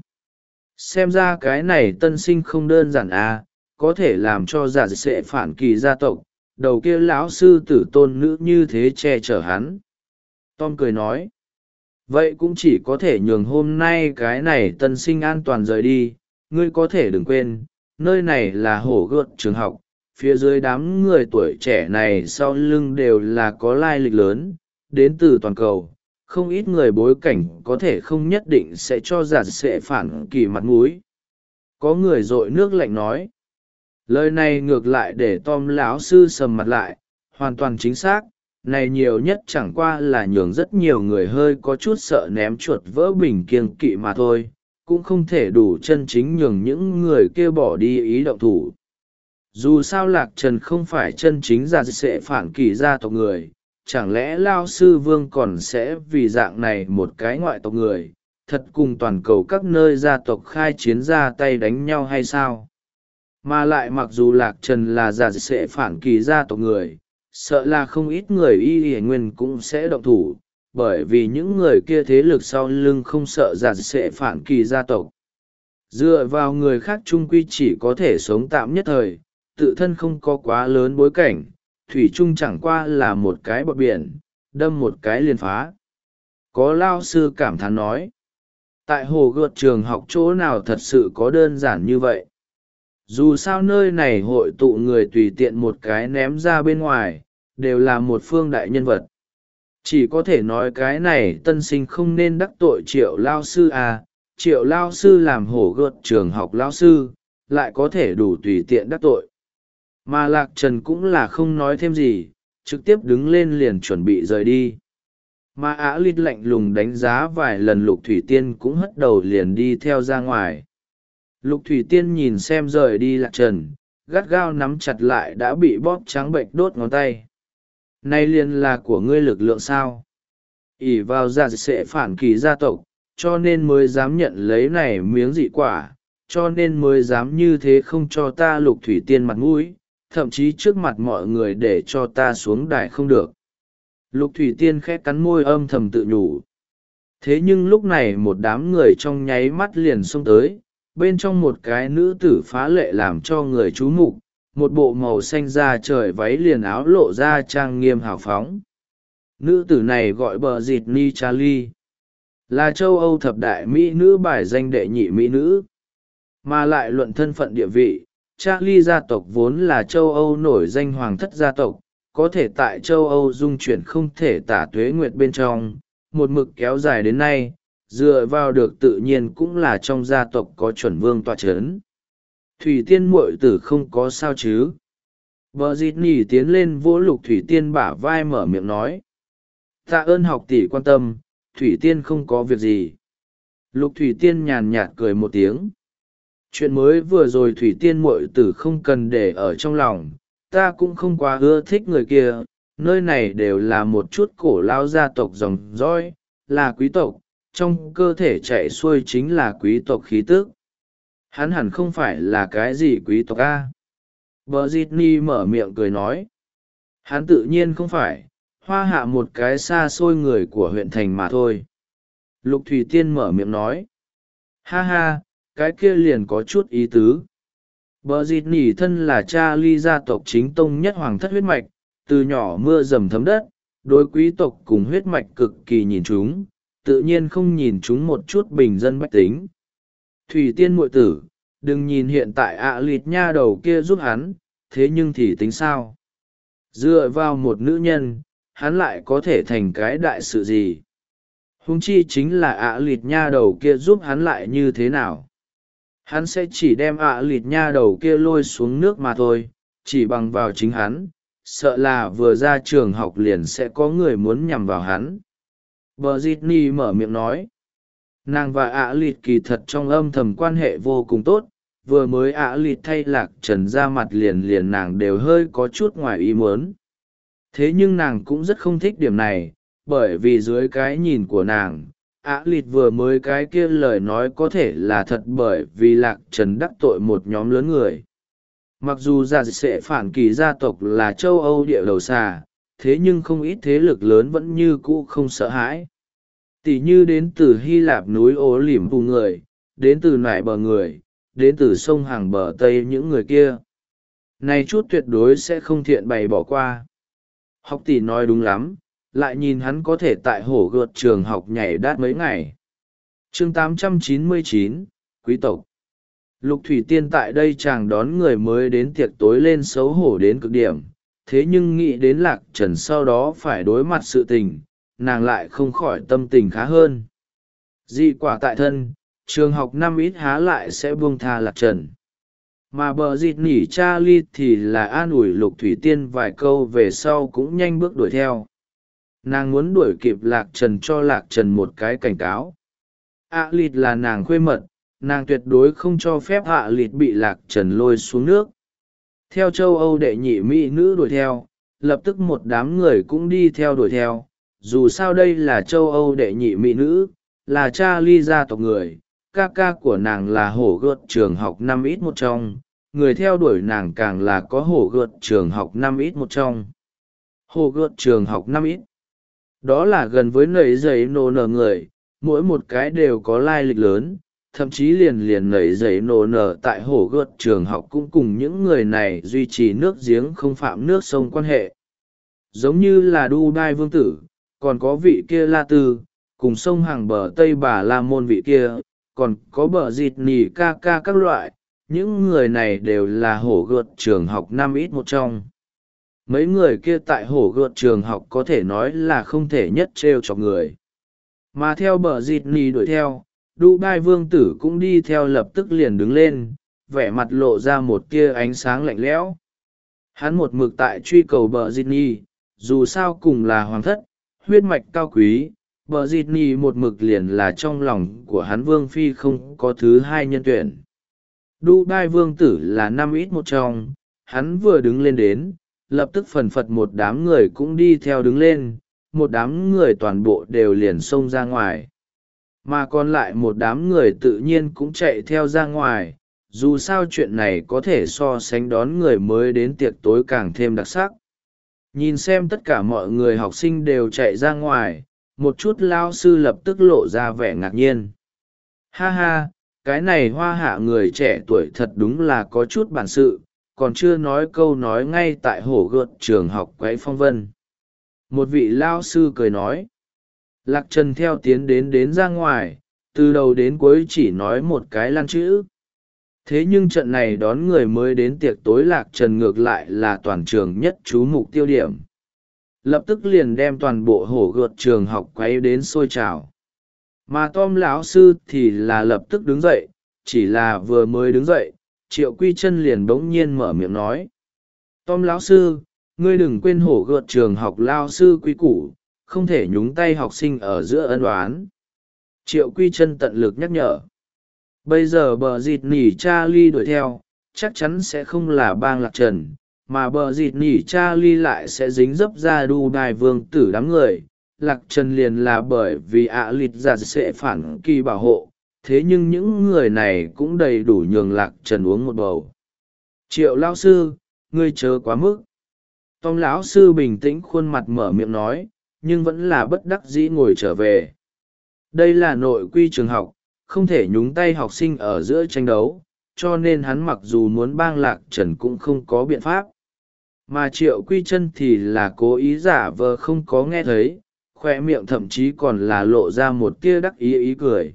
Xem ra cái này tân sinh không đơn giản a, có thể làm cho giả sẽ phản kỳ gia tộc, đầu kia lão sư tử tôn nữ như thế che chở hắn. Tom cười nói. Vậy cũng chỉ có thể nhường hôm nay cái này tân sinh an toàn rời đi. Ngươi có thể đừng quên, nơi này là hổ gợt trường học, phía dưới đám người tuổi trẻ này sau lưng đều là có lai lịch lớn, đến từ toàn cầu. Không ít người bối cảnh có thể không nhất định sẽ cho giả sẽ phản kỳ mặt mũi. Có người dội nước lạnh nói. Lời này ngược lại để Tom lão sư sầm mặt lại, hoàn toàn chính xác. Này nhiều nhất chẳng qua là nhường rất nhiều người hơi có chút sợ ném chuột vỡ bình kiêng kỵ mà thôi, cũng không thể đủ chân chính nhường những người kia bỏ đi ý động thủ. Dù sao Lạc Trần không phải chân chính giả sẽ phản kỳ gia tộc người, chẳng lẽ Lao Sư Vương còn sẽ vì dạng này một cái ngoại tộc người, thật cùng toàn cầu các nơi gia tộc khai chiến ra tay đánh nhau hay sao? Mà lại mặc dù Lạc Trần là giả sẽ phản kỳ gia tộc người, sợ là không ít người y y nguyên cũng sẽ động thủ, bởi vì những người kia thế lực sau lưng không sợ giả sẽ phản kỳ gia tộc. Dựa vào người khác trung quy chỉ có thể sống tạm nhất thời, tự thân không có quá lớn bối cảnh, thủy chung chẳng qua là một cái bọt biển, đâm một cái liền phá. Có lao sư cảm thán nói, tại hồ gợt trường học chỗ nào thật sự có đơn giản như vậy. Dù sao nơi này hội tụ người tùy tiện một cái ném ra bên ngoài, đều là một phương đại nhân vật. Chỉ có thể nói cái này tân sinh không nên đắc tội triệu lao sư à, triệu lao sư làm hổ gợt trường học lao sư, lại có thể đủ tùy tiện đắc tội. Mà Lạc Trần cũng là không nói thêm gì, trực tiếp đứng lên liền chuẩn bị rời đi. Mà Ả Lít lạnh lùng đánh giá vài lần Lục Thủy Tiên cũng hất đầu liền đi theo ra ngoài. Lục Thủy Tiên nhìn xem rời đi Lạc Trần, gắt gao nắm chặt lại đã bị bóp trắng bệnh đốt ngón tay. Này liền là của ngươi lực lượng sao? ỷ vào giả sẽ phản kỳ gia tộc, cho nên mới dám nhận lấy này miếng dị quả, cho nên mới dám như thế không cho ta Lục Thủy Tiên mặt mũi, thậm chí trước mặt mọi người để cho ta xuống đài không được. Lục Thủy Tiên khẽ cắn môi âm thầm tự nhủ. Thế nhưng lúc này một đám người trong nháy mắt liền xông tới, bên trong một cái nữ tử phá lệ làm cho người chú mục, một bộ màu xanh da trời váy liền áo lộ ra trang nghiêm hào phóng. Nữ tử này gọi bờ dịt ni Charlie, là châu Âu thập đại mỹ nữ bài danh đệ nhị mỹ nữ, mà lại luận thân phận địa vị. Charlie gia tộc vốn là châu Âu nổi danh hoàng thất gia tộc, có thể tại châu Âu dung chuyển không thể tả tuế nguyệt bên trong, một mực kéo dài đến nay, dựa vào được tự nhiên cũng là trong gia tộc có chuẩn vương tọa chấn. Thủy Tiên muội tử không có sao chứ? Bờ dịt nỉ tiến lên vỗ Lục Thủy Tiên bả vai mở miệng nói. Tạ ơn học tỷ quan tâm, Thủy Tiên không có việc gì. Lục Thủy Tiên nhàn nhạt cười một tiếng. Chuyện mới vừa rồi Thủy Tiên muội tử không cần để ở trong lòng, ta cũng không quá ưa thích người kia, nơi này đều là một chút cổ lao gia tộc dòng dõi, là quý tộc, trong cơ thể chạy xuôi chính là quý tộc khí tức. Hắn hẳn không phải là cái gì quý tộc a. Bờ Dịt Ni mở miệng cười nói. Hắn tự nhiên không phải, hoa hạ một cái xa xôi người của huyện thành mà thôi. Lục Thủy Tiên mở miệng nói. Ha ha, cái kia liền có chút ý tứ. Bờ Dịt Nỉ thân là cha ly gia tộc chính tông nhất hoàng thất huyết mạch, từ nhỏ mưa dầm thấm đất, đối quý tộc cùng huyết mạch cực kỳ nhìn chúng, tự nhiên không nhìn chúng một chút bình dân bách tính. Thủy Tiên muội tử, đừng nhìn hiện tại ạ lịt nha đầu kia giúp hắn, thế nhưng thì tính sao? Dựa vào một nữ nhân, hắn lại có thể thành cái đại sự gì? Huống chi chính là ạ lịt nha đầu kia giúp hắn lại như thế nào? Hắn sẽ chỉ đem ạ lịt nha đầu kia lôi xuống nước mà thôi, chỉ bằng vào chính hắn, sợ là vừa ra trường học liền sẽ có người muốn nhằm vào hắn. Bờ Dịt Ni mở miệng nói. Nàng và ạ lịt kỳ thật trong âm thầm quan hệ vô cùng tốt, vừa mới ạ lịt thay Lạc Trần ra mặt liền liền nàng đều hơi có chút ngoài ý muốn. Thế nhưng nàng cũng rất không thích điểm này, bởi vì dưới cái nhìn của nàng, ạ lịt vừa mới cái kia lời nói có thể là thật bởi vì Lạc Trần đắc tội một nhóm lớn người. Mặc dù già sẽ phản kỳ gia tộc là châu Âu địa đầu xà, thế nhưng không ít thế lực lớn vẫn như cũ không sợ hãi. Tỷ như đến từ Hy Lạp núi ố lỉm phù người, đến từ nải bờ người, đến từ sông hàng bờ Tây những người kia. Này chút tuyệt đối sẽ không thiện bày bỏ qua. Học tỷ nói đúng lắm, lại nhìn hắn có thể tại hổ gợt trường học nhảy đát mấy ngày. chương tám trăm chín mươi chín, Quý tộc. Lục Thủy Tiên tại đây chàng đón người mới đến tiệc tối lên xấu hổ đến cực điểm, thế nhưng nghĩ đến Lạc Trần sau đó phải đối mặt sự tình, nàng lại không khỏi tâm tình khá hơn. Dị quả tại thân, trường học năm ít há lại sẽ buông tha Lạc Trần. Mà bờ dịt nỉ Charlie thì là an ủi Lục Thủy Tiên vài câu về sau cũng nhanh bước đuổi theo. Nàng muốn đuổi kịp Lạc Trần cho Lạc Trần một cái cảnh cáo. ạ lịt là nàng khuê mật, nàng tuyệt đối không cho phép ạ lịt bị Lạc Trần lôi xuống nước. Theo châu Âu đệ nhị mỹ nữ đuổi theo, lập tức một đám người cũng đi theo đuổi theo. Dù sao đây là châu Âu đệ nhị mỹ nữ, là Charlie gia tộc người, ca ca của nàng là hổ gợt trường học năm ít một trong, người theo đuổi nàng càng là có hổ gợt trường học năm ít một trong. Hổ gợt trường học năm ít, đó là gần với nầy giấy nổ nở người, mỗi một cái đều có lai lịch lớn, thậm chí liền liền nầy giấy nổ nở tại hổ gợt trường học cũng cùng những người này duy trì nước giếng không phạm nước sông quan hệ. Giống như là Dubai vương tử, còn có vị kia La Tư, cùng sông hàng bờ Tây Bà La Môn vị kia, còn có bờ dịt nỉ ca ca các loại, những người này đều là hổ gợt trường học năm ít một trong. Mấy người kia tại hổ gợt trường học có thể nói là không thể nhất trêu chọc người. Mà theo bờ dịt nỉ đuổi theo, Dubai vương tử cũng đi theo lập tức liền đứng lên, vẻ mặt lộ ra một tia ánh sáng lạnh lẽo. Hắn một mực tại truy cầu bờ dịt nỉ, dù sao cùng là hoàng thất, huyết mạch cao quý, bờ dịt nỉ một mực liền là trong lòng của hắn vương phi không có thứ hai nhân tuyển. Dubai vương tử là năm ít một trong, hắn vừa đứng lên đến, lập tức phần phật một đám người cũng đi theo đứng lên, một đám người toàn bộ đều liền xông ra ngoài. Mà còn lại một đám người tự nhiên cũng chạy theo ra ngoài, dù sao chuyện này có thể so sánh đón người mới đến tiệc tối càng thêm đặc sắc. Nhìn xem tất cả mọi người học sinh đều chạy ra ngoài, một chút lao sư lập tức lộ ra vẻ ngạc nhiên. Ha ha, cái này hoa hạ người trẻ tuổi thật đúng là có chút bản sự, còn chưa nói câu nói ngay tại hổ gợt trường học quấy phong vân. Một vị lao sư cười nói. Lạc Trần theo tiến đến đến ra ngoài, từ đầu đến cuối chỉ nói một cái lăn chữ. Thế nhưng trận này đón người mới đến tiệc tối Lạc Trần ngược lại là toàn trường nhất chú mục tiêu điểm. Lập tức liền đem toàn bộ hổ gợt trường học quấy đến sôi trào. Mà Tom lão sư thì là lập tức đứng dậy, chỉ là vừa mới đứng dậy, Triệu Quy Chân liền bỗng nhiên mở miệng nói. Tom lão sư, ngươi đừng quên hổ gợt trường học lao sư quý củ, không thể nhúng tay học sinh ở giữa ân oán. Triệu Quy Chân tận lực nhắc nhở. Bây giờ bờ dịt nỉ Charlie đuổi theo, chắc chắn sẽ không là bang Lạc Trần, mà bờ dịt nỉ Charlie lại sẽ dính dấp ra Dubai vương tử đám người. Lạc Trần liền là bởi vì ạ lịt giả sẽ phản kỳ bảo hộ, thế nhưng những người này cũng đầy đủ nhường Lạc Trần uống một bầu. Triệu lão sư, ngươi chớ quá mức. Tom lão sư bình tĩnh khuôn mặt mở miệng nói, nhưng vẫn là bất đắc dĩ ngồi trở về. Đây là nội quy trường học, không thể nhúng tay học sinh ở giữa tranh đấu, cho nên hắn mặc dù muốn bang Lạc Trần cũng không có biện pháp. Mà Triệu Quy Chân thì là cố ý giả vờ không có nghe thấy, khoe miệng thậm chí còn là lộ ra một tia đắc ý ý cười.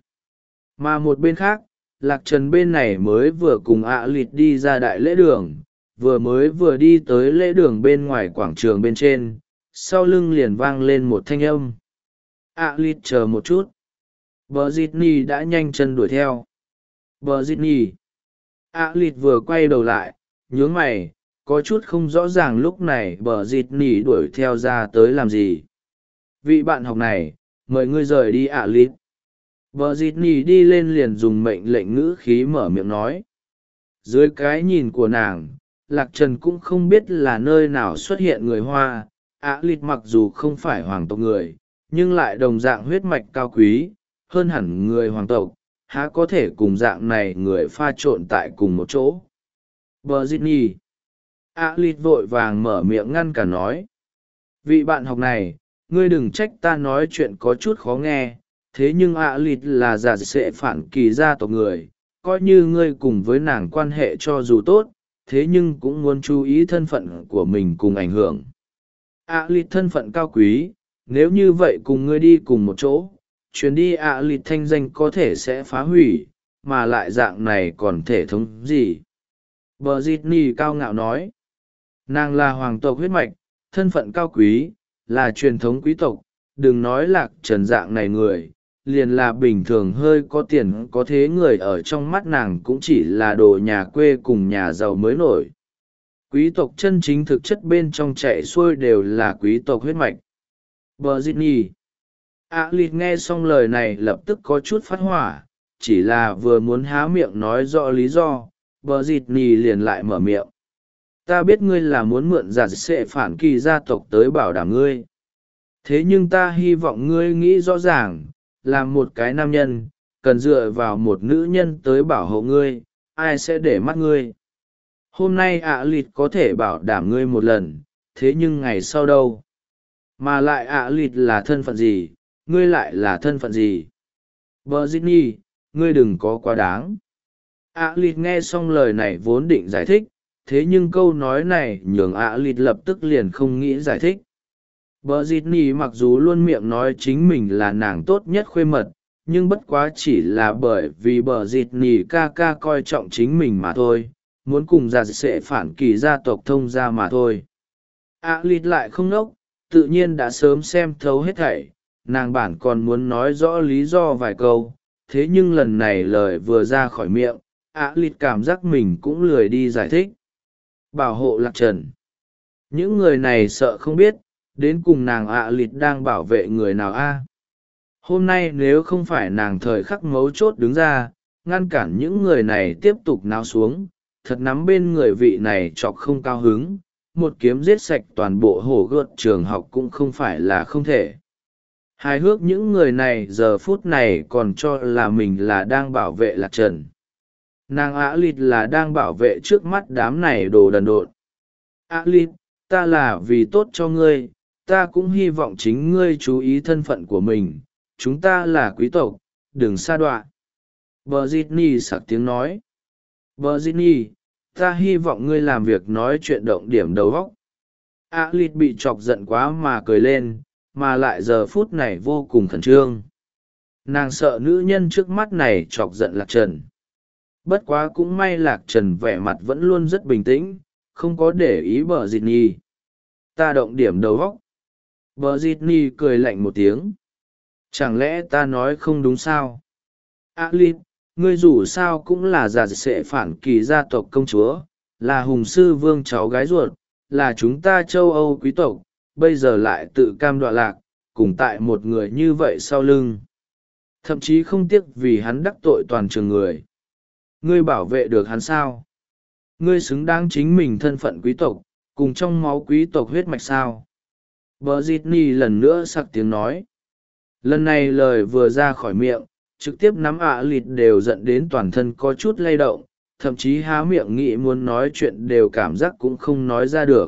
Mà một bên khác, Lạc Trần bên này mới vừa cùng ạ lịt đi ra đại lễ đường, vừa mới vừa đi tới lễ đường bên ngoài quảng trường bên trên, sau lưng liền vang lên một thanh âm. ạ lịt chờ một chút. Bờ dịt nỉ đã nhanh chân đuổi theo. Bờ dịt nỉ. ạ lịt vừa quay đầu lại, nhướng mày, có chút không rõ ràng lúc này bờ dịt nỉ đuổi theo ra tới làm gì. Vị bạn học này, mời ngươi rời đi ạ lịt. Bờ dịt nỉ đi lên liền dùng mệnh lệnh ngữ khí mở miệng nói. Dưới cái nhìn của nàng, Lạc Trần cũng không biết là nơi nào xuất hiện người Hoa. ạ lịt mặc dù không phải hoàng tộc người, nhưng lại đồng dạng huyết mạch cao quý, hơn hẳn người hoàng tộc, há có thể cùng dạng này người pha trộn tại cùng một chỗ. Virginie. A lịt vội vàng mở miệng ngăn cả nói. Vị bạn học này, ngươi đừng trách ta nói chuyện có chút khó nghe, thế nhưng A lịt là giả sẽ phản kỳ gia tộc người, coi như ngươi cùng với nàng quan hệ cho dù tốt, thế nhưng cũng muốn chú ý thân phận của mình cùng ảnh hưởng. A lịt thân phận cao quý, nếu như vậy cùng ngươi đi cùng một chỗ, chuyến đi A lịt thanh danh có thể sẽ phá hủy, mà lại dạng này còn thể thống gì. Bờ dịt nì cao ngạo nói. Nàng là hoàng tộc huyết mạch, thân phận cao quý, là truyền thống quý tộc, đừng nói lạc trần dạng này người, liền là bình thường hơi có tiền có thế người ở trong mắt nàng cũng chỉ là đồ nhà quê cùng nhà giàu mới nổi. Quý tộc chân chính thực chất bên trong chạy xuôi đều là quý tộc huyết mạch. Bờ dịt nì. A lịt nghe xong lời này lập tức có chút phát hỏa, chỉ là vừa muốn há miệng nói rõ lý do, bờ dịt nì liền lại mở miệng. Ta biết ngươi là muốn mượn giả sẽ phản kỳ gia tộc tới bảo đảm ngươi. Thế nhưng ta hy vọng ngươi nghĩ rõ ràng, là một cái nam nhân, cần dựa vào một nữ nhân tới bảo hộ ngươi, ai sẽ để mắt ngươi. Hôm nay ạ à lịt có thể bảo đảm ngươi một lần, thế nhưng ngày sau đâu? Mà lại ạ à lịt là thân phận gì, ngươi lại là thân phận gì? Virginie, ngươi đừng có quá đáng. ạ à lịt nghe xong lời này vốn định giải thích, thế nhưng câu nói này nhường ạ à lịt lập tức liền không nghĩ giải thích. Bờ dịt nỉ mặc dù luôn miệng nói chính mình là nàng tốt nhất khuê mật, nhưng bất quá chỉ là bởi vì bờ dịt nỉ ca ca coi trọng chính mình mà thôi, muốn cùng già sẽ phản kỳ gia tộc thông ra mà thôi. ạ lịt lại không nốc, tự nhiên đã sớm xem thấu hết thảy, nàng bản còn muốn nói rõ lý do vài câu, thế nhưng lần này lời vừa ra khỏi miệng, ạ lịt cảm giác mình cũng lười đi giải thích. Bảo hộ lạc trần. Những người này sợ không biết, đến cùng nàng ạ lịt đang bảo vệ người nào a? Hôm nay nếu không phải nàng thời khắc mấu chốt đứng ra, ngăn cản những người này tiếp tục náo xuống, thật nắm bên người vị này chọc không cao hứng, một kiếm giết sạch toàn bộ hồ gợt trường học cũng không phải là không thể. Hài hước những người này giờ phút này còn cho là mình là đang bảo vệ lạc trần. Nàng ạ lịt là đang bảo vệ trước mắt đám này đồ đần độn. ạ lịt, ta là vì tốt cho ngươi, ta cũng hy vọng chính ngươi chú ý thân phận của mình, chúng ta là quý tộc, đừng sa đọa. Virginie sặc tiếng nói. Virginie, ta hy vọng ngươi làm việc nói chuyện động điểm đầu óc. ạ lịt bị chọc giận quá mà cười lên, mà lại giờ phút này vô cùng khẩn trương. Nàng sợ nữ nhân trước mắt này chọc giận lạc trần. Bất quá cũng may lạc trần vẻ mặt vẫn luôn rất bình tĩnh, không có để ý bờ dịt nhi. Ta động điểm đầu óc. Bờ dịt nhi cười lạnh một tiếng. Chẳng lẽ ta nói không đúng sao? A lịt, ngươi dù sao cũng là giả sẽ phản kỳ gia tộc công chúa, là hùng sư vương cháu gái ruột, là chúng ta châu Âu quý tộc, bây giờ lại tự cam đoạ lạc, cùng tại một người như vậy sau lưng. Thậm chí không tiếc vì hắn đắc tội toàn trường người. Ngươi bảo vệ được hắn sao? Ngươi xứng đáng chính mình thân phận quý tộc, cùng trong máu quý tộc huyết mạch sao? Bờ dịt nì lần nữa sặc tiếng nói. Lần này lời vừa ra khỏi miệng, trực tiếp nắm ạ lịt đều dẫn đến toàn thân có chút lay động, thậm chí há miệng nghĩ muốn nói chuyện đều cảm giác cũng không nói ra được.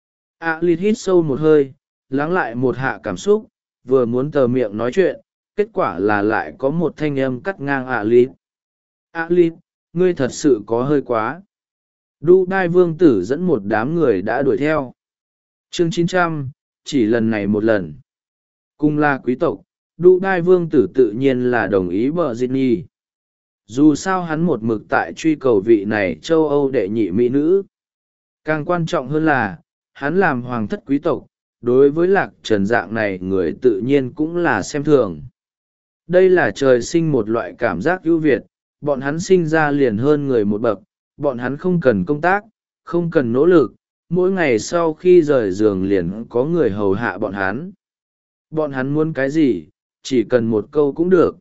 ạ lịt hít sâu một hơi, lắng lại một hạ cảm xúc, vừa muốn tờ miệng nói chuyện, kết quả là lại có một thanh âm cắt ngang ạ lịt. ạ lịt, ngươi thật sự có hơi quá. Đu Đai Vương tử dẫn một đám người đã đuổi theo. Chương chín trăm, chỉ lần này một lần. Cùng là quý tộc, Đu Đai Vương tử tự nhiên là đồng ý bờ dịt nhi. Dù sao hắn một mực tại truy cầu vị này châu Âu đệ nhị mỹ nữ. Càng quan trọng hơn là, hắn làm hoàng thất quý tộc, đối với lạc trần dạng này người tự nhiên cũng là xem thường. Đây là trời sinh một loại cảm giác ưu việt, bọn hắn sinh ra liền hơn người một bậc, bọn hắn không cần công tác, không cần nỗ lực, mỗi ngày sau khi rời giường liền có người hầu hạ bọn hắn. Bọn hắn muốn cái gì, chỉ cần một câu cũng được.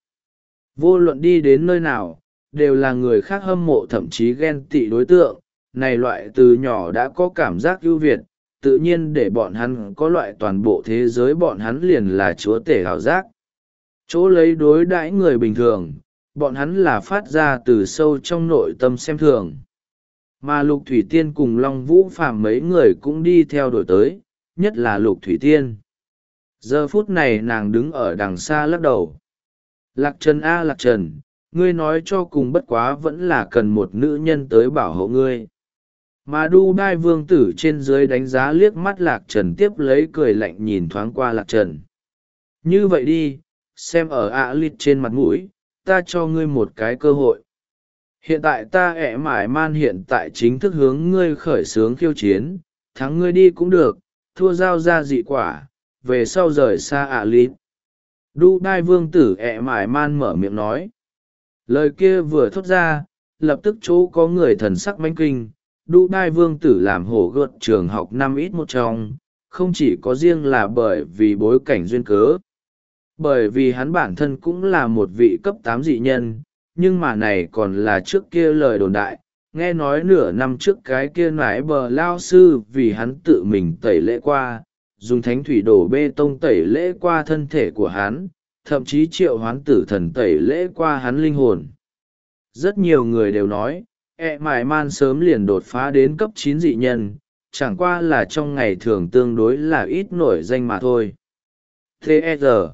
Vô luận đi đến nơi nào, đều là người khác hâm mộ thậm chí ghen tị đối tượng, này loại từ nhỏ đã có cảm giác ưu việt, tự nhiên để bọn hắn có loại toàn bộ thế giới bọn hắn liền là chúa tể hảo giác. Chỗ lấy đối đãi người bình thường, bọn hắn là phát ra từ sâu trong nội tâm xem thường. mà Lục Thủy Tiên cùng Long Vũ Phàm mấy người cũng đi theo đuổi tới, nhất là Lục Thủy Tiên. Giờ phút này nàng đứng ở đằng xa lắc đầu. Lạc Trần a Lạc Trần, ngươi nói cho cùng bất quá vẫn là cần một nữ nhân tới bảo hộ ngươi. Mà đu đai vương tử trên dưới đánh giá liếc mắt Lạc Trần, tiếp lấy cười lạnh nhìn thoáng qua Lạc Trần. Như vậy đi, xem ở ạ lịt trên mặt mũi, ta cho ngươi một cái cơ hội. Hiện tại ta ẻ mải man hiện tại chính thức hướng ngươi khởi xướng khiêu chiến, thắng ngươi đi cũng được, thua giao ra dị quả, về sau rời xa ạ lịt. Đu đai vương tử ẻ mải man mở miệng nói. Lời kia vừa thốt ra, lập tức chỗ có người thần sắc manh kinh. Đu đai vương tử làm hổ gợt trường học năm ít một trong, không chỉ có riêng là bởi vì bối cảnh duyên cớ. Bởi vì hắn bản thân cũng là một vị cấp tám dị nhân, nhưng mà này còn là trước kia lời đồn đại. Nghe nói nửa năm trước cái kia nải bờ lao sư vì hắn tự mình tẩy lễ qua, dùng thánh thủy đổ bê tông tẩy lễ qua thân thể của hắn, thậm chí triệu hoán tử thần tẩy lễ qua hắn linh hồn. Rất nhiều người đều nói, e mải man sớm liền đột phá đến cấp chín dị nhân, chẳng qua là trong ngày thường tương đối là ít nổi danh mà thôi. tê e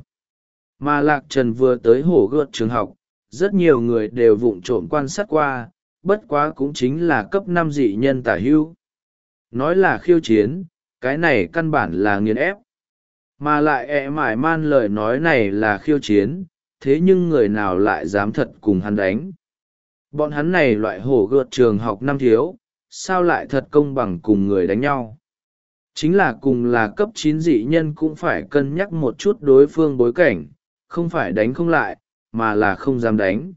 mà Lạc Trần vừa tới hổ gợt trường học, rất nhiều người đều vụng trộm quan sát qua, bất quá cũng chính là cấp năm dị nhân tả hữu. Nói là khiêu chiến, cái này căn bản là nghiền ép. Mà lại ẹ mải man lời nói này là khiêu chiến, thế nhưng người nào lại dám thật cùng hắn đánh. Bọn hắn này loại hổ gợt trường học năm thiếu, sao lại thật công bằng cùng người đánh nhau. Chính là cùng là cấp chín dị nhân cũng phải cân nhắc một chút đối phương bối cảnh, không phải đánh không lại, mà là không dám đánh.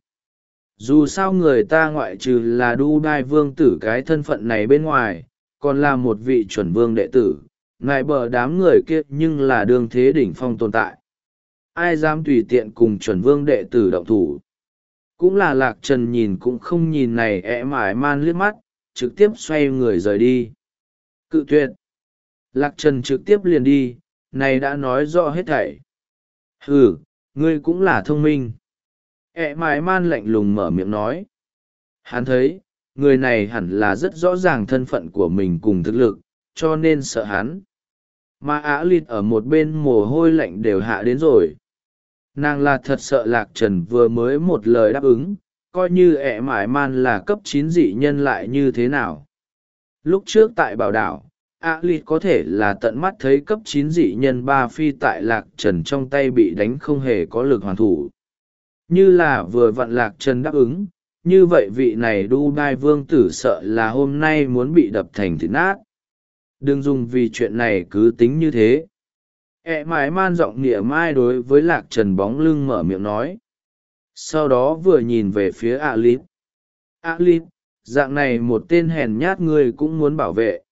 Dù sao người ta ngoại trừ là đu đai vương tử cái thân phận này bên ngoài, còn là một vị chuẩn vương đệ tử, ngài bờ đám người kia nhưng là đương thế đỉnh phong tồn tại. Ai dám tùy tiện cùng chuẩn vương đệ tử động thủ. Cũng là Lạc Trần nhìn cũng không nhìn này ẹ mải man liếc mắt, trực tiếp xoay người rời đi. Cự tuyệt. Lạc Trần trực tiếp liền đi, này đã nói rõ hết thảy. Ừ, ngươi cũng là thông minh. ẹ mải man lạnh lùng mở miệng nói. Hắn thấy, người này hẳn là rất rõ ràng thân phận của mình cùng thực lực, cho nên sợ hắn. Mà Á Lịt ở một bên mồ hôi lạnh đều hạ đến rồi. Nàng là thật sợ Lạc Trần vừa mới một lời đáp ứng, coi như ẹ mải man là cấp chín dị nhân lại như thế nào. Lúc trước tại bảo đảo, Á Lịt có thể là tận mắt thấy cấp chín dị nhân ba phi tại Lạc Trần trong tay bị đánh không hề có lực hoàn thủ. Như là vừa vặn Lạc Trần đáp ứng, như vậy vị này đu đai vương tử sợ là hôm nay muốn bị đập thành thịt nát. Đừng dùng vì chuyện này cứ tính như thế. ẹ mải man giọng nịa mai đối với Lạc Trần bóng lưng mở miệng nói. Sau đó vừa nhìn về phía ạ lít. ạ lít, dạng này một tên hèn nhát ngươi cũng muốn bảo vệ.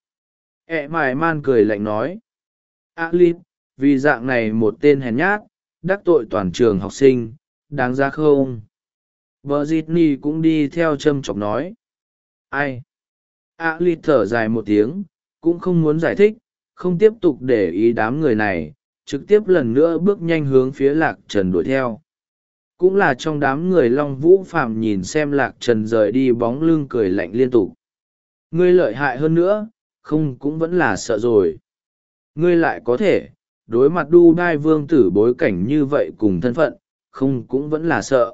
ẹ mải man cười lạnh nói. ạ lít, vì dạng này một tên hèn nhát, đắc tội toàn trường học sinh, đáng ra không? Vợ Disney cũng đi theo châm chọc nói. Ai? ạ lít thở dài một tiếng, cũng không muốn giải thích, không tiếp tục để ý đám người này, trực tiếp lần nữa bước nhanh hướng phía Lạc Trần đuổi theo. Cũng là trong đám người Long Vũ Phàm nhìn xem Lạc Trần rời đi bóng lưng cười lạnh liên tục. Ngươi lợi hại hơn nữa, không cũng vẫn là sợ rồi. Ngươi lại có thể, đối mặt đu đai vương tử bối cảnh như vậy cùng thân phận, không cũng vẫn là sợ.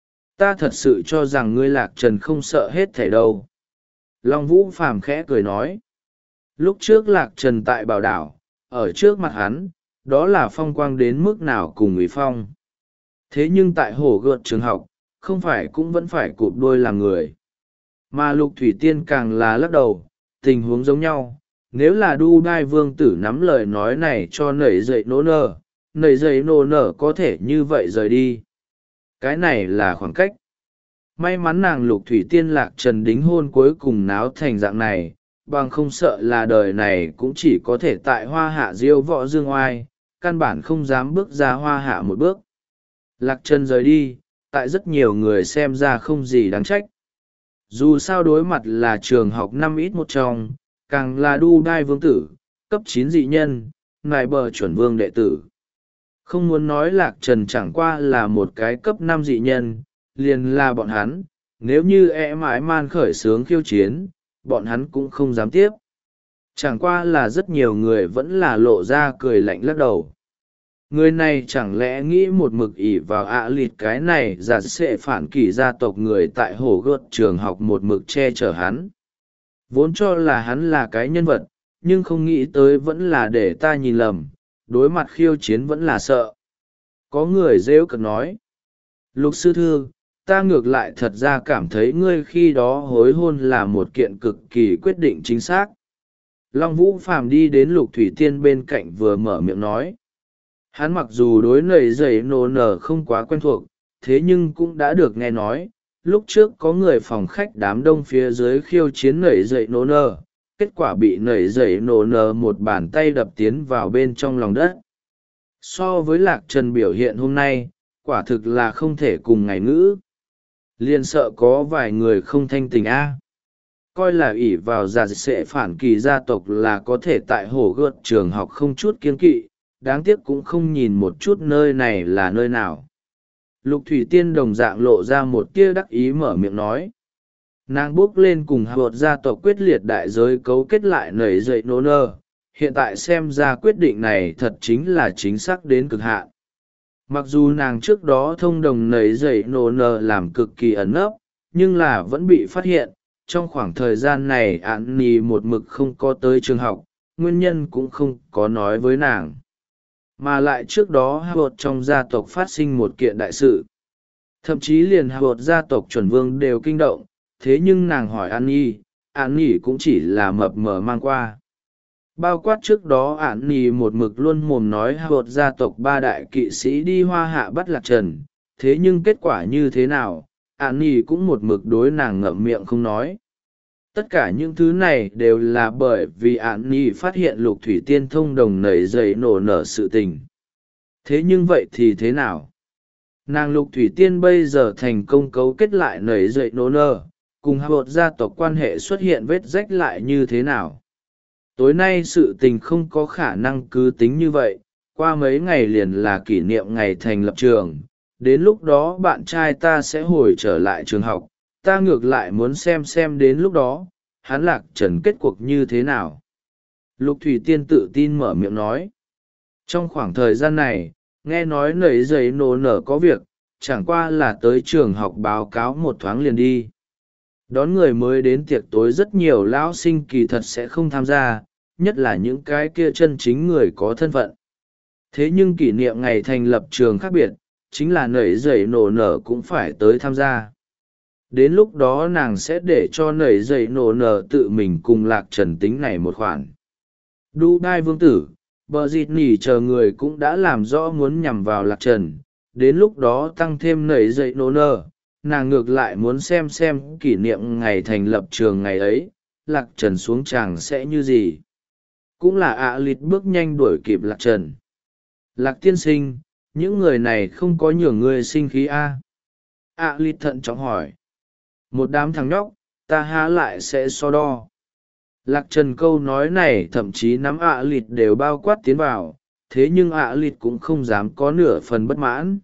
Ta thật sự cho rằng ngươi Lạc Trần không sợ hết thảy đâu. Long Vũ Phàm khẽ cười nói. Lúc trước Lạc Trần tại bảo đảo, ở trước mặt hắn, đó là phong quang đến mức nào cùng ủy phong. Thế nhưng tại hổ gợt trường học, không phải cũng vẫn phải cụp đôi làm người. Mà Lục Thủy Tiên càng là lắc đầu, tình huống giống nhau. Nếu là đu đai vương tử nắm lời nói này cho nảy dậy nổ nở, nảy dậy nổ nở có thể như vậy rời đi. Cái này là khoảng cách. May mắn nàng Lục Thủy Tiên Lạc Trần đính hôn cuối cùng náo thành dạng này, bằng không sợ là đời này cũng chỉ có thể tại hoa hạ diêu võ dương oai, căn bản không dám bước ra hoa hạ một bước. Lạc Trần rời đi, tại rất nhiều người xem ra không gì đáng trách. Dù sao đối mặt là trường học năm ít một trong, càng là đu đai vương tử, cấp chín dị nhân, nài bờ chuẩn vương đệ tử. Không muốn nói Lạc Trần chẳng qua là một cái cấp năm dị nhân, liền là bọn hắn, nếu như e mãi man khởi sướng khiêu chiến, bọn hắn cũng không dám tiếp. Chẳng qua là rất nhiều người vẫn là lộ ra cười lạnh lắc đầu. Người này chẳng lẽ nghĩ một mực ỷ vào ạ lịt cái này giả sẽ phản kỳ gia tộc người tại hồ gợt trường học một mực che chở hắn. Vốn cho là hắn là cái nhân vật, nhưng không nghĩ tới vẫn là để ta nhìn lầm, đối mặt khiêu chiến vẫn là sợ. Có người rêu cợt nói. Lục sư thư, ta ngược lại thật ra cảm thấy ngươi khi đó hối hôn là một kiện cực kỳ quyết định chính xác. Long Vũ Phàm đi đến Lục Thủy Tiên bên cạnh vừa mở miệng nói. Hắn mặc dù đối nầy giày nổ nở không quá quen thuộc, thế nhưng cũng đã được nghe nói, lúc trước có người phòng khách đám đông phía dưới khiêu chiến nầy giày nổ nở, kết quả bị nầy giày nổ nở một bàn tay đập tiến vào bên trong lòng đất. So với Lạc Trần biểu hiện hôm nay, quả thực là không thể cùng ngày ngữ. Liên sợ có vài người không thanh tình a coi là ỷ vào giả sẽ phản kỳ gia tộc là có thể tại hồ gợt trường học không chút kiên kỵ, đáng tiếc cũng không nhìn một chút nơi này là nơi nào. Lục Thủy Tiên đồng dạng lộ ra một tia đắc ý mở miệng nói. Nàng bước lên cùng hợp gia tộc quyết liệt đại giới cấu kết lại nảy dậy nô nơ, hiện tại xem ra quyết định này thật chính là chính xác đến cực hạn. Mặc dù nàng trước đó thông đồng nảy dậy nô nơ làm cực kỳ ẩn ấp, nhưng là vẫn bị phát hiện. Trong khoảng thời gian này ạn nì một mực không có tới trường học, nguyên nhân cũng không có nói với nàng. Mà lại trước đó Howard trong gia tộc phát sinh một kiện đại sự. Thậm chí liền Howard gia tộc chuẩn vương đều kinh động, thế nhưng nàng hỏi An Nhi, An Nhi cũng chỉ là mập mờ mang qua. Bao quát trước đó An Nhi một mực luôn mồm nói Howard gia tộc ba đại kỵ sĩ đi hoa hạ bắt Lạc Trần, thế nhưng kết quả như thế nào? An Nhi cũng một mực đối nàng ngậm miệng không nói. Tất cả những thứ này đều là bởi vì An Nhi phát hiện Lục Thủy Tiên thông đồng nảy dậy nổ nở sự tình. Thế nhưng vậy thì thế nào? Nàng Lục Thủy Tiên bây giờ thành công cấu kết lại nảy dậy nổ nở, cùng hợp gia tộc quan hệ xuất hiện vết rách lại như thế nào? Tối nay sự tình không có khả năng cứ tính như vậy, qua mấy ngày liền là kỷ niệm ngày thành lập trường. Đến lúc đó bạn trai ta sẽ hồi trở lại trường học, ta ngược lại muốn xem xem đến lúc đó, hắn Lạc Trần kết cuộc như thế nào. Lục Thủy Tiên tự tin mở miệng nói. Trong khoảng thời gian này, nghe nói nảy giấy nổ nở có việc, chẳng qua là tới trường học báo cáo một thoáng liền đi. Đón người mới đến tiệc tối rất nhiều lão sinh kỳ thật sẽ không tham gia, nhất là những cái kia chân chính người có thân phận. Thế nhưng kỷ niệm ngày thành lập trường khác biệt, chính là nảy giày nổ nở cũng phải tới tham gia. Đến lúc đó nàng sẽ để cho nảy giày nổ nở tự mình cùng Lạc Trần tính này một khoản. Đu Đai Vương Tử, bờ dịt nỉ chờ người cũng đã làm rõ muốn nhằm vào Lạc Trần, đến lúc đó tăng thêm nảy giày nổ nở, nàng ngược lại muốn xem xem kỷ niệm ngày thành lập trường ngày ấy, Lạc Trần xuống tràng sẽ như gì. Cũng là ạ lịt bước nhanh đuổi kịp Lạc Trần. Lạc tiên sinh, những người này không có nhường người sinh khí a à? ạ lịt thận trọng hỏi. Một đám thằng nhóc, ta há lại sẽ so đo. Lạc Trần câu nói này thậm chí nắm ạ lịt đều bao quát tiến vào, thế nhưng ạ lịt cũng không dám có nửa phần bất mãn.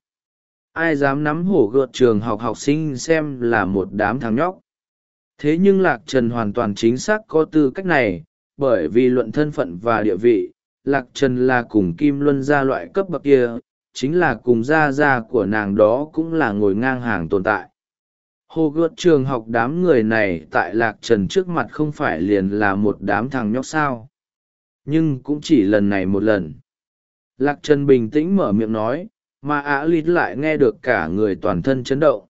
Ai dám nắm hổ gợt trường học học sinh xem là một đám thằng nhóc. Thế nhưng Lạc Trần hoàn toàn chính xác có tư cách này, bởi vì luận thân phận và địa vị, Lạc Trần là cùng Kim Luân gia loại cấp bậc kia, chính là cùng gia gia của nàng đó cũng là ngồi ngang hàng tồn tại. Hồ gợt trường học đám người này tại Lạc Trần trước mặt không phải liền là một đám thằng nhóc sao. Nhưng cũng chỉ lần này một lần. Lạc Trần bình tĩnh mở miệng nói, mà Ả Lít lại nghe được cả người toàn thân chấn động.